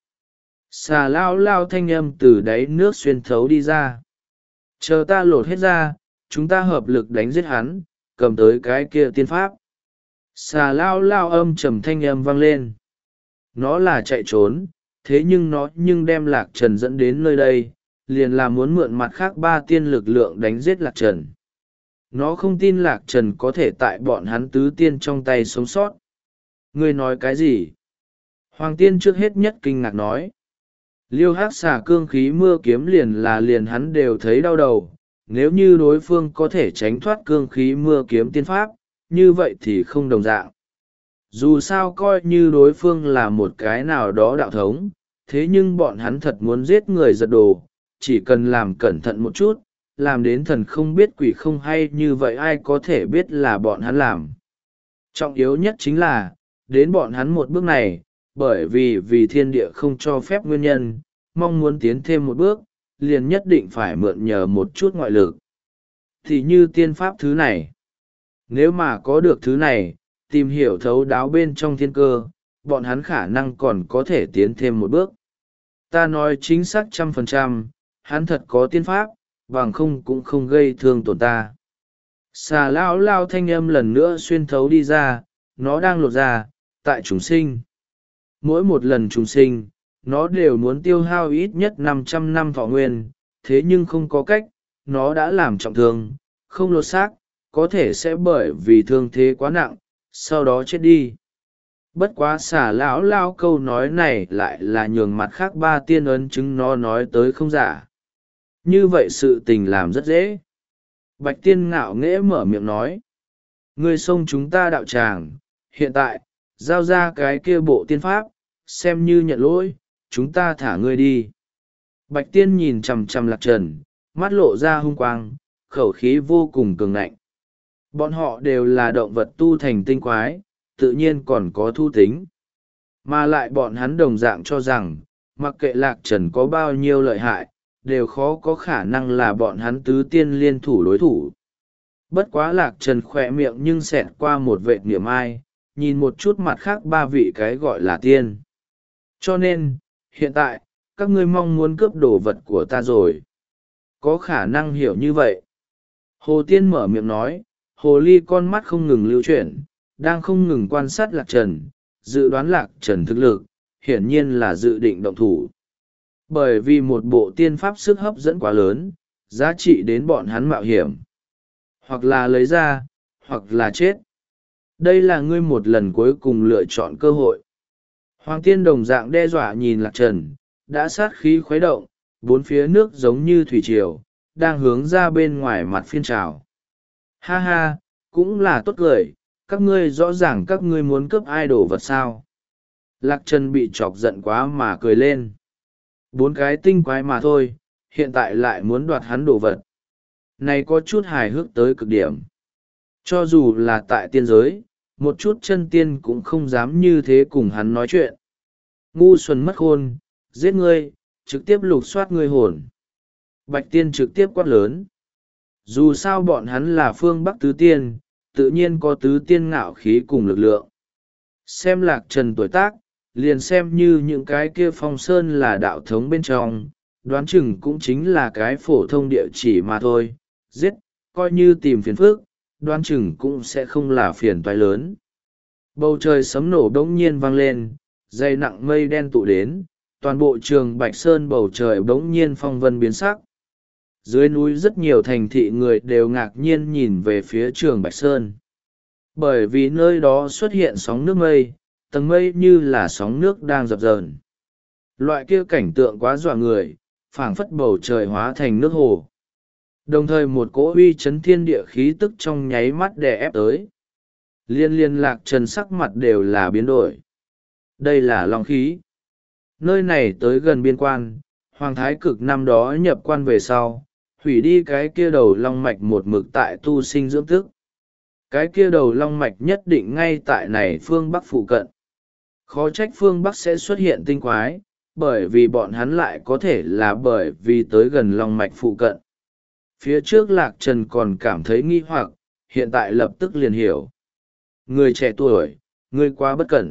Speaker 1: Xà lao lao thanh âm từ đáy nước xuyên thấu đi ra. Chờ ta lột hết ra, chúng ta hợp lực đánh giết hắn, cầm tới cái kia tiên pháp. Xà lao lao âm trầm thanh âm vang lên. Nó là chạy trốn, thế nhưng nó nhưng đem Lạc Trần dẫn đến nơi đây, liền là muốn mượn mặt khác ba tiên lực lượng đánh giết Lạc Trần. Nó không tin Lạc Trần có thể tại bọn hắn tứ tiên trong tay sống sót. Ngươi nói cái gì? Hoàng tiên trước hết nhất kinh ngạc nói. Liêu hắc xà cương khí mưa kiếm liền là liền hắn đều thấy đau đầu. Nếu như đối phương có thể tránh thoát cương khí mưa kiếm tiên pháp, như vậy thì không đồng dạng. Dù sao coi như đối phương là một cái nào đó đạo thống, thế nhưng bọn hắn thật muốn giết người giật đồ, chỉ cần làm cẩn thận một chút, làm đến thần không biết quỷ không hay, như vậy ai có thể biết là bọn hắn làm. Trọng yếu nhất chính là, đến bọn hắn một bước này, bởi vì vì thiên địa không cho phép nguyên nhân, mong muốn tiến thêm một bước, liền nhất định phải mượn nhờ một chút ngoại lực. Thì như tiên pháp thứ này, nếu mà có được thứ này, tìm hiểu thấu đáo bên trong thiên cơ, bọn hắn khả năng còn có thể tiến thêm một bước. Ta nói chính xác trăm phần trăm, hắn thật có tiên pháp, bằng không cũng không gây thương tổn ta. Xà lao lao thanh âm lần nữa xuyên thấu đi ra, nó đang lột ra, tại chúng sinh. Mỗi một lần chúng sinh, nó đều muốn tiêu hao ít nhất năm trăm năm thọ nguyên, thế nhưng không có cách, nó đã làm trọng thương, không lột xác, có thể sẽ bởi vì thương thế quá nặng, sau đó chết đi. Bất quá xả lão lao câu nói này lại là nhường mặt khác ba tiên ấn chứng nó nói tới không giả. Như vậy sự tình làm rất dễ. Bạch tiên ngạo nghễ mở miệng nói. Ngươi xông chúng ta đạo tràng, hiện tại, giao ra cái kia bộ tiên pháp, xem như nhận lỗi, chúng ta thả ngươi đi. Bạch tiên nhìn chằm chằm Lạc Trần, mắt lộ ra hung quang, khẩu khí vô cùng cường ngạnh. Bọn họ đều là động vật tu thành tinh quái, tự nhiên còn có thu tính. Mà lại bọn hắn đồng dạng cho rằng, mặc kệ Lạc Trần có bao nhiêu lợi hại, đều khó có khả năng là bọn hắn tứ tiên liên thủ đối thủ. Bất quá Lạc Trần khỏe miệng nhưng xẹt qua một vệt niệm ai, nhìn một chút mặt khác ba vị cái gọi là tiên. Cho nên, hiện tại, các ngươi mong muốn cướp đồ vật của ta rồi. Có khả năng hiểu như vậy. Hồ Tiên mở miệng nói, hồ ly con mắt không ngừng lưu chuyển, đang không ngừng quan sát Lạc Trần, dự đoán Lạc Trần thực lực, hiển nhiên là dự định động thủ. Bởi vì một bộ tiên pháp sức hấp dẫn quá lớn, giá trị đến bọn hắn mạo hiểm. Hoặc là lấy ra, hoặc là chết. Đây là ngươi một lần cuối cùng lựa chọn cơ hội. Hoàng tiên đồng dạng đe dọa nhìn Lạc Trần, đã sát khí khuấy động, bốn phía nước giống như thủy triều, đang hướng ra bên ngoài mặt phiên trào. Ha ha, cũng là tốt cười, các ngươi rõ ràng các ngươi muốn cướp ai đồ vật sao. Lạc Trần bị chọc giận quá mà cười lên. Bốn cái tinh quái mà thôi, hiện tại lại muốn đoạt hắn đồ vật. Này có chút hài hước tới cực điểm. Cho dù là tại tiên giới, một chút chân tiên cũng không dám như thế cùng hắn nói chuyện. Ngu xuẩn mất khôn, giết ngươi, trực tiếp lục soát ngươi hồn. Bạch tiên trực tiếp quát lớn. Dù sao bọn hắn là phương Bắc tứ tiên, tự nhiên có tứ tiên ngạo khí cùng lực lượng. Xem Lạc Trần tuổi tác, liền xem như những cái kia phong sơn là đạo thống bên trong, đoán chừng cũng chính là cái phổ thông địa chỉ mà thôi. Giết, coi như tìm phiền phức, đoán chừng cũng sẽ không là phiền toái lớn. Bầu trời sấm nổ đống nhiên vang lên, dày nặng mây đen tụ đến, toàn bộ trường Bạch Sơn bầu trời bỗng nhiên phong vân biến sắc. Dưới núi rất nhiều thành thị người đều ngạc nhiên nhìn về phía trường Bạch Sơn. Bởi vì nơi đó xuất hiện sóng nước mây, tầng mây như là sóng nước đang dập dờn. Loại kia cảnh tượng quá dọa người, phảng phất bầu trời hóa thành nước hồ. Đồng thời một cỗ uy chấn thiên địa khí tức trong nháy mắt đè ép tới. Liên liên lạc trần sắc mặt đều là biến đổi. Đây là long khí. Nơi này tới gần biên quan, Hoàng Thái Cực năm đó nhập quan về sau, hủy đi cái kia đầu long mạch một mực tại tu sinh dưỡng thức. Cái kia đầu long mạch nhất định ngay tại này phương Bắc phụ cận. Khó trách phương Bắc sẽ xuất hiện tinh quái, bởi vì bọn hắn lại có thể là bởi vì tới gần long mạch phụ cận. Phía trước Lạc Trần còn cảm thấy nghi hoặc, hiện tại lập tức liền hiểu. Người trẻ tuổi, người quá bất cẩn.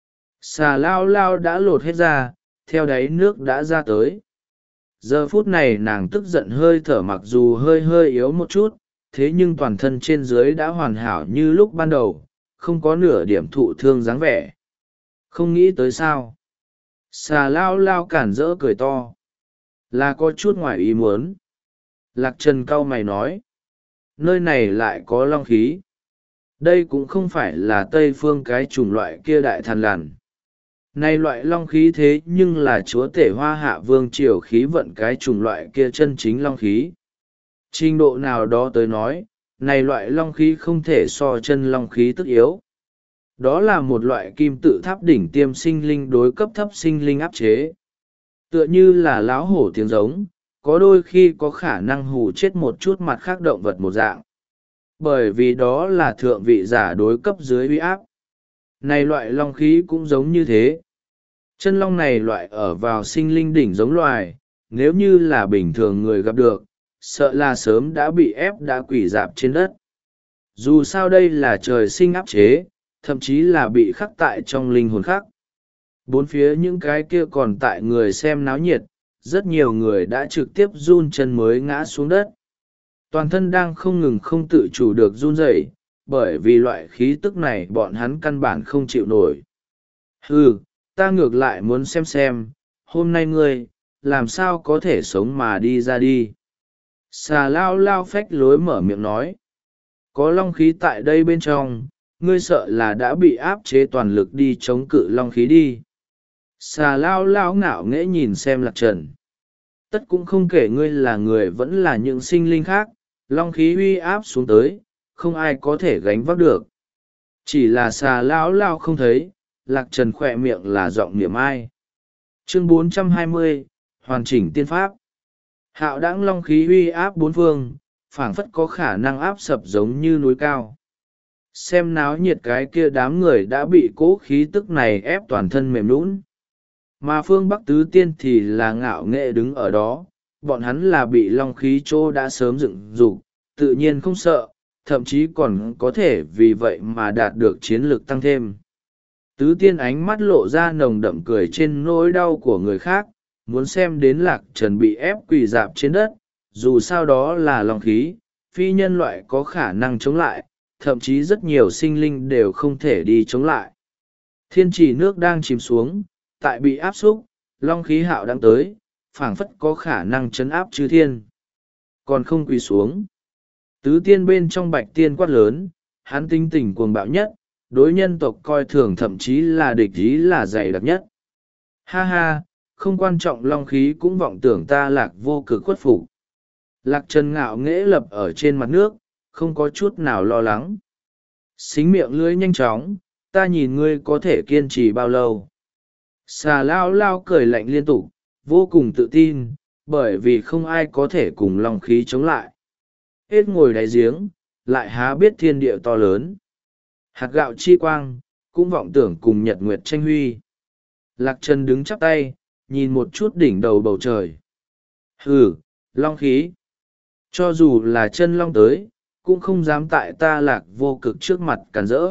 Speaker 1: Xà lao lao đã lột hết ra, theo đáy nước đã ra tới. Giờ phút này nàng tức giận hơi thở mặc dù hơi hơi yếu một chút, thế nhưng toàn thân trên dưới đã hoàn hảo như lúc ban đầu, không có nửa điểm thụ thương dáng vẻ. Không nghĩ tới sao. Xà lao lao cản rỡ cười to. Là có chút ngoài ý muốn. Lạc Trần cau mày nói. Nơi này lại có long khí. Đây cũng không phải là Tây Phương cái chủng loại kia đại thần lằn. Này loại long khí thế nhưng là chúa tể hoa hạ vương triều khí vận cái chủng loại kia chân chính long khí. Trình độ nào đó tới nói, này loại long khí không thể so chân long khí tức yếu. Đó là một loại kim tự tháp đỉnh tiêm sinh linh đối cấp thấp sinh linh áp chế. Tựa như là láo hổ tiếng giống, có đôi khi có khả năng hù chết một chút mặt khác động vật một dạng. Bởi vì đó là thượng vị giả đối cấp dưới uy áp. Này loại long khí cũng giống như thế. Chân long này loại ở vào sinh linh đỉnh giống loài, nếu như là bình thường người gặp được, sợ là sớm đã bị ép đã quỷ dạp trên đất. Dù sao đây là trời sinh áp chế, thậm chí là bị khắc tại trong linh hồn khắc. Bốn phía những cái kia còn tại người xem náo nhiệt, rất nhiều người đã trực tiếp run chân mới ngã xuống đất. Toàn thân đang không ngừng không tự chủ được run rẩy, bởi vì loại khí tức này bọn hắn căn bản không chịu nổi. Ừ, ta ngược lại muốn xem xem, hôm nay ngươi, làm sao có thể sống mà đi ra đi. Xà lao lao phách lối mở miệng nói. Có long khí tại đây bên trong, ngươi sợ là đã bị áp chế toàn lực đi chống cự long khí đi. Xà lao lao ngạo nghễ nhìn xem Lạc Trần. Tất cũng không kể ngươi là người vẫn là những sinh linh khác, long khí uy áp xuống tới, không ai có thể gánh vác được. Chỉ là xà lao lao không thấy, Lạc Trần khỏe miệng là giọng niệm ai. Chương bốn trăm hai mươi, hoàn chỉnh tiên pháp. Hạo đãng long khí uy áp bốn phương, phảng phất có khả năng áp sập giống như núi cao. Xem náo nhiệt cái kia đám người đã bị cố khí tức này ép toàn thân mềm lún. Mà phương Bắc Tứ Tiên thì là ngạo nghệ đứng ở đó, bọn hắn là bị long khí trô đã sớm dựng dục, tự nhiên không sợ, thậm chí còn có thể vì vậy mà đạt được chiến lược tăng thêm. Tứ Tiên ánh mắt lộ ra nồng đậm cười trên nỗi đau của người khác, muốn xem đến Lạc Trần bị ép quỳ dạp trên đất, dù sao đó là long khí, phi nhân loại có khả năng chống lại, thậm chí rất nhiều sinh linh đều không thể đi chống lại. Thiên chỉ nước đang chìm xuống, tại bị áp xúc, long khí hạo đang tới, phảng phất có khả năng chấn áp chư thiên. Còn không quỳ xuống. Tứ tiên bên trong bạch tiên quát lớn, hắn tinh tỉnh cuồng bạo nhất, đối nhân tộc coi thường thậm chí là địch ý là dày đặc nhất. Ha ha, không quan trọng long khí cũng vọng tưởng ta Lạc vô cực khuất phục. Lạc Trần ngạo nghễ lập ở trên mặt nước, không có chút nào lo lắng. Xính miệng lưỡi nhanh chóng, ta nhìn ngươi có thể kiên trì bao lâu. Xà lao lao cười lạnh liên tục, vô cùng tự tin, bởi vì không ai có thể cùng long khí chống lại. Hết ngồi đáy giếng, lại há biết thiên địa to lớn. Hạt gạo chi quang, cũng vọng tưởng cùng nhật nguyệt tranh huy. Lạc Trần đứng chắp tay, nhìn một chút đỉnh đầu bầu trời. Hừ, long khí. Cho dù là chân long tới, cũng không dám tại ta Lạc vô cực trước mặt cản rỡ.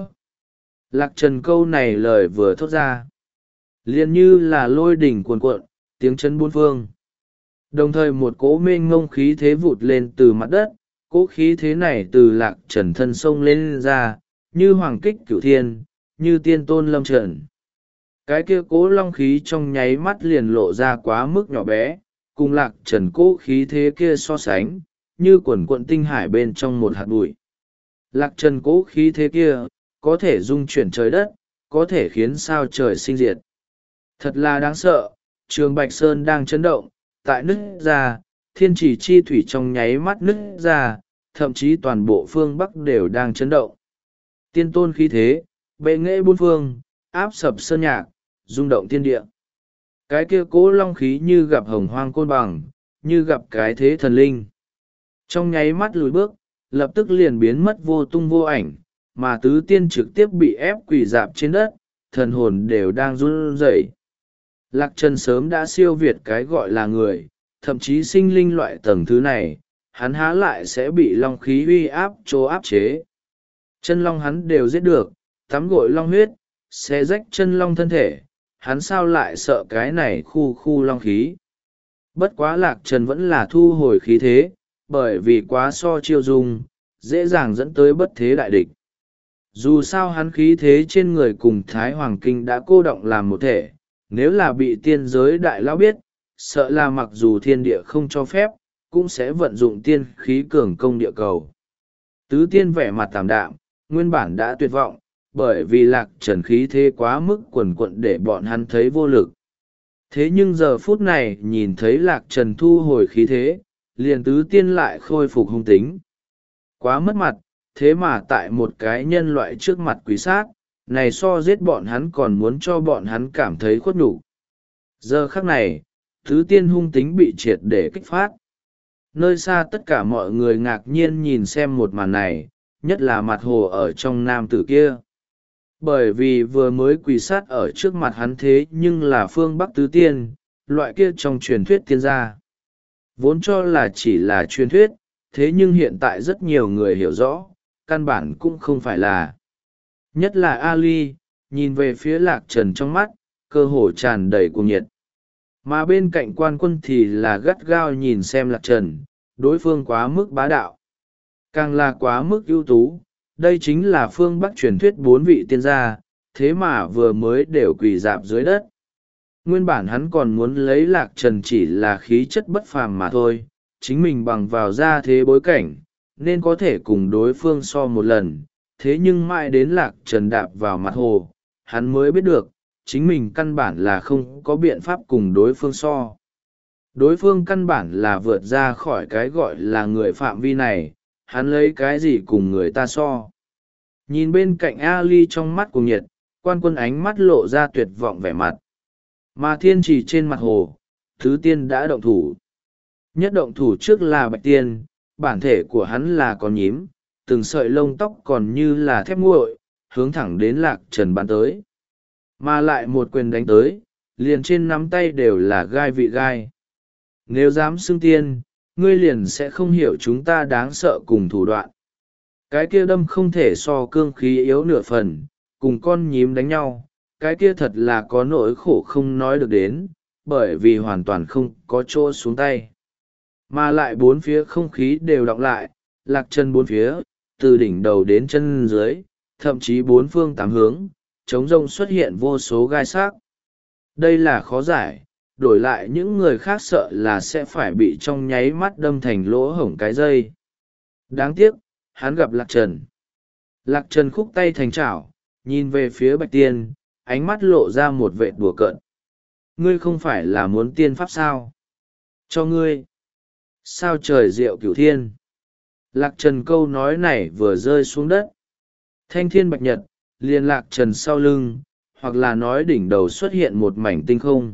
Speaker 1: Lạc Trần câu này lời vừa thốt ra, liền như là lôi đỉnh cuồn cuộn, tiếng chân bốn phương. Đồng thời một cỗ mênh ngông khí thế vụt lên từ mặt đất, cỗ khí thế này từ Lạc Trần thân sông lên ra, như hoàng kích cửu thiên, như tiên tôn lâm trần. Cái kia cỗ long khí trong nháy mắt liền lộ ra quá mức nhỏ bé, cùng Lạc Trần cỗ khí thế kia so sánh, như quần quận tinh hải bên trong một hạt bụi. Lạc Trần cỗ khí thế kia, có thể dung chuyển trời đất, có thể khiến sao trời sinh diệt. Thật là đáng sợ, Trường Bạch Sơn đang chấn động, tại nứt ra, thiên chỉ chi thủy trong nháy mắt nứt ra, thậm chí toàn bộ phương Bắc đều đang chấn động. Tiên tôn khí thế, bệ nghệ bốn phương, áp sập sơn nhạc, rung động thiên địa. Cái kia cố long khí như gặp hồng hoang côn bằng, như gặp cái thế thần linh. Trong nháy mắt lùi bước, lập tức liền biến mất vô tung vô ảnh, mà tứ tiên trực tiếp bị ép quỳ dạp trên đất, thần hồn đều đang run rẩy. Lạc Trần sớm đã siêu việt cái gọi là người, thậm chí sinh linh loại tầng thứ này, hắn há lại sẽ bị long khí uy áp chỗ áp chế. Chân long hắn đều giết được, tắm gội long huyết, xé rách chân long thân thể, hắn sao lại sợ cái này khu khu long khí. Bất quá Lạc Trần vẫn là thu hồi khí thế, bởi vì quá so chiêu dung, dễ dàng dẫn tới bất thế đại địch. Dù sao hắn khí thế trên người cùng Thái Hoàng Kinh đã cô động làm một thể, nếu là bị tiên giới đại lão biết, sợ là mặc dù thiên địa không cho phép, cũng sẽ vận dụng tiên khí cường công địa cầu. Tứ tiên vẻ mặt tạm đạm, nguyên bản đã tuyệt vọng, bởi vì Lạc Trần khí thế quá mức quần quận để bọn hắn thấy vô lực. Thế nhưng giờ phút này nhìn thấy Lạc Trần thu hồi khí thế, liền tứ tiên lại khôi phục hung tính. Quá mất mặt, thế mà tại một cái nhân loại trước mặt quý sát, này so giết bọn hắn còn muốn cho bọn hắn cảm thấy khuất nhục. Giờ khắc này, tứ tiên hung tính bị triệt để kích phát. Nơi xa tất cả mọi người ngạc nhiên nhìn xem một màn này, nhất là mặt hồ ở trong nam tử kia. Bởi vì vừa mới quỳ sát ở trước mặt hắn thế nhưng là phương Bắc tứ tiên, loại kia trong truyền thuyết tiên gia. Vốn cho là chỉ là truyền thuyết, thế nhưng hiện tại rất nhiều người hiểu rõ, căn bản cũng không phải là. Nhất là Ali, nhìn về phía Lạc Trần trong mắt, cơ hồ tràn đầy cuồng nhiệt. Mà bên cạnh quan quân thì là gắt gao nhìn xem Lạc Trần, đối phương quá mức bá đạo. Càng là quá mức ưu tú, đây chính là phương Bắc truyền thuyết bốn vị tiên gia, thế mà vừa mới đều quỳ dạp dưới đất. Nguyên bản hắn còn muốn lấy Lạc Trần chỉ là khí chất bất phàm mà thôi, chính mình bằng vào ra thế bối cảnh, nên có thể cùng đối phương so một lần, thế nhưng mãi đến Lạc Trần đạp vào mặt hồ, hắn mới biết được, chính mình căn bản là không có biện pháp cùng đối phương so. Đối phương căn bản là vượt ra khỏi cái gọi là người phạm vi này, hắn lấy cái gì cùng người ta so. Nhìn bên cạnh Ali trong mắt cuồng nhiệt, quan quân ánh mắt lộ ra tuyệt vọng vẻ mặt. Mà thiên trì trên mặt hồ, thứ tiên đã động thủ. Nhất động thủ trước là Bạch Tiên, bản thể của hắn là con nhím, từng sợi lông tóc còn như là thép nguội, hướng thẳng đến Lạc Trần bắn tới. Mà lại một quyền đánh tới, liền trên nắm tay đều là gai vị gai. Nếu dám xưng tiên, ngươi liền sẽ không hiểu chúng ta đáng sợ cùng thủ đoạn. Cái kia đâm không thể so cương khí yếu nửa phần, cùng con nhím đánh nhau, cái kia thật là có nỗi khổ không nói được đến, bởi vì hoàn toàn không có chỗ xuống tay. Mà lại bốn phía không khí đều đọng lại, Lạc Trần bốn phía, từ đỉnh đầu đến chân dưới, thậm chí bốn phương tám hướng, trống rông xuất hiện vô số gai xác. Đây là khó giải, đổi lại những người khác sợ là sẽ phải bị trong nháy mắt đâm thành lỗ hổng cái dây. Đáng tiếc, hắn gặp Lạc Trần. Lạc Trần khúc tay thành chảo, nhìn về phía Bạch Tiên, ánh mắt lộ ra một vệt đùa cợt. Ngươi không phải là muốn tiên pháp sao? Cho ngươi. Sao trời diệu cửu thiên. Lạc Trần câu nói này vừa rơi xuống đất. Thanh thiên bạch nhật, liền Lạc Trần sau lưng, hoặc là nói đỉnh đầu xuất hiện một mảnh tinh không.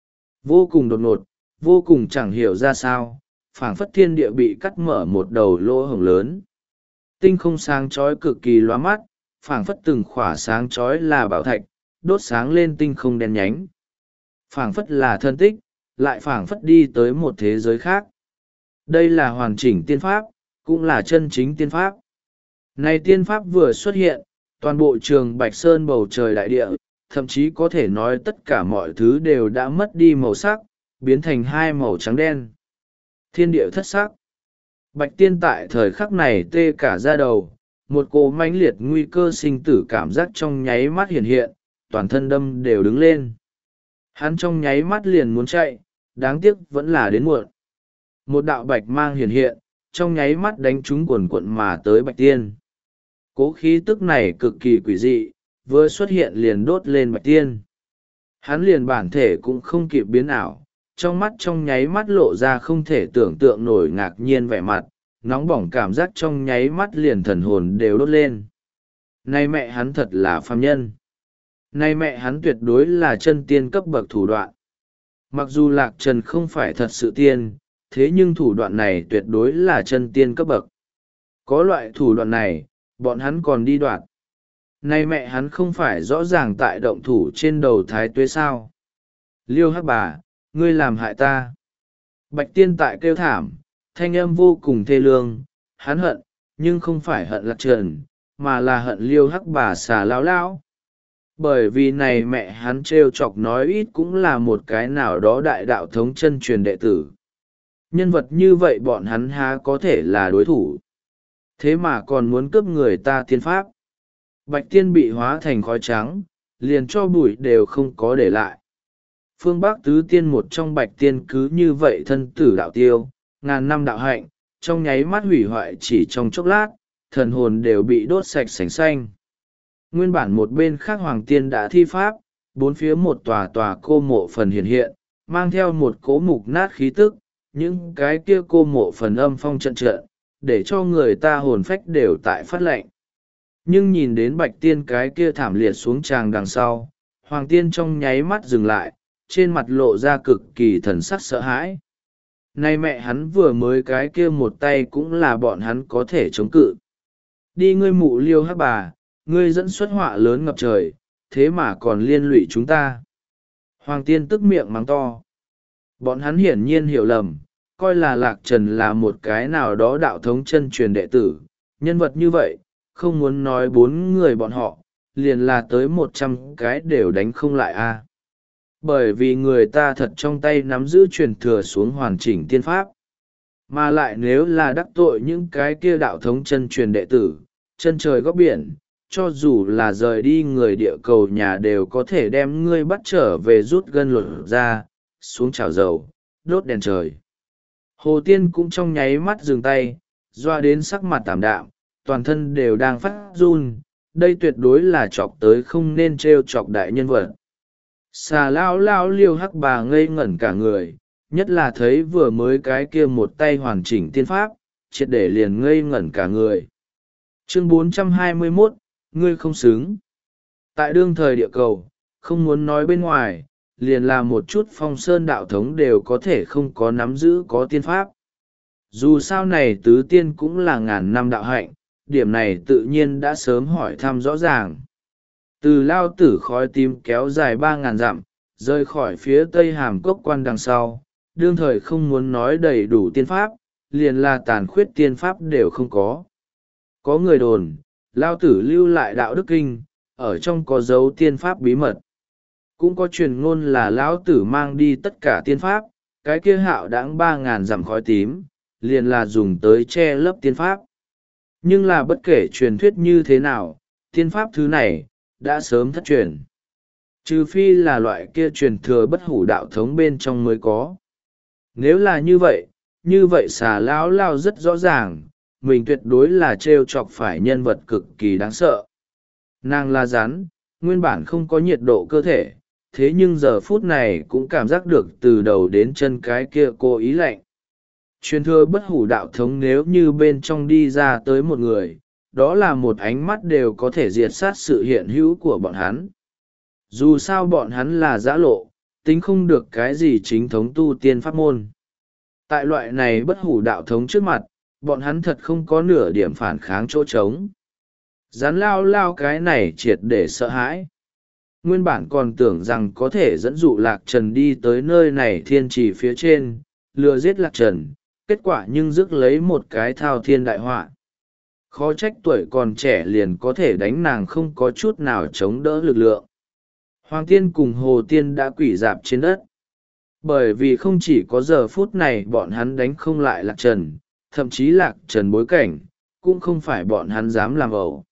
Speaker 1: Vô cùng đột ngột, vô cùng chẳng hiểu ra sao, phảng phất thiên địa bị cắt mở một đầu lỗ hổng lớn. Tinh không sáng chói cực kỳ lóa mắt, phảng phất từng khỏa sáng chói là bảo thạch, đốt sáng lên tinh không đen nhánh. Phảng phất là thân tích, lại phảng phất đi tới một thế giới khác. Đây là hoàn chỉnh tiên pháp, cũng là chân chính tiên pháp. Này tiên pháp vừa xuất hiện, toàn bộ trường Bạch Sơn bầu trời đại địa, thậm chí có thể nói tất cả mọi thứ đều đã mất đi màu sắc, biến thành hai màu trắng đen. Thiên địa thất sắc. Bạch Tiên tại thời khắc này tê cả da đầu, một cỗ mãnh liệt nguy cơ sinh tử cảm giác trong nháy mắt hiện hiện, toàn thân đâm đều đứng lên. Hắn trong nháy mắt liền muốn chạy, đáng tiếc vẫn là đến muộn. Một đạo bạch mang hiện hiện, trong nháy mắt đánh trúng quần quận mà tới Bạch Tiên. Cố khí tức này cực kỳ quỷ dị, vừa xuất hiện liền đốt lên Bạch Tiên. Hắn liền bản thể cũng không kịp biến ảo, trong mắt trong nháy mắt lộ ra không thể tưởng tượng nổi ngạc nhiên vẻ mặt, nóng bỏng cảm giác trong nháy mắt liền thần hồn đều đốt lên. Này mẹ hắn thật là phàm nhân. Này mẹ hắn tuyệt đối là chân tiên cấp bậc thủ đoạn. Mặc dù Lạc Trần không phải thật sự tiên, thế nhưng thủ đoạn này tuyệt đối là chân tiên cấp bậc. Có loại thủ đoạn này, bọn hắn còn đi đoạt. Này mẹ hắn không phải rõ ràng tại động thủ trên đầu thái tuế sao. Liêu Hắc Bà, ngươi làm hại ta. Bạch tiên tại kêu thảm, thanh âm vô cùng thê lương, hắn hận, nhưng không phải hận Lạc Trần, mà là hận Liêu Hắc Bà xà lão lão. Bởi vì này mẹ hắn trêu chọc nói ít cũng là một cái nào đó đại đạo thống chân truyền đệ tử. Nhân vật như vậy bọn hắn há có thể là đối thủ. Thế mà còn muốn cướp người ta tiên pháp. Bạch tiên bị hóa thành khói trắng, liền cho bụi đều không có để lại. Phương Bắc tứ tiên một trong bạch tiên cứ như vậy thân tử đạo tiêu, ngàn năm đạo hạnh, trong nháy mắt hủy hoại chỉ trong chốc lát, thần hồn đều bị đốt sạch sành xanh. Nguyên bản một bên khác hoàng tiên đã thi pháp, bốn phía một tòa tòa cô mộ phần hiện hiện, mang theo một cỗ mục nát khí tức, những cái kia cô mộ phần âm phong trận trận, để cho người ta hồn phách đều tại phát lệnh. Nhưng nhìn đến bạch tiên cái kia thảm liệt xuống tràng đằng sau, hoàng tiên trong nháy mắt dừng lại, trên mặt lộ ra cực kỳ thần sắc sợ hãi. Nay mẹ hắn vừa mới cái kia một tay cũng là bọn hắn có thể chống cự. Đi ngươi mụ Liêu Hắc Bà, ngươi dẫn xuất họa lớn ngập trời, thế mà còn liên lụy chúng ta. Hoàng tiên tức miệng mắng to. Bọn hắn hiển nhiên hiểu lầm, coi là Lạc Trần là một cái nào đó đạo thống chân truyền đệ tử, nhân vật như vậy, không muốn nói bốn người bọn họ, liền là tới một trăm cái đều đánh không lại a. Bởi vì người ta thật trong tay nắm giữ truyền thừa xuống hoàn chỉnh tiên pháp. Mà lại nếu là đắc tội những cái kia đạo thống chân truyền đệ tử, chân trời góc biển, cho dù là rời đi người địa cầu nhà đều có thể đem ngươi bắt trở về rút gân luật ra, xuống chảo dầu, đốt đèn trời. Hồ Tiên cũng trong nháy mắt dừng tay, doa đến sắc mặt tảm đạm, toàn thân đều đang phát run, đây tuyệt đối là chọc tới không nên trêu chọc đại nhân vật. Xà lao lao Liêu Hắc Bà ngây ngẩn cả người, nhất là thấy vừa mới cái kia một tay hoàn chỉnh tiên pháp, triệt để liền ngây ngẩn cả người. Chương bốn trăm hai mươi mốt, ngươi không xứng. Tại đương thời địa cầu, không muốn nói bên ngoài, liền là một chút phong sơn đạo thống đều có thể không có nắm giữ có tiên pháp. Dù sao này tứ tiên cũng là ngàn năm đạo hạnh, điểm này tự nhiên đã sớm hỏi thăm rõ ràng. Từ lao tử khói tím kéo dài ba ngàn dặm, rơi khỏi phía tây hàm cốc quan đằng sau, đương thời không muốn nói đầy đủ tiên pháp, liền là tàn khuyết tiên pháp đều không có. Có người đồn, lao tử lưu lại đạo đức kinh, ở trong có dấu tiên pháp bí mật. Cũng có truyền ngôn là lão tử mang đi tất cả tiên pháp, cái kia hạo đãng ba ngàn dặm khói tím, liền là dùng tới che lấp tiên pháp. Nhưng là bất kể truyền thuyết như thế nào, tiên pháp thứ này, đã sớm thất truyền. Trừ phi là loại kia truyền thừa bất hủ đạo thống bên trong mới có. Nếu là như vậy, như vậy xà lão lao rất rõ ràng, mình tuyệt đối là trêu chọc phải nhân vật cực kỳ đáng sợ. Nàng là rắn, nguyên bản không có nhiệt độ cơ thể, thế nhưng giờ phút này cũng cảm giác được từ đầu đến chân cái kia cô ý lạnh. Truyền thừa bất hủ đạo thống nếu như bên trong đi ra tới một người, đó là một ánh mắt đều có thể diệt sát sự hiện hữu của bọn hắn. Dù sao bọn hắn là giã lộ, tính không được cái gì chính thống tu tiên pháp môn. Tại loại này bất hủ đạo thống trước mặt, bọn hắn thật không có nửa điểm phản kháng chỗ trống. Rắn lao lao cái này triệt để sợ hãi. Nguyên bản còn tưởng rằng có thể dẫn dụ Lạc Trần đi tới nơi này thiên trì phía trên, lừa giết Lạc Trần, kết quả nhưng rước lấy một cái thao thiên đại họa. Khó trách tuổi còn trẻ liền có thể đánh nàng không có chút nào chống đỡ lực lượng. Hoàng tiên cùng Hồ Tiên đã quỷ dạp trên đất. Bởi vì không chỉ có giờ phút này bọn hắn đánh không lại Lạc Trần, thậm chí Lạc Trần bối cảnh, cũng không phải bọn hắn dám làm ẩu.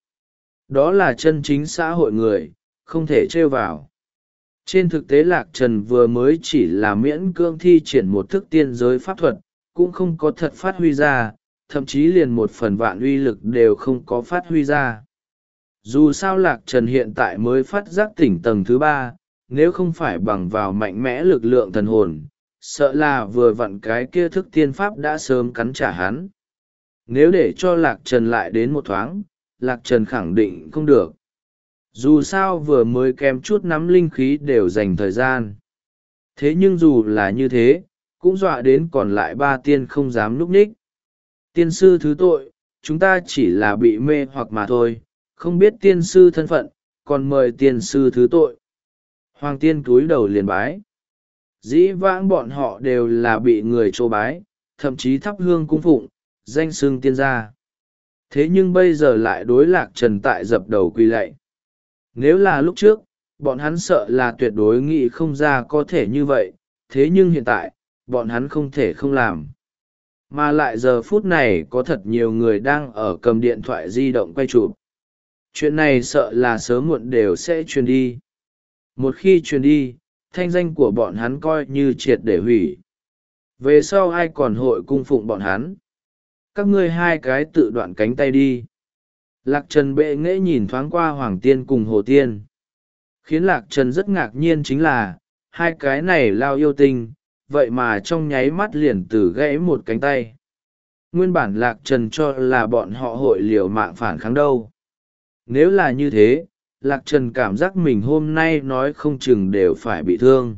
Speaker 1: Đó là chân chính xã hội người, không thể trêu vào. Trên thực tế Lạc Trần vừa mới chỉ là miễn cưỡng thi triển một thức tiên giới pháp thuật, cũng không có thật phát huy ra, thậm chí liền một phần vạn uy lực đều không có phát huy ra. Dù sao Lạc Trần hiện tại mới phát giác tỉnh tầng thứ ba, nếu không phải bằng vào mạnh mẽ lực lượng thần hồn, sợ là vừa vặn cái kia thức tiên pháp đã sớm cắn trả hắn. Nếu để cho Lạc Trần lại đến một thoáng, Lạc Trần khẳng định không được. Dù sao vừa mới kém chút nắm linh khí đều dành thời gian. Thế nhưng dù là như thế, cũng dọa đến còn lại ba tiên không dám núp ních. Tiên sư thứ tội, chúng ta chỉ là bị mê hoặc mà thôi, không biết tiên sư thân phận, còn mời tiên sư thứ tội. Hoàng tiên cúi đầu liền bái. Dĩ vãng bọn họ đều là bị người trô bái, thậm chí thắp hương cung phụng, danh xưng tiên gia. Thế nhưng bây giờ lại đối Lạc Trần tại dập đầu quỳ lạy. Nếu là lúc trước, bọn hắn sợ là tuyệt đối nghĩ không ra có thể như vậy, thế nhưng hiện tại, bọn hắn không thể không làm. Mà lại giờ phút này có thật nhiều người đang ở cầm điện thoại di động quay chụp. Chuyện này sợ là sớm muộn đều sẽ truyền đi. Một khi truyền đi, thanh danh của bọn hắn coi như triệt để hủy. Về sau ai còn hội cung phụng bọn hắn? Các ngươi hai cái tự đoạn cánh tay đi. Lạc Trần bệ nghễ nhìn thoáng qua Hoàng Tiên cùng Hồ Tiên. Khiến Lạc Trần rất ngạc nhiên chính là, hai cái này lao yêu tinh, vậy mà trong nháy mắt liền từ gãy một cánh tay. Nguyên bản Lạc Trần cho là bọn họ hội liều mạng phản kháng đâu. Nếu là như thế, Lạc Trần cảm giác mình hôm nay nói không chừng đều phải bị thương.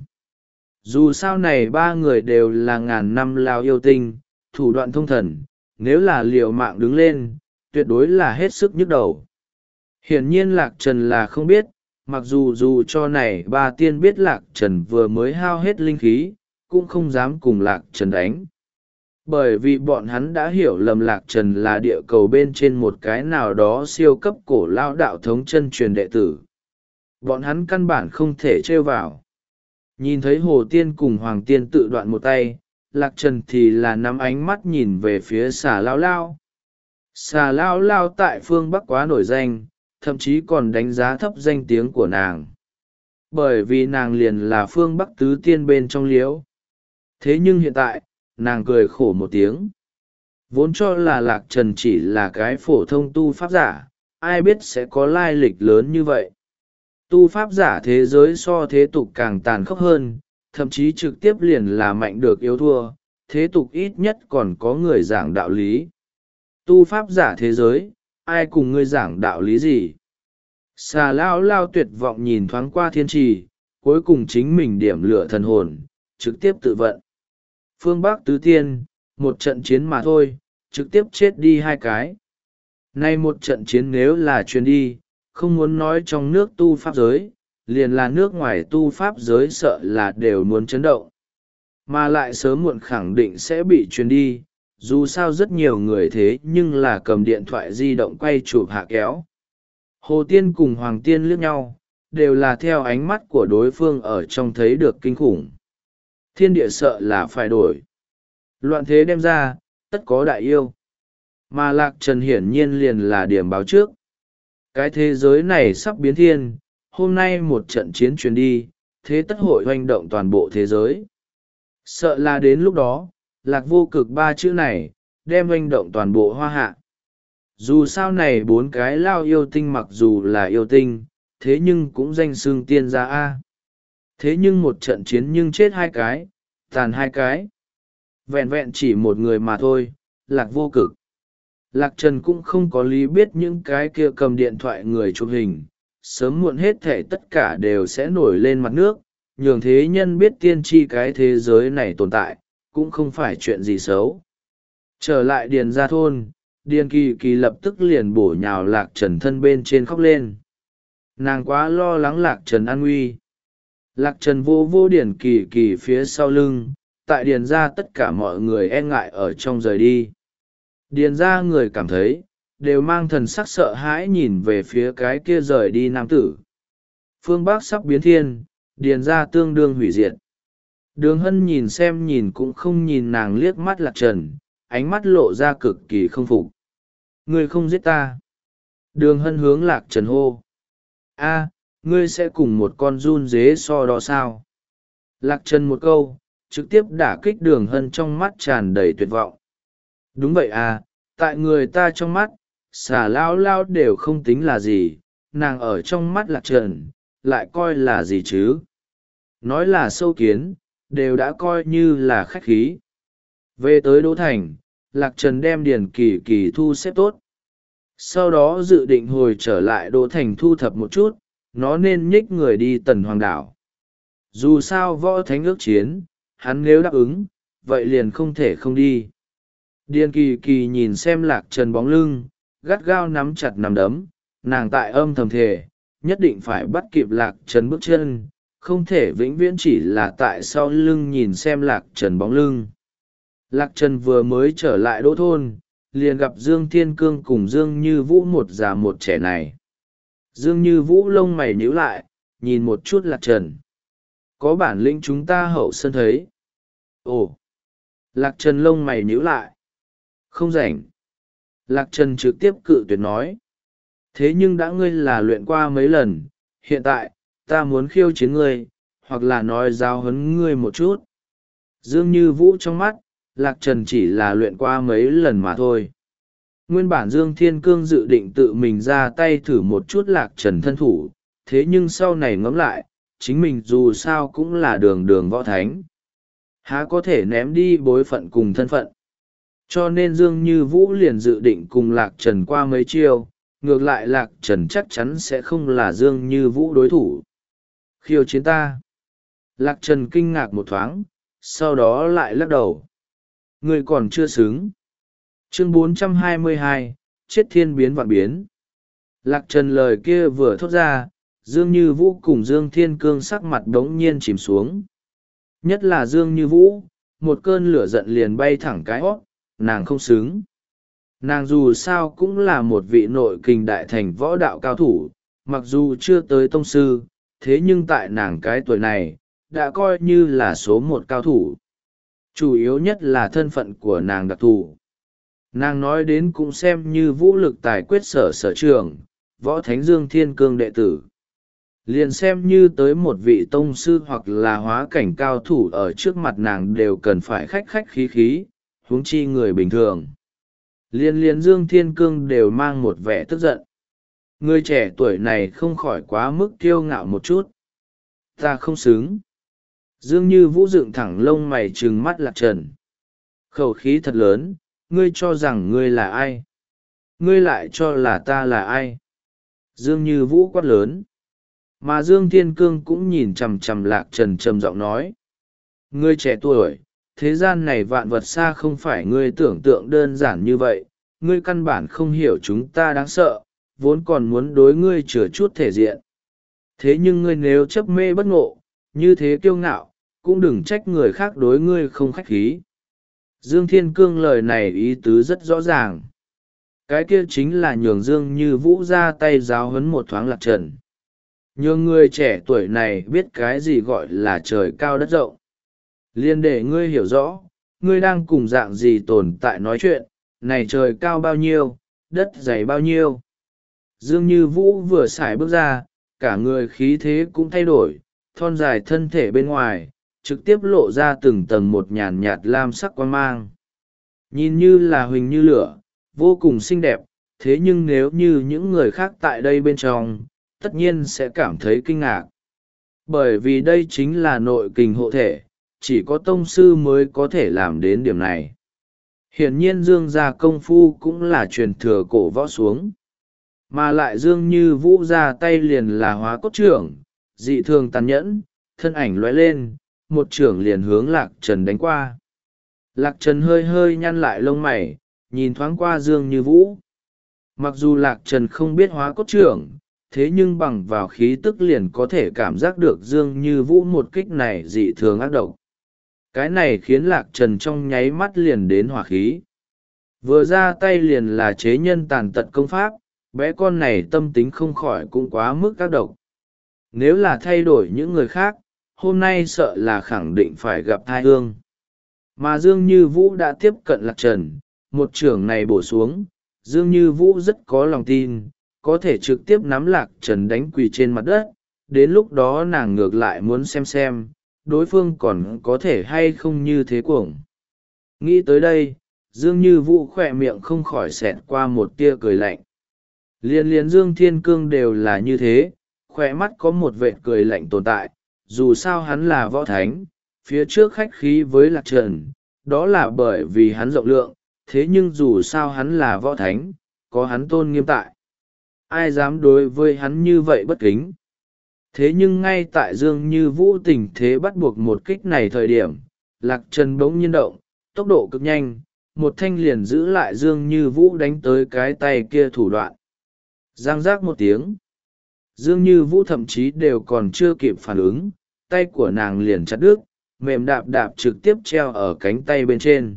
Speaker 1: Dù sao này ba người đều là ngàn năm lao yêu tinh, thủ đoạn thông thần, nếu là liều mạng đứng lên, tuyệt đối là hết sức nhức đầu. Hiển nhiên Lạc Trần là không biết, mặc dù dù cho này ba tiên biết Lạc Trần vừa mới hao hết linh khí, cũng không dám cùng Lạc Trần đánh. Bởi vì bọn hắn đã hiểu lầm Lạc Trần là địa cầu bên trên một cái nào đó siêu cấp cổ lao đạo thống chân truyền đệ tử. Bọn hắn căn bản không thể trêu vào. Nhìn thấy Hồ Tiên cùng Hoàng Tiên tự đoạn một tay, Lạc Trần thì là nắm ánh mắt nhìn về phía xà lao lao. Xà lao lao tại phương Bắc quá nổi danh, thậm chí còn đánh giá thấp danh tiếng của nàng. Bởi vì nàng liền là phương Bắc tứ tiên bên trong liễu. Thế nhưng hiện tại, nàng cười khổ một tiếng. Vốn cho là Lạc Trần chỉ là cái phổ thông tu pháp giả, ai biết sẽ có lai lịch lớn như vậy. Tu pháp giả thế giới so thế tục càng tàn khốc hơn, thậm chí trực tiếp liền là mạnh được yếu thua, thế tục ít nhất còn có người giảng đạo lý. Tu pháp giả thế giới, ai cùng ngươi giảng đạo lý gì? Xà lao lao tuyệt vọng nhìn thoáng qua thiên trì, cuối cùng chính mình điểm lửa thần hồn, trực tiếp tự vận. Phương Bắc tứ tiên, một trận chiến mà thôi, trực tiếp chết đi hai cái. Nay một trận chiến nếu là truyền đi, không muốn nói trong nước tu pháp giới, liền là nước ngoài tu pháp giới sợ là đều muốn chấn động. Mà lại sớm muộn khẳng định sẽ bị truyền đi, dù sao rất nhiều người thế nhưng là cầm điện thoại di động quay chụp hạ kéo. Hồ Tiên cùng Hoàng Tiên liếc nhau, đều là theo ánh mắt của đối phương ở trong thấy được kinh khủng. Thiên địa sợ là phải đổi. Loạn thế đem ra, tất có đại yêu. Mà Lạc Trần hiển nhiên liền là điểm báo trước. Cái thế giới này sắp biến thiên, hôm nay một trận chiến truyền đi, thế tất hội hoành động toàn bộ thế giới. Sợ là đến lúc đó, Lạc vô cực ba chữ này, đem hoành động toàn bộ hoa hạ. Dù sao này bốn cái lao yêu tinh mặc dù là yêu tinh, thế nhưng cũng danh xưng tiên gia A. Thế nhưng một trận chiến nhưng chết hai cái, tàn hai cái. Vẹn vẹn chỉ một người mà thôi, Lạc vô cực. Lạc Trần cũng không có lý biết những cái kia cầm điện thoại người chụp hình, sớm muộn hết thể tất cả đều sẽ nổi lên mặt nước, nhường thế nhân biết tiên tri cái thế giới này tồn tại, cũng không phải chuyện gì xấu. Trở lại Điền Gia Thôn, Điền Kỳ Kỳ lập tức liền bổ nhào Lạc Trần thân bên trên khóc lên. Nàng quá lo lắng Lạc Trần an nguy. Lạc Trần vô vô Điền Kỳ Kỳ phía sau lưng, tại Điền Gia tất cả mọi người e ngại ở trong rời đi. Điền Gia người cảm thấy, đều mang thần sắc sợ hãi nhìn về phía cái kia rời đi nam tử. Phương Bắc sắp biến thiên, Điền Gia tương đương hủy diệt. Đường Hân nhìn xem nhìn cũng không nhìn nàng liếc mắt Lạc Trần, ánh mắt lộ ra cực kỳ không phục. Ngươi không giết ta. Đường Hân hướng Lạc Trần hô. A, ngươi sẽ cùng một con run dế so đó sao? Lạc Trần một câu, trực tiếp đả kích Đường Hân trong mắt tràn đầy tuyệt vọng. Đúng vậy à, tại người ta trong mắt, xà lao lao đều không tính là gì, nàng ở trong mắt Lạc Trần, lại coi là gì chứ? nói là sâu kiến đều đã coi như là khách khí. Về tới Đỗ Thành, Lạc Trần đem Điền Kỳ Kỳ thu xếp tốt. Sau đó dự định hồi trở lại Đỗ Thành thu thập một chút, nó nên nhích người đi Tần Hoàng Đảo. Dù sao võ thánh ước chiến, hắn nếu đáp ứng, vậy liền không thể không đi. Điền Kỳ Kỳ nhìn xem Lạc Trần bóng lưng, gắt gao nắm chặt nắm đấm, nàng tại âm thầm thề, nhất định phải bắt kịp Lạc Trần bước chân, không thể vĩnh viễn chỉ là tại sau lưng nhìn xem Lạc Trần bóng lưng. Lạc Trần vừa mới trở lại Đỗ thôn, liền gặp Dương Thiên Cương cùng Dương Như Vũ một già một trẻ này. Dương Như Vũ lông mày nhíu lại, nhìn một chút Lạc Trần. Có bản lĩnh chúng ta hậu sân thấy. Ồ! Lạc Trần lông mày nhíu lại. Không rảnh. Lạc Trần trực tiếp cự tuyệt nói. Thế nhưng đã ngươi là luyện qua mấy lần, hiện tại, ta muốn khiêu chiến ngươi, hoặc là nói giáo huấn ngươi một chút. Dương Như Vũ trong mắt, Lạc Trần chỉ là luyện qua mấy lần mà thôi. Nguyên bản Dương Thiên Cương dự định tự mình ra tay thử một chút Lạc Trần thân thủ, thế nhưng sau này ngẫm lại, chính mình dù sao cũng là đường đường võ thánh. Há có thể ném đi bối phận cùng thân phận. Cho nên Dương Như Vũ liền dự định cùng Lạc Trần qua mấy chiêu, ngược lại Lạc Trần chắc chắn sẽ không là Dương Như Vũ đối thủ. Khiêu chiến ta. Lạc Trần kinh ngạc một thoáng, sau đó lại lắc đầu. Người còn chưa xứng. Chương bốn trăm hai mươi hai, chết thiên biến vạn biến. Lạc Trần lời kia vừa thốt ra, Dương Như Vũ cùng Dương Thiên Cương sắc mặt đống nhiên chìm xuống. Nhất là Dương Như Vũ, một cơn lửa giận liền bay thẳng cái hót, nàng không xứng. Nàng dù sao cũng là một vị nội kình đại thành võ đạo cao thủ, mặc dù chưa tới tông sư, thế nhưng tại nàng cái tuổi này, đã coi như là số một cao thủ. Chủ yếu nhất là thân phận của nàng đặc thù. Nàng nói đến cũng xem như vũ lực tài quyết sở sở trường, võ thánh Dương Thiên Cương đệ tử. Liền xem như tới một vị tông sư hoặc là hóa cảnh cao thủ ở trước mặt nàng đều cần phải khách khách khí khí, huống chi người bình thường. Liên liên Dương Thiên Cương đều mang một vẻ tức giận. Người trẻ tuổi này không khỏi quá mức kiêu ngạo một chút. Ta không xứng. Dương Như Vũ dựng thẳng lông mày trừng mắt Lạc Trần. Khẩu khí thật lớn, ngươi cho rằng ngươi là ai? Ngươi lại cho là ta là ai? Dương Như Vũ quát lớn. Mà Dương Thiên Cương cũng nhìn chằm chằm Lạc Trần trầm giọng nói. Ngươi trẻ tuổi, thế gian này vạn vật xa không phải ngươi tưởng tượng đơn giản như vậy, ngươi căn bản không hiểu chúng ta đáng sợ, vốn còn muốn đối ngươi chừa chút thể diện. Thế nhưng ngươi nếu chấp mê bất ngộ, như thế kiêu ngạo, cũng đừng trách người khác đối ngươi không khách khí. Dương Thiên Cương lời này ý tứ rất rõ ràng. Cái kia chính là nhường Dương Như Vũ ra tay giáo huấn một thoáng Lạc Trần. Nhường người trẻ tuổi này biết cái gì gọi là trời cao đất rộng. Liên để ngươi hiểu rõ, ngươi đang cùng dạng gì tồn tại nói chuyện, này trời cao bao nhiêu, đất dày bao nhiêu. Dương Như Vũ vừa xài bước ra, cả người khí thế cũng thay đổi, thon dài thân thể bên ngoài, trực tiếp lộ ra từng tầng một nhàn nhạt lam sắc quang mang. Nhìn như là huỳnh như lửa, vô cùng xinh đẹp, thế nhưng nếu như những người khác tại đây bên trong, tất nhiên sẽ cảm thấy kinh ngạc. Bởi vì đây chính là nội kình hộ thể, chỉ có tông sư mới có thể làm đến điểm này. Hiển nhiên Dương gia công phu cũng là truyền thừa cổ võ xuống. Mà lại Dương Như Vũ ra tay liền là hóa cốt trưởng, dị thường tàn nhẫn, thân ảnh lóe lên, một trưởng liền hướng Lạc Trần đánh qua. Lạc Trần hơi hơi nhăn lại lông mày, nhìn thoáng qua Dương Như Vũ. Mặc dù Lạc Trần không biết hóa cốt trưởng, thế nhưng bằng vào khí tức liền có thể cảm giác được Dương Như Vũ một kích này dị thường ác độc. Cái này khiến Lạc Trần trong nháy mắt liền đến hỏa khí. Vừa ra tay liền là chế nhân tàn tật công pháp, bé con này tâm tính không khỏi cũng quá mức ác độc. Nếu là thay đổi những người khác, hôm nay sợ là khẳng định phải gặp thai hương. Mà Dương Như Vũ đã tiếp cận Lạc Trần, một trưởng này bổ xuống, Dương Như Vũ rất có lòng tin, có thể trực tiếp nắm Lạc Trần đánh quỳ trên mặt đất, đến lúc đó nàng ngược lại muốn xem xem, đối phương còn có thể hay không như thế cuồng. Nghĩ tới đây, Dương Như Vũ khỏe miệng không khỏi xẹt qua một tia cười lạnh. Liên liên Dương Thiên Cương đều là như thế, khỏe mắt có một vệt cười lạnh tồn tại, dù sao hắn là võ thánh, phía trước khách khí với Lạc Trần, đó là bởi vì hắn rộng lượng, thế nhưng dù sao hắn là võ thánh, có hắn tôn nghiêm tại. Ai dám đối với hắn như vậy bất kính. Thế nhưng ngay tại Dương Như Vũ tình thế bắt buộc một kích này thời điểm, Lạc Trần bỗng nhiên động, tốc độ cực nhanh, một thanh liền giữ lại Dương Như Vũ đánh tới cái tay kia thủ đoạn. Giang giác một tiếng. Dương Như Vũ thậm chí đều còn chưa kịp phản ứng, tay của nàng liền chặt đứt, mềm đạp đạp trực tiếp treo ở cánh tay bên trên.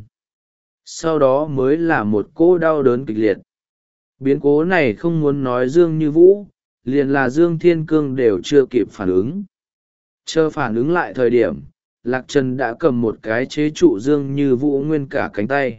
Speaker 1: Sau đó mới là một cỗ đau đớn kịch liệt. Biến cố này không muốn nói Dương Như Vũ, liền là Dương Thiên Cương đều chưa kịp phản ứng. Chờ phản ứng lại thời điểm, Lạc Trần đã cầm một cái chế trụ Dương Như Vũ nguyên cả cánh tay.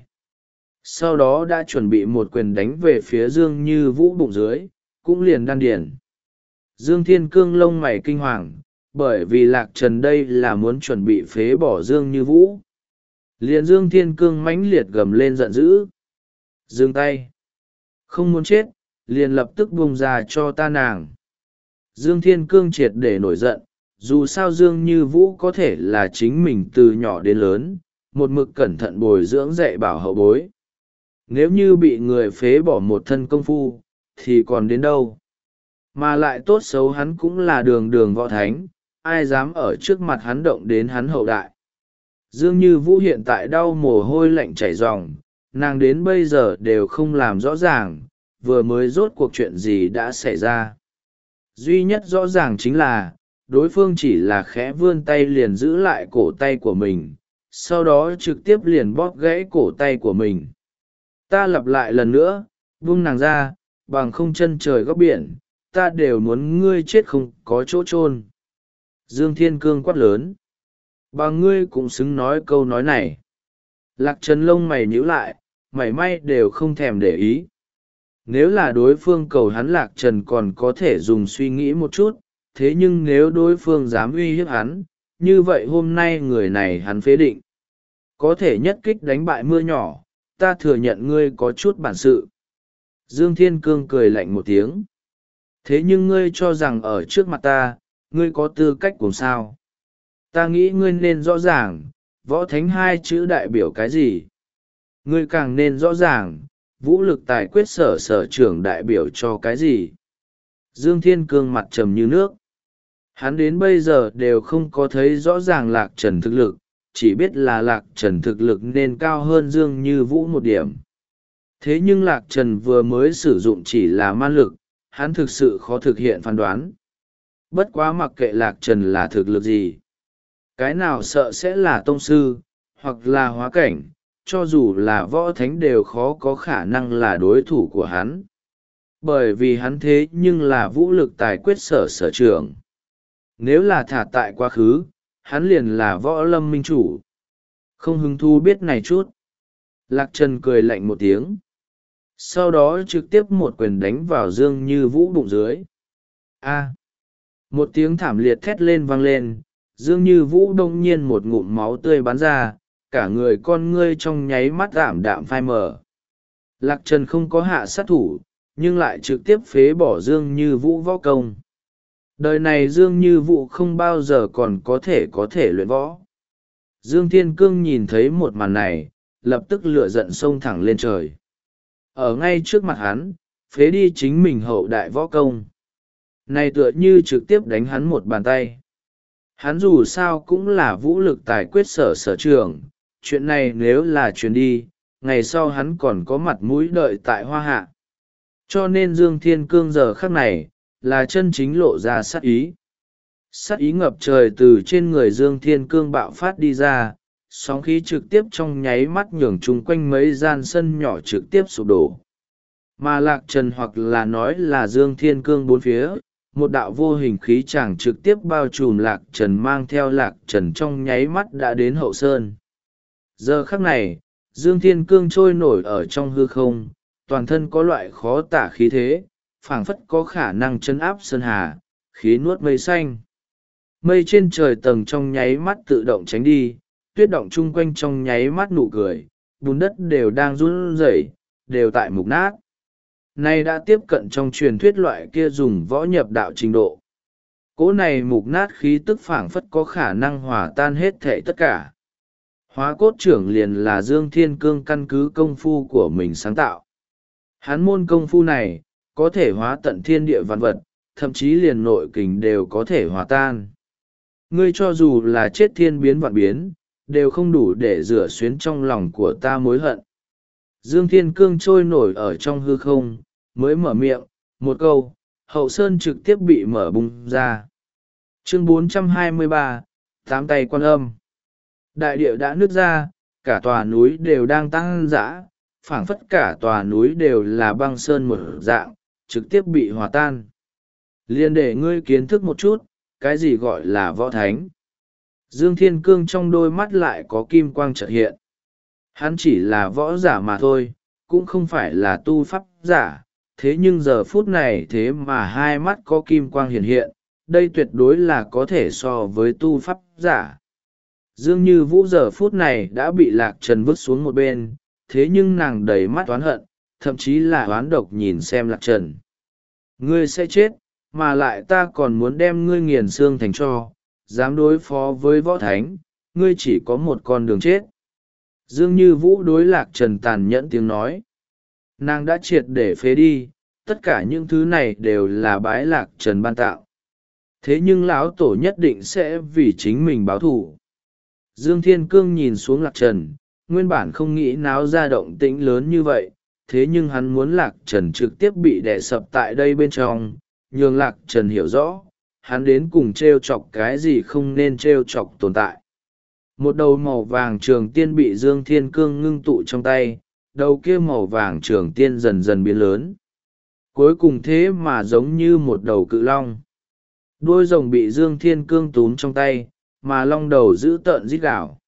Speaker 1: Sau đó đã chuẩn bị một quyền đánh về phía Dương Như Vũ bụng dưới, cũng liền đan điền. Dương Thiên Cương lông mày kinh hoàng, bởi vì Lạc Trần đây là muốn chuẩn bị phế bỏ Dương Như Vũ. Liền Dương Thiên Cương mãnh liệt gầm lên giận dữ. Dừng tay. Không muốn chết, liền lập tức buông ra cho ta nàng. Dương Thiên Cương triệt để nổi giận, dù sao Dương Như Vũ có thể là chính mình từ nhỏ đến lớn, một mực cẩn thận bồi dưỡng dạy bảo hậu bối. Nếu như bị người phế bỏ một thân công phu, thì còn đến đâu. Mà lại tốt xấu hắn cũng là đường đường võ thánh, ai dám ở trước mặt hắn động đến hắn hậu đại. Dương Như Vũ hiện tại đau mồ hôi lạnh chảy ròng, nàng đến bây giờ đều không làm rõ ràng, vừa mới rốt cuộc chuyện gì đã xảy ra. Duy nhất rõ ràng chính là, đối phương chỉ là khẽ vươn tay liền giữ lại cổ tay của mình, sau đó trực tiếp liền bóp gãy cổ tay của mình. Ta lặp lại lần nữa, buông nàng ra, bằng không chân trời góc biển, ta đều muốn ngươi chết không có chỗ chôn. Dương Thiên Cương quát lớn. Bằng ngươi cũng xứng nói câu nói này. Lạc Trần lông mày nhíu lại, mảy may đều không thèm để ý. Nếu là đối phương cầu hắn Lạc Trần còn có thể dùng suy nghĩ một chút, thế nhưng nếu đối phương dám uy hiếp hắn, như vậy hôm nay người này hắn phế định. Có thể nhất kích đánh bại mưa nhỏ, ta thừa nhận ngươi có chút bản sự. Dương Thiên Cương cười lạnh một tiếng. Thế nhưng ngươi cho rằng ở trước mặt ta, ngươi có tư cách cùng sao? Ta nghĩ ngươi nên rõ ràng, võ thánh hai chữ đại biểu cái gì? Ngươi càng nên rõ ràng, vũ lực tài quyết sở sở trưởng đại biểu cho cái gì? Dương Thiên Cương mặt trầm như nước. Hắn đến bây giờ đều không có thấy rõ ràng Lạc Trần thực lực, chỉ biết là Lạc Trần thực lực nên cao hơn Dương Như Vũ một điểm. Thế nhưng Lạc Trần vừa mới sử dụng chỉ là man lực, hắn thực sự khó thực hiện phán đoán. Bất quá mặc kệ Lạc Trần là thực lực gì. Cái nào sợ sẽ là tông sư, hoặc là hóa cảnh, cho dù là võ thánh đều khó có khả năng là đối thủ của hắn. Bởi vì hắn thế nhưng là vũ lực tài quyết sở sở trường. Nếu là thả tại quá khứ, hắn liền là võ lâm minh chủ. Không hứng thú biết này chút. Lạc Trần cười lạnh một tiếng. Sau đó trực tiếp một quyền đánh vào Dương Như Vũ bụng dưới. A. Một tiếng thảm liệt thét lên vang lên, Dương Như Vũ đông nhiên một ngụm máu tươi bắn ra, cả người con ngươi trong nháy mắt ảm đạm phai mờ. Lạc Trần không có hạ sát thủ, nhưng lại trực tiếp phế bỏ Dương Như Vũ võ công. Đời này Dương Như Vũ không bao giờ còn có thể có thể luyện võ. Dương Thiên Cương nhìn thấy một màn này, lập tức lửa giận xông thẳng lên trời. Ở ngay trước mặt hắn, phế đi chính mình hậu đại võ công. Này tựa như trực tiếp đánh hắn một bàn tay. Hắn dù sao cũng là vũ lực tài quyết sở sở trường, chuyện này nếu là truyền đi, ngày sau hắn còn có mặt mũi đợi tại Hoa Hạ. Cho nên Dương Thiên Cương giờ khắc này, là chân chính lộ ra sát ý. Sát ý ngập trời từ trên người Dương Thiên Cương bạo phát đi ra, sóng khí trực tiếp trong nháy mắt nhường chung quanh mấy gian sân nhỏ trực tiếp sụp đổ. Mà Lạc Trần hoặc là nói là Dương Thiên Cương bốn phía, một đạo vô hình khí chàng trực tiếp bao trùm Lạc Trần mang theo Lạc Trần trong nháy mắt đã đến hậu sơn. Giờ khắc này, Dương Thiên Cương trôi nổi ở trong hư không, toàn thân có loại khó tả khí thế, phảng phất có khả năng chấn áp sơn hà, khí nuốt mây xanh. Mây trên trời tầng trong nháy mắt tự động tránh đi, tuyết động chung quanh trong nháy mắt nụ cười, bùn đất đều đang run rẩy, đều tại mục nát. Nay đã tiếp cận trong truyền thuyết loại kia dùng võ nhập đạo trình độ. Cỗ này mục nát khí tức phảng phất có khả năng hòa tan hết thệ tất cả. Hóa cốt trưởng liền là Dương Thiên Cương căn cứ công phu của mình sáng tạo. Hắn môn công phu này, có thể hóa tận thiên địa vạn vật, thậm chí liền nội kình đều có thể hòa tan. Ngươi cho dù là chết thiên biến vạn biến, đều không đủ để rửa xuyến trong lòng của ta mối hận. Dương Thiên Cương trôi nổi ở trong hư không, mới mở miệng, một câu, hậu sơn trực tiếp bị mở bung ra. Chương bốn trăm hai mươi ba, tám tay quan âm. Đại địa đã nứt ra, cả tòa núi đều đang tăng dã, phảng phất cả tòa núi đều là băng sơn một dạng, trực tiếp bị hòa tan. Liên để ngươi kiến thức một chút, cái gì gọi là võ thánh. Dương Thiên Cương trong đôi mắt lại có kim quang chợt hiện. Hắn chỉ là võ giả mà thôi, cũng không phải là tu pháp giả, thế nhưng giờ phút này thế mà hai mắt có kim quang hiện hiện, đây tuyệt đối là có thể so với tu pháp giả. Dương Như Vũ giờ phút này đã bị Lạc Trần vứt xuống một bên, thế nhưng nàng đầy mắt oán hận, thậm chí là oán độc nhìn xem Lạc Trần. Ngươi sẽ chết, mà lại ta còn muốn đem ngươi nghiền xương thành tro, dám đối phó với võ thánh, ngươi chỉ có một con đường chết. Dương Như Vũ đối Lạc Trần tàn nhẫn tiếng nói. Nàng đã triệt để phế đi, tất cả những thứ này đều là bái Lạc Trần ban tạo. Thế nhưng lão tổ nhất định sẽ vì chính mình báo thù. Dương Thiên Cương nhìn xuống Lạc Trần, nguyên bản không nghĩ náo ra động tĩnh lớn như vậy, thế nhưng hắn muốn Lạc Trần trực tiếp bị đè sập tại đây bên trong, nhường Lạc Trần hiểu rõ, hắn đến cùng trêu chọc cái gì không nên trêu chọc tồn tại. Một đầu màu vàng trường tiên bị Dương Thiên Cương ngưng tụ trong tay, đầu kia màu vàng trường tiên dần dần biến lớn. Cuối cùng thế mà giống như một đầu cự long. Đuôi rồng bị Dương Thiên Cương túm trong tay, mà long đầu giữ tợn rít gào.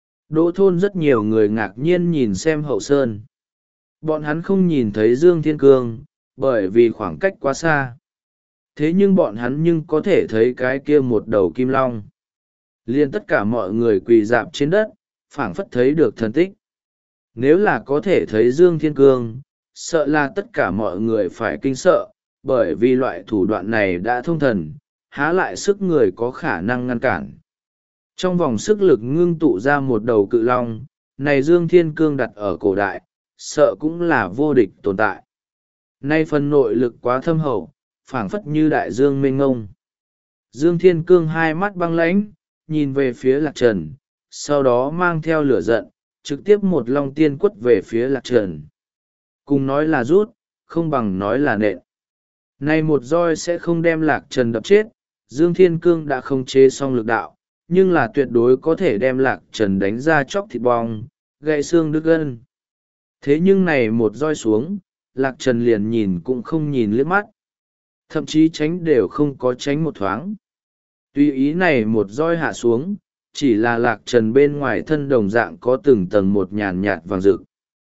Speaker 1: Đỗ thôn rất nhiều người ngạc nhiên nhìn xem hậu sơn. Bọn hắn không nhìn thấy Dương Thiên Cương, bởi vì khoảng cách quá xa. Thế nhưng bọn hắn nhưng có thể thấy cái kia một đầu kim long. Liên tất cả mọi người quỳ dạp trên đất, phảng phất thấy được thần tích. Nếu là có thể thấy Dương Thiên Cương, sợ là tất cả mọi người phải kinh sợ, bởi vì loại thủ đoạn này đã thông thần, há lại sức người có khả năng ngăn cản. Trong vòng sức lực ngưng tụ ra một đầu cự long, này Dương Thiên Cương đặt ở cổ đại, sợ cũng là vô địch tồn tại. Nay phần nội lực quá thâm hậu, phảng phất như đại dương mênh ngông. Dương Thiên Cương hai mắt băng lãnh, nhìn về phía Lạc Trần, sau đó mang theo lửa giận, trực tiếp một long tiên quất về phía Lạc Trần. Cùng nói là rút, không bằng nói là nện. Này một roi sẽ không đem Lạc Trần đập chết, Dương Thiên Cương đã không chế xong lực đạo, nhưng là tuyệt đối có thể đem Lạc Trần đánh ra chóc thịt bong, gãy xương đứt gân. Thế nhưng này một roi xuống, Lạc Trần liền nhìn cũng không nhìn liếc mắt. Thậm chí tránh đều không có tránh một thoáng. Tuy ý này một roi hạ xuống, chỉ là Lạc Trần bên ngoài thân đồng dạng có từng tầng một nhàn nhạt vàng rực.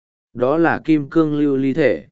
Speaker 1: Đó là kim cương lưu ly thể.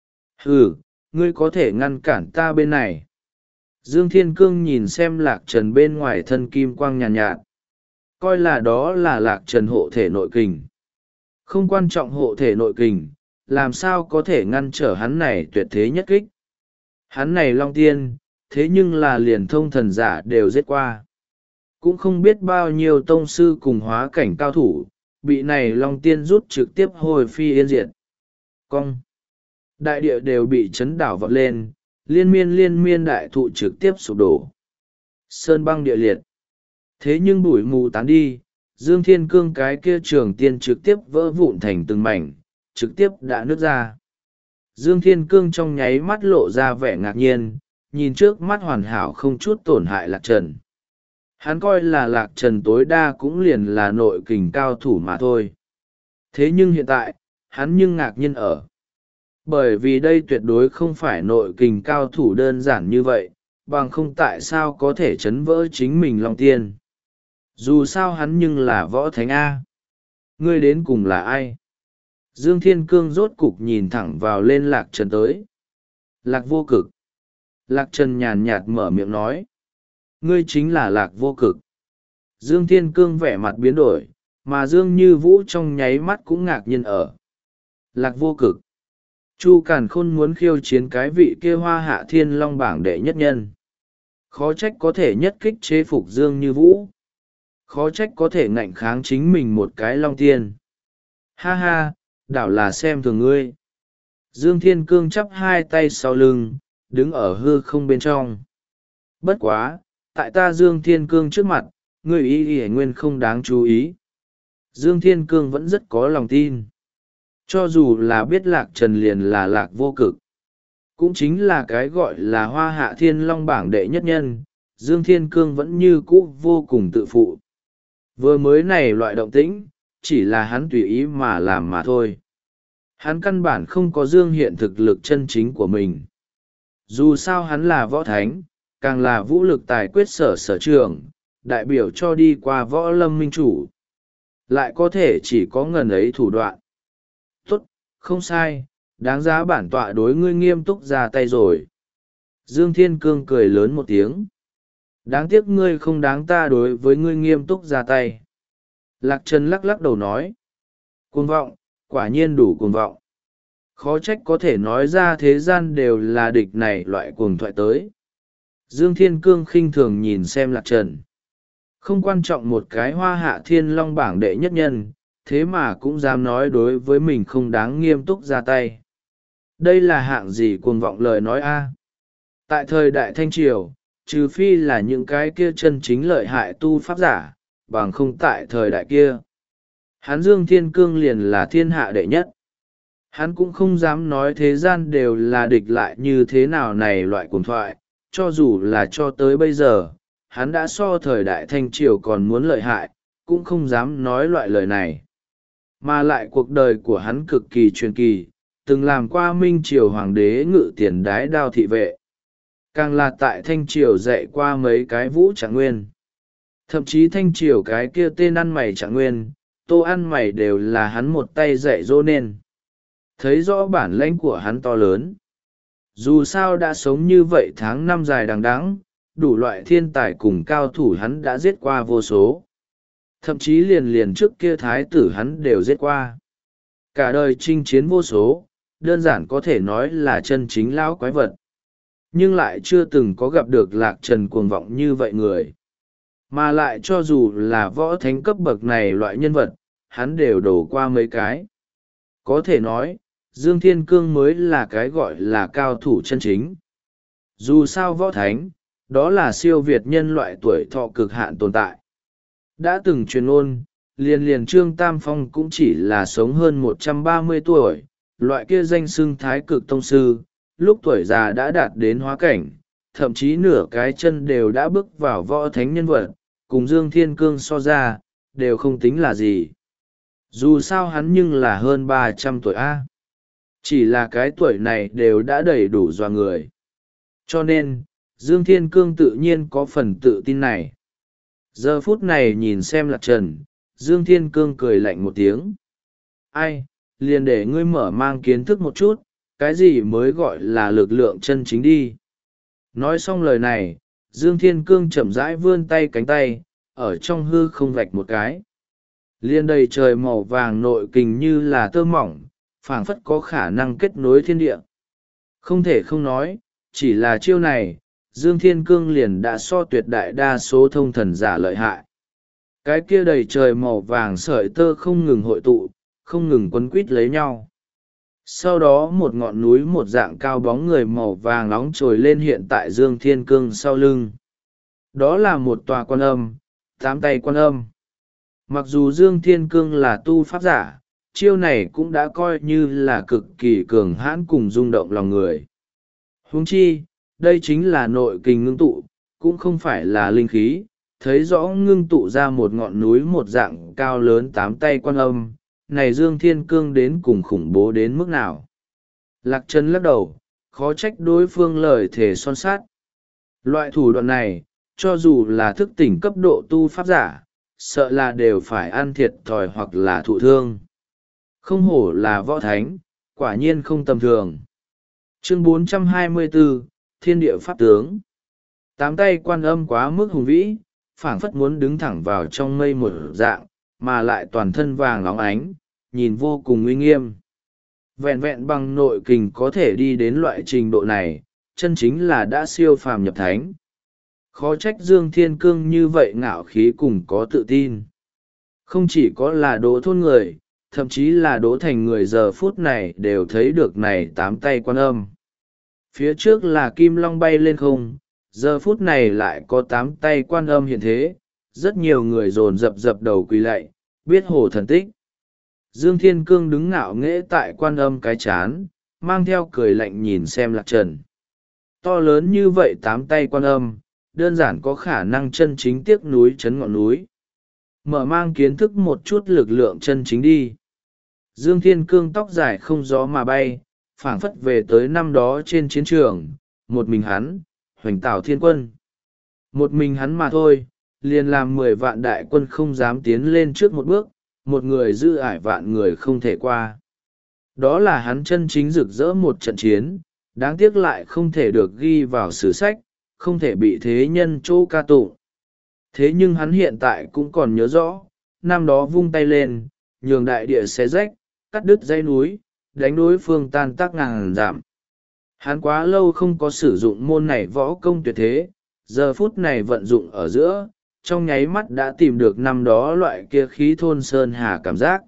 Speaker 1: Ừ, ngươi có thể ngăn cản ta bên này. Dương Thiên Cương nhìn xem Lạc Trần bên ngoài thân kim quang nhàn nhạt, nhạt. Coi là đó là Lạc Trần hộ thể nội kình. Không quan trọng hộ thể nội kình, làm sao có thể ngăn trở hắn này tuyệt thế nhất kích. Hắn này long tiên, thế nhưng là liền thông thần giả đều giết qua. Cũng không biết bao nhiêu tông sư cùng hóa cảnh cao thủ, bị này long tiên rút trực tiếp hồi phi yên diệt. Cong. Đại địa đều bị chấn đảo vọt lên, liên miên liên miên đại thụ trực tiếp sụp đổ. Sơn băng địa liệt. Thế nhưng bụi mù tán đi, Dương Thiên Cương cái kia trường tiên trực tiếp vỡ vụn thành từng mảnh, trực tiếp đã nứt ra. Dương Thiên Cương trong nháy mắt lộ ra vẻ ngạc nhiên, nhìn trước mắt hoàn hảo không chút tổn hại Lạc Trần. Hắn coi là Lạc Trần tối đa cũng liền là nội kình cao thủ mà thôi. Thế nhưng hiện tại, hắn nhưng ngạc nhiên ở. Bởi vì đây tuyệt đối không phải nội kình cao thủ đơn giản như vậy, bằng không tại sao có thể chấn vỡ chính mình Long Tiên. Dù sao hắn nhưng là võ thánh A. Ngươi đến cùng là ai? Dương Thiên Cương rốt cục nhìn thẳng vào lên Lạc Trần tới. Lạc Vô Cực. Lạc Trần nhàn nhạt mở miệng nói. Ngươi chính là Lạc Vô Cực. Dương Thiên Cương vẻ mặt biến đổi, mà Dương Như Vũ trong nháy mắt cũng ngạc nhiên ở. Lạc Vô Cực. Chu Càn Khôn muốn khiêu chiến cái vị kia Hoa Hạ Thiên Long bảng đệ nhất nhân. Khó trách có thể nhất kích chế phục Dương Như Vũ. Khó trách có thể ngạnh kháng chính mình một cái long tiên. Ha ha, đảo là xem thường ngươi. Dương Thiên Cương chắp hai tay sau lưng, đứng ở hư không bên trong. Bất quá, tại ta Dương Thiên Cương trước mặt, ngươi ý ý nguyên không đáng chú ý. Dương Thiên Cương vẫn rất có lòng tin. Cho dù là biết Lạc Trần liền là lạc vô cực. Cũng chính là cái gọi là hoa hạ thiên long bảng đệ nhất nhân, Dương Thiên Cương vẫn như cũ vô cùng tự phụ. Vừa mới này loại động tĩnh, chỉ là hắn tùy ý mà làm mà thôi. Hắn căn bản không có dương hiện thực lực chân chính của mình. Dù sao hắn là võ thánh, càng là vũ lực tài quyết sở sở trường, đại biểu cho đi qua võ lâm minh chủ. Lại có thể chỉ có ngần ấy thủ đoạn. Tốt, không sai, đáng giá bản tọa đối ngươi nghiêm túc ra tay rồi. Dương Thiên Cương cười lớn một tiếng. Đáng tiếc ngươi không đáng ta đối với ngươi nghiêm túc ra tay. Lạc Trần lắc lắc đầu nói. Cuồng vọng, quả nhiên đủ cuồng vọng. Khó trách có thể nói ra thế gian đều là địch này loại cuồng thoại tới. Dương Thiên Cương khinh thường nhìn xem Lạc Trần. Không quan trọng một cái hoa hạ thiên long bảng đệ nhất nhân, thế mà cũng dám nói đối với mình không đáng nghiêm túc ra tay. Đây là hạng gì cuồng vọng lời nói a? Tại thời đại Thanh Triều, trừ phi là những cái kia chân chính lợi hại tu pháp giả, bằng không tại thời đại kia. Hắn Dương Thiên Cương liền là thiên hạ đệ nhất. Hắn cũng không dám nói thế gian đều là địch lại như thế nào này loại cuồng thoại, cho dù là cho tới bây giờ, hắn đã so thời đại Thanh Triều còn muốn lợi hại, cũng không dám nói loại lời này. Mà lại cuộc đời của hắn cực kỳ truyền kỳ, từng làm qua Minh Triều Hoàng đế ngự tiền đái đao thị vệ. Càng là tại Thanh Triều dạy qua mấy cái vũ trạng nguyên. Thậm chí Thanh Triều cái kia tên ăn mày trạng nguyên, tô ăn mày đều là hắn một tay dạy dỗ nên. Thấy rõ bản lãnh của hắn to lớn. Dù sao đã sống như vậy tháng năm dài đằng đẵng, đủ loại thiên tài cùng cao thủ hắn đã giết qua vô số. Thậm chí liền liền trước kia thái tử hắn đều giết qua. Cả đời chinh chiến vô số, đơn giản có thể nói là chân chính lão quái vật. Nhưng lại chưa từng có gặp được Lạc Trần cuồng vọng như vậy người. Mà lại cho dù là võ thánh cấp bậc này loại nhân vật, hắn đều đổ qua mấy cái. Có thể nói, Dương Thiên Cương mới là cái gọi là cao thủ chân chính. Dù sao võ thánh, đó là siêu việt nhân loại tuổi thọ cực hạn tồn tại. Đã từng truyền ôn, liền liền Trương Tam Phong cũng chỉ là sống hơn một trăm ba mươi tuổi, loại kia danh xưng thái cực tông sư, lúc tuổi già đã đạt đến hóa cảnh, thậm chí nửa cái chân đều đã bước vào võ thánh nhân vật, cùng Dương Thiên Cương so ra, đều không tính là gì. Dù sao hắn nhưng là hơn ba trăm tuổi A. Chỉ là cái tuổi này đều đã đầy đủ dọa người. Cho nên, Dương Thiên Cương tự nhiên có phần tự tin này. Giờ phút này nhìn xem Lạc Trần, Dương Thiên Cương cười lạnh một tiếng. Ai, liền để ngươi mở mang kiến thức một chút, cái gì mới gọi là lực lượng chân chính đi. Nói xong lời này, Dương Thiên Cương chậm rãi vươn tay cánh tay, ở trong hư không vạch một cái. Liên đầy trời màu vàng nội kình như là tơ mỏng, phảng phất có khả năng kết nối thiên địa. Không thể không nói, chỉ là chiêu này, Dương Thiên Cương liền đã so tuyệt đại đa số thông thần giả lợi hại. Cái kia đầy trời màu vàng sợi tơ không ngừng hội tụ, không ngừng quấn quít lấy nhau. Sau đó một ngọn núi một dạng cao bóng người màu vàng nóng trồi lên hiện tại Dương Thiên Cương sau lưng. Đó là một tòa quan âm, tám tay quan âm. Mặc dù Dương Thiên Cương là tu pháp giả, chiêu này cũng đã coi như là cực kỳ cường hãn cùng rung động lòng người. Huống chi, đây chính là nội kình ngưng tụ, cũng không phải là linh khí, thấy rõ ngưng tụ ra một ngọn núi một dạng cao lớn tám tay quan âm, này Dương Thiên Cương đến cùng khủng bố đến mức nào. Lạc Trần lắc đầu, khó trách đối phương lời thề son sát. Loại thủ đoạn này, cho dù là thức tỉnh cấp độ tu pháp giả, sợ là đều phải ăn thiệt thòi hoặc là thụ thương. Không hổ là võ thánh, quả nhiên không tầm thường. Chương bốn trăm hai mươi bốn, Thiên địa Pháp Tướng. Tám tay quan âm quá mức hùng vĩ, phảng phất muốn đứng thẳng vào trong mây một dạng, mà lại toàn thân vàng óng ánh, nhìn vô cùng uy nghiêm. Vẹn vẹn bằng nội kình có thể đi đến loại trình độ này, chân chính là đã siêu phàm nhập thánh. Khó trách Dương Thiên Cương như vậy ngạo khí cùng có tự tin. Không chỉ có là đỗ thôn người, thậm chí là đỗ thành người giờ phút này đều thấy được này tám tay quan âm. Phía trước là kim long bay lên không, giờ phút này lại có tám tay quan âm hiện thế, rất nhiều người dồn dập dập đầu quỳ lạy, biết hồ thần tích. Dương Thiên Cương đứng ngạo nghễ tại quan âm cái chán, mang theo cười lạnh nhìn xem Lạc Trần. To lớn như vậy tám tay quan âm, đơn giản có khả năng chân chính tiếc núi chấn ngọn núi. Mở mang kiến thức một chút lực lượng chân chính đi. Dương Thiên Cương tóc dài không gió mà bay, phảng phất về tới năm đó trên chiến trường, một mình hắn, hoành tảo thiên quân. Một mình hắn mà thôi, liền làm mười vạn đại quân không dám tiến lên trước một bước, một người giữ ải vạn người không thể qua. Đó là hắn chân chính rực rỡ một trận chiến, đáng tiếc lại không thể được ghi vào sử sách, không thể bị thế nhân chỗ ca tụng. Thế nhưng hắn hiện tại cũng còn nhớ rõ, năm đó vung tay lên, nhường đại địa xé rách, cắt đứt dãy núi, đánh đối phương tan tác ngàn giảm. Hắn quá lâu không có sử dụng môn này võ công tuyệt thế, giờ phút này vận dụng ở giữa, trong nháy mắt đã tìm được năm đó loại kia khí thôn sơn hà cảm giác.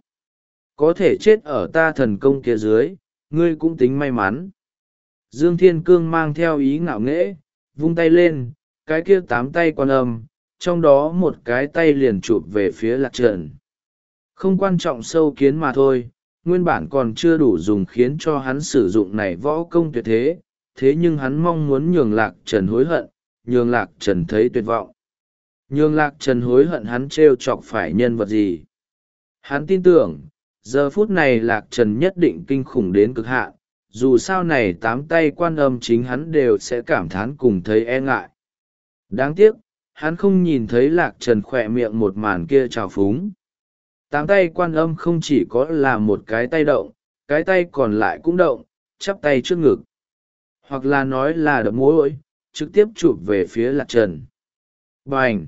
Speaker 1: Có thể chết ở ta thần công kia dưới, ngươi cũng tính may mắn. Dương Thiên Cương mang theo ý ngạo nghễ, vung tay lên, cái kia tám tay quan âm, trong đó một cái tay liền chụp về phía Lạc Trần. Không quan trọng sâu kiến mà thôi, nguyên bản còn chưa đủ dùng khiến cho hắn sử dụng này võ công tuyệt thế, thế nhưng hắn mong muốn nhường Lạc Trần hối hận, nhường Lạc Trần thấy tuyệt vọng. Nhường Lạc Trần hối hận hắn trêu chọc phải nhân vật gì. Hắn tin tưởng, giờ phút này Lạc Trần nhất định kinh khủng đến cực hạn, dù sao này tám tay quan âm chính hắn đều sẽ cảm thán cùng thấy e ngại. Đáng tiếc, hắn không nhìn thấy Lạc Trần khỏe miệng một màn kia trào phúng. Tám tay quan âm không chỉ có là một cái tay động, cái tay còn lại cũng động, chắp tay trước ngực. Hoặc là nói là đập mối, trực tiếp chụp về phía Lạc Trần. Bành!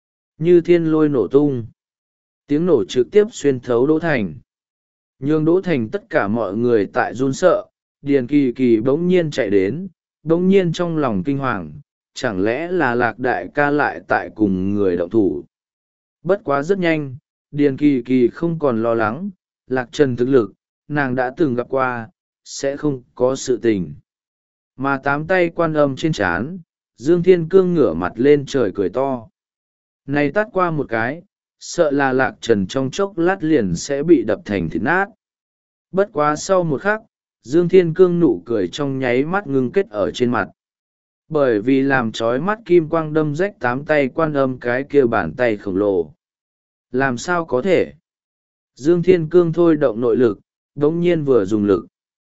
Speaker 1: Như thiên lôi nổ tung. Tiếng nổ trực tiếp xuyên thấu Đỗ Thành. Nhường Đỗ Thành tất cả mọi người tại run sợ, Điền Kỳ Kỳ bỗng nhiên chạy đến, bỗng nhiên trong lòng kinh hoàng, chẳng lẽ là Lạc đại ca lại tại cùng người động thủ. Bất quá rất nhanh, Điền Kỳ Kỳ không còn lo lắng, Lạc Trần thực lực, nàng đã từng gặp qua, sẽ không có sự tình. Mà tám tay quan âm trên trán, Dương Thiên Cương ngửa mặt lên trời cười to. Này tắt qua một cái, sợ là Lạc Trần trong chốc lát liền sẽ bị đập thành thịt nát. Bất quá sau một khắc, Dương Thiên Cương nụ cười trong nháy mắt ngưng kết ở trên mặt. Bởi vì làm trói mắt kim quang đâm rách tám tay quan âm cái kia bàn tay khổng lồ. Làm sao có thể? Dương Thiên Cương thôi động nội lực, đống nhiên vừa dùng lực.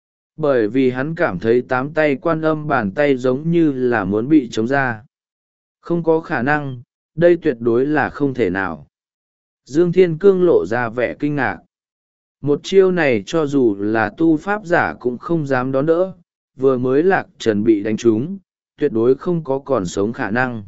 Speaker 1: Bởi vì hắn cảm thấy tám tay quan âm bàn tay giống như là muốn bị chống ra. Không có khả năng, đây tuyệt đối là không thể nào. Dương Thiên Cương lộ ra vẻ kinh ngạc. Một chiêu này cho dù là tu pháp giả cũng không dám đón đỡ, vừa mới Lạc Trần bị đánh trúng, tuyệt đối không có còn sống khả năng.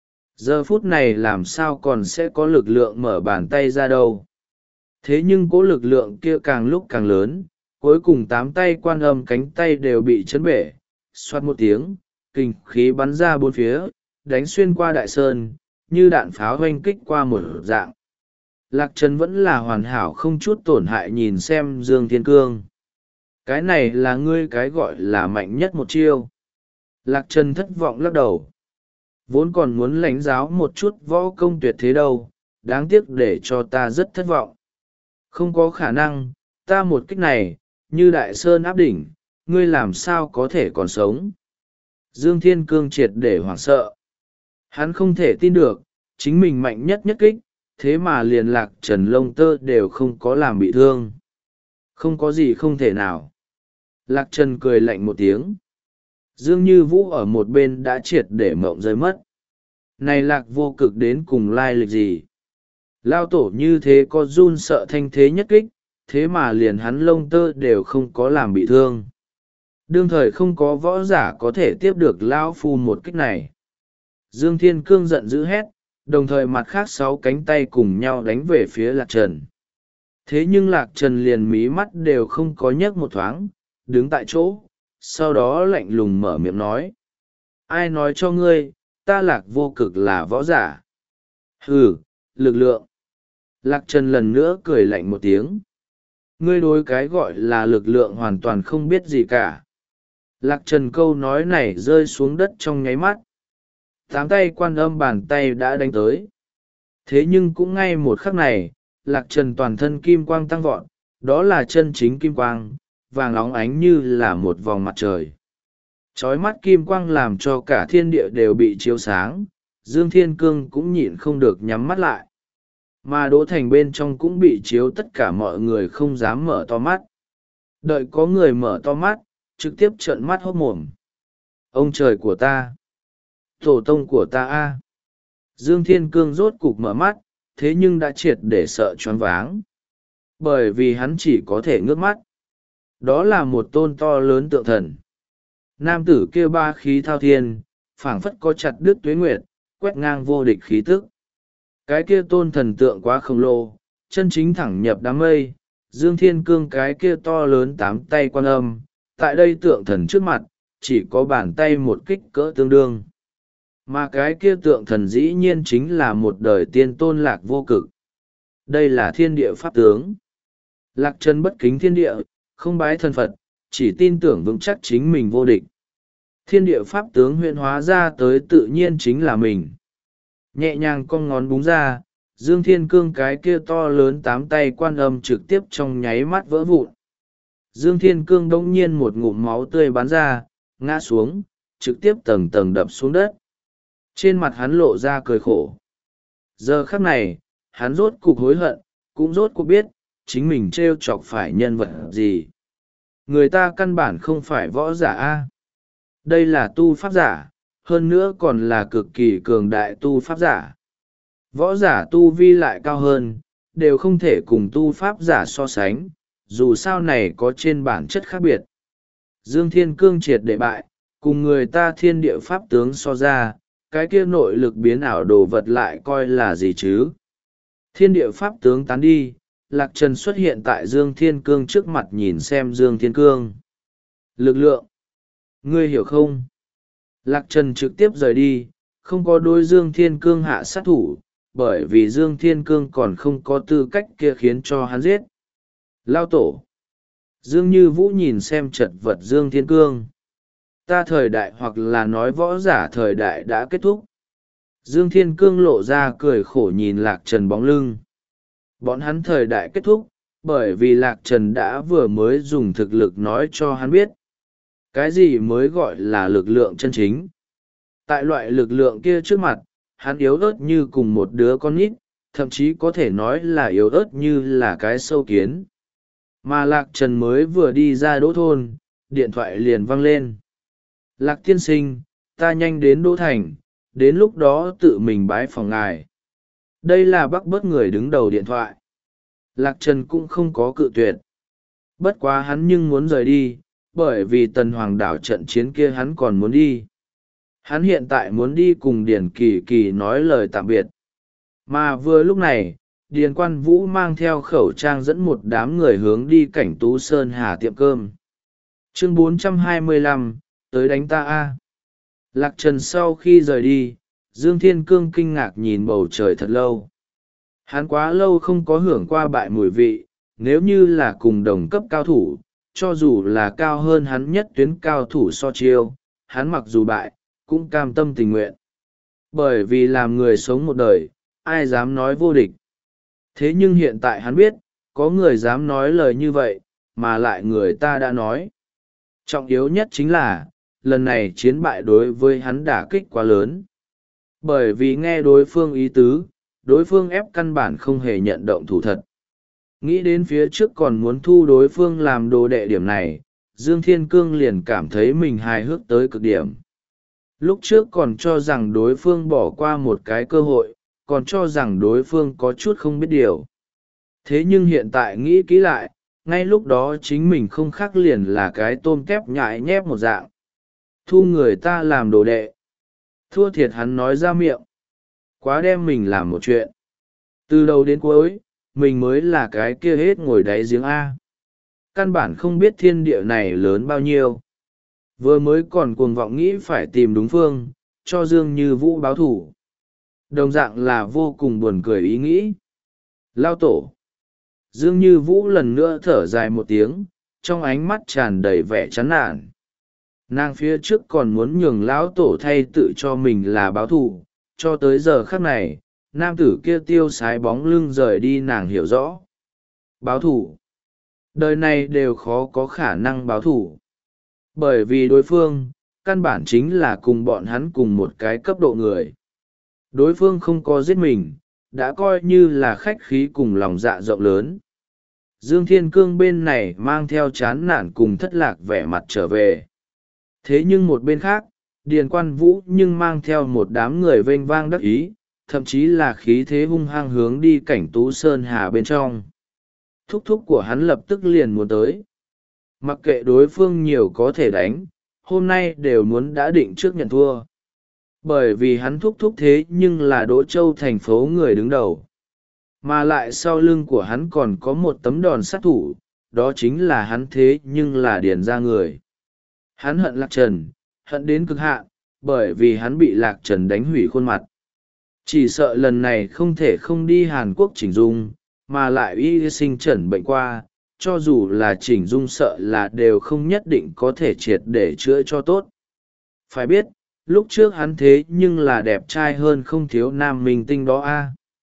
Speaker 1: Giờ phút này làm sao còn sẽ có lực lượng mở bàn tay ra đâu. Thế nhưng cố lực lượng kia càng lúc càng lớn, cuối cùng tám tay quan âm cánh tay đều bị chấn bể, xoát một tiếng, kinh khí bắn ra bốn phía, đánh xuyên qua đại sơn, như đạn pháo hoanh kích qua một dạng. Lạc Trần vẫn là hoàn hảo không chút tổn hại nhìn xem Dương Thiên Cương. Cái này là ngươi cái gọi là mạnh nhất một chiêu. Lạc Trần thất vọng lắc đầu. Vốn còn muốn lãnh giáo một chút võ công tuyệt thế đâu, đáng tiếc để cho ta rất thất vọng. Không có khả năng, ta một kích này, như đại sơn áp đỉnh, ngươi làm sao có thể còn sống. Dương Thiên Cương triệt để hoảng sợ. Hắn không thể tin được, chính mình mạnh nhất nhất kích, thế mà liền Lạc Trần lông tơ đều không có làm bị thương. Không có gì không thể nào. Lạc Trần cười lạnh một tiếng. Dương Như Vũ ở một bên đã triệt để mộng rơi mất. Này Lạc vô cực đến cùng lai lịch gì? Lao tổ như thế có run sợ thanh thế nhất kích, thế mà liền hắn lông tơ đều không có làm bị thương. Đương thời không có võ giả có thể tiếp được Lao Phu một kích này. Dương Thiên Cương giận dữ hét, đồng thời mặt khác sáu cánh tay cùng nhau đánh về phía Lạc Trần. Thế nhưng Lạc Trần liền mí mắt đều không có nhấc một thoáng, đứng tại chỗ, sau đó lạnh lùng mở miệng nói. Ai nói cho ngươi, ta lạc vô cực là võ giả. Ừ, lực lượng. Lạc Trần lần nữa cười lạnh một tiếng. Ngươi đối cái gọi là lực lượng hoàn toàn không biết gì cả. Lạc Trần câu nói này rơi xuống đất trong nháy mắt. Tám tay Quan Âm bàn tay đã đánh tới. Thế nhưng cũng ngay một khắc này, Lạc Trần toàn thân kim quang tăng vọt, đó là chân chính kim quang, vàng óng ánh như là một vòng mặt trời. Chói mắt kim quang làm cho cả thiên địa đều bị chiếu sáng, Dương Thiên Cương cũng nhịn không được nhắm mắt lại. Mà Đỗ Thành bên trong cũng bị chiếu, tất cả mọi người không dám mở to mắt. Đợi có người mở to mắt, trực tiếp trợn mắt hốt mồm. Ông trời của ta! Tổ tông của ta a! Dương Thiên Cương rốt cục mở mắt, thế nhưng đã triệt để sợ choáng váng. Bởi vì hắn chỉ có thể ngước mắt. Đó là một tôn to lớn tượng thần. Nam tử kia ba khí thao thiên, phảng phất có chặt đứt tuế nguyệt, quét ngang vô địch khí tức. Cái kia tôn thần tượng quá khổng lồ, chân chính thẳng nhập đám mây. Dương Thiên Cương cái kia to lớn tám tay Quan Âm, tại đây tượng thần trước mặt, chỉ có bàn tay một kích cỡ tương đương. Mà cái kia tượng thần dĩ nhiên chính là một đời tiên tôn Lạc Vô Cực. Đây là thiên địa pháp tướng. Lạc Trần bất kính thiên địa, không bái thần Phật, chỉ tin tưởng vững chắc chính mình vô địch. Thiên địa pháp tướng huyện hóa ra tới tự nhiên chính là mình. Nhẹ nhàng cong ngón búng ra, Dương Thiên Cương cái kia to lớn tám tay Quan Âm trực tiếp trong nháy mắt vỡ vụn. Dương Thiên Cương đông nhiên một ngụm máu tươi bắn ra, ngã xuống, trực tiếp tầng tầng đập xuống đất. Trên mặt hắn lộ ra cười khổ. Giờ khắc này, hắn rốt cục hối hận, cũng rốt cục biết, chính mình trêu chọc phải nhân vật gì. Người ta căn bản không phải võ giả a. Đây là tu pháp giả, hơn nữa còn là cực kỳ cường đại tu pháp giả. Võ giả tu vi lại cao hơn, đều không thể cùng tu pháp giả so sánh, dù sao này có trên bản chất khác biệt. Dương Thiên Cương triệt để bại, cùng người ta thiên địa pháp tướng so ra, cái kia nội lực biến ảo đồ vật lại coi là gì chứ. Thiên địa pháp tướng tán đi, Lạc Trần xuất hiện tại Dương Thiên Cương trước mặt nhìn xem Dương Thiên Cương. Lực lượng. Ngươi hiểu không? Lạc Trần trực tiếp rời đi, không có đối Dương Thiên Cương hạ sát thủ, bởi vì Dương Thiên Cương còn không có tư cách kia khiến cho hắn giết. Lao tổ. Dương Như Vũ nhìn xem chật vật Dương Thiên Cương. Ta thời đại hoặc là nói võ giả thời đại đã kết thúc. Dương Thiên Cương lộ ra cười khổ nhìn Lạc Trần bóng lưng. Bọn hắn thời đại kết thúc, bởi vì Lạc Trần đã vừa mới dùng thực lực nói cho hắn biết. Cái gì mới gọi là lực lượng chân chính? Tại loại lực lượng kia trước mặt, hắn yếu ớt như cùng một đứa con nít, thậm chí có thể nói là yếu ớt như là cái sâu kiến. Mà Lạc Trần mới vừa đi ra Đỗ thôn, điện thoại liền vang lên. Lạc tiên sinh, ta nhanh đến Đỗ Thành, đến lúc đó tự mình bái phòng ngài. Đây là Bắc Bớt người đứng đầu điện thoại. Lạc Trần cũng không có cự tuyệt. Bất quá hắn nhưng muốn rời đi, bởi vì Tần Hoàng đảo trận chiến kia hắn còn muốn đi. Hắn hiện tại muốn đi cùng Điền Kỳ Kỳ nói lời tạm biệt. Mà vừa lúc này, Điền Quan Vũ mang theo khẩu trang dẫn một đám người hướng đi cảnh Tú Sơn Hà tiệm cơm. Chương bốn trăm hai mươi lăm, tới đánh ta a. Lạc Trần sau khi rời đi, Dương Thiên Cương kinh ngạc nhìn bầu trời thật lâu. Hắn quá lâu không có hưởng qua bại mùi vị, nếu như là cùng đồng cấp cao thủ, cho dù là cao hơn hắn nhất tuyến cao thủ so chiêu, hắn mặc dù bại, cũng cam tâm tình nguyện. Bởi vì làm người sống một đời, ai dám nói vô địch. Thế nhưng hiện tại hắn biết, có người dám nói lời như vậy, mà lại người ta đã nói. Trọng yếu nhất chính là, lần này chiến bại đối với hắn đả kích quá lớn. Bởi vì nghe đối phương ý tứ, đối phương ép căn bản không hề nhận động thủ thật. Nghĩ đến phía trước còn muốn thu đối phương làm đồ đệ điểm này, Dương Thiên Cương liền cảm thấy mình hài hước tới cực điểm. Lúc trước còn cho rằng đối phương bỏ qua một cái cơ hội, còn cho rằng đối phương có chút không biết điều. Thế nhưng hiện tại nghĩ kỹ lại, ngay lúc đó chính mình không khác liền là cái tôm kép nhại nhép một dạng. Thu người ta làm đồ đệ. Thua thiệt hắn nói ra miệng. Quá đem mình làm một chuyện. Từ đầu đến cuối, mình mới là cái kia hết ngồi đáy giếng A. Căn bản không biết thiên địa này lớn bao nhiêu. Vừa mới còn cuồng vọng nghĩ phải tìm đúng phương, cho Dương Như Vũ báo thù. Đồng dạng là vô cùng buồn cười ý nghĩ. Lao tổ. Dương Như Vũ lần nữa thở dài một tiếng, trong ánh mắt tràn đầy vẻ chán nản. Nàng phía trước còn muốn nhường lão tổ thay tự cho mình là báo thù, cho tới giờ khắc này, nam tử kia tiêu sái bóng lưng rời đi, nàng hiểu rõ. Báo thù. Đời này đều khó có khả năng báo thù. Bởi vì đối phương, căn bản chính là cùng bọn hắn cùng một cái cấp độ người. Đối phương không có giết mình, đã coi như là khách khí cùng lòng dạ rộng lớn. Dương Thiên Cương bên này mang theo chán nản cùng thất lạc vẻ mặt trở về. Thế nhưng một bên khác, Điền Quan Vũ nhưng mang theo một đám người vênh vang đắc ý, thậm chí là khí thế hung hăng hướng đi cảnh Tú Sơn Hà bên trong. Thúc thúc của hắn lập tức liền muốn tới. Mặc kệ đối phương nhiều có thể đánh, hôm nay đều muốn đã định trước nhận thua. Bởi vì hắn thúc thúc thế nhưng là Đỗ Châu thành phố người đứng đầu. Mà lại sau lưng của hắn còn có một tấm đòn sát thủ, đó chính là hắn thế nhưng là Điền ra người. Hắn hận Lạc Trần, hận đến cực hạn, bởi vì hắn bị Lạc Trần đánh hủy khuôn mặt. Chỉ sợ lần này không thể không đi Hàn Quốc chỉnh dung, mà lại y sinh trần bệnh qua, cho dù là chỉnh dung sợ là đều không nhất định có thể triệt để chữa cho tốt. Phải biết, lúc trước hắn thế nhưng là đẹp trai hơn không thiếu nam minh tinh đó a.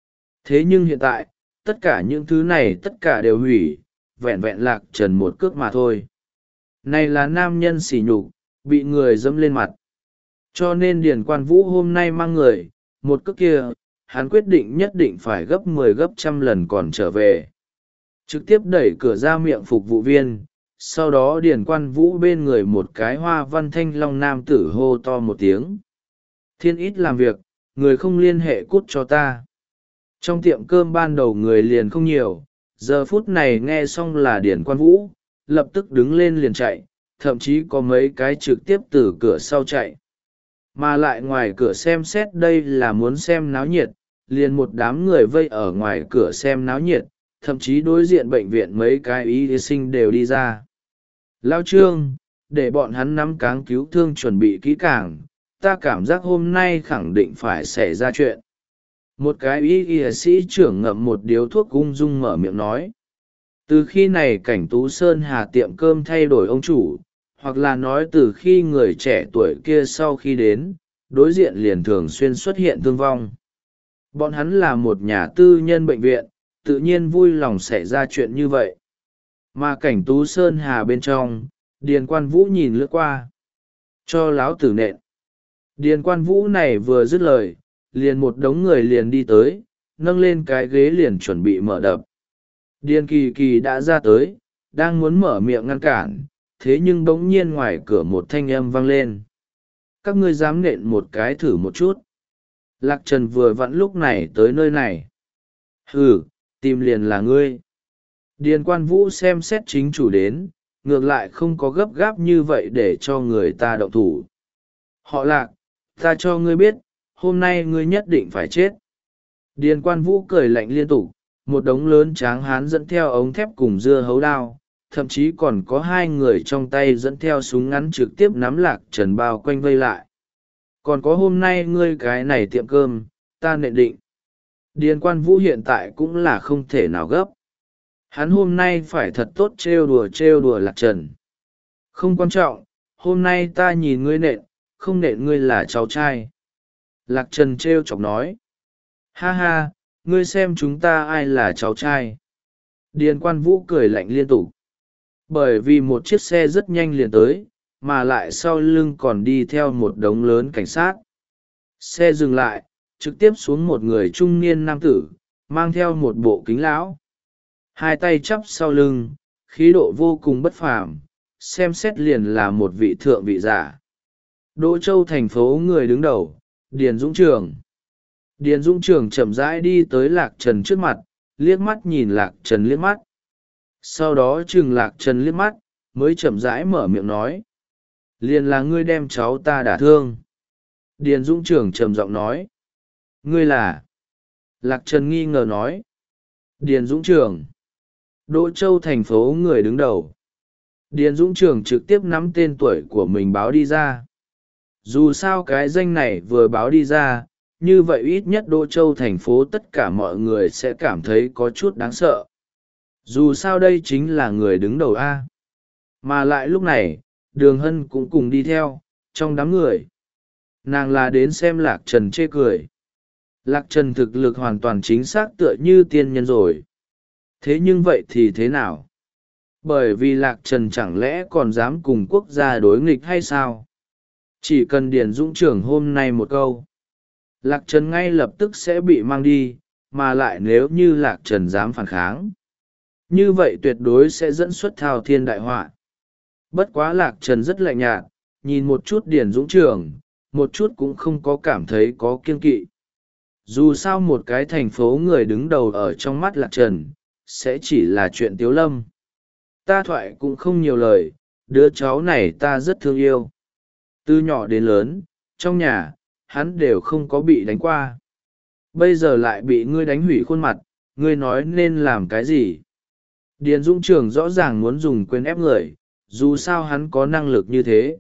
Speaker 1: Thế nhưng hiện tại, tất cả những thứ này tất cả đều hủy, vẹn vẹn Lạc Trần một cước mà thôi. Này là nam nhân sỉ nhục, bị người dẫm lên mặt. Cho nên Điền Quan Vũ hôm nay mang người, một cước kia, hắn quyết định nhất định phải gấp mười gấp trăm lần còn trở về. Trực tiếp đẩy cửa ra miệng phục vụ viên, sau đó Điền Quan Vũ bên người một cái hoa văn thanh long nam tử hô to một tiếng. Thiên ít làm việc, người không liên hệ cút cho ta. Trong tiệm cơm ban đầu người liền không nhiều, giờ phút này nghe xong là Điền Quan Vũ, lập tức đứng lên liền chạy, thậm chí có mấy cái trực tiếp từ cửa sau chạy. Mà lại ngoài cửa xem xét đây là muốn xem náo nhiệt, liền một đám người vây ở ngoài cửa xem náo nhiệt, thậm chí đối diện bệnh viện mấy cái y sinh đều đi ra. Lao Trương, để bọn hắn nắm cáng cứu thương chuẩn bị kỹ càng, ta cảm giác hôm nay khẳng định phải xảy ra chuyện. Một cái y y sĩ trưởng ngậm một điếu thuốc ung dung mở miệng nói. Từ khi này cảnh Tú Sơn Hà tiệm cơm thay đổi ông chủ, hoặc là nói từ khi người trẻ tuổi kia sau khi đến, đối diện liền thường xuyên xuất hiện thương vong. Bọn hắn là một nhà tư nhân bệnh viện, tự nhiên vui lòng xảy ra chuyện như vậy. Mà cảnh Tú Sơn Hà bên trong, Điền Quan Vũ nhìn lướt qua. Cho láo tử nện. Điền Quan Vũ này vừa dứt lời, liền một đống người liền đi tới, nâng lên cái ghế liền chuẩn bị mở đập. Điền Kỳ Kỳ đã ra tới, đang muốn mở miệng ngăn cản, thế nhưng bỗng nhiên ngoài cửa một thanh âm vang lên. Các ngươi dám nện một cái thử một chút. Lạc Trần vừa vặn lúc này tới nơi này. Hừ, tìm liền là ngươi. Điền Quan Vũ xem xét chính chủ đến, ngược lại không có gấp gáp như vậy để cho người ta động thủ. Họ Lạc, ta cho ngươi biết, hôm nay ngươi nhất định phải chết. Điền Quan Vũ cười lạnh liên tục, một đống lớn tráng hán dẫn theo ống thép cùng dưa hấu đao, thậm chí còn có hai người trong tay dẫn theo súng ngắn trực tiếp nắm Lạc Trần bao quanh vây lại. Còn có hôm nay ngươi cái này tiệm cơm, ta nện định. Điền Quan Vũ hiện tại cũng là không thể nào gấp. Hắn hôm nay phải thật tốt trêu đùa trêu đùa Lạc Trần. Không quan trọng, hôm nay ta nhìn ngươi nện, không nện ngươi là cháu trai. Lạc Trần trêu chọc nói. Ha ha, ngươi xem chúng ta ai là cháu trai. Điền Quan Vũ cười lạnh liên tục. Bởi vì một chiếc xe rất nhanh liền tới, mà lại sau lưng còn đi theo một đống lớn cảnh sát. Xe dừng lại, trực tiếp xuống một người trung niên nam tử, mang theo một bộ kính lão. Hai tay chắp sau lưng, khí độ vô cùng bất phàm, xem xét liền là một vị thượng vị giả. Đỗ Châu thành phố người đứng đầu, Điền Dũng Trường. Điền Dũng Trường chậm rãi đi tới Lạc Trần trước mặt, liếc mắt nhìn Lạc Trần liếc mắt. Sau đó chừng Lạc Trần liếc mắt, mới chậm rãi mở miệng nói. Liền là ngươi đem cháu ta đả thương. Điền Dũng Trường trầm giọng nói. Ngươi là? Lạc Trần nghi ngờ nói. Điền Dũng Trường. Đỗ Châu thành phố người đứng đầu. Điền Dũng Trường trực tiếp nắm tên tuổi của mình báo đi ra. Dù sao cái danh này vừa báo đi ra, như vậy ít nhất Đô Châu thành phố tất cả mọi người sẽ cảm thấy có chút đáng sợ. Dù sao đây chính là người đứng đầu A. Mà lại lúc này, Đường Hân cũng cùng đi theo, trong đám người. Nàng là đến xem Lạc Trần chê cười. Lạc Trần thực lực hoàn toàn chính xác tựa như tiên nhân rồi. Thế nhưng vậy thì thế nào? Bởi vì Lạc Trần chẳng lẽ còn dám cùng quốc gia đối nghịch hay sao? Chỉ cần Điền Dũng trưởng hôm nay một câu, Lạc Trần ngay lập tức sẽ bị mang đi, mà lại nếu như Lạc Trần dám phản kháng, như vậy tuyệt đối sẽ dẫn xuất thao thiên đại họa. Bất quá Lạc Trần rất lạnh nhạt, nhìn một chút Điền Dũng trưởng, một chút cũng không có cảm thấy có kiêng kỵ. Dù sao một cái thành phố người đứng đầu ở trong mắt Lạc Trần, sẽ chỉ là chuyện tiếu lâm. Ta thoại cũng không nhiều lời, đứa cháu này ta rất thương yêu. Từ nhỏ đến lớn, trong nhà, hắn đều không có bị đánh qua. Bây giờ lại bị ngươi đánh hủy khuôn mặt, ngươi nói nên làm cái gì? Điền Dũng Trường rõ ràng muốn dùng quyền ép người, dù sao hắn có năng lực như thế.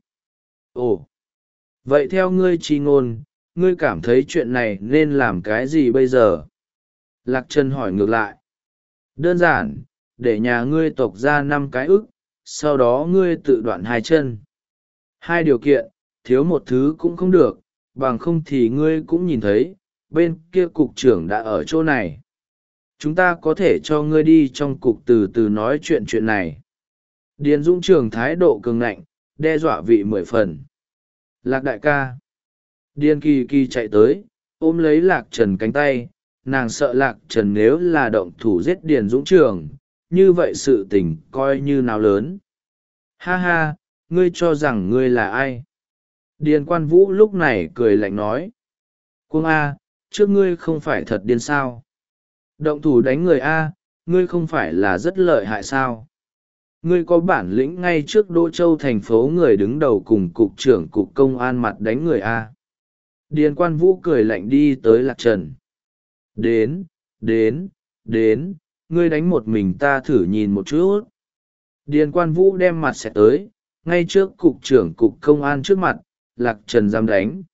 Speaker 1: Ồ, vậy theo ngươi chi ngôn, ngươi cảm thấy chuyện này nên làm cái gì bây giờ? Lạc Trần hỏi ngược lại. Đơn giản, để nhà ngươi tộc ra năm cái ức, sau đó ngươi tự đoạn hai chân. Hai điều kiện, thiếu một thứ cũng không được, bằng không thì ngươi cũng nhìn thấy, bên kia cục trưởng đã ở chỗ này. Chúng ta có thể cho ngươi đi trong cục từ từ nói chuyện chuyện này. Điền Dũng Trường thái độ cường ngạnh, đe dọa vị mười phần. Lạc đại ca. Điền Kỳ Kỳ chạy tới, ôm lấy Lạc Trần cánh tay, nàng sợ Lạc Trần nếu là động thủ giết Điền Dũng Trường, như vậy sự tình coi như nào lớn. Ha ha, ngươi cho rằng ngươi là ai? Điền Quan Vũ lúc này cười lạnh nói. Cuồng A, trước ngươi không phải thật điên sao? Động thủ đánh người A, ngươi không phải là rất lợi hại sao? Ngươi có bản lĩnh ngay trước Đô Châu thành phố người đứng đầu cùng cục trưởng cục công an mặt đánh người A. Điền Quan Vũ cười lạnh đi tới Lạc Trần. Đến, đến, đến, ngươi đánh một mình ta thử nhìn một chút. Điền Quan Vũ đem mặt sẽ tới, ngay trước cục trưởng cục công an trước mặt, Lạc Trần dám đánh,